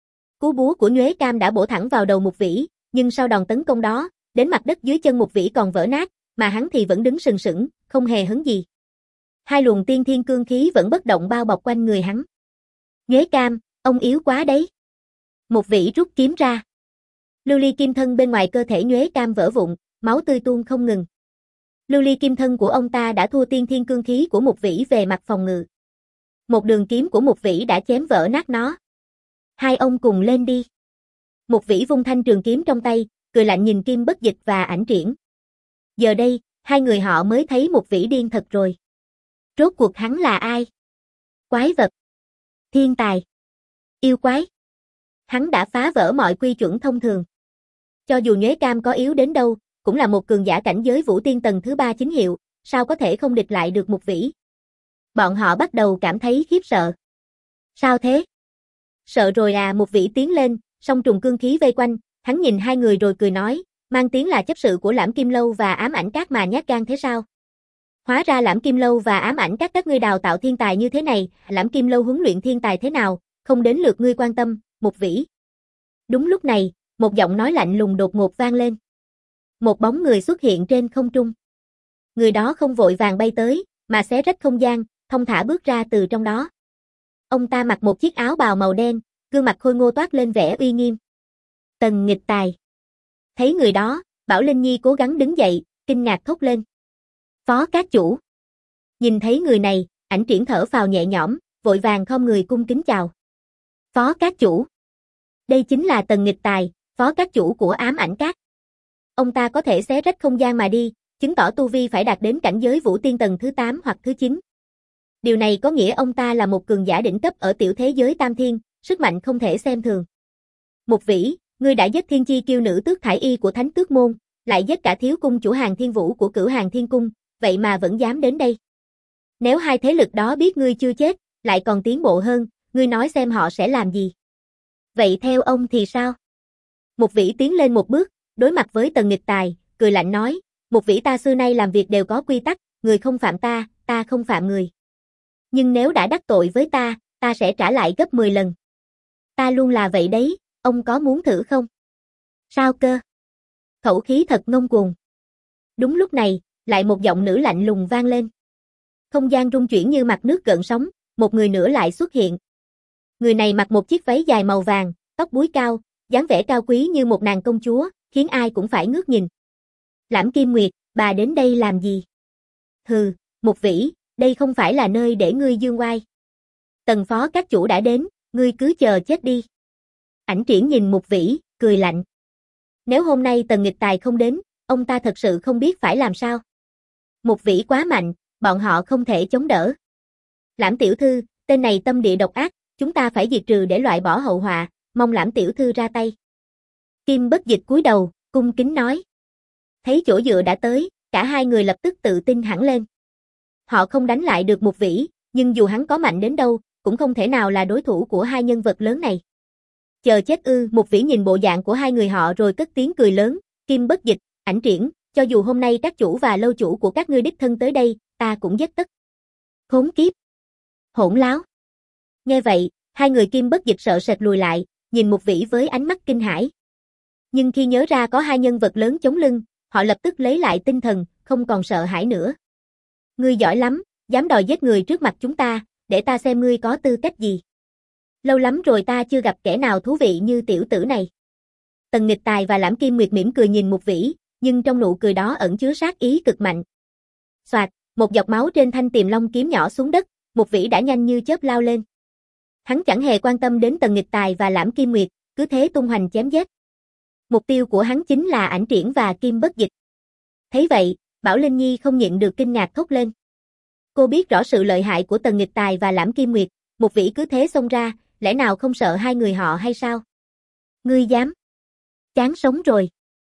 Cú búa của Nhuế Cam đã bổ thẳng vào đầu Một Vĩ, nhưng sau đòn tấn công đó, đến mặt đất dưới chân Một Vĩ còn vỡ nát, mà hắn thì vẫn đứng sừng sững, không hề hấn gì. Hai luồng Tiên Thiên Cương Khí vẫn bất động bao bọc quanh người hắn. Nhuế Cam, ông yếu quá đấy. Một Vĩ rút kiếm ra. Lưu ly kim thân bên ngoài cơ thể Nhuế Cam vỡ vụn, máu tươi tuôn không ngừng. Lưu ly kim thân của ông ta đã thua Tiên Thiên Cương Khí của Một Vĩ về mặt phòng ngự. Một đường kiếm của Một Vĩ đã chém vỡ nát nó. Hai ông cùng lên đi. Một Vĩ vung thanh trường kiếm trong tay, cười lạnh nhìn Kim Bất Dịch và Ảnh Triển. Giờ đây, hai người họ mới thấy Một Vĩ điên thật rồi. Rốt cuộc hắn là ai? Quái vật? Thiên tài? Yêu quái? Hắn đã phá vỡ mọi quy chuẩn thông thường. Cho dù Nhuế Cam có yếu đến đâu, cũng là một cường giả cảnh giới Vũ Tiên tầng thứ ba chính hiệu, sao có thể không địch lại được Một Vĩ? Bọn họ bắt đầu cảm thấy khiếp sợ. Sao thế? Sợ rồi à, một vĩ tiến lên, song trùng cương khí vây quanh, hắn nhìn hai người rồi cười nói, mang tiếng là chấp sự của Lãm Kim Lâu và Ám Ảnh Các mà nhát gan thế sao? Hóa ra Lãm Kim Lâu và Ám Ảnh Các các ngươi đào tạo thiên tài như thế này, Lãm Kim Lâu huấn luyện thiên tài thế nào, không đến lượt ngươi quan tâm, một vĩ. Đúng lúc này, một giọng nói lạnh lùng đột ngột vang lên. Một bóng người xuất hiện trên không trung. Người đó không vội vàng bay tới, mà xé rách không gian, thông thả bước ra từ trong đó. Ông ta mặc một chiếc áo bào màu đen, gương mặt khôi ngô toát lên vẻ uy nghiêm. Tần Nghịch Tài. Thấy người đó, Bảo Linh Nhi cố gắng đứng dậy, kinh ngạc thốt lên. Phó các chủ. Nhìn thấy người này, Ảnh Triển thở phào nhẹ nhõm, vội vàng khom người cung kính chào. Phó các chủ. Đây chính là Tần Nghịch Tài, phó các chủ của Ám Ảnh Các. Ông ta có thể xé rách không gian mà đi, chứng tỏ tu vi phải đạt đến cảnh giới Vũ Tiên tầng thứ tám hoặc thứ chín. Điều này có nghĩa ông ta là một cường giả đỉnh cấp ở tiểu thế giới Tam Thiên, sức mạnh không thể xem thường. Một vĩ, ngươi đã giết Thiên Chi Kiêu nữ Tước Thải Y của Thánh Tước Môn, lại giết cả thiếu cung chủ Hàng Thiên Vũ của Cửu Hàng Thiên Cung, vậy mà vẫn dám đến đây. Nếu hai thế lực đó biết ngươi chưa chết, lại còn tiến bộ hơn, ngươi nói xem họ sẽ làm gì? Vậy theo ông thì sao? Một vĩ tiến lên một bước, đối mặt với Tần Nghịch Tài, cười lạnh nói, một vĩ ta xưa nay làm việc đều có quy tắc, người không phạm ta, ta không phạm người. Nhưng nếu đã đắc tội với ta, ta sẽ trả lại gấp mười lần. Ta luôn là vậy đấy, ông có muốn thử không? Sao cơ? Khẩu khí thật ngông cuồng. Đúng lúc này, lại một giọng nữ lạnh lùng vang lên. Không gian rung chuyển như mặt nước gợn sóng, một người nữa lại xuất hiện. Người này mặc một chiếc váy dài màu vàng, tóc búi cao, dáng vẻ cao quý như một nàng công chúa, khiến ai cũng phải ngước nhìn. Lãm Kim Nguyệt, bà đến đây làm gì? Hừ, một vĩ, đây không phải là nơi để ngươi dương oai. Tần phó các chủ đã đến, ngươi cứ chờ chết đi. Ảnh Triển nhìn một vĩ, cười lạnh. Nếu hôm nay Tần Nghịch Tài không đến, ông ta thật sự không biết phải làm sao. Một vĩ quá mạnh, bọn họ không thể chống đỡ. Lãm tiểu thư, tên này tâm địa độc ác, chúng ta phải diệt trừ để loại bỏ hậu họa, mong Lãm tiểu thư ra tay. Kim Bất Dịch cúi đầu, cung kính nói. Thấy chỗ dựa đã tới, cả hai người lập tức tự tin hẳn lên. Họ không đánh lại được một vĩ, nhưng dù hắn có mạnh đến đâu, cũng không thể nào là đối thủ của hai nhân vật lớn này. Chờ chết ư, một vĩ nhìn bộ dạng của hai người họ rồi cất tiếng cười lớn, Kim Bất Dịch, Ảnh Triển, cho dù hôm nay các chủ và lâu chủ của các ngươi đích thân tới đây, ta cũng giết tất. Khốn kiếp. Hỗn láo. Nghe vậy, hai người Kim Bất Dịch sợ sệt lùi lại, nhìn một vĩ với ánh mắt kinh hãi. Nhưng khi nhớ ra có hai nhân vật lớn chống lưng, họ lập tức lấy lại tinh thần, không còn sợ hãi nữa. Ngươi giỏi lắm, dám đòi giết người trước mặt chúng ta, để ta xem ngươi có tư cách gì. Lâu lắm rồi ta chưa gặp kẻ nào thú vị như tiểu tử này. Tần Nghịch Tài và Lãm Kim Nguyệt mỉm cười nhìn một vĩ, nhưng trong nụ cười đó ẩn chứa sát ý cực mạnh. Soạt, một giọt máu trên thanh Tiềm Long kiếm nhỏ xuống đất, một vĩ đã nhanh như chớp lao lên. Hắn chẳng hề quan tâm đến Tần Nghịch Tài và Lãm Kim Nguyệt, cứ thế tung hoành chém giết. Mục tiêu của hắn chính là Ảnh Triển và Kim Bất Dịch. Thấy vậy, Bảo Linh Nhi không nhịn được kinh ngạc thốt lên. Cô biết rõ sự lợi hại của Tần Nghịch Tài và Lãm Kim Nguyệt, một vĩ cứ thế xông ra, lẽ nào không sợ hai người họ hay sao? Ngươi dám? Chán sống rồi.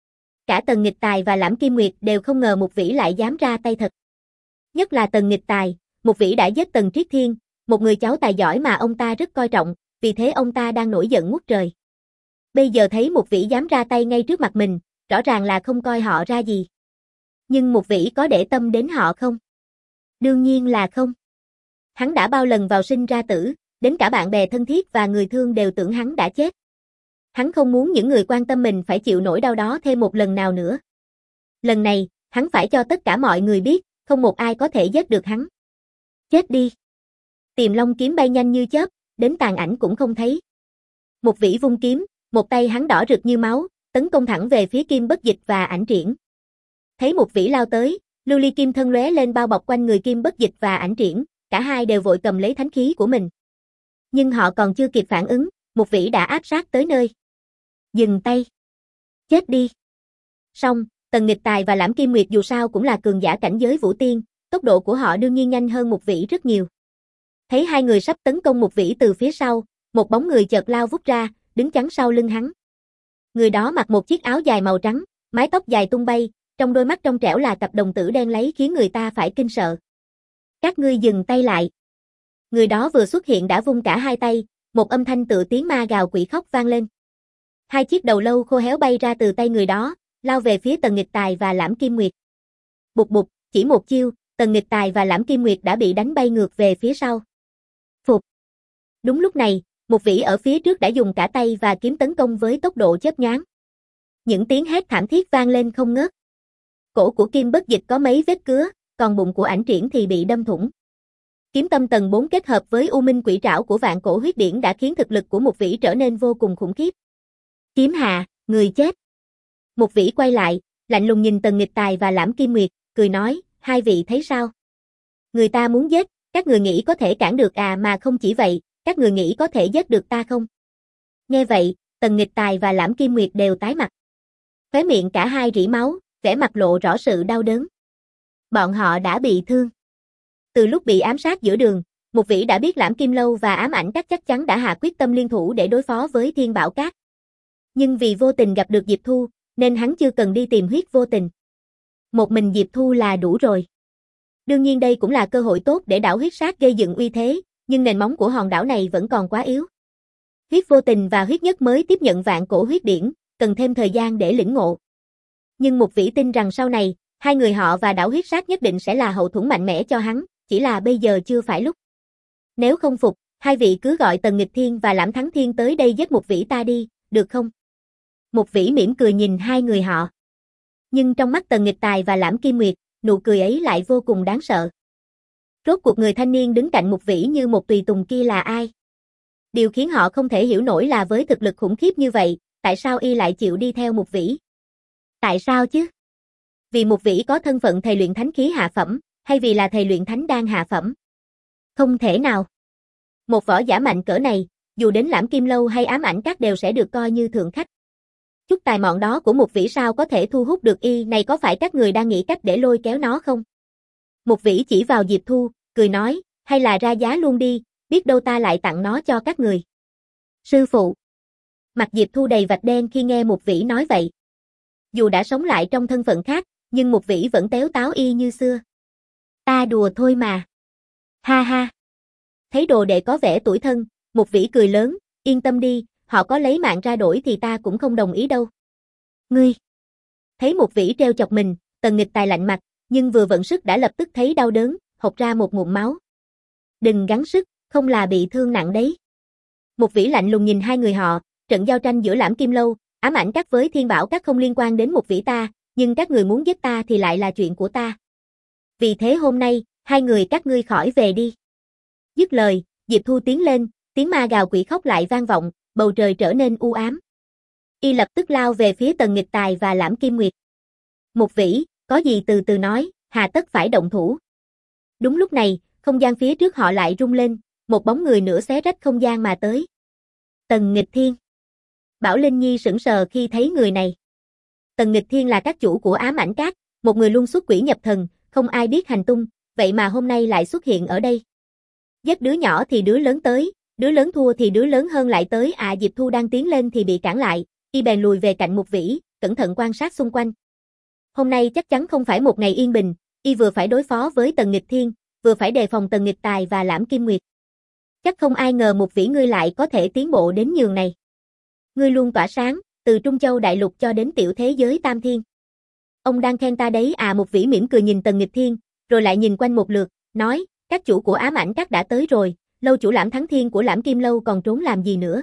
Cả Tần Nghịch Tài và Lãm Kim Nguyệt đều không ngờ một vĩ lại dám ra tay thật. Nhất là Tần Nghịch Tài, một vĩ đã giết Tần Triết Thiên, một người cháu tài giỏi mà ông ta rất coi trọng, vì thế ông ta đang nổi giận ngút trời. Bây giờ thấy một vĩ dám ra tay ngay trước mặt mình, rõ ràng là không coi họ ra gì. Nhưng một vĩ có để tâm đến họ không? Đương nhiên là không. Hắn đã bao lần vào sinh ra tử, đến cả bạn bè thân thiết và người thương đều tưởng hắn đã chết. Hắn không muốn những người quan tâm mình phải chịu nỗi đau đó thêm một lần nào nữa. Lần này, hắn phải cho tất cả mọi người biết, không một ai có thể giết được hắn. Chết đi. Tiềm Long kiếm bay nhanh như chớp, đến tàn ảnh cũng không thấy. Một vĩ vung kiếm, một tay hắn đỏ rực như máu, tấn công thẳng về phía Kim Bất Dịch và Ảnh Triển. Thấy một vĩ lao tới, lưu ly kim thân lóe lên bao bọc quanh người Kim Bất Dịch và Ảnh Triển, cả hai đều vội cầm lấy thánh khí của mình. Nhưng họ còn chưa kịp phản ứng, một vĩ đã áp sát tới nơi. Dừng tay. Chết đi. Xong, Tần Nghịch Tài và Lãm Kim Nguyệt dù sao cũng là cường giả cảnh giới Vũ Tiên, tốc độ của họ đương nhiên nhanh hơn một vĩ rất nhiều. Thấy hai người sắp tấn công một vĩ từ phía sau, một bóng người chợt lao vút ra, đứng chắn sau lưng hắn. Người đó mặc một chiếc áo dài màu trắng, mái tóc dài tung bay, trong đôi mắt trong trẻo là cặp đồng tử đen láy khiến người ta phải kinh sợ. Các ngươi dừng tay lại. Người đó vừa xuất hiện đã vung cả hai tay, một âm thanh tựa tiếng ma gào quỷ khóc vang lên. Hai chiếc đầu lâu khô héo bay ra từ tay người đó, lao về phía Tần Nghịch Tài và Lãm Kim Nguyệt. Bụt bụt, chỉ một chiêu, Tần Nghịch Tài và Lãm Kim Nguyệt đã bị đánh bay ngược về phía sau. Phục. Đúng lúc này, một vĩ ở phía trước đã dùng cả tay và kiếm tấn công với tốc độ chớp nhoáng. Những tiếng hét thảm thiết vang lên không ngớt. Cổ của Kim Bất Dịch có mấy vết cứa, còn bụng của Ảnh Triển thì bị đâm thủng. Kiếm tâm tầng bốn kết hợp với U Minh Quỷ Trảo của Vạn Cổ Huyết Điển đã khiến thực lực của một vĩ trở nên vô cùng khủng khiếp. Kiếm hạ, người chết. Một vĩ quay lại, lạnh lùng nhìn Tần Nghịch Tài và Lãm Kim Nguyệt, cười nói, hai vị thấy sao? Người ta muốn giết, các người nghĩ có thể cản được à, mà không chỉ vậy, các người nghĩ có thể giết được ta không? Nghe vậy, Tần Nghịch Tài và Lãm Kim Nguyệt đều tái mặt. Khóe miệng cả hai rỉ máu, vẻ mặt lộ rõ sự đau đớn. Bọn họ đã bị thương. Từ lúc bị ám sát giữa đường, một vĩ đã biết Lãm Kim Lâu và Ám Ảnh Các chắc chắn đã hạ quyết tâm liên thủ để đối phó với Thiên Bảo Các. Nhưng vì vô tình gặp được Diệp Thu, nên hắn chưa cần đi tìm huyết vô tình. Một mình Diệp Thu là đủ rồi. Đương nhiên đây cũng là cơ hội tốt để đảo huyết sát gây dựng uy thế, nhưng nền móng của hòn đảo này vẫn còn quá yếu. Huyết vô tình và huyết nhất mới tiếp nhận Vạn Cổ Huyết Điển, cần thêm thời gian để lĩnh ngộ. Nhưng một vĩ tin rằng sau này, hai người họ và đảo huyết sát nhất định sẽ là hậu thuẫn mạnh mẽ cho hắn, chỉ là bây giờ chưa phải lúc. Nếu không phục, hai vị cứ gọi Tần Nghịch Thiên và Lãm Thắng Thiên tới đây giết một vĩ ta đi, được không? Một vĩ mỉm cười nhìn hai người họ. Nhưng trong mắt Tần Nghịch Tài và Lãm Kim Nguyệt, nụ cười ấy lại vô cùng đáng sợ. Rốt cuộc người thanh niên đứng cạnh một vĩ như một tùy tùng kia là ai? Điều khiến họ không thể hiểu nổi là với thực lực khủng khiếp như vậy, tại sao y lại chịu đi theo một vĩ? Tại sao chứ? Vì một vĩ có thân phận thầy luyện thánh khí hạ phẩm, hay vì là thầy luyện thánh đan hạ phẩm? Không thể nào. Một võ giả mạnh cỡ này, dù đến Lãm Kim Lâu hay Ám Ảnh Các đều sẽ được coi như thượng khách. Chút tài mọn đó của một vĩ sao có thể thu hút được y, này có phải các người đang nghĩ cách để lôi kéo nó không? Một vĩ chỉ vào Diệp Thu, cười nói, hay là ra giá luôn đi, biết đâu ta lại tặng nó cho các người. Sư phụ. Mặt Diệp Thu đầy vạch đen khi nghe một vĩ nói vậy. Dù đã sống lại trong thân phận khác, nhưng một vĩ vẫn téo táo y như xưa. Ta đùa thôi mà. Ha ha. Thấy đồ đệ có vẻ tủi thân, một vĩ cười lớn, yên tâm đi, họ có lấy mạng ra đổi thì ta cũng không đồng ý đâu. Ngươi. Thấy một vĩ treo chọc mình, Tần Nghịch Tài lạnh mặt, nhưng vừa vận sức đã lập tức thấy đau đớn, hộc ra một ngụm máu. Đừng gắng sức, không là bị thương nặng đấy. Một vĩ lạnh lùng nhìn hai người họ, trận giao tranh giữa Lãm Kim Lâu, Ám Ảnh Các với Thiên Bảo Các không liên quan đến một vĩ ta, nhưng các người muốn giết ta thì lại là chuyện của ta. Vì thế hôm nay, hai người các ngươi khỏi về đi. Dứt lời, Diệp Thu tiến lên, tiếng ma gào quỷ khóc lại vang vọng, bầu trời trở nên u ám. Y lập tức lao về phía Tần Nghịch Tài và Lãm Kim Nguyệt. Một vĩ, có gì từ từ nói, hà tất phải động thủ. Đúng lúc này, không gian phía trước họ lại rung lên, một bóng người nửa xé rách không gian mà tới. Tần Nghịch Thiên. Bảo Linh Nhi sững sờ khi thấy người này. Tần Nghịch Thiên là các chủ của Ám Ảnh Các, một người luôn xuất quỷ nhập thần, không ai biết hành tung, vậy mà hôm nay lại xuất hiện ở đây. Giết đứa nhỏ thì đứa lớn tới, đứa lớn thua thì đứa lớn hơn lại tới, à Diệp Thu đang tiến lên thì bị cản lại, y bèn lùi về cạnh một vĩ, cẩn thận quan sát xung quanh. Hôm nay chắc chắn không phải một ngày yên bình, y vừa phải đối phó với Tần Nghịch Thiên, vừa phải đề phòng Tần Nghịch Tài và Lãm Kim Nguyệt. Chắc không ai ngờ một vĩ ngươi lại có thể tiến bộ đến nhường này. Ngươi luôn tỏa sáng, từ Trung Châu Đại Lục cho đến tiểu thế giới Tam Thiên. Ông đang khen ta đấy à, một vĩ mỉm cười nhìn Tần Nghịch Thiên, rồi lại nhìn quanh một lượt, nói, các chủ của Ám Ảnh Các đã tới rồi, lâu chủ Lãm Thắng Thiên của Lãm Kim Lâu còn trốn làm gì nữa.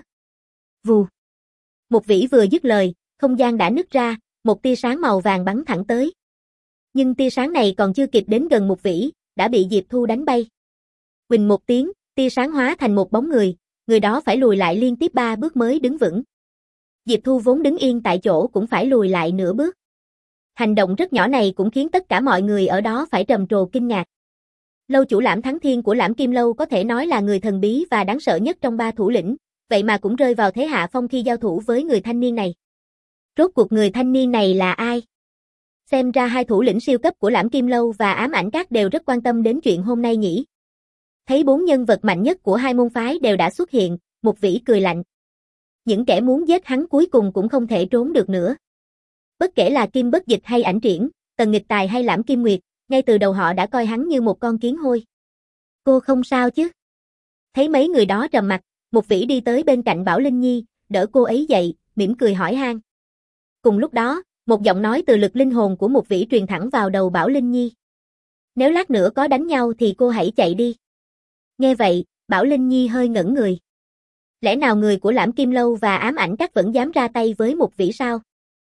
Vù. Một vĩ vừa dứt lời, không gian đã nứt ra, một tia sáng màu vàng bắn thẳng tới. Nhưng tia sáng này còn chưa kịp đến gần một vĩ, đã bị Diệp Thu đánh bay. Huỳnh một tiếng, tia sáng hóa thành một bóng người, người đó phải lùi lại liên tiếp ba bước mới đứng vững. Diệp Thu vốn đứng yên tại chỗ cũng phải lùi lại nửa bước. Hành động rất nhỏ này cũng khiến tất cả mọi người ở đó phải trầm trồ kinh ngạc. Lâu chủ Lãm Thắng Thiên của Lãm Kim Lâu có thể nói là người thần bí và đáng sợ nhất trong ba thủ lĩnh, vậy mà cũng rơi vào thế hạ phong khi giao thủ với người thanh niên này. Rốt cuộc người thanh niên này là ai? Xem ra hai thủ lĩnh siêu cấp của Lãm Kim Lâu và Ám Ảnh Các đều rất quan tâm đến chuyện hôm nay nhỉ. Thấy bốn nhân vật mạnh nhất của hai môn phái đều đã xuất hiện, một vĩ cười lạnh. Những kẻ muốn giết hắn cuối cùng cũng không thể trốn được nữa. Bất kể là Kim Bất Dịch hay Ảnh Triển, Tần Nghịch Tài hay Lãm Kim Nguyệt, ngay từ đầu họ đã coi hắn như một con kiến hôi. Cô không sao chứ? Thấy mấy người đó trầm mặt, Một Vĩ đi tới bên cạnh Bảo Linh Nhi, đỡ cô ấy dậy, mỉm cười hỏi han. Cùng lúc đó, một giọng nói từ lực linh hồn của Một Vĩ truyền thẳng vào đầu Bảo Linh Nhi. Nếu lát nữa có đánh nhau thì cô hãy chạy đi. Nghe vậy, Bảo Linh Nhi hơi ngẩn người. Lẽ nào người của Lãm Kim Lâu và Ám Ảnh Các vẫn dám ra tay với Một Vĩ sao?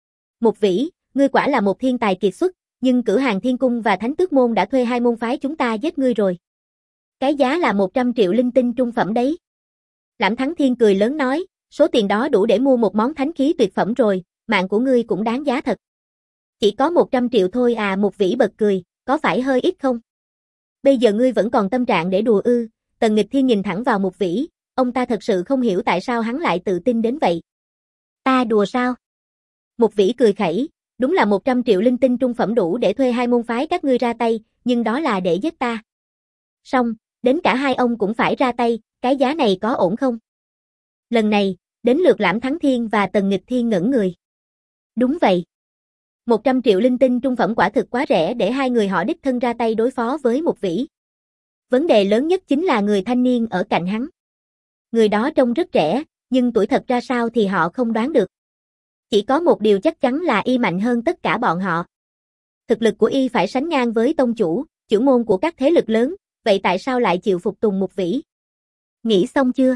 Một Vĩ, ngươi quả là một thiên tài kiệt xuất, nhưng Cửu Hàng Thiên Cung và Thánh Tước Môn đã thuê hai môn phái chúng ta giết ngươi rồi. Cái giá là một trăm triệu linh tinh trung phẩm đấy. Lãm Thắng Thiên cười lớn nói, số tiền đó đủ để mua một món thánh khí tuyệt phẩm rồi, mạng của ngươi cũng đáng giá thật. Chỉ có một trăm triệu thôi à? Một Vĩ bật cười, có phải hơi ít không? Bây giờ ngươi vẫn còn tâm trạng để đùa ư? Tần Nghịch Thiên nhìn thẳng vào Một Vĩ, ông ta thật sự không hiểu tại sao hắn lại tự tin đến vậy. Ta đùa sao? Một Vĩ cười khẩy, đúng là một trăm triệu linh tinh trung phẩm đủ để thuê hai môn phái các ngươi ra tay, nhưng đó là để giết ta. Xong, đến cả hai ông cũng phải ra tay, cái giá này có ổn không? Lần này, đến lượt Lãm Thắng Thiên và Tần Nghịch Thiên ngẩn người. Đúng vậy. một trăm triệu linh tinh trung phẩm quả thực quá rẻ để hai người họ đích thân ra tay đối phó với Một Vĩ. Vấn đề lớn nhất chính là người thanh niên ở cạnh hắn. Người đó trông rất trẻ, nhưng tuổi thật ra sao thì họ không đoán được. Chỉ có một điều chắc chắn là y mạnh hơn tất cả bọn họ. Thực lực của y phải sánh ngang với tông chủ, trưởng môn của các thế lực lớn, vậy tại sao lại chịu phục tùng Một Vĩ? Nghĩ xong chưa?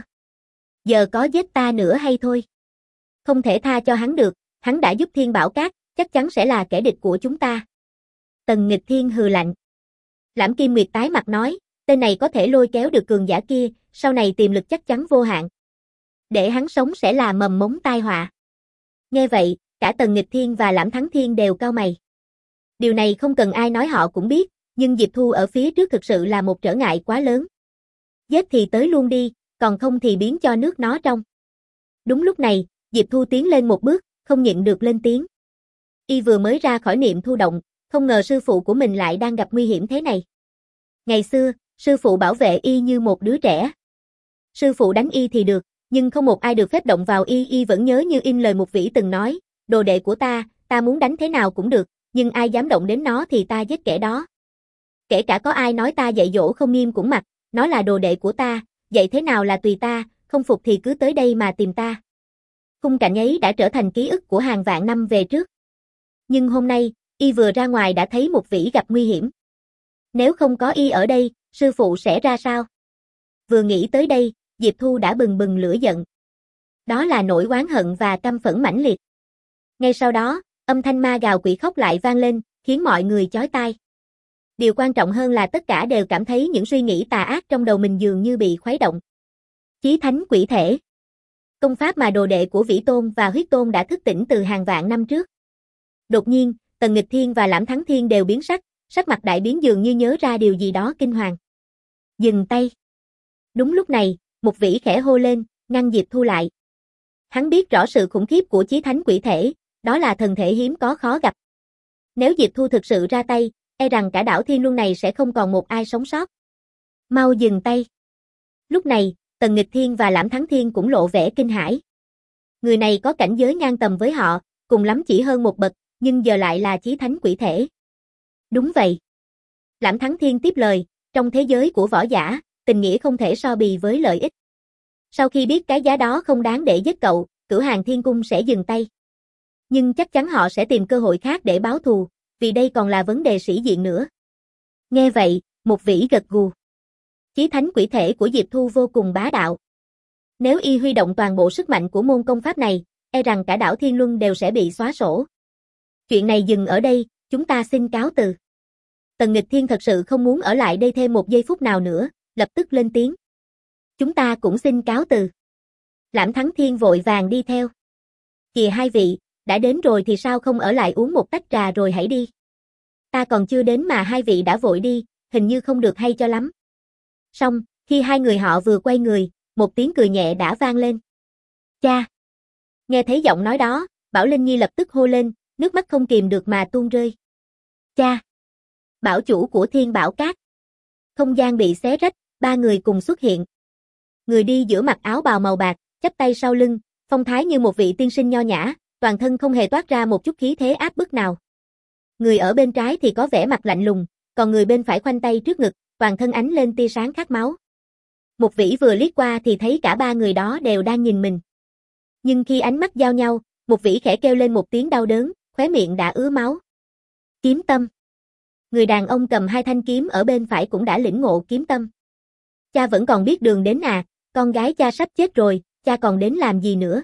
Giờ có giết ta nữa hay thôi? Không thể tha cho hắn được, hắn đã giúp Thiên Bảo Các, chắc chắn sẽ là kẻ địch của chúng ta. Tần Nghịch Thiên hừ lạnh. Lãm Kim Nguyệt tái mặt nói, tên này có thể lôi kéo được cường giả kia, sau này tiềm lực chắc chắn vô hạn. Để hắn sống sẽ là mầm mống tai họa. Nghe vậy, cả Tần Nghịch Thiên và Lãm Thắng Thiên đều cau mày. Điều này không cần ai nói họ cũng biết, nhưng Diệp Thu ở phía trước thực sự là một trở ngại quá lớn. Giết thì tới luôn đi, còn không thì biến cho nước nó trong. Đúng lúc này, Diệp Thu tiến lên một bước, không nhịn được lên tiếng. Y vừa mới ra khỏi niệm thu động, không ngờ sư phụ của mình lại đang gặp nguy hiểm thế này. Ngày xưa, sư phụ bảo vệ y như một đứa trẻ. Sư phụ đánh y thì được, nhưng không một ai được phép động vào y. Y vẫn nhớ như in lời Một Vĩ từng nói, đồ đệ của ta, ta muốn đánh thế nào cũng được, nhưng ai dám động đến nó thì ta giết kẻ đó. Kể cả có ai nói ta dạy dỗ không nghiêm cũng mặc, nó là đồ đệ của ta, dạy thế nào là tùy ta, không phục thì cứ tới đây mà tìm ta. Khung cảnh ấy đã trở thành ký ức của hàng vạn năm về trước. Nhưng hôm nay, y vừa ra ngoài đã thấy Một Vĩ gặp nguy hiểm. Nếu không có y ở đây, sư phụ sẽ ra sao? Vừa nghĩ tới đây, Diệp Thu đã bừng bừng lửa giận. Đó là nỗi oán hận và căm phẫn mãnh liệt. Ngay sau đó, âm thanh ma gào quỷ khóc lại vang lên, khiến mọi người chói tai. Điều quan trọng hơn là tất cả đều cảm thấy những suy nghĩ tà ác trong đầu mình dường như bị khuấy động. Chí Thánh Quỷ Thể. Công pháp mà đồ đệ của Vĩ Tôn và Huyết Tôn đã thức tỉnh từ hàng vạn năm trước. Đột nhiên, Tần Nghịch Thiên và Lãm Thắng Thiên đều biến sắc, sắc mặt đại biến dường như nhớ ra điều gì đó kinh hoàng. Dừng tay. Đúng lúc này, Một Vĩ khẽ hô lên, ngăn Diệp Thu lại. Hắn biết rõ sự khủng khiếp của Chí Thánh Quỷ Thể, đó là thần thể hiếm có khó gặp. Nếu Diệp Thu thực sự ra tay, e rằng cả đảo Thiên Luân này sẽ không còn một ai sống sót. Mau dừng tay. Lúc này, Tần Nghịch Thiên và Lãm Thắng Thiên cũng lộ vẻ kinh hãi. Người này có cảnh giới ngang tầm với họ, cùng lắm chỉ hơn một bậc, nhưng giờ lại là Chí Thánh Quỷ Thể. Đúng vậy. Lãm Thắng Thiên tiếp lời, trong thế giới của võ giả, tình nghĩa không thể so bì với lợi ích. Sau khi biết cái giá đó không đáng để giết cậu, Cửu Hàng Thiên Cung sẽ dừng tay. Nhưng chắc chắn họ sẽ tìm cơ hội khác để báo thù, vì đây còn là vấn đề sĩ diện nữa. Nghe vậy, Một Vĩ gật gù. Chí Thánh Quỷ Thể của Diệp Thu vô cùng bá đạo. Nếu y huy động toàn bộ sức mạnh của môn công pháp này, e rằng cả đảo Thiên Luân đều sẽ bị xóa sổ. Chuyện này dừng ở đây, chúng ta xin cáo từ. Tần Nghịch Thiên thật sự không muốn ở lại đây thêm một giây phút nào nữa, lập tức lên tiếng. Chúng ta cũng xin cáo từ. Lãm Thắng Thiên vội vàng đi theo. Kìa hai vị, đã đến rồi thì sao không ở lại uống một tách trà rồi hãy đi. Ta còn chưa đến mà hai vị đã vội đi, hình như không được hay cho lắm. Xong, khi hai người họ vừa quay người, một tiếng cười nhẹ đã vang lên. Cha! Nghe thấy giọng nói đó, Bảo Linh Nhi lập tức hô lên, nước mắt không kìm được mà tuôn rơi. Cha! Bảo chủ của Thiên Bảo Các. Không gian bị xé rách, ba người cùng xuất hiện. Người đi giữa mặc áo bào màu bạc, chắp tay sau lưng, phong thái như một vị tiên sinh nho nhã, toàn thân không hề toát ra một chút khí thế áp bức nào. Người ở bên trái thì có vẻ mặt lạnh lùng, còn người bên phải khoanh tay trước ngực, toàn thân ánh lên tia sáng khát máu. Mục Vĩ vừa liếc qua thì thấy cả ba người đó đều đang nhìn mình. Nhưng khi ánh mắt giao nhau, Mục Vĩ khẽ kêu lên một tiếng đau đớn, khóe miệng đã ứa máu. Kiếm tâm. Người đàn ông cầm hai thanh kiếm ở bên phải cũng đã lĩnh ngộ kiếm tâm. Cha vẫn còn biết đường đến à, con gái cha sắp chết rồi, cha còn đến làm gì nữa?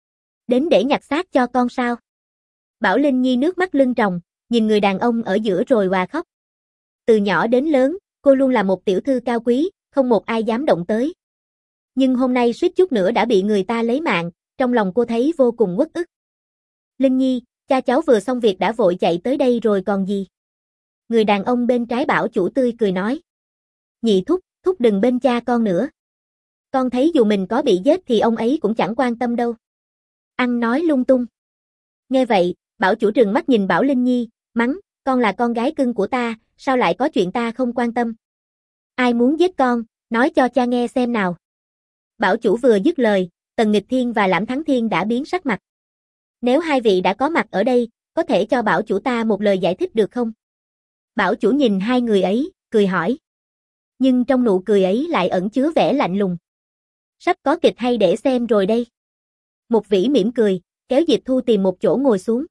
Đến để nhặt xác cho con sao? Bảo Linh Nhi nước mắt lưng tròng, nhìn người đàn ông ở giữa rồi òa khóc. Từ nhỏ đến lớn, cô luôn là một tiểu thư cao quý, không một ai dám động tới. Nhưng hôm nay suýt chút nữa đã bị người ta lấy mạng, trong lòng cô thấy vô cùng uất ức. Linh Nhi, cha cháu vừa xong việc đã vội chạy tới đây rồi còn gì? Người đàn ông bên trái Bảo chủ tươi cười nói. Nhị thúc, thúc đừng bên cha con nữa. Con thấy dù mình có bị giết thì ông ấy cũng chẳng quan tâm đâu. Ăn nói lung tung. Nghe vậy, Bảo chủ trừng mắt nhìn Bảo Linh Nhi, mắng, con là con gái cưng của ta, sao lại có chuyện ta không quan tâm? Ai muốn giết con, nói cho cha nghe xem nào. Bảo chủ vừa dứt lời, Tần Nghịch Thiên và Lãm Thắng Thiên đã biến sắc mặt. Nếu hai vị đã có mặt ở đây, có thể cho Bảo chủ ta một lời giải thích được không? Bảo chủ nhìn hai người ấy, cười hỏi. Nhưng trong nụ cười ấy lại ẩn chứa vẻ lạnh lùng. Sắp có kịch hay để xem rồi đây. Mục Vĩ mỉm cười, kéo Diệp Thu tìm một chỗ ngồi xuống.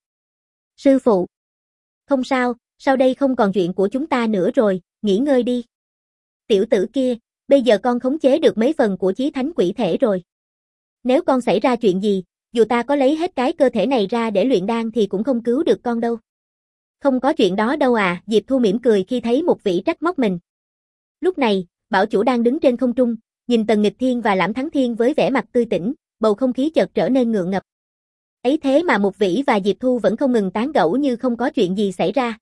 Sư phụ. Không sao, sau đây không còn chuyện của chúng ta nữa rồi, nghỉ ngơi đi. Tiểu tử kia, bây giờ con khống chế được mấy phần của chí thánh quỷ thể rồi. Nếu con xảy ra chuyện gì, dù ta có lấy hết cái cơ thể này ra để luyện đan thì cũng không cứu được con đâu. Không có chuyện đó đâu à, Diệp Thu mỉm cười khi thấy Mục Vĩ trách móc mình. Lúc này, Bảo chủ đang đứng trên không trung, nhìn Tần Nghịch Thiên và Lãm Thắng Thiên với vẻ mặt tươi tỉnh, bầu không khí chợt trở nên ngượng ngập. Ấy thế mà Mục Vĩ và Diệp Thu vẫn không ngừng tán gẫu như không có chuyện gì xảy ra.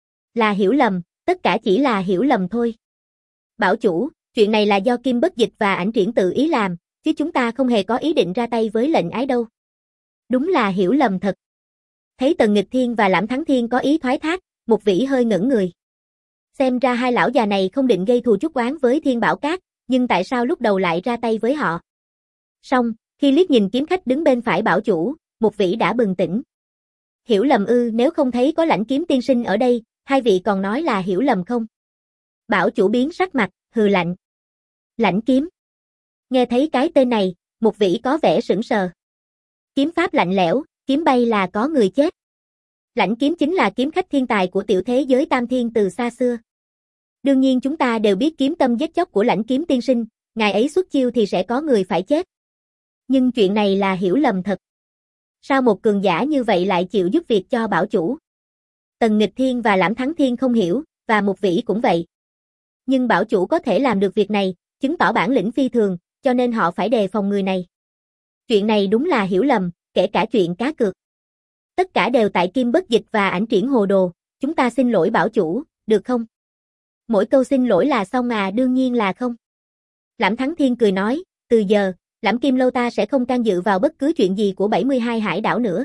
Là hiểu lầm, tất cả chỉ là hiểu lầm thôi. Bảo chủ, chuyện này là do Kim Bất Dịch và Ảnh Triển tự ý làm, chứ chúng ta không hề có ý định ra tay với lệnh ái đâu. Đúng là hiểu lầm thật. Thấy Tần Nghịch Thiên và Lãm Thắng Thiên có ý thoái thác, Mục Vĩ hơi ngẩn người. Xem ra hai lão già này không định gây thù chuốc oán với Thiên Bảo Các, nhưng tại sao lúc đầu lại ra tay với họ? Xong, khi liếc nhìn kiếm khách đứng bên phải Bảo chủ, Mục Vĩ đã bừng tỉnh. Hiểu lầm ư, nếu không thấy có Lãnh Kiếm tiên sinh ở đây, hai vị còn nói là hiểu lầm không? Bảo chủ biến sắc mặt, hừ lạnh. Lãnh Kiếm. Nghe thấy cái tên này, Mục Vĩ có vẻ sững sờ. Kiếm pháp lạnh lẽo, kiếm bay là có người chết. Lãnh Kiếm chính là kiếm khách thiên tài của tiểu thế giới Tam Thiên từ xa xưa. Đương nhiên chúng ta đều biết kiếm tâm giết chóc của Lãnh Kiếm tiên sinh, ngài ấy xuất chiêu thì sẽ có người phải chết. Nhưng chuyện này là hiểu lầm thật. Sao một cường giả như vậy lại chịu giúp việc cho bảo chủ? Tần Nghịch Thiên và Lãm Thắng Thiên không hiểu, và Mục Vĩ cũng vậy. Nhưng bảo chủ có thể làm được việc này, chứng tỏ bản lĩnh phi thường, cho nên họ phải đề phòng người này. Chuyện này đúng là hiểu lầm, kể cả chuyện cá cược. Tất cả đều tại Kim Bất Dịch và Ảnh Triển hồ đồ, chúng ta xin lỗi bảo chủ, được không? Mỗi câu xin lỗi là xong à, đương nhiên là không. Lãm Thắng Thiên cười nói, từ giờ, Lãm Kim Lâu ta sẽ không can dự vào bất cứ chuyện gì của bảy mươi hai hải đảo nữa.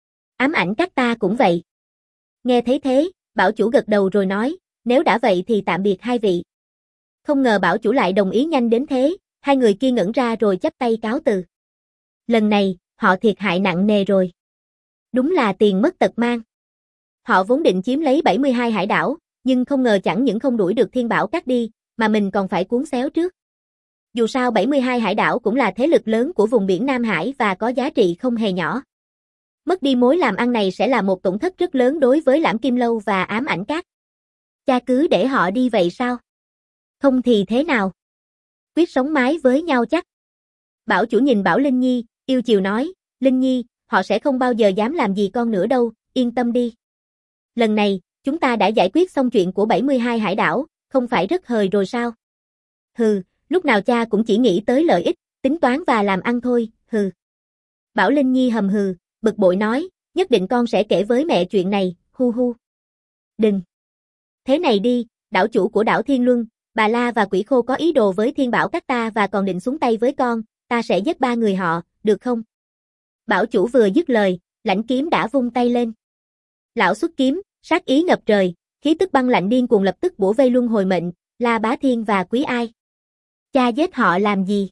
Ám Ảnh Các ta cũng vậy. Nghe thấy thế, bảo chủ gật đầu rồi nói, nếu đã vậy thì tạm biệt hai vị. Không ngờ bảo chủ lại đồng ý nhanh đến thế, hai người kia ngẩn ra rồi chắp tay cáo từ. Lần này, họ thiệt hại nặng nề rồi. Đúng là tiền mất tật mang. Họ vốn định chiếm lấy bảy mươi hai hải đảo, nhưng không ngờ chẳng những không đuổi được Thiên Bảo Các đi, mà mình còn phải cuốn xéo trước. Dù sao bảy mươi hai hải đảo cũng là thế lực lớn của vùng biển Nam Hải và có giá trị không hề nhỏ. Mất đi mối làm ăn này sẽ là một tổn thất rất lớn đối với Lãm Kim Lâu và Ám Ảnh Các. Cha cứ để họ đi vậy sao? Không thì thế nào? Quyết sống mái với nhau chắc. Bảo chủ nhìn Bảo Linh Nhi, yêu chiều nói, Linh Nhi, họ sẽ không bao giờ dám làm gì con nữa đâu, yên tâm đi. Lần này, chúng ta đã giải quyết xong chuyện của bảy mươi hai hải đảo, không phải rất hời rồi sao? Hừ, lúc nào cha cũng chỉ nghĩ tới lợi ích, tính toán và làm ăn thôi, hừ. Bảo Linh Nhi hầm hừ, bực bội nói, nhất định con sẽ kể với mẹ chuyện này, hu hu. Đừng. Thế này đi, đảo chủ của đảo Thiên Luân, bà La và Quỷ Khô có ý đồ với Thiên Bảo Các ta và còn định xuống tay với con, ta sẽ giết ba người họ, được không? Bảo chủ vừa dứt lời, Lãnh Kiếm đã vung tay lên. Lão xuất kiếm, sát ý ngập trời, khí tức băng lạnh điên cuồng lập tức bủa vây luân hồi mệnh, La Bá Thiên và Quý Ai. Cha giết họ làm gì?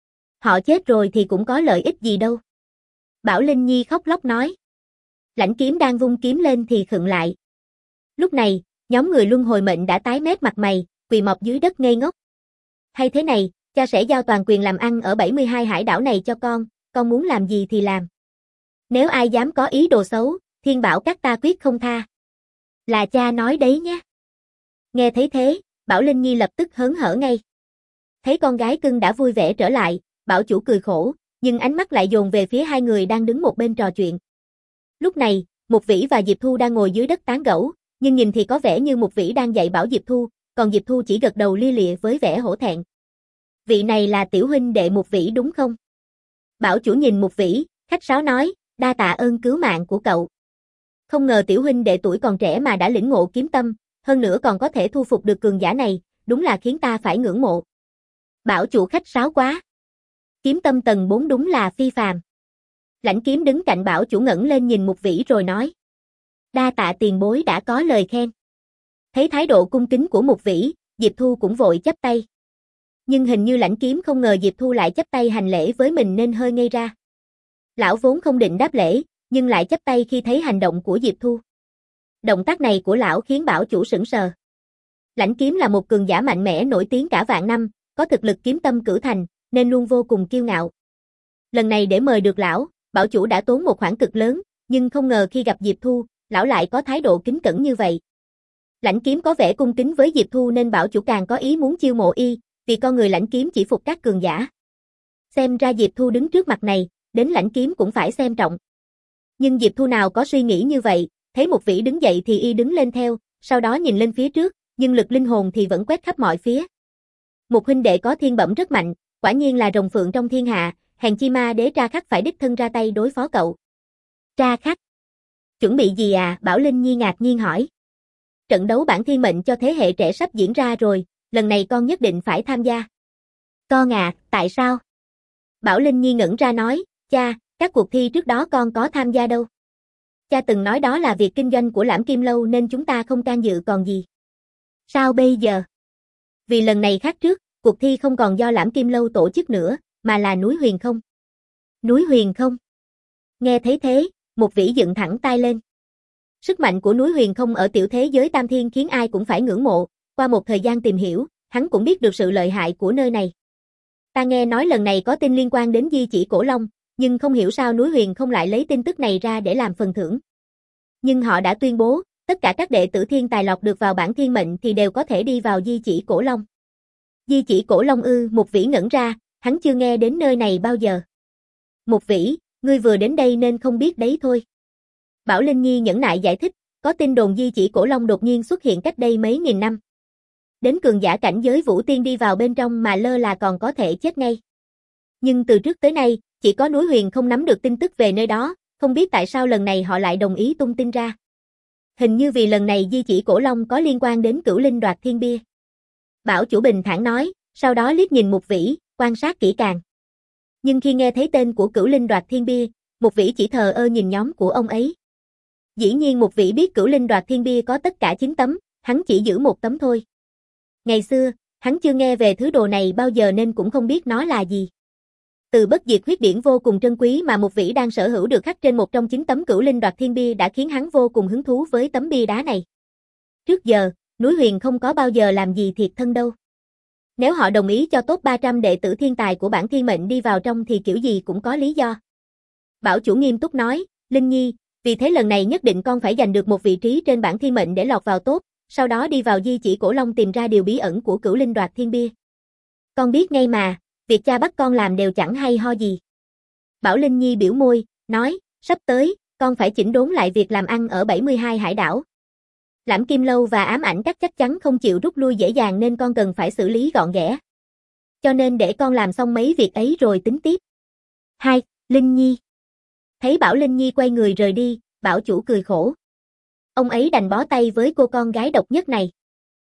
Họ chết rồi thì cũng có lợi ích gì đâu. Bảo Linh Nhi khóc lóc nói. Lãnh Kiếm đang vung kiếm lên thì khựng lại. Lúc này, nhóm người luân hồi mệnh đã tái mét mặt mày, quỳ mọp dưới đất ngây ngốc. Hay thế này, Cha sẽ giao toàn quyền làm ăn ở bảy mươi hai hải đảo này cho con, con muốn làm gì thì làm. Nếu ai dám có ý đồ xấu, thiên bảo các ta quyết không tha. Là cha nói đấy nhé. Nghe thấy thế, Bảo Linh Nhi lập tức hớn hở ngay. Thấy con gái cưng đã vui vẻ trở lại, Bảo chủ cười khổ, nhưng ánh mắt lại dồn về phía hai người đang đứng một bên trò chuyện. Lúc này, Mục Vĩ và Diệp Thu đang ngồi dưới đất tán gẫu, nhưng nhìn thì có vẻ như Mục Vĩ đang dạy bảo Diệp Thu, còn Diệp Thu chỉ gật đầu lia lịa với vẻ hổ thẹn. Vị này là tiểu huynh đệ Mục Vĩ đúng không? Bảo chủ nhìn Mục Vĩ, khách sáo nói, đa tạ ơn cứu mạng của cậu. Không ngờ tiểu huynh đệ tuổi còn trẻ mà đã lĩnh ngộ kiếm tâm, hơn nữa còn có thể thu phục được cường giả này, đúng là khiến ta phải ngưỡng mộ. Bảo chủ khách sáo quá. Kiếm tâm tầng bốn đúng là phi phàm. Lãnh Kiếm đứng cạnh bảo chủ ngẩng lên nhìn Mục Vĩ rồi nói. Đa tạ tiền bối đã có lời khen. Thấy thái độ cung kính của Mục Vĩ, Diệp Thu cũng vội chắp tay. Nhưng hình như Lãnh Kiếm không ngờ Diệp Thu lại chắp tay hành lễ với mình nên hơi ngây ra. Lão vốn không định đáp lễ, nhưng lại chắp tay khi thấy hành động của Diệp Thu. Động tác này của lão khiến bảo chủ sững sờ. Lãnh Kiếm là một cường giả mạnh mẽ nổi tiếng cả vạn năm, có thực lực kiếm tâm cửu thành, nên luôn vô cùng kiêu ngạo. Lần này để mời được lão, bảo chủ đã tốn một khoản cực lớn, nhưng không ngờ khi gặp Diệp Thu, lão lại có thái độ kính cẩn như vậy. Lãnh Kiếm có vẻ cung kính với Diệp Thu nên bảo chủ càng có ý muốn chiêu mộ y, vì con người Lãnh Kiếm chỉ phục các cường giả. Xem ra Diệp Thu đứng trước mặt này, đến Lãnh Kiếm cũng phải xem trọng. Nhưng Diệp Thu nào có suy nghĩ như vậy, thấy Mục Vĩ đứng dậy thì y đứng lên theo, sau đó nhìn lên phía trước, nhưng lực linh hồn thì vẫn quét khắp mọi phía. Một huynh đệ có thiên bẩm rất mạnh, quả nhiên là rồng phượng trong thiên hạ, hèn chi ma đế Tra Khắc phải đích thân ra tay đối phó cậu. Tra Khắc? Chuẩn bị gì à? Bảo Linh Nhi ngạc nhiên hỏi. Trận đấu bản thiên mệnh cho thế hệ trẻ sắp diễn ra rồi, lần này con nhất định phải tham gia. Con à, tại sao? Bảo Linh Nhi ngẩn ra nói, cha, các cuộc thi trước đó con có tham gia đâu. Cha từng nói đó là việc kinh doanh của Lãm Kim Lâu nên chúng ta không can dự còn gì. Sao bây giờ? Vì lần này khác trước, cuộc thi không còn do Lãm Kim Lâu tổ chức nữa, mà là núi Huyền Không. Núi Huyền Không? Nghe thấy thế, Mục Vĩ dựng thẳng tay lên. Sức mạnh của núi Huyền Không ở tiểu thế giới Tam Thiên khiến ai cũng phải ngưỡng mộ, qua một thời gian tìm hiểu, hắn cũng biết được sự lợi hại của nơi này. Ta nghe nói lần này có tin liên quan đến di chỉ Cổ Long, nhưng không hiểu sao núi Huyền Không lại lấy tin tức này ra để làm phần thưởng. Nhưng họ đã tuyên bố, tất cả các đệ tử thiên tài lọt được vào bảng thiên mệnh thì đều có thể đi vào di chỉ Cổ Long. Di chỉ Cổ Long ư? Mục Vĩ ngẩn ra, hắn chưa nghe đến nơi này bao giờ. Mục Vĩ, ngươi vừa đến đây nên không biết đấy thôi. Bảo Linh Nhi nhẫn nại giải thích, có tin đồn di chỉ Cổ Long đột nhiên xuất hiện cách đây mấy nghìn năm. Đến cường giả cảnh giới Vũ Tiên đi vào bên trong mà lơ là còn có thể chết ngay. Nhưng từ trước tới nay, chỉ có núi Huyền không nắm được tin tức về nơi đó, không biết tại sao lần này họ lại đồng ý tung tin ra. Hình như vì lần này di chỉ Cổ Long có liên quan đến Cửu Linh Đoạt Thiên Bia. Bảo chủ bình thản nói, sau đó liếc nhìn Mục Vĩ, quan sát kỹ càng. Nhưng khi nghe thấy tên của Cửu Linh Đoạt Thiên Bia, Mục Vĩ chỉ thờ ơ nhìn nhóm của ông ấy. Dĩ nhiên Mục Vĩ biết Cửu Linh Đoạt Thiên Bia có tất cả chín tấm, hắn chỉ giữ một tấm thôi. Ngày xưa, hắn chưa nghe về thứ đồ này bao giờ nên cũng không biết nó là gì. Từ bất diệt huyết điển vô cùng trân quý mà Mục Vĩ đang sở hữu được khắc trên một trong chín tấm Cửu Linh Đoạt Thiên Bia đã khiến hắn vô cùng hứng thú với tấm bia đá này. Trước giờ, núi Huyền không có bao giờ làm gì thiệt thân đâu. Nếu họ đồng ý cho top ba trăm đệ tử thiên tài của bảng thiên mệnh đi vào trong thì kiểu gì cũng có lý do. Bảo chủ nghiêm túc nói, Linh Nhi, vì thế lần này nhất định con phải giành được một vị trí trên bảng thiên mệnh để lọt vào top, sau đó đi vào di chỉ Cổ Long tìm ra điều bí ẩn của Cửu Linh Đoạt Thiên Bia. Con biết ngay mà, việc cha bắt con làm đều chẳng hay ho gì. Bảo Linh Nhi biểu môi, nói, sắp tới, con phải chỉnh đốn lại việc làm ăn ở bảy mươi hai hải đảo. Lãm Kim Lâu và Ám Ảnh Các chắc chắn không chịu rút lui dễ dàng nên con cần phải xử lý gọn ghẽ. Cho nên để con làm xong mấy việc ấy rồi tính tiếp. Hai, Linh Nhi. Thấy Bảo Linh Nhi quay người rời đi, Bảo chủ cười khổ. Ông ấy đành bó tay với cô con gái độc nhất này.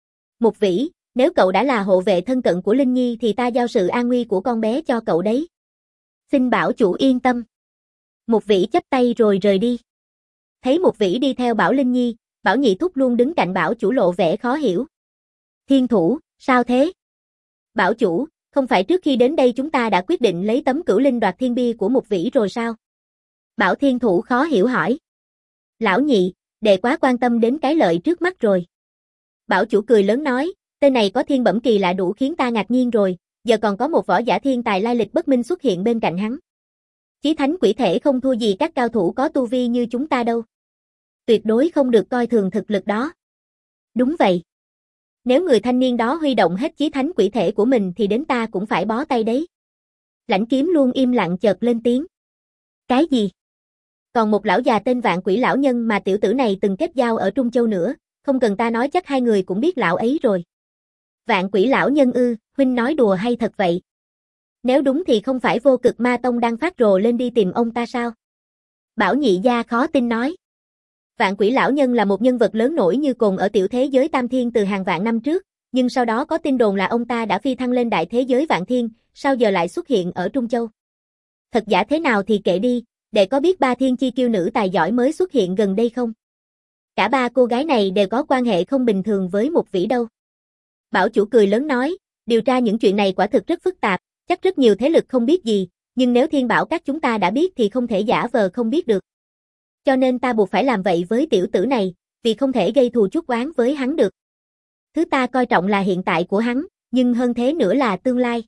Mục Vĩ, nếu cậu đã là hộ vệ thân cận của Linh Nhi thì ta giao sự an nguy của con bé cho cậu đấy. Xin Bảo chủ yên tâm. Mục Vĩ chắp tay rồi rời đi. Thấy Mục Vĩ đi theo Bảo Linh Nhi, Bảo Nhị Thúc luôn đứng cạnh Bảo chủ lộ vẻ khó hiểu. Thiên thủ, sao thế? Bảo chủ, không phải trước khi đến đây chúng ta đã quyết định lấy tấm Cửu Linh Đoạt Thiên Bia của Mục Vĩ rồi sao? Bảo Thiên thủ khó hiểu hỏi. Lão Nhị, đệ quá quan tâm đến cái lợi trước mắt rồi. Bảo chủ cười lớn nói, tên này có thiên bẩm kỳ lạ đủ khiến ta ngạc nhiên rồi, giờ còn có một võ giả thiên tài lai lịch bất minh xuất hiện bên cạnh hắn. Chí thánh quỷ thể không thua gì các cao thủ có tu vi như chúng ta đâu. Tuyệt đối không được coi thường thực lực đó. Đúng vậy. Nếu người thanh niên đó huy động hết chí thánh quỷ thể của mình thì đến ta cũng phải bó tay đấy. Lãnh Kiếm luôn im lặng chợt lên tiếng. Cái gì? Còn một lão già tên Vạn Quỷ lão nhân mà tiểu tử này từng kết giao ở Trung Châu nữa, không cần ta nói chắc hai người cũng biết lão ấy rồi. Vạn Quỷ lão nhân ư, huynh nói đùa hay thật vậy? Nếu đúng thì không phải Vô Cực Ma Tông đang phát rồ lên đi tìm ông ta sao? Bảo Nhị Gia khó tin nói. Vạn Quỷ lão nhân là một nhân vật lớn nổi như cồn ở tiểu thế giới Tam Thiên từ hàng vạn năm trước, nhưng sau đó có tin đồn là ông ta đã phi thăng lên đại thế giới Vạn Thiên, sao giờ lại xuất hiện ở Trung Châu? Thật giả thế nào thì kệ đi, để có biết ba thiên chi kiêu nữ tài giỏi mới xuất hiện gần đây không? Cả ba cô gái này đều có quan hệ không bình thường với Mục Vĩ đâu. Bảo chủ cười lớn nói, điều tra những chuyện này quả thực rất phức tạp, chắc rất nhiều thế lực không biết gì, nhưng nếu Thiên Bảo các chúng ta đã biết thì không thể giả vờ không biết được. Cho nên ta buộc phải làm vậy với tiểu tử này, vì không thể gây thù chuốc oán với hắn được. Thứ ta coi trọng là hiện tại của hắn, nhưng hơn thế nữa là tương lai.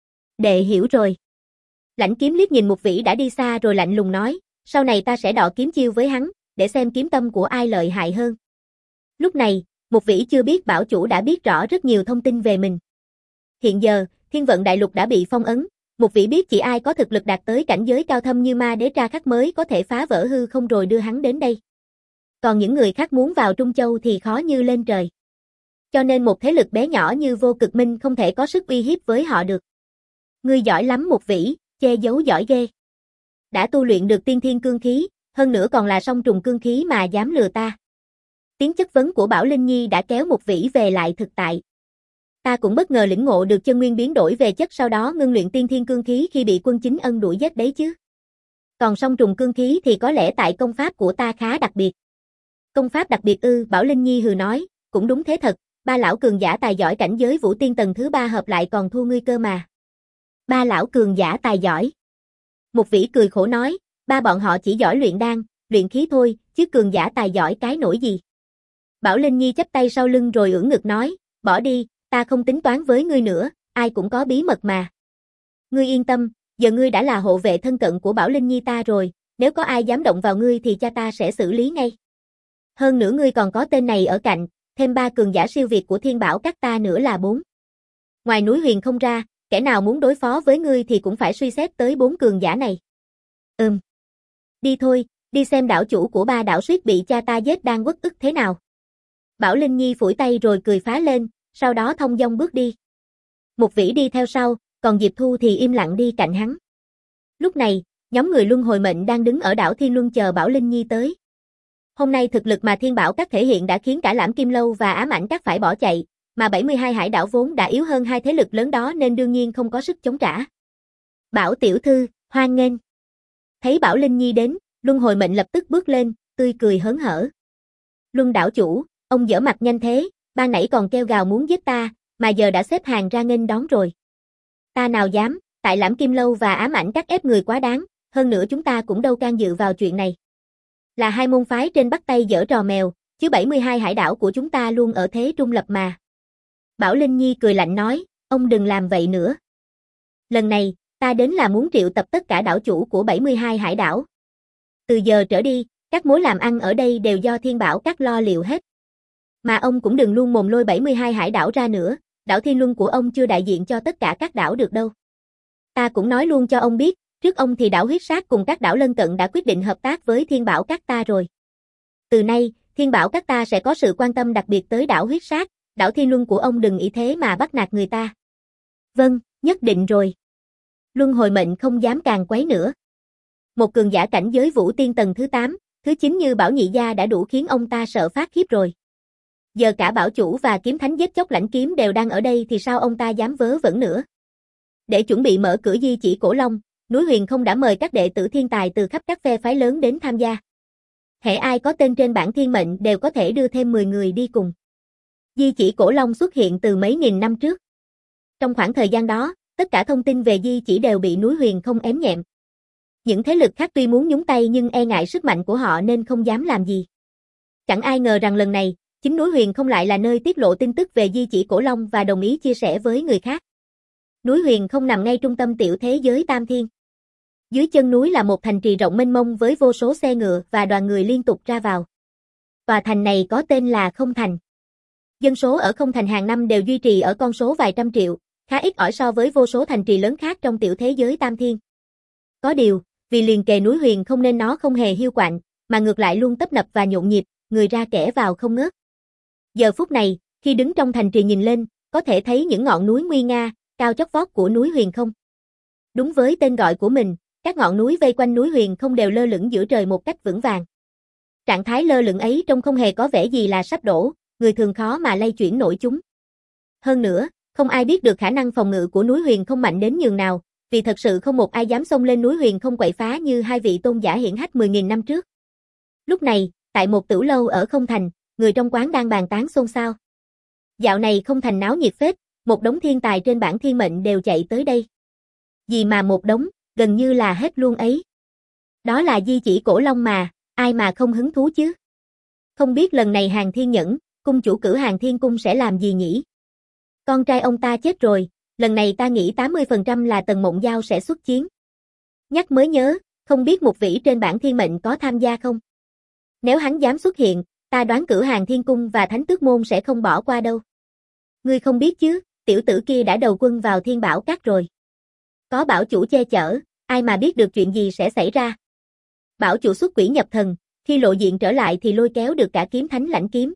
Đệ hiểu rồi. Lãnh Kiếm liếc nhìn Mục Vĩ đã đi xa rồi lạnh lùng nói, sau này ta sẽ đọ kiếm chiêu với hắn, để xem kiếm tâm của ai lợi hại hơn. Lúc này, Mục Vĩ chưa biết bảo chủ đã biết rõ rất nhiều thông tin về mình. Hiện giờ, Thiên Vận Đại Lục đã bị phong ấn, Mục Vĩ biết chỉ ai có thực lực đạt tới cảnh giới cao thâm như Ma Đế Tra Khắc mới có thể phá vỡ hư không rồi đưa hắn đến đây. Còn những người khác muốn vào Trung Châu thì khó như lên trời. Cho nên một thế lực bé nhỏ như Vô Cực Minh không thể có sức uy hiếp với họ được. Ngươi giỏi lắm Mục Vĩ, che giấu giỏi ghê. Đã tu luyện được tiên thiên cương khí, hơn nữa còn là song trùng cương khí mà dám lừa ta. Tiếng chất vấn của Bảo Linh Nhi đã kéo Mục Vĩ về lại thực tại. Ta cũng bất ngờ lĩnh ngộ được chân nguyên biến đổi về chất sau đó ngưng luyện tiên thiên cương khí khi bị quân chính ân đuổi giết đấy chứ. Còn song trùng cương khí thì có lẽ tại công pháp của ta khá đặc biệt. Công pháp đặc biệt ư, Bảo Linh Nhi hừ nói, cũng đúng thế thật, ba lão cường giả tài giỏi cảnh giới vũ tiên tầng thứ ba hợp lại còn thua ngươi cơ mà. Ba lão cường giả tài giỏi. Mục Vĩ cười khổ nói, ba bọn họ chỉ giỏi luyện đan, luyện khí thôi, chứ cường giả tài giỏi cái nổi gì. Bảo Linh Nhi chắp tay sau lưng rồi ưỡn ngực nói, bỏ đi, ta không tính toán với ngươi nữa, ai cũng có bí mật mà. Ngươi yên tâm, giờ ngươi đã là hộ vệ thân cận của Bảo Linh Nhi ta rồi, nếu có ai dám động vào ngươi thì cha ta sẽ xử lý ngay. Hơn nữa ngươi còn có tên này ở cạnh, thêm ba cường giả siêu việt của Thiên Bảo các ta nữa là bốn. Ngoài núi Huyền không ra, kẻ nào muốn đối phó với ngươi thì cũng phải suy xét tới bốn cường giả này. Ừm. Đi thôi, đi xem đảo chủ của ba đảo suýt bị cha ta giết đang uất ức thế nào. Bảo Linh Nhi phủi tay rồi cười phá lên, sau đó thông dong bước đi. Mục Vĩ đi theo sau, còn Diệp Thu thì im lặng đi cạnh hắn. Lúc này, nhóm người luân hồi mệnh đang đứng ở đảo Thiên Luân chờ Bảo Linh Nhi tới. Hôm nay thực lực mà Thiên Bảo các thể hiện đã khiến cả Lãm Kim Lâu và Ám Ảnh các phải bỏ chạy, mà bảy mươi hai hải đảo vốn đã yếu hơn hai thế lực lớn đó nên đương nhiên không có sức chống trả. Bảo tiểu thư, hoan nghênh. Thấy Bảo Linh Nhi đến, luân hồi mệnh lập tức bước lên, tươi cười hớn hở. Luân đảo chủ, ông dở mặt nhanh thế, ban nãy còn kêu gào muốn giết ta, mà giờ đã xếp hàng ra nghênh đón rồi. Ta nào dám, tại Lãm Kim Lâu và Ám Ảnh các ép người quá đáng, hơn nữa chúng ta cũng đâu can dự vào chuyện này. Là hai môn phái trên bắt tay giở trò mèo, chứ bảy mươi hai hải đảo của chúng ta luôn ở thế trung lập mà. Bảo Linh Nhi cười lạnh nói, ông đừng làm vậy nữa. Lần này, ta đến là muốn triệu tập tất cả đảo chủ của bảy mươi hai hải đảo. Từ giờ trở đi, các mối làm ăn ở đây đều do Thiên Bảo các lo liệu hết. Mà ông cũng đừng luôn mồm lôi bảy mươi hai hải đảo ra nữa, đảo Thiên Luân của ông chưa đại diện cho tất cả các đảo được đâu. Ta cũng nói luôn cho ông biết, trước ông thì đảo Huyết Sát cùng các đảo lân cận đã quyết định hợp tác với Thiên Bảo các ta rồi. Từ nay, Thiên Bảo các ta sẽ có sự quan tâm đặc biệt tới đảo Huyết Sát, đảo Thiên Luân của ông đừng ý thế mà bắt nạt người ta. Vâng, nhất định rồi. Luân hồi mệnh không dám càng quấy nữa. Một cường giả cảnh giới vũ tiên tầng thứ tám, thứ chín như Bảo Nhị Gia đã đủ khiến ông ta sợ phát khiếp rồi. Giờ cả Bảo Chủ và Kiếm Thánh giết chóc Lãnh Kiếm đều đang ở đây thì sao ông ta dám vớ vẩn nữa. Để chuẩn bị mở cửa di chỉ Cổ Long, núi Huyền không đã mời các đệ tử thiên tài từ khắp các phe phái lớn đến tham gia. Hễ ai có tên trên bảng thiên mệnh đều có thể đưa thêm mười người đi cùng. Di chỉ Cổ Long xuất hiện từ mấy nghìn năm trước. Trong khoảng thời gian đó, tất cả thông tin về di chỉ đều bị núi Huyền không ém nhẹm. Những thế lực khác tuy muốn nhúng tay nhưng e ngại sức mạnh của họ nên không dám làm gì. Chẳng ai ngờ rằng lần này, chính núi Huyền không lại là nơi tiết lộ tin tức về di chỉ Cổ Long và đồng ý chia sẻ với người khác. Núi Huyền không nằm ngay trung tâm tiểu thế giới Tam Thiên. Dưới chân núi là một thành trì rộng mênh mông với vô số xe ngựa và đoàn người liên tục ra vào. Tòa thành này có tên là Không Thành. Dân số ở Không Thành hàng năm đều duy trì ở con số vài trăm triệu, khá ít ỏi so với vô số thành trì lớn khác trong tiểu thế giới Tam Thiên. Có điều, vì liền kề núi Huyền không nên nó không hề hiu quạnh, mà ngược lại luôn tấp nập và nhộn nhịp, người ra kẻ vào không ngớt. Giờ phút này, khi đứng trong thành trì nhìn lên, có thể thấy những ngọn núi nguy nga, cao chót vót của núi Huyền không. Đúng với tên gọi của mình, các ngọn núi vây quanh núi Huyền không đều lơ lửng giữa trời một cách vững vàng. Trạng thái lơ lửng ấy trông không hề có vẻ gì là sắp đổ, người thường khó mà lay chuyển nổi chúng. Hơn nữa, không ai biết được khả năng phòng ngự của núi Huyền không mạnh đến nhường nào, vì thật sự không một ai dám xông lên núi Huyền không quậy phá như hai vị tôn giả hiển hách mười nghìn năm trước. Lúc này, tại một tửu lâu ở Không Thành, người trong quán đang bàn tán xôn xao. Dạo này Không Thành náo nhiệt phết, một đống thiên tài trên bảng thiên mệnh đều chạy tới đây. Gì mà một đống, gần như là hết luôn ấy. Đó là di chỉ cổ long mà, ai mà không hứng thú chứ? Không biết lần này Hàng Thiên Nhẫn, cung chủ cử Hàng Thiên Cung sẽ làm gì nhỉ? Con trai ông ta chết rồi, lần này ta nghĩ tám mươi phần trăm là Tần Mộng Giao sẽ xuất chiến. Nhắc mới nhớ, không biết một vĩ trên bảng thiên mệnh có tham gia không? Nếu hắn dám xuất hiện, ta đoán cử Hàng Thiên Cung và Thánh Tước Môn sẽ không bỏ qua đâu. Ngươi không biết chứ, tiểu tử kia đã đầu quân vào Thiên Bảo Các rồi. Có bảo chủ che chở, ai mà biết được chuyện gì sẽ xảy ra. Bảo chủ xuất quỷ nhập thần, khi lộ diện trở lại thì lôi kéo được cả Kiếm Thánh Lãnh Kiếm.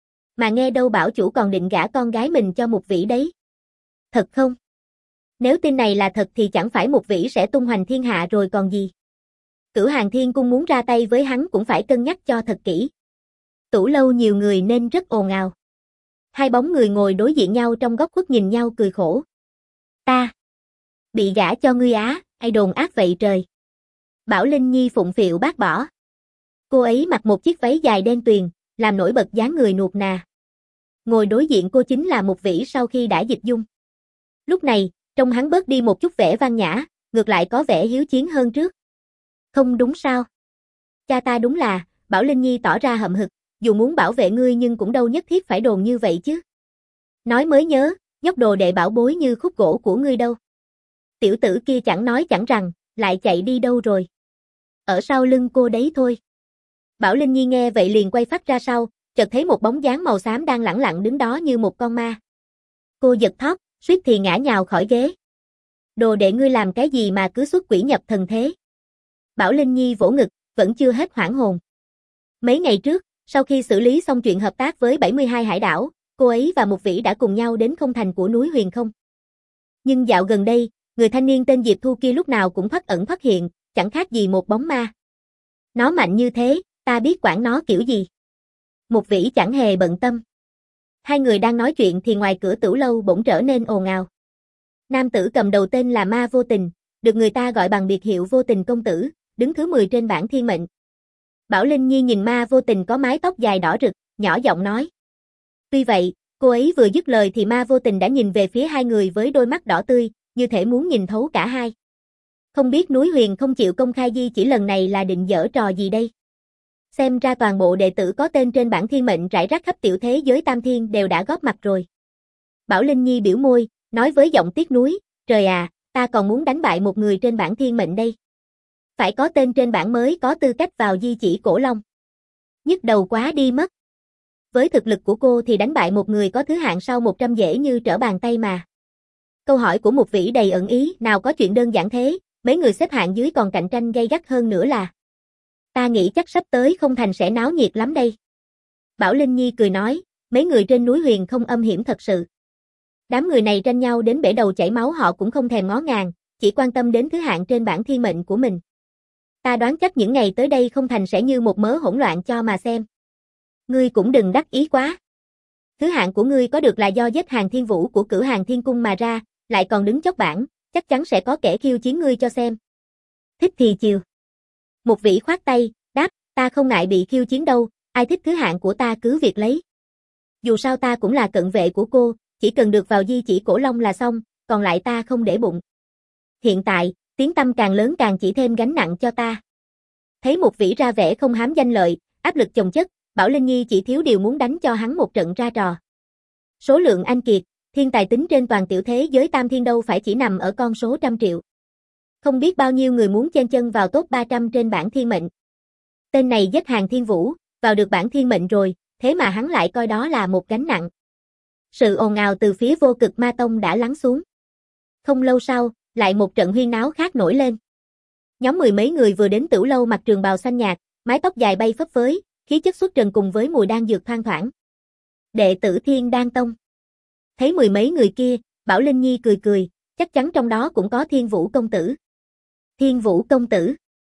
Mà nghe đâu bảo chủ còn định gả con gái mình cho một vĩ đấy. Thật không? Nếu tin này là thật thì chẳng phải một vĩ sẽ tung hoành thiên hạ rồi còn gì. Cửu Hàng Thiên Cung muốn ra tay với hắn cũng phải cân nhắc cho thật kỹ. Tủ lâu nhiều người nên rất ồn ào. Hai bóng người ngồi đối diện nhau trong góc khuất nhìn nhau cười khổ. Ta bị gả cho ngươi á, ai đồn ác vậy trời. Bảo Linh Nhi phụng phịu bác bỏ. Cô ấy mặc một chiếc váy dài đen tuyền, làm nổi bật dáng người nuột nà. Ngồi đối diện cô chính là một vĩ sau khi đã dịch dung. Lúc này, trông hắn bớt đi một chút vẻ văn nhã, ngược lại có vẻ hiếu chiến hơn trước. Không đúng sao? Cha ta đúng là, Bảo Linh Nhi tỏ ra hậm hực, dù muốn bảo vệ ngươi nhưng cũng đâu nhất thiết phải đồn như vậy chứ. Nói mới nhớ, nhóc đồ đệ bảo bối như khúc gỗ của ngươi đâu. Tiểu tử kia chẳng nói chẳng rằng, lại chạy đi đâu rồi. Ở sau lưng cô đấy thôi. Bảo Linh Nhi nghe vậy liền quay phát ra sau, chợt thấy một bóng dáng màu xám đang lẳng lặng đứng đó như một con ma. Cô giật thót, suýt thì ngã nhào khỏi ghế. Đồ đệ ngươi làm cái gì mà cứ xuất quỷ nhập thần thế? Bảo Linh Nhi vỗ ngực, vẫn chưa hết hoảng hồn. Mấy ngày trước, sau khi xử lý xong chuyện hợp tác với bảy mươi hai hải đảo, cô ấy và một vĩ đã cùng nhau đến Không Thành của núi Huyền không. Nhưng dạo gần đây, người thanh niên tên Diệp Thu kia lúc nào cũng thoắt ẩn thoắt hiện, chẳng khác gì một bóng ma. Nó mạnh như thế, ta biết quản nó kiểu gì. Một vĩ chẳng hề bận tâm. Hai người đang nói chuyện thì ngoài cửa tửu lâu bỗng trở nên ồn ào. Nam tử cầm đầu tên là Ma Vô Tình, được người ta gọi bằng biệt hiệu Vô Tình công tử, đứng thứ mười trên bảng thiên mệnh. Bảo Linh Nhi nhìn Ma Vô Tình có mái tóc dài đỏ rực, nhỏ giọng nói. Tuy vậy, cô ấy vừa dứt lời thì Ma Vô Tình đã nhìn về phía hai người với đôi mắt đỏ tươi, như thể muốn nhìn thấu cả hai. Không biết núi Huyền không chịu công khai di chỉ lần này là định giở trò gì đây? Xem ra toàn bộ đệ tử có tên trên bảng thiên mệnh rải rác khắp tiểu thế giới Tam Thiên đều đã góp mặt rồi. Bảo Linh Nhi biểu môi, nói với giọng tiếc nuối, trời à, ta còn muốn đánh bại một người trên bảng thiên mệnh đây. Phải có tên trên bảng mới có tư cách vào di chỉ cổ long. Nhức đầu quá đi mất. Với thực lực của cô thì đánh bại một người có thứ hạng sau một trăm dễ như trở bàn tay mà. Câu hỏi của một vĩ đầy ẩn ý, nào có chuyện đơn giản thế, mấy người xếp hạng dưới còn cạnh tranh gay gắt hơn nữa là. Ta nghĩ chắc sắp tới Không Thành sẽ náo nhiệt lắm đây. Bảo Linh Nhi cười nói, mấy người trên núi Huyền không âm hiểm thật sự. Đám người này tranh nhau đến bể đầu chảy máu họ cũng không thèm ngó ngàng, chỉ quan tâm đến thứ hạng trên bảng thiên mệnh của mình. Ta đoán chắc những ngày tới đây Không Thành sẽ như một mớ hỗn loạn cho mà xem. Ngươi cũng đừng đắc ý quá. Thứ hạng của ngươi có được là do giết Hàng Thiên Vũ của cửu Hàng Thiên Cung mà ra, lại còn đứng chót bảng, chắc chắn sẽ có kẻ khiêu chiến ngươi cho xem. Thích thì chiều. Một vĩ khoát tay, đáp, ta không ngại bị khiêu chiến đâu, ai thích thứ hạng của ta cứ việc lấy. Dù sao ta cũng là cận vệ của cô, chỉ cần được vào di chỉ cổ long là xong, còn lại ta không để bụng. Hiện tại, tiếng tăm càng lớn càng chỉ thêm gánh nặng cho ta. Thấy một vĩ ra vẻ không hám danh lợi, áp lực chồng chất, Bảo Linh Nhi chỉ thiếu điều muốn đánh cho hắn một trận ra trò. Số lượng anh kiệt, Thiên tài tính trên toàn tiểu thế giới tam thiên đâu phải chỉ nằm ở con số trăm triệu. Không biết bao nhiêu người muốn chen chân vào top ba trăm trên bảng thiên mệnh. Tên này giết hàng thiên vũ, vào được bảng thiên mệnh rồi, thế mà hắn lại coi đó là một gánh nặng. Sự ồn ào từ phía Vô Cực Ma Tông đã lắng xuống. Không lâu sau, lại một trận huyên náo khác nổi lên. Nhóm mười mấy người vừa đến Tửu lâu mặc trường bào xanh nhạt, mái tóc dài bay phấp phới, khí chất xuất trần cùng với mùi đan dược thoang thoảng. Đệ tử Thiên Đan Tông. Thấy mười mấy người kia, Bảo Linh Nhi cười cười, chắc chắn trong đó cũng có Thiên Vũ công tử. Thiên Vũ công tử?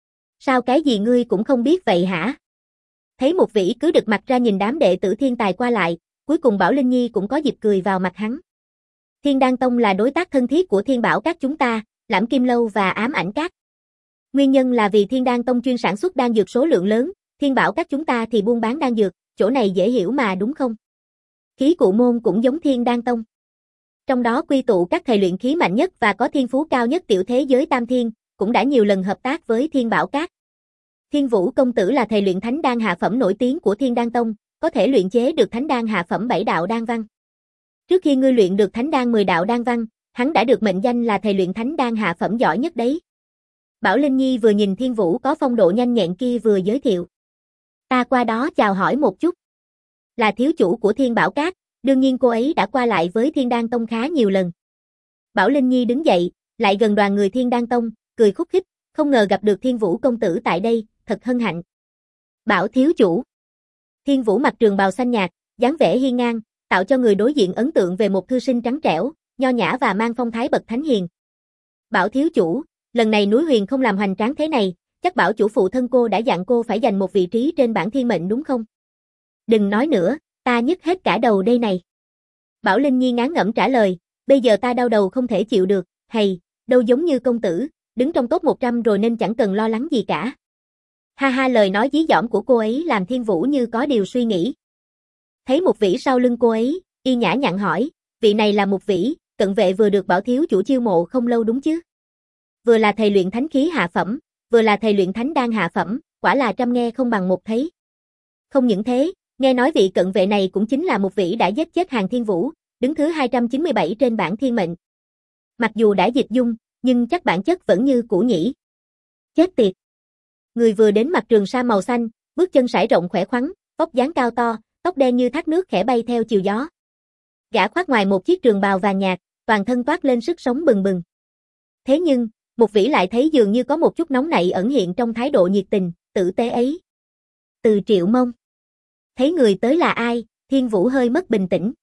Sao cái gì ngươi cũng không biết vậy hả? Thấy một vĩ cứ đực mặt ra nhìn đám đệ tử thiên tài qua lại, cuối cùng Bảo Linh Nhi cũng có dịp cười vào mặt hắn. Thiên Đan Tông là đối tác thân thiết của Thiên Bảo Các chúng ta, Lãm Kim Lâu và Ám Ảnh Các. Nguyên nhân là vì Thiên Đan Tông chuyên sản xuất đan dược số lượng lớn, Thiên Bảo Các chúng ta thì buôn bán đan dược, chỗ này dễ hiểu mà đúng không? Khí Cụ Môn cũng giống Thiên Đan Tông. Trong đó quy tụ các thầy luyện khí mạnh nhất và có thiên phú cao nhất tiểu thế giới tam thiên, cũng đã nhiều lần hợp tác với Thiên Bảo Các. Thiên Vũ công tử là thầy luyện thánh đan hạ phẩm nổi tiếng của Thiên Đan Tông, có thể luyện chế được thánh đan hạ phẩm bảy đạo đan văn. Trước khi ngươi luyện được thánh đan mười đạo đan văn, hắn đã được mệnh danh là thầy luyện thánh đan hạ phẩm giỏi nhất đấy. Bảo Linh Nhi vừa nhìn Thiên Vũ có phong độ nhanh nhẹn kia vừa giới thiệu. Ta qua đó chào hỏi một chút. Là thiếu chủ của Thiên Bảo Các, đương nhiên cô ấy đã qua lại với Thiên Đan Tông khá nhiều lần. Bảo Linh Nhi đứng dậy, lại gần đoàn người Thiên Đan Tông, cười khúc khích, không ngờ gặp được Thiên Vũ công tử tại đây, thật hân hạnh. Bảo thiếu chủ. Thiên Vũ mặc trường bào xanh nhạt, dáng vẻ hiên ngang, tạo cho người đối diện ấn tượng về một thư sinh trắng trẻo, nho nhã và mang phong thái bậc thánh hiền. Bảo thiếu chủ, lần này núi Huyền không làm hoành tráng thế này, chắc Bảo chủ phụ thân cô đã dặn cô phải giành một vị trí trên bảng thiên mệnh đúng không? Đừng nói nữa, ta nhức hết cả đầu đây này. Bảo Linh Nhi ngán ngẩm trả lời, bây giờ ta đau đầu không thể chịu được, hay, đâu giống như công tử, đứng trong top một trăm rồi nên chẳng cần lo lắng gì cả. Ha ha, lời nói dí dỏm của cô ấy làm Thiên Vũ như có điều suy nghĩ. Thấy một vĩ sau lưng cô ấy, y nhã nhặn hỏi, vị này là một vĩ, cận vệ vừa được Bảo thiếu chủ chiêu mộ không lâu đúng chứ? Vừa là thầy luyện thánh khí hạ phẩm, vừa là thầy luyện thánh đan hạ phẩm, quả là trăm nghe không bằng một thấy. Không những thế, nghe nói vị cận vệ này cũng chính là một vĩ đã giết chết hàng Thiên Vũ, đứng thứ hai trăm chín mươi bảy trên bảng thiên mệnh. Mặc dù đã dịch dung, nhưng chắc bản chất vẫn như cũ nhỉ. Chết tiệt. Người vừa đến mặc trường sa màu xanh, bước chân sải rộng khỏe khoắn, vóc dáng cao to, tóc đen như thác nước khẽ bay theo chiều gió. Gã khoác ngoài một chiếc trường bào vàng nhạt, toàn thân toát lên sức sống bừng bừng. Thế nhưng, một vĩ lại thấy dường như có một chút nóng nảy ẩn hiện trong thái độ nhiệt tình, tử tế ấy. Từ Triệu Mông. Thấy người tới là ai, Thiên Vũ hơi mất bình tĩnh.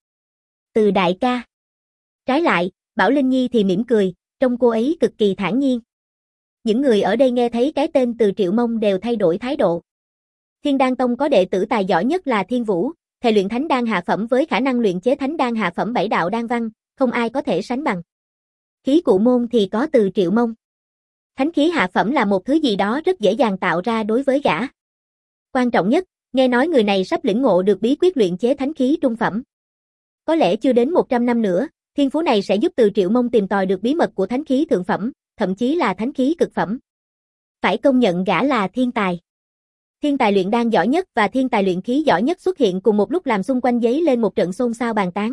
Từ đại ca. Trái lại, Bảo Linh Nhi thì mỉm cười, trông cô ấy cực kỳ thản nhiên. Những người ở đây nghe thấy cái tên Từ Triệu Mông đều thay đổi thái độ. Thiên Đan Tông có đệ tử tài giỏi nhất là Thiên Vũ, thầy luyện thánh đan hạ phẩm với khả năng luyện chế thánh đan hạ phẩm bảy đạo đan văn, không ai có thể sánh bằng. Khí Cụ Môn thì có Từ Triệu Mông. Thánh khí hạ phẩm là một thứ gì đó rất dễ dàng tạo ra đối với gã. Quan trọng nhất, nghe nói người này sắp lĩnh ngộ được bí quyết luyện chế thánh khí trung phẩm. Có lẽ chưa đến một trăm năm nữa, thiên phú này sẽ giúp Từ Triệu Mông tìm tòi được bí mật của thánh khí thượng phẩm, thậm chí là thánh khí cực phẩm. Phải công nhận gã là thiên tài. Thiên tài luyện đan giỏi nhất và thiên tài luyện khí giỏi nhất xuất hiện cùng một lúc làm xung quanh giấy lên một trận xôn xao bàn tán.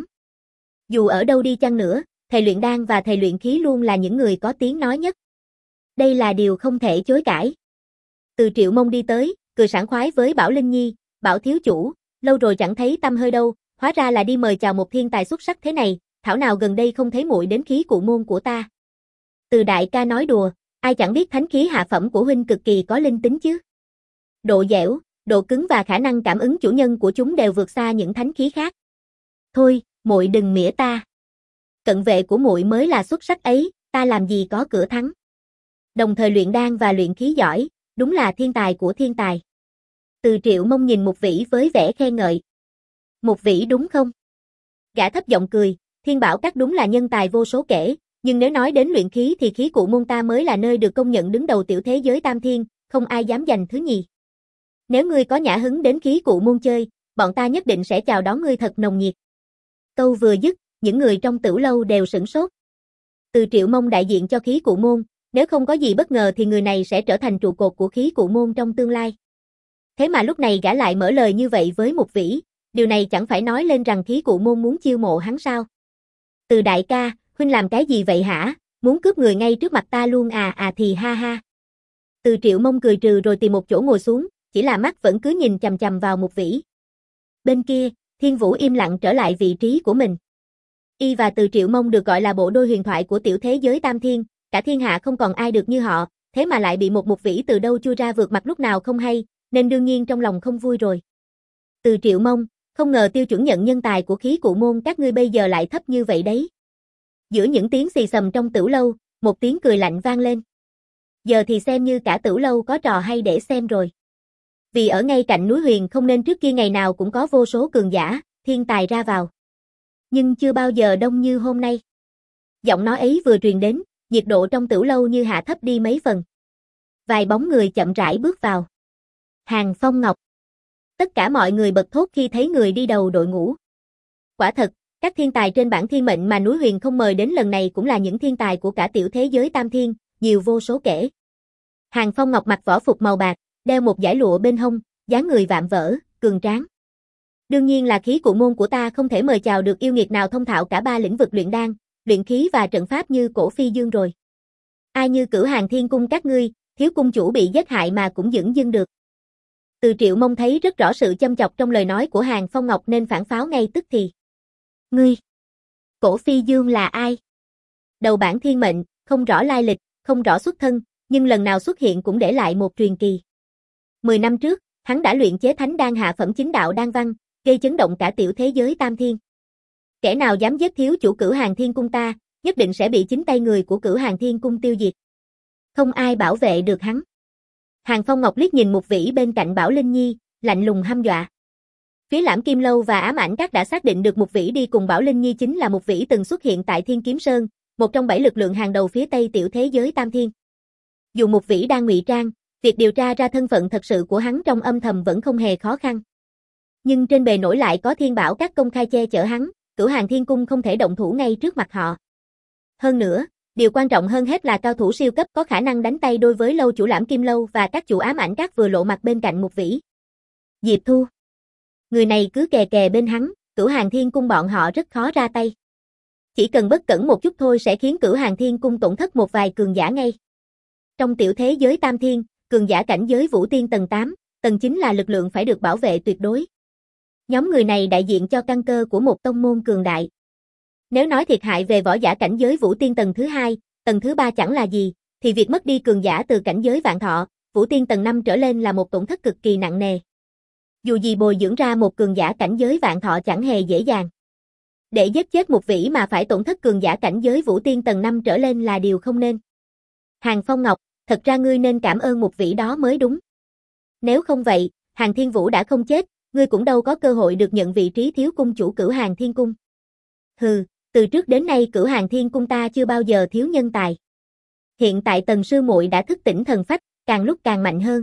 Dù ở đâu đi chăng nữa, thầy luyện đan và thầy luyện khí luôn là những người có tiếng nói nhất. Đây là điều không thể chối cãi. Từ Triệu Mông đi tới, cười sảng khoái với Bảo Linh Nhi, Bảo thiếu chủ, lâu rồi chẳng thấy tăm hơi đâu, hóa ra là đi mời chào một thiên tài xuất sắc thế này, thảo nào gần đây không thấy muội đến Khí Cụ Môn của ta. Từ đại ca nói đùa, ai chẳng biết thánh khí hạ phẩm của huynh cực kỳ có linh tính chứ. Độ dẻo, độ cứng và khả năng cảm ứng chủ nhân của chúng đều vượt xa những thánh khí khác. Thôi, muội đừng mỉa ta. Cận vệ của muội mới là xuất sắc ấy, ta làm gì có cửa thắng. Đồng thời luyện đan và luyện khí giỏi, đúng là thiên tài của thiên tài. Từ Triệu Mông nhìn một vĩ với vẻ khen ngợi. Một vĩ đúng không? Gã thấp giọng cười, Thiên Bảo Các đúng là nhân tài vô số kể, nhưng nếu nói đến luyện khí thì Khí Cụ Môn ta mới là nơi được công nhận đứng đầu tiểu thế giới tam thiên, không ai dám giành thứ nhì. Nếu ngươi có nhã hứng đến Khí Cụ Môn chơi, bọn ta nhất định sẽ chào đón ngươi thật nồng nhiệt. Câu vừa dứt, những người trong Tửu lâu đều sửng sốt. Từ Triệu Mông đại diện cho Khí Cụ Môn, nếu không có gì bất ngờ thì người này sẽ trở thành trụ cột của Khí Cụ Môn trong tương lai. Thế mà lúc này gã lại mở lời như vậy với một vĩ, điều này chẳng phải nói lên rằng Khí Cụ Môn muốn chiêu mộ hắn sao? Từ đại ca, huynh làm cái gì vậy hả? Muốn cướp người ngay trước mặt ta luôn à à thì ha ha. Từ Triệu Mông cười trừ rồi tìm một chỗ ngồi xuống, chỉ là mắt vẫn cứ nhìn chằm chằm vào Mục Vĩ. Bên kia, Thiên Vũ im lặng trở lại vị trí của mình. Y và Từ Triệu Mông được gọi là bộ đôi huyền thoại của tiểu thế giới Tam Thiên, cả thiên hạ không còn ai được như họ, thế mà lại bị một Mục Vĩ từ đâu chui ra vượt mặt lúc nào không hay, nên đương nhiên trong lòng không vui rồi. Từ Triệu Mông, không ngờ tiêu chuẩn nhận nhân tài của khí cụ môn các ngươi bây giờ lại thấp như vậy đấy. Giữa những tiếng xì xầm trong tửu lâu, một tiếng cười lạnh vang lên. Giờ thì xem như cả tửu lâu có trò hay để xem rồi. Vì ở ngay cạnh núi Huyền không nên trước kia ngày nào cũng có vô số cường giả, thiên tài ra vào. Nhưng chưa bao giờ đông như hôm nay. Giọng nói ấy vừa truyền đến, nhiệt độ trong tửu lâu như hạ thấp đi mấy phần. Vài bóng người chậm rãi bước vào. Hàng Phong Ngọc. Tất cả mọi người bật thốt khi thấy người đi đầu đội ngũ. Quả thật, các thiên tài trên bảng thiên mệnh mà núi Huyền không mời đến lần này cũng là những thiên tài của cả tiểu thế giới Tam Thiên, nhiều vô số kể. Hàng Phong Ngọc mặc võ phục màu bạc, đeo một dải lụa bên hông, dáng người vạm vỡ, cường tráng. Đương nhiên là khí cụ môn của ta không thể mời chào được yêu nghiệt nào thông thạo cả ba lĩnh vực luyện đan, luyện khí và trận pháp như Cổ Phi Dương rồi. Ai như Cửu Hàng Thiên Cung các ngươi, thiếu cung chủ bị giết hại mà cũng dửng dưng được. Từ Triệu Mông thấy rất rõ sự châm chọc trong lời nói của Hàng Phong Ngọc nên phản pháo ngay tức thì. Ngươi, Cổ Phi Dương là ai? Đầu bảng thiên mệnh, không rõ lai lịch, không rõ xuất thân, nhưng lần nào xuất hiện cũng để lại một truyền kỳ. Mười năm trước, hắn đã luyện chế thánh đan hạ phẩm chính đạo đan văn, gây chấn động cả tiểu thế giới Tam Thiên. Kẻ nào dám giết thiếu chủ Cửu Hàng Thiên Cung ta, nhất định sẽ bị chính tay người của Cửu Hàng Thiên Cung tiêu diệt. Không ai bảo vệ được hắn. Hàng Phong Ngọc liếc nhìn Mục Vĩ bên cạnh Bảo Linh Nhi, lạnh lùng hăm dọa. Phía Lãm Kim Lâu và Ám Ảnh Các đã xác định được Mục Vĩ đi cùng Bảo Linh Nhi chính là Mục Vĩ từng xuất hiện tại Thiên Kiếm Sơn, một trong bảy lực lượng hàng đầu phía Tây tiểu thế giới Tam Thiên. Dù Mục Vĩ đang ngụy trang, việc điều tra ra thân phận thật sự của hắn trong âm thầm vẫn không hề khó khăn. Nhưng trên bề nổi lại có Thiên Bảo Các công khai che chở hắn, Cửu Hàng Thiên Cung không thể động thủ ngay trước mặt họ. Hơn nữa, điều quan trọng hơn hết là cao thủ siêu cấp có khả năng đánh tay đôi với lâu chủ Lãm Kim Lâu và các chủ Ám Ảnh Các vừa lộ mặt bên cạnh Mục Vĩ. Diệp Thu. Người này cứ kè kè bên hắn, Cửu Hàng Thiên Cung bọn họ rất khó ra tay. Chỉ cần bất cẩn một chút thôi sẽ khiến Cửu Hàng Thiên Cung tổn thất một vài cường giả ngay. Trong tiểu thế giới Tam Thiên, cường giả cảnh giới Vũ Tiên tầng tám, tầng chín là lực lượng phải được bảo vệ tuyệt đối. Nhóm người này đại diện cho căn cơ của một tông môn cường đại. Nếu nói thiệt hại về võ giả cảnh giới Vũ Tiên tầng thứ hai, tầng thứ ba chẳng là gì, thì việc mất đi cường giả từ cảnh giới Vạn Thọ, Vũ Tiên tầng năm trở lên là một tổn thất cực kỳ nặng nề. Dù gì bồi dưỡng ra một cường giả cảnh giới Vạn Thọ chẳng hề dễ dàng. Để giết chết Mục Vĩ mà phải tổn thất cường giả cảnh giới Vũ Tiên tầng năm trở lên là điều không nên. Hàng Phong Ngọc, thật ra ngươi nên cảm ơn Mục Vĩ đó mới đúng. Nếu không vậy, Hàng Thiên Vũ đã không chết, ngươi cũng đâu có cơ hội được nhận vị trí thiếu cung chủ Cửu Hàng Thiên Cung. Hừ, từ trước đến nay Cửu Hàng Thiên Cung ta chưa bao giờ thiếu nhân tài. Hiện tại Tần sư muội đã thức tỉnh thần phách, càng lúc càng mạnh hơn.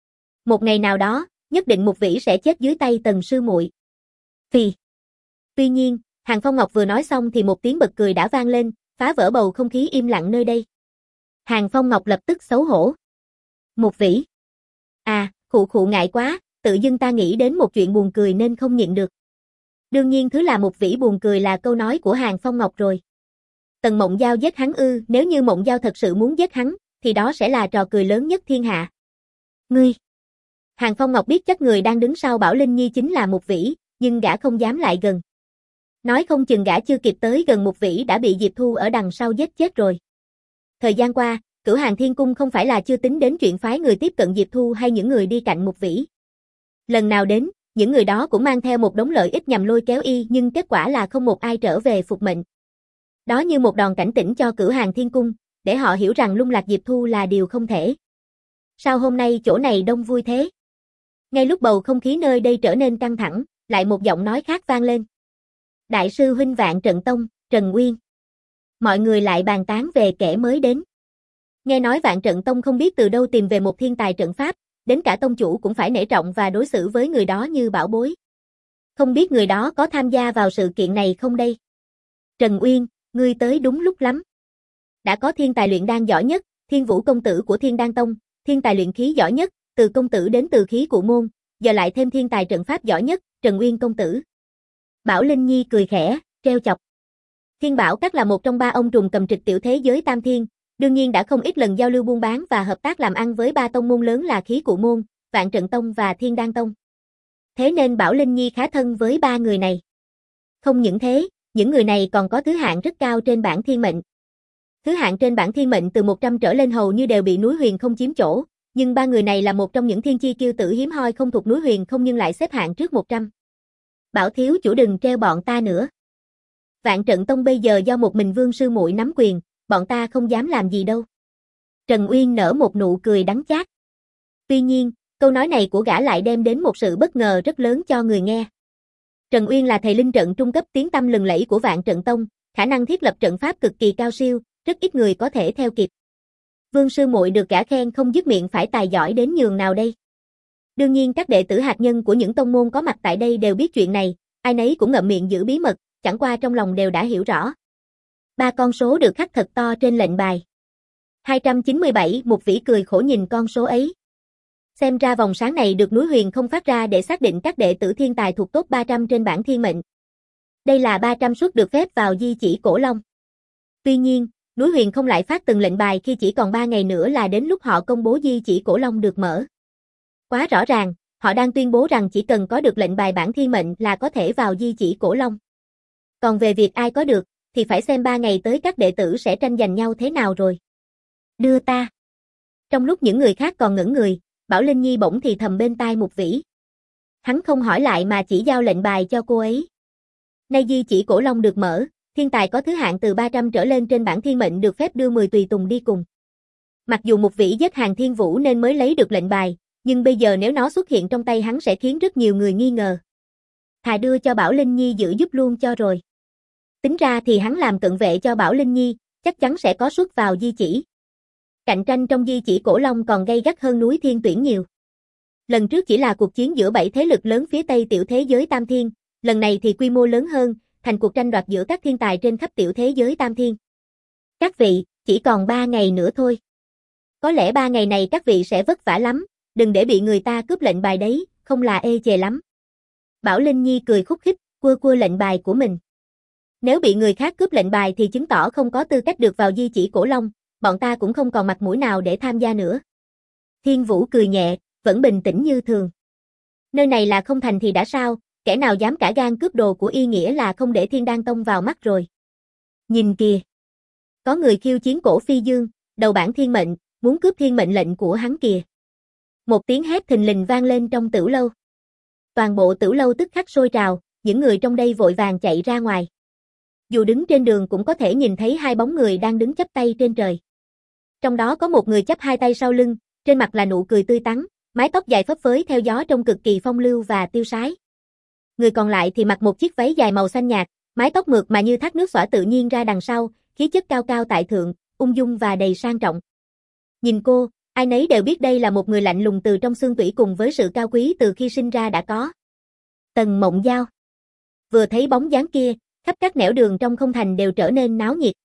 Một ngày nào đó, nhất định Mục Vĩ sẽ chết dưới tay Tần sư muội. Phì. Tuy nhiên, Hàng Phong Ngọc vừa nói xong thì một tiếng bật cười đã vang lên, phá vỡ bầu không khí im lặng nơi đây. Hàng Phong Ngọc lập tức xấu hổ. Mục Vĩ. À, khụ khụ ngại quá, tự dưng ta nghĩ đến một chuyện buồn cười nên không nhịn được. Đương nhiên thứ làm Mục Vĩ buồn cười là câu nói của Hàng Phong Ngọc rồi. Tần Mộng Giao giết hắn ư, nếu như Mộng Giao thật sự muốn giết hắn, thì đó sẽ là trò cười lớn nhất thiên hạ. Ngươi. Hàng Phong Ngọc biết chắc người đang đứng sau Bảo Linh Nhi chính là Mục Vĩ, nhưng gã không dám lại gần. Nói không chừng gã chưa kịp tới gần Mục Vĩ đã bị Diệp Thu ở đằng sau giết chết rồi. Thời gian qua, Cửu Hàng Thiên Cung không phải là chưa tính đến chuyện phái người tiếp cận Diệp Thu hay những người đi cạnh Mục Vĩ. Lần nào đến, những người đó cũng mang theo một đống lợi ích nhằm lôi kéo y nhưng kết quả là không một ai trở về phục mệnh. Đó như một đòn cảnh tỉnh cho Cửu Hàng Thiên Cung, để họ hiểu rằng lung lạc Diệp Thu là điều không thể. Sao hôm nay chỗ này đông vui thế? Ngay lúc bầu không khí nơi đây trở nên căng thẳng, lại một giọng nói khác vang lên. Đại sư huynh Vạn Trận Tông, Trần Uyên. Mọi người lại bàn tán về kẻ mới đến. Nghe nói Vạn Trận Tông không biết từ đâu tìm về một thiên tài trận pháp, đến cả tông chủ cũng phải nể trọng và đối xử với người đó như bảo bối. Không biết người đó có tham gia vào sự kiện này không đây? Trần Uyên, ngươi tới đúng lúc lắm. Đã có thiên tài luyện đan giỏi nhất, Thiên Vũ công tử của Thiên Đan Tông, thiên tài luyện khí giỏi nhất, Từ công tử đến Từ khí cụ môn, giờ lại thêm thiên tài trận pháp giỏi nhất, Trần Uyên công tử. Bảo Linh Nhi cười khẽ, treo chọc. Thiên Bảo Các là một trong ba ông trùm cầm trịch tiểu thế giới Tam Thiên, đương nhiên đã không ít lần giao lưu buôn bán và hợp tác làm ăn với ba tông môn lớn là Khí Cụ Môn, Vạn Trận Tông và Thiên Đan Tông. Thế nên Bảo Linh Nhi khá thân với ba người này. Không những thế, những người này còn có thứ hạng rất cao trên bảng thiên mệnh. Thứ hạng trên bảng thiên mệnh từ một trăm trở lên hầu như đều bị núi Huyền Không chiếm chỗ, nhưng ba người này là một trong những thiên chi kiêu tử hiếm hoi không thuộc núi Huyền Không nhưng lại xếp hạng trước một trăm. Bảo thiếu chủ đừng treo bọn ta nữa. Vạn Trận Tông bây giờ do một mình Vương sư muội nắm quyền, bọn ta không dám làm gì đâu. Trần Uyên nở một nụ cười đắng chát. Tuy nhiên, câu nói này của gã lại đem đến một sự bất ngờ rất lớn cho người nghe. Trần Uyên là thầy linh trận trung cấp tiếng tăm lừng lẫy của Vạn Trận Tông, khả năng thiết lập trận pháp cực kỳ cao siêu, rất ít người có thể theo kịp. Vương sư muội được gã khen không dứt miệng phải tài giỏi đến nhường nào đây. Đương nhiên các đệ tử hạt nhân của những tông môn có mặt tại đây đều biết chuyện này, ai nấy cũng ngậm miệng giữ bí mật, chẳng qua trong lòng đều đã hiểu rõ. Ba con số được khắc thật to trên lệnh bài. hai trăm chín mươi bảy, Mục Vĩ cười khổ nhìn con số ấy. Xem ra vòng sáng này được núi Huyền Không phát ra để xác định các đệ tử thiên tài thuộc top ba trăm trên bảng thiên mệnh. Đây là ba trăm suất được phép vào di chỉ Cổ Long. Tuy nhiên, núi Huyền Không lại phát từng lệnh bài khi chỉ còn ba ngày nữa là đến lúc họ công bố di chỉ Cổ Long được mở. Quá rõ ràng, họ đang tuyên bố rằng chỉ cần có được lệnh bài bảng thiên mệnh là có thể vào di chỉ Cổ Long. Còn về việc ai có được, thì phải xem ba ngày tới các đệ tử sẽ tranh giành nhau thế nào rồi. Đưa ta. Trong lúc những người khác còn ngẩn người, Bảo Linh Nhi bỗng thì thầm bên tai Mục Vĩ. Hắn không hỏi lại mà chỉ giao lệnh bài cho cô ấy. Nay di chỉ Cổ Long được mở, thiên tài có thứ hạng từ ba trăm trở lên trên bảng thiên mệnh được phép đưa mười tùy tùng đi cùng. Mặc dù Mục Vĩ giết Hàn Thiên Vũ nên mới lấy được lệnh bài, nhưng bây giờ nếu nó xuất hiện trong tay hắn sẽ khiến rất nhiều người nghi ngờ. Thà đưa cho Bảo Linh Nhi giữ giúp luôn cho rồi. Tính ra thì hắn làm cận vệ cho Bảo Linh Nhi, chắc chắn sẽ có suất vào di chỉ. Cạnh tranh trong di chỉ Cổ Long còn gay gắt hơn núi Thiên Tuyển nhiều. Lần trước chỉ là cuộc chiến giữa bảy thế lực lớn phía Tây tiểu thế giới Tam Thiên, lần này thì quy mô lớn hơn, thành cuộc tranh đoạt giữa các thiên tài trên khắp tiểu thế giới Tam Thiên. Các vị, chỉ còn ba ngày nữa thôi. Có lẽ ba ngày này các vị sẽ vất vả lắm, đừng để bị người ta cướp lệnh bài đấy, không là ê chề lắm. Bảo Linh Nhi cười khúc khích, cua cua lệnh bài của mình. Nếu bị người khác cướp lệnh bài thì chứng tỏ không có tư cách được vào di chỉ Cổ Long, bọn ta cũng không còn mặt mũi nào để tham gia nữa. Thiên Vũ cười nhẹ, vẫn bình tĩnh như thường. Nơi này là không thành thì đã sao, kẻ nào dám cả gan cướp đồ của y nghĩa là không để Thiên Đan Tông vào mắt rồi. Nhìn kìa. Có người khiêu chiến Cổ Phi Dương, đầu bảng thiên mệnh, muốn cướp thiên mệnh lệnh của hắn kìa. Một tiếng hét thình lình vang lên trong tửu lâu. Toàn bộ tửu lâu tức khắc sôi trào, những người trong đây vội vàng chạy ra ngoài. Dù đứng trên đường cũng có thể nhìn thấy hai bóng người đang đứng chắp tay trên trời. Trong đó có một người chắp hai tay sau lưng, trên mặt là nụ cười tươi tắn, mái tóc dài phấp phới theo gió trông cực kỳ phong lưu và tiêu sái. Người còn lại thì mặc một chiếc váy dài màu xanh nhạt, mái tóc mượt mà như thác nước xõa tự nhiên ra đằng sau, khí chất cao cao tại thượng, ung dung và đầy sang trọng. Nhìn cô, ai nấy đều biết đây là một người lạnh lùng từ trong xương tủy cùng với sự cao quý từ khi sinh ra đã có. Tần Mộng Giao. Vừa thấy bóng dáng kia, khắp các nẻo đường trong không thành đều trở nên náo nhiệt.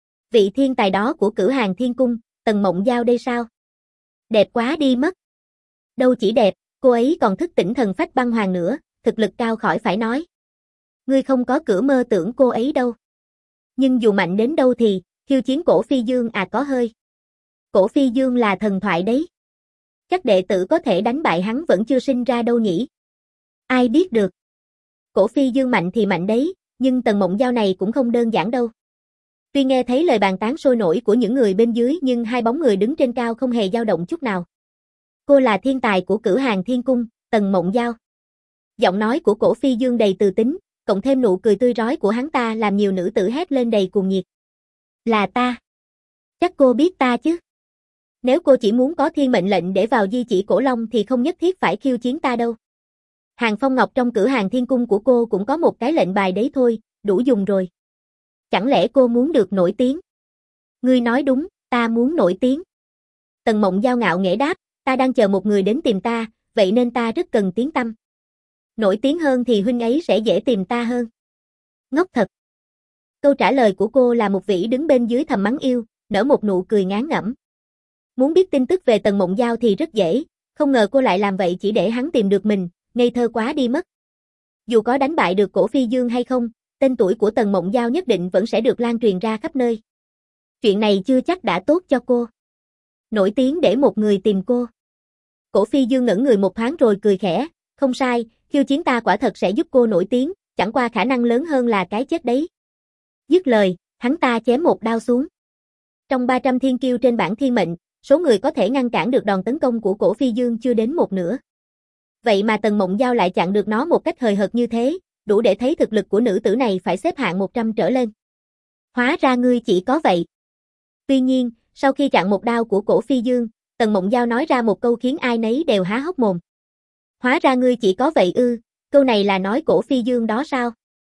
Vị thiên tài đó của Cửu Hàng Thiên Cung, Tần Mộng Giao đây sao? Đẹp quá đi mất. Đâu chỉ đẹp, cô ấy còn thức tỉnh thần phách băng hoàng nữa, thực lực cao khỏi phải nói. Ngươi không có cửa mơ tưởng cô ấy đâu. Nhưng dù mạnh đến đâu thì, khiêu chiến Cổ Phi Dương à có hơi. Cổ Phi Dương là thần thoại đấy. Các đệ tử có thể đánh bại hắn vẫn chưa sinh ra đâu nhỉ? Ai biết được. Cổ Phi Dương mạnh thì mạnh đấy, nhưng Tần Mộng Giao này cũng không đơn giản đâu. Tuy nghe thấy lời bàn tán sôi nổi của những người bên dưới nhưng hai bóng người đứng trên cao không hề dao động chút nào. Cô là thiên tài của Cửu Hàng Thiên Cung, Tần Mộng Giao. Giọng nói của Cổ Phi Dương đầy từ tính, cộng thêm nụ cười tươi rói của hắn ta làm nhiều nữ tử hét lên đầy cuồng nhiệt. Là ta. Chắc cô biết ta chứ. Nếu cô chỉ muốn có thiên mệnh lệnh để vào di chỉ Cổ Long thì không nhất thiết phải khiêu chiến ta đâu. Hàng Phong Ngọc trong Cửu Hàng Thiên Cung của cô cũng có một cái lệnh bài đấy thôi, đủ dùng rồi. Chẳng lẽ cô muốn được nổi tiếng? Ngươi nói đúng, ta muốn nổi tiếng. Tần Mộng Giao ngạo nghễ đáp, ta đang chờ một người đến tìm ta, vậy nên ta rất cần tiếng tăm. Nổi tiếng hơn thì huynh ấy sẽ dễ tìm ta hơn. Ngốc thật. Câu trả lời của cô là Mục Vĩ đứng bên dưới thầm mắng yêu, nở một nụ cười ngán ngẩm. Muốn biết tin tức về Tần Mộng Giao thì rất dễ, không ngờ cô lại làm vậy chỉ để hắn tìm được mình, ngây thơ quá đi mất. Dù có đánh bại được Cổ Phi Dương hay không, tên tuổi của Tần Mộng Giao nhất định vẫn sẽ được lan truyền ra khắp nơi. Chuyện này chưa chắc đã tốt cho cô. Nổi tiếng để một người tìm cô. Cổ Phi Dương ngẩn người một thoáng rồi cười khẽ, không sai, khiêu chiến ta quả thật sẽ giúp cô nổi tiếng, chẳng qua khả năng lớn hơn là cái chết đấy. Dứt lời, hắn ta chém một đao xuống. Trong ba trăm thiên kiêu trên bảng thiên mệnh, số người có thể ngăn cản được đòn tấn công của Cổ Phi Dương chưa đến một nửa. Vậy mà Tần Mộng Giao lại chặn được nó một cách hời hợt như thế, đủ để thấy thực lực của nữ tử này phải xếp hạng một trăm trở lên. Hóa ra ngươi chỉ có vậy. Tuy nhiên, sau khi chặn một đao của Cổ Phi Dương, Tần Mộng Giao nói ra một câu khiến ai nấy đều há hốc mồm. Hóa ra ngươi chỉ có vậy ư, câu này là nói Cổ Phi Dương đó sao?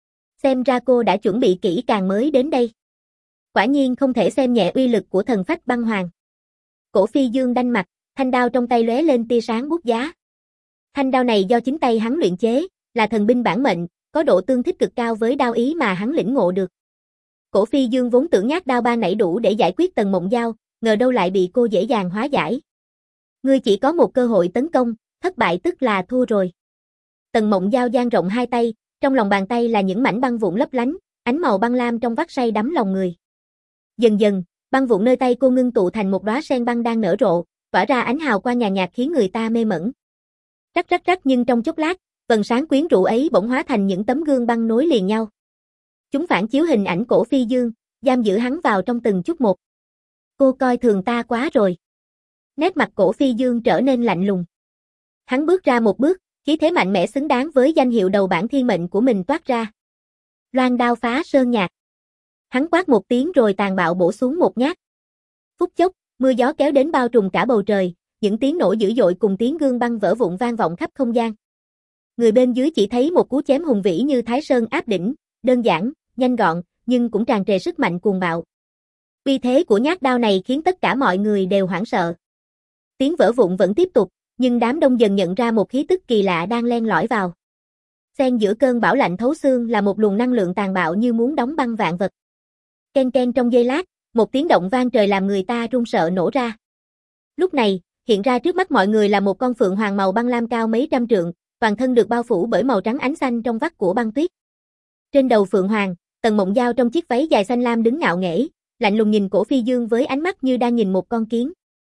Xem ra cô đã chuẩn bị kỹ càng mới đến đây. Quả nhiên không thể xem nhẹ uy lực của thần phách băng hoàng. Cổ Phi Dương đanh mặt, thanh đao trong tay lóe lên tia sáng bút giá. Thanh đao này do chính tay hắn luyện chế, là thần binh bản mệnh, có độ tương thích cực cao với đao ý mà hắn lĩnh ngộ được. Cổ Phi Dương vốn tưởng nhát đao ba nảy đủ để giải quyết Tần Mộng Giao, ngờ đâu lại bị cô dễ dàng hóa giải. Ngươi chỉ có một cơ hội tấn công, thất bại tức là thua rồi. Tần Mộng Giao dang rộng hai tay, trong lòng bàn tay là những mảnh băng vụn lấp lánh, ánh màu băng lam trong vắt say đắm lòng người. Dần dần, băng vụn nơi tay cô ngưng tụ thành một đóa sen băng đang nở rộ, tỏa ra ánh hào quang nhàn nhạt khiến người ta mê mẩn. Rắc rắc rắc nhưng trong chốc lát, vầng sáng quyến rũ ấy bỗng hóa thành những tấm gương băng nối liền nhau. Chúng phản chiếu hình ảnh Cổ Phi Dương, giam giữ hắn vào trong từng chút một. Cô coi thường ta quá rồi. Nét mặt Cổ Phi Dương trở nên lạnh lùng. Hắn bước ra một bước, khí thế mạnh mẽ xứng đáng với danh hiệu đầu bảng thiên mệnh của mình toát ra. Loan đao phá sơn nhạc. Hắn quát một tiếng rồi tàn bạo bổ xuống một nhát. Phút chốc, mưa gió kéo đến bao trùm cả bầu trời, những tiếng nổ dữ dội cùng tiếng gương băng vỡ vụn vang vọng khắp không gian. Người bên dưới chỉ thấy một cú chém hùng vĩ như Thái Sơn áp đỉnh, đơn giản, nhanh gọn, nhưng cũng tràn trề sức mạnh cuồng bạo. Uy thế của nhát đao này khiến tất cả mọi người đều hoảng sợ. Tiếng vỡ vụn vẫn tiếp tục, nhưng đám đông dần nhận ra một khí tức kỳ lạ đang len lỏi vào. Xen giữa cơn bão lạnh thấu xương là một luồng năng lượng tàn bạo như muốn đóng băng vạn vật. Ken ken trong giây lát, một tiếng động vang trời làm người ta run sợ nổ ra. Lúc này, hiện ra trước mắt mọi người là một con phượng hoàng màu băng lam cao mấy trăm trượng, toàn thân được bao phủ bởi màu trắng ánh xanh trong vắt của băng tuyết. Trên đầu phượng hoàng, Tần Mộng Giao trong chiếc váy dài xanh lam đứng ngạo nghễ, lạnh lùng nhìn Cổ Phi Dương với ánh mắt như đang nhìn một con kiến.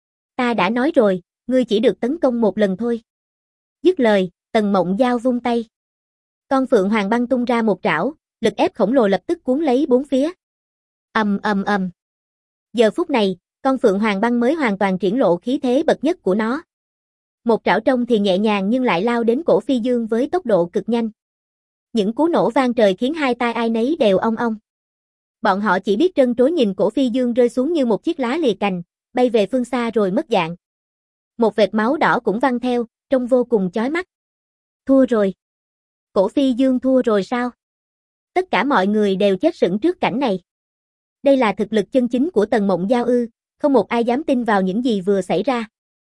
Ta đã nói rồi, ngươi chỉ được tấn công một lần thôi. Dứt lời, Tần Mộng Giao vung tay. Con phượng hoàng băng tung ra một trảo, lực ép khổng lồ lập tức cuốn lấy bốn phía. Ầm ầm ầm. Giờ phút này, con phượng hoàng băng mới hoàn toàn triển lộ khí thế bậc nhất của nó. Một trảo trông thì nhẹ nhàng nhưng lại lao đến Cổ Phi Dương với tốc độ cực nhanh. Những cú nổ vang trời khiến hai tai ai nấy đều ong ong. Bọn họ chỉ biết trân trối nhìn Cổ Phi Dương rơi xuống như một chiếc lá lìa cành, bay về phương xa rồi mất dạng. Một vệt máu đỏ cũng văng theo, trông vô cùng chói mắt. Thua rồi. Cổ Phi Dương thua rồi sao? Tất cả mọi người đều chết sững trước cảnh này. Đây là thực lực chân chính của Tần Mộng Giao ư, không một ai dám tin vào những gì vừa xảy ra.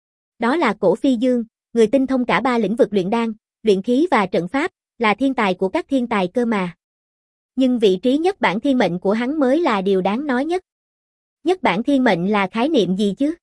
Đó là Cổ Phi Dương, người tinh thông cả ba lĩnh vực luyện đan, luyện khí và trận pháp, là thiên tài của các thiên tài cơ mà. Nhưng vị trí nhất bảng thiên mệnh của hắn mới là điều đáng nói nhất. Nhất bảng thiên mệnh là khái niệm gì chứ?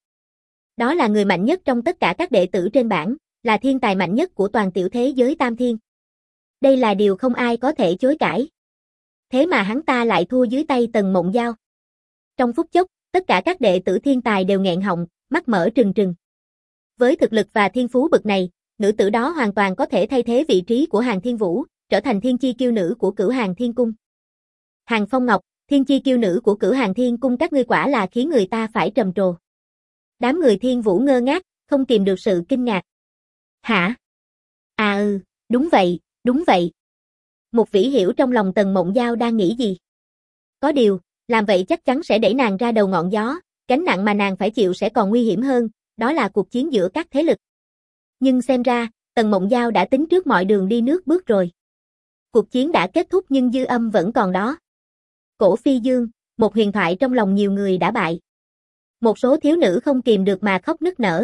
Đó là người mạnh nhất trong tất cả các đệ tử trên bảng, là thiên tài mạnh nhất của toàn tiểu thế giới tam thiên. Đây là điều không ai có thể chối cãi. Thế mà hắn ta lại thua dưới tay Tần Mộng Giao. Trong phút chốc, tất cả các đệ tử thiên tài đều nghẹn họng, mắt mở trừng trừng. Với thực lực và thiên phú bậc này, nữ tử đó hoàn toàn có thể thay thế vị trí của Hàn Thiên Vũ, trở thành thiên chi kiêu nữ của Cửu Hàn Thiên Cung. Hàn Phong Ngọc, thiên chi kiêu nữ của Cửu Hàn Thiên Cung, các ngươi quả là khiến người ta phải trầm trồ. Đám người Thiên Vũ ngơ ngác, không kìm được sự kinh ngạc. Hả? À ừ, đúng vậy, đúng vậy. Một Vĩ hiểu trong lòng Tần Mộng Giao đang nghĩ gì. Có điều, làm vậy chắc chắn sẽ đẩy nàng ra đầu ngọn gió, gánh nặng mà nàng phải chịu sẽ còn nguy hiểm hơn, đó là cuộc chiến giữa các thế lực. Nhưng xem ra, Tần Mộng Giao đã tính trước mọi đường đi nước bước rồi. Cuộc chiến đã kết thúc nhưng dư âm vẫn còn đó. Cổ Phi Dương, một huyền thoại trong lòng nhiều người đã bại. Một số thiếu nữ không kìm được mà khóc nức nở.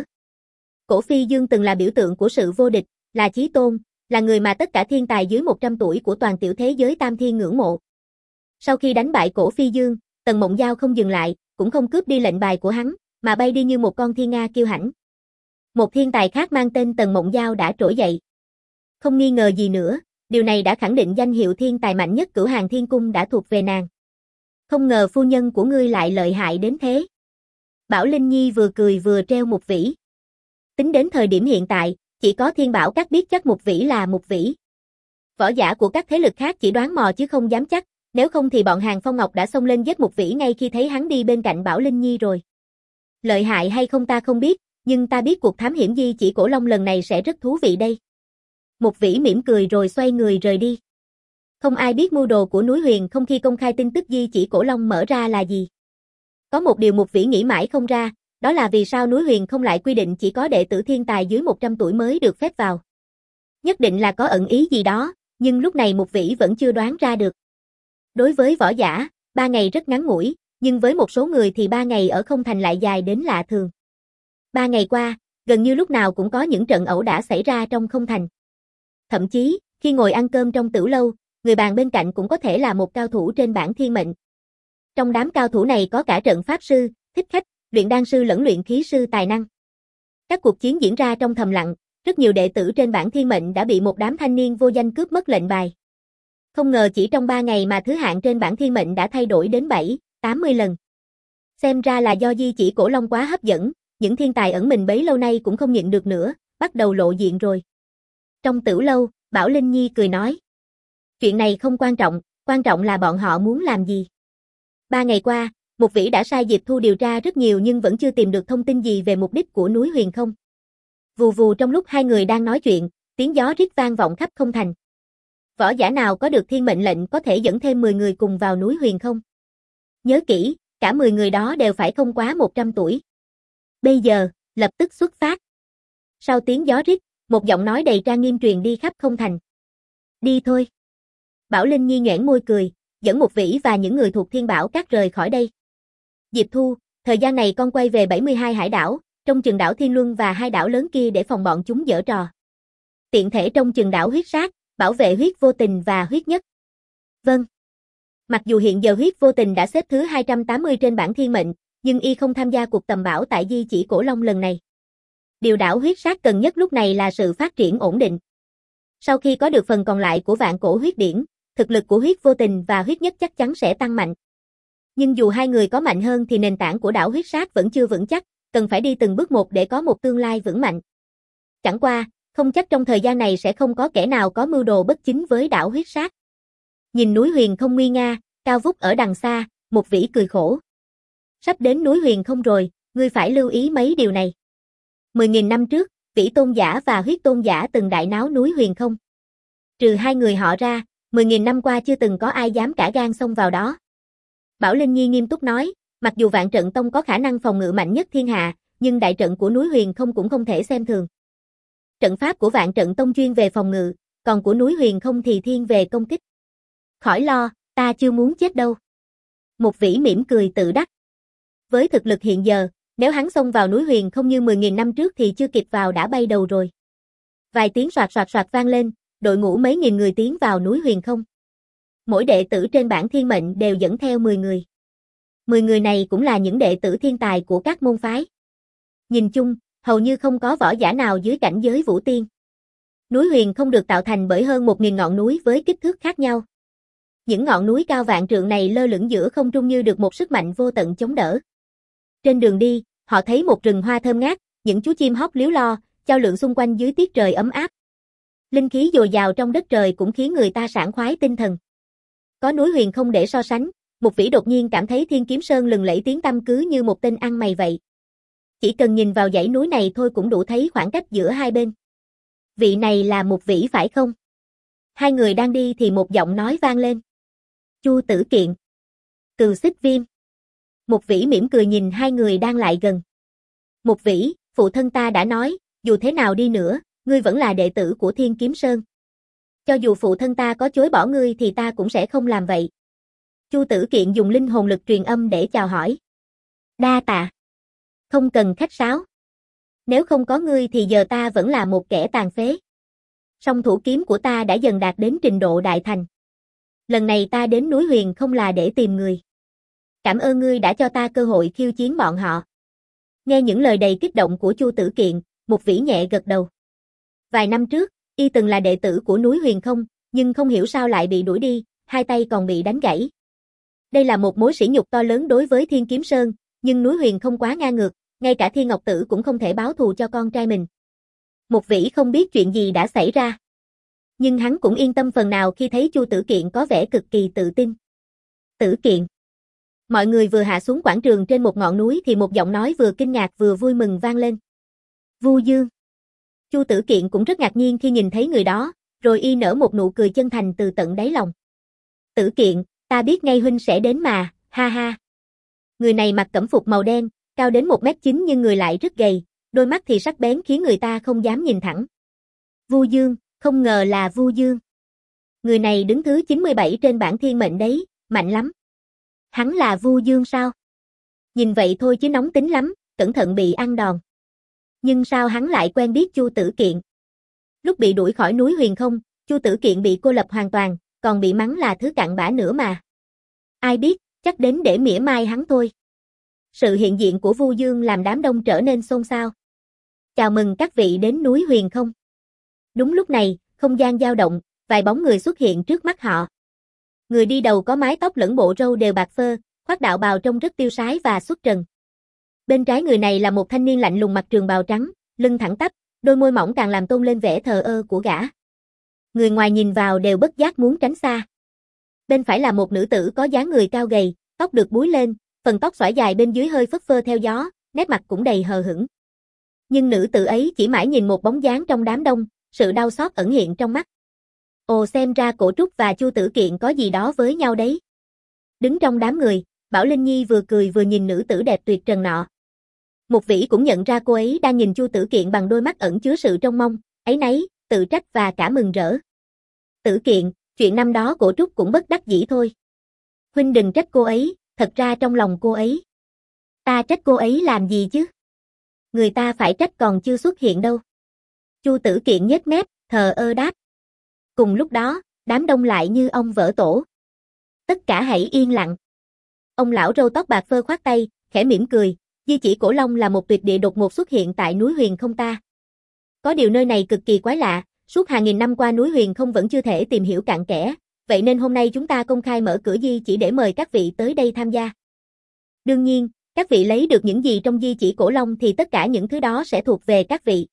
Cổ Phi Dương từng là biểu tượng của sự vô địch, là chí tôn, là người mà tất cả thiên tài dưới một trăm tuổi của toàn tiểu thế giới tam thiên ngưỡng mộ. Sau khi đánh bại Cổ Phi Dương, Tần Mộng Giao không dừng lại, cũng không cướp đi lệnh bài của hắn, mà bay đi như một con thiên nga kiêu hãnh. Một thiên tài khác mang tên Tần Mộng Giao đã trỗi dậy. Không nghi ngờ gì nữa, Điều này đã khẳng định danh hiệu thiên tài mạnh nhất Cửu Hàng Thiên Cung đã thuộc về nàng. Không ngờ phu nhân của ngươi lại lợi hại đến thế. Bảo Linh Nhi vừa cười vừa treo Mục Vĩ. Tính đến thời điểm hiện tại, chỉ có Thiên Bảo Các biết chắc Mục Vĩ là Mục Vĩ. Võ giả của các thế lực khác chỉ đoán mò chứ không dám chắc, nếu không thì bọn Hàng Phong Ngọc đã xông lên giết Mục Vĩ ngay khi thấy hắn đi bên cạnh Bảo Linh Nhi rồi. Lợi hại hay không ta không biết, nhưng ta biết cuộc thám hiểm di chỉ Cổ Long lần này sẽ rất thú vị đây. Mục Vĩ mỉm cười rồi xoay người rời đi. Không ai biết mưu đồ của núi Huyền không khi công khai tin tức di chỉ Cổ Long mở ra là gì. Có một điều Mục Vĩ nghĩ mãi không ra, đó là vì sao núi Huyền không lại quy định chỉ có đệ tử thiên tài dưới một trăm tuổi mới được phép vào. Nhất định là có ẩn ý gì đó, nhưng lúc này Mục Vĩ vẫn chưa đoán ra được. Đối với võ giả, ba ngày rất ngắn ngủi, nhưng với một số người thì ba ngày ở không thành lại dài đến lạ thường. Ba ngày qua, gần như lúc nào cũng có những trận ẩu đả xảy ra trong không thành. Thậm chí, khi ngồi ăn cơm trong tửu lâu, người bàn bên cạnh cũng có thể là một cao thủ trên bảng thiên mệnh. Trong đám cao thủ này có cả trận pháp sư, thích khách, luyện đan sư lẫn luyện khí sư tài năng. Các cuộc chiến diễn ra trong thầm lặng, rất nhiều đệ tử trên bảng thiên mệnh đã bị một đám thanh niên vô danh cướp mất lệnh bài. Không ngờ chỉ trong ba ngày mà thứ hạng trên bảng thiên mệnh đã thay đổi đến bảy, tám mươi lần. Xem ra là do di chỉ Cổ Long quá hấp dẫn, những thiên tài ẩn mình bấy lâu nay cũng không nhịn được nữa, bắt đầu lộ diện rồi. Trong tửu lâu, Bảo Linh Nhi cười nói. Chuyện này không quan trọng, quan trọng là bọn họ muốn làm gì. Ba ngày qua, Mục Vĩ đã sai Diệp Thu điều tra rất nhiều nhưng vẫn chưa tìm được thông tin gì về mục đích của núi Huyền không. Vù vù trong lúc hai người đang nói chuyện, tiếng gió rít vang vọng khắp không thành. Võ giả nào có được thiên mệnh lệnh có thể dẫn thêm mười người cùng vào núi Huyền không? Nhớ kỹ, cả mười người đó đều phải không quá một trăm tuổi. Bây giờ, lập tức xuất phát. Sau tiếng gió rít, một giọng nói đầy trang nghiêm truyền đi khắp không thành. Đi thôi. Bảo Linh Nhi nhoẻn môi cười, dẫn Mục Vĩ và những người thuộc Thiên Bảo Các rời khỏi đây. Diệp Thu, thời gian này con quay về bảy mươi hai hải đảo, trong chừng đảo Thiên Luân và hai đảo lớn kia để phòng bọn chúng giở trò. Tiện thể trong chừng đảo Huyết Sát, bảo vệ Huyết Vô Tình và Huyết Nhất. Vâng. Mặc dù hiện giờ Huyết Vô Tình đã xếp thứ hai trăm tám mươi trên bảng thiên mệnh, nhưng y không tham gia cuộc tầm bảo tại di chỉ Cổ Long lần này. Điều đảo Huyết Sát cần nhất lúc này là sự phát triển ổn định. Sau khi có được phần còn lại của Vạn Cổ Huyết Điển, thực lực của Huyết Vô Tình và Huyết Nhất chắc chắn sẽ tăng mạnh. Nhưng dù hai người có mạnh hơn thì nền tảng của đảo Huyết Sát vẫn chưa vững chắc, cần phải đi từng bước một để có một tương lai vững mạnh. Chẳng qua, không chắc trong thời gian này sẽ không có kẻ nào có mưu đồ bất chính với đảo Huyết Sát. Nhìn núi Huyền không nguy nga, cao vút ở đằng xa, Mục Vĩ cười khổ. Sắp đến núi Huyền không rồi, ngươi phải lưu ý mấy điều này. Mười nghìn năm trước, Vĩ Tôn Giả và Huyết Tôn Giả từng đại náo núi Huyền không. Trừ hai người họ ra, mười nghìn năm qua chưa từng có ai dám cả gan xông vào đó. Bảo Linh Nhi nghiêm túc nói, mặc dù Vạn Trận Tông có khả năng phòng ngự mạnh nhất thiên hạ, nhưng đại trận của núi Huyền không cũng không thể xem thường. Trận pháp của Vạn Trận Tông chuyên về phòng ngự, còn của núi Huyền không thì thiên về công kích. Khỏi lo, ta chưa muốn chết đâu. Mục Vĩ mỉm cười tự đắc. Với thực lực hiện giờ, nếu hắn xông vào núi Huyền không như mười nghìn năm trước thì chưa kịp vào đã bay đầu rồi. Vài tiếng soạt soạt soạt vang lên, đội ngũ mấy nghìn người tiến vào núi Huyền không. Mỗi đệ tử trên bảng thiên mệnh đều dẫn theo mười người. mười người này cũng là những đệ tử thiên tài của các môn phái. Nhìn chung, hầu như không có võ giả nào dưới cảnh giới vũ tiên. Núi Huyền không được tạo thành bởi hơn một nghìn ngọn núi với kích thước khác nhau. Những ngọn núi cao vạn trượng này lơ lửng giữa không trung như được một sức mạnh vô tận chống đỡ. Trên đường đi, họ thấy một rừng hoa thơm ngát, những chú chim hót líu lo, chao lượn xung quanh dưới tiết trời ấm áp. Linh khí dồi dào trong đất trời cũng khiến người ta sảng khoái tinh thần. Có núi Huyền không để so sánh, Mục Vĩ đột nhiên cảm thấy Thiên Kiếm Sơn lừng lẫy tiếng tăm cứ như một tên ăn mày vậy. Chỉ cần nhìn vào dãy núi này thôi cũng đủ thấy khoảng cách giữa hai bên. Vị này là Mục Vĩ phải không? Hai người đang đi thì một giọng nói vang lên. Chu Tử Kiện. Cừu Xích Viêm. Mục Vĩ mỉm cười nhìn hai người đang lại gần. Mục Vĩ, phụ thân ta đã nói, dù thế nào đi nữa, ngươi vẫn là đệ tử của Thiên Kiếm Sơn. Cho dù phụ thân ta có chối bỏ ngươi thì ta cũng sẽ không làm vậy. Chu Tử Kiện dùng linh hồn lực truyền âm để chào hỏi. Đa tạ. Không cần khách sáo. Nếu không có ngươi thì giờ ta vẫn là một kẻ tàn phế. Song thủ kiếm của ta đã dần đạt đến trình độ đại thành. Lần này ta đến núi Huyền không là để tìm người. Cảm ơn ngươi đã cho ta cơ hội khiêu chiến bọn họ. Nghe những lời đầy kích động của Chu Tử Kiện, Mục Vĩ nhẹ gật đầu. Vài năm trước, y từng là đệ tử của núi Huyền không, nhưng không hiểu sao lại bị đuổi đi, hai tay còn bị đánh gãy. Đây là một mối sỉ nhục to lớn đối với Thiên Kiếm Sơn, nhưng núi Huyền không quá ngang ngược, ngay cả Thiên Ngọc Tử cũng không thể báo thù cho con trai mình. Mục Vĩ không biết chuyện gì đã xảy ra, nhưng hắn cũng yên tâm phần nào khi thấy Chu Tử Kiện có vẻ cực kỳ tự tin. Tử Kiện. Mọi người vừa hạ xuống quảng trường trên một ngọn núi thì một giọng nói vừa kinh ngạc vừa vui mừng vang lên. Vu Dương. Chu Tử Kiện cũng rất ngạc nhiên khi nhìn thấy người đó, rồi y nở một nụ cười chân thành từ tận đáy lòng. Tử Kiện, ta biết ngay huynh sẽ đến mà, ha ha. Người này mặc cẩm phục màu đen, cao đến một mét chín nhưng người lại rất gầy, đôi mắt thì sắc bén khiến người ta không dám nhìn thẳng. Vu Dương, không ngờ là Vu Dương. Người này đứng thứ chín mươi bảy trên bảng thiên mệnh đấy, mạnh lắm. Hắn là Vu Dương sao? Nhìn vậy thôi chứ nóng tính lắm, cẩn thận bị ăn đòn. Nhưng sao hắn lại quen biết Chu Tử Kiện? Lúc bị đuổi khỏi núi Huyền không, Chu Tử Kiện bị cô lập hoàn toàn, còn bị mắng là thứ cặn bã nữa mà. Ai biết, chắc đến để mỉa mai hắn thôi. Sự hiện diện của Vu Dương làm đám đông trở nên xôn xao. Chào mừng các vị đến núi Huyền không. Đúng lúc này, không gian dao động, vài bóng người xuất hiện trước mắt họ. Người đi đầu có mái tóc lẫn bộ râu đều bạc phơ, khoác đạo bào trông rất tiêu sái và xuất trần. Bên trái người này là một thanh niên lạnh lùng mặc trường bào trắng, lưng thẳng tắp, đôi môi mỏng càng làm tôn lên vẻ thờ ơ của gã. Người ngoài nhìn vào đều bất giác muốn tránh xa. Bên phải là một nữ tử có dáng người cao gầy, tóc được búi lên, phần tóc xõa dài bên dưới hơi phất phơ theo gió, nét mặt cũng đầy hờ hững. Nhưng nữ tử ấy chỉ mãi nhìn một bóng dáng trong đám đông, sự đau xót ẩn hiện trong mắt. Ồ, xem ra Cổ Trúc và Chu Tử Kiện có gì đó với nhau đấy. Đứng trong đám người, Bảo Linh Nhi vừa cười vừa nhìn nữ tử đẹp tuyệt trần nọ. Mục Vĩ cũng nhận ra cô ấy đang nhìn Chu Tử Kiện bằng đôi mắt ẩn chứa sự trông mong, áy náy, tự trách và cả mừng rỡ. Tử Kiện, chuyện năm đó Cổ Trúc cũng bất đắc dĩ thôi. Huynh đừng trách cô ấy, thật ra trong lòng cô ấy. Ta trách cô ấy làm gì chứ? Người ta phải trách còn chưa xuất hiện đâu. Chu Tử Kiện nhếch mép, thờ ơ đáp. Cùng lúc đó, đám đông lại như ong vỡ tổ. Tất cả hãy yên lặng. Ông lão râu tóc bạc phơ khoát tay, khẽ mỉm cười, di chỉ Cổ Long là một tuyệt địa đột ngột xuất hiện tại núi Huyền không ta. Có điều nơi này cực kỳ quái lạ, suốt hàng nghìn năm qua núi Huyền không vẫn chưa thể tìm hiểu cặn kẽ, vậy nên hôm nay chúng ta công khai mở cửa di chỉ để mời các vị tới đây tham gia. Đương nhiên, các vị lấy được những gì trong di chỉ Cổ Long thì tất cả những thứ đó sẽ thuộc về các vị.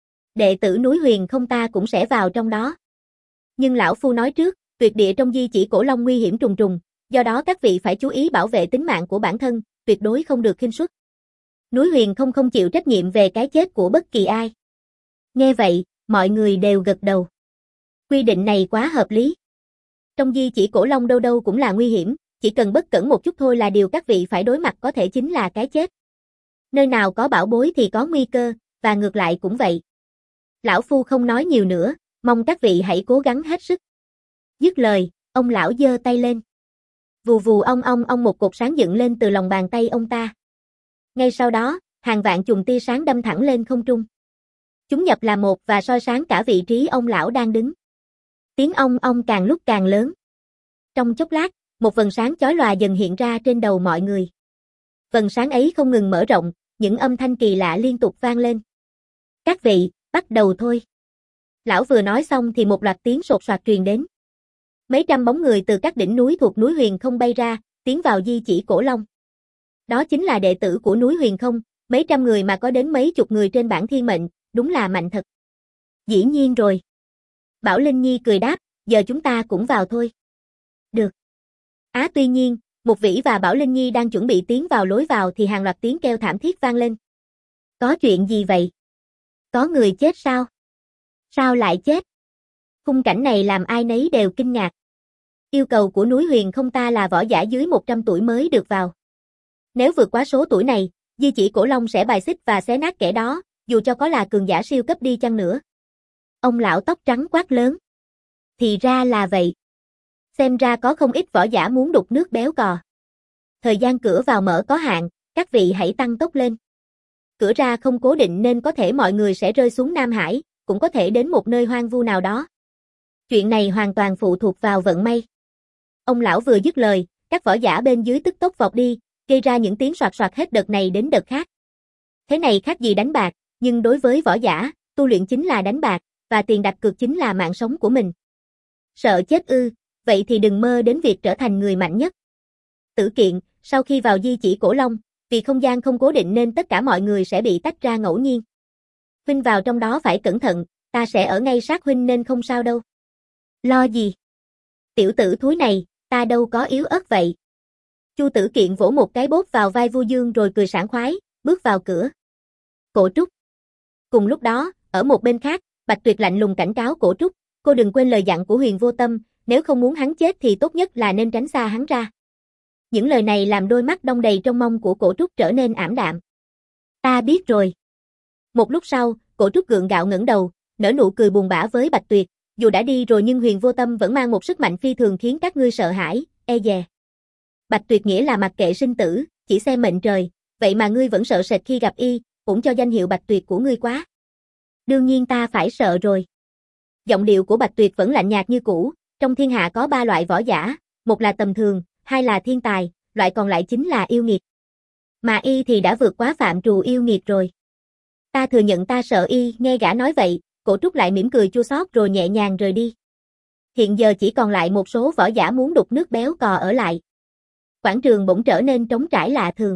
Đệ tử núi Huyền không ta cũng sẽ vào trong đó. Nhưng lão phu nói trước, tuyệt địa trong di chỉ Cổ Long nguy hiểm trùng trùng, do đó các vị phải chú ý bảo vệ tính mạng của bản thân, tuyệt đối không được khinh suất. Núi Huyền không không chịu trách nhiệm về cái chết của bất kỳ ai. Nghe vậy, mọi người đều gật đầu. Quy định này quá hợp lý. Trong di chỉ Cổ Long đâu đâu cũng là nguy hiểm, chỉ cần bất cẩn một chút thôi là điều các vị phải đối mặt có thể chính là cái chết. Nơi nào có bảo bối thì có nguy cơ, và ngược lại cũng vậy. Lão phu không nói nhiều nữa, mong các vị hãy cố gắng hết sức. Dứt lời, ông lão giơ tay lên. Vù vù ong ong ong một cột sáng dựng lên từ lòng bàn tay ông ta. Ngay sau đó, hàng vạn chùm tia sáng đâm thẳng lên không trung. Chúng nhập là một và soi sáng cả vị trí ông lão đang đứng. Tiếng ong ong càng lúc càng lớn. Trong chốc lát, một vầng sáng chói lòa dần hiện ra trên đầu mọi người. Vầng sáng ấy không ngừng mở rộng, những âm thanh kỳ lạ liên tục vang lên. Các vị, bắt đầu thôi. Lão vừa nói xong thì một loạt tiếng sột soạt truyền đến. Mấy trăm bóng người từ các đỉnh núi thuộc núi Huyền không bay ra, tiến vào di chỉ Cổ Long. Đó chính là đệ tử của núi Huyền không, mấy trăm người mà có đến mấy chục người trên bảng thiên mệnh, đúng là mạnh thật. Dĩ nhiên rồi. Bảo Linh Nhi cười đáp, giờ chúng ta cũng vào thôi. Được. Á tuy nhiên, Mục Vĩ và Bảo Linh Nhi đang chuẩn bị tiến vào lối vào thì hàng loạt tiếng kêu thảm thiết vang lên. Có chuyện gì vậy? Có người chết sao? Sao lại chết? Khung cảnh này làm ai nấy đều kinh ngạc. Yêu cầu của núi Huyền không ta là võ giả dưới một trăm tuổi mới được vào. Nếu vượt quá số tuổi này, di chỉ Cổ Long sẽ bài xích và xé nát kẻ đó, dù cho có là cường giả siêu cấp đi chăng nữa. Ông lão tóc trắng quát lớn. Thì ra là vậy. Xem ra có không ít võ giả muốn đục nước béo cò. Thời gian cửa vào mở có hạn, các vị hãy tăng tốc lên. Cửa ra không cố định nên có thể mọi người sẽ rơi xuống Nam Hải, cũng có thể đến một nơi hoang vu nào đó. Chuyện này hoàn toàn phụ thuộc vào vận may. Ông lão vừa dứt lời, các võ giả bên dưới tức tốc vọt đi, gây ra những tiếng soạt soạt hết đợt này đến đợt khác. Thế này khác gì đánh bạc, nhưng đối với võ giả, tu luyện chính là đánh bạc, và tiền đặt cược chính là mạng sống của mình. Sợ chết ư, vậy thì đừng mơ đến việc trở thành người mạnh nhất. Tử Kiện, sau khi vào di chỉ Cổ Long, vì không gian không cố định nên tất cả mọi người sẽ bị tách ra ngẫu nhiên. Huynh vào trong đó phải cẩn thận, ta sẽ ở ngay sát huynh nên không sao đâu. Lo gì? Tiểu tử thúi này, ta đâu có yếu ớt vậy. Chu Tử Kiện vỗ một cái bóp vào vai Vu Dương rồi cười sảng khoái, bước vào cửa. Cổ Trúc. Cùng lúc đó, ở một bên khác, Bạch Tuyệt lạnh lùng cảnh cáo Cổ Trúc, cô đừng quên lời dặn của Huyền Vô Tâm, nếu không muốn hắn chết thì tốt nhất là nên tránh xa hắn ra. Những lời này làm đôi mắt đong đầy trông mong của Cổ Trúc trở nên ảm đạm. Ta biết rồi. Một lúc sau, Cổ Trúc gượng gạo ngẩng đầu, nở nụ cười buồn bã với Bạch Tuyệt, dù đã đi rồi nhưng Huyền Vô Tâm vẫn mang một sức mạnh phi thường khiến các ngươi sợ hãi, e dè. Bạch Tuyệt nghĩa là mặc kệ sinh tử, chỉ xem mệnh trời, vậy mà ngươi vẫn sợ sệt khi gặp y, cũng cho danh hiệu Bạch Tuyệt của ngươi quá. Đương nhiên ta phải sợ rồi. Giọng điệu của Bạch Tuyệt vẫn lạnh nhạt như cũ, trong thiên hạ có ba loại võ giả, một là tầm thường, hai là thiên tài, loại còn lại chính là yêu nghiệt. Mà y thì đã vượt quá phạm trù yêu nghiệt rồi. Ta thừa nhận ta sợ y, nghe gã nói vậy, Cổ Trúc lại mỉm cười chua xót rồi nhẹ nhàng rời đi. Hiện giờ chỉ còn lại một số võ giả muốn đục nước béo cò ở lại. Quảng trường bỗng trở nên trống trải lạ thường.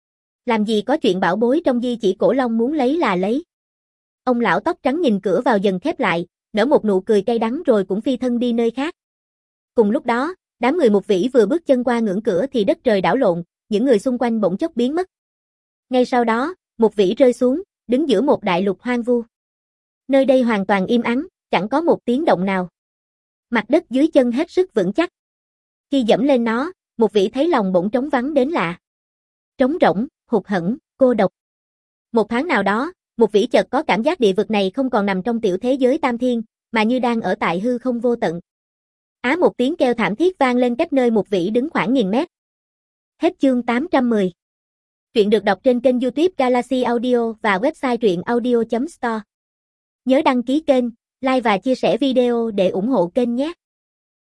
Làm gì có chuyện bảo bối trong di chỉ Cổ Long muốn lấy là lấy. Ông lão tóc trắng nhìn cửa vào dần khép lại, nở một nụ cười cay đắng rồi cũng phi thân đi nơi khác. Cùng lúc đó, đám người Mục Vĩ vừa bước chân qua ngưỡng cửa thì đất trời đảo lộn, những người xung quanh bỗng chốc biến mất. Ngay sau đó, Mục Vĩ rơi xuống, đứng giữa một đại lục hoang vu. Nơi đây hoàn toàn im ắng, chẳng có một tiếng động nào. Mặt đất dưới chân hết sức vững chắc. Khi dẫm lên nó, Mục Vĩ thấy lòng bỗng trống vắng đến lạ. Trống rỗng, hụt hẫng, cô độc. Một tháng nào đó, Mục Vĩ chợt có cảm giác địa vực này không còn nằm trong tiểu thế giới tam thiên, mà như đang ở tại hư không vô tận. Á một tiếng kêu thảm thiết vang lên cách nơi Mục Vĩ đứng khoảng nghìn mét. Hết chương tám trăm mười. Truyện được đọc trên kênh YouTube Galaxy Audio và website truyện audio chấm store. Nhớ đăng ký kênh, like và chia sẻ video để ủng hộ kênh nhé.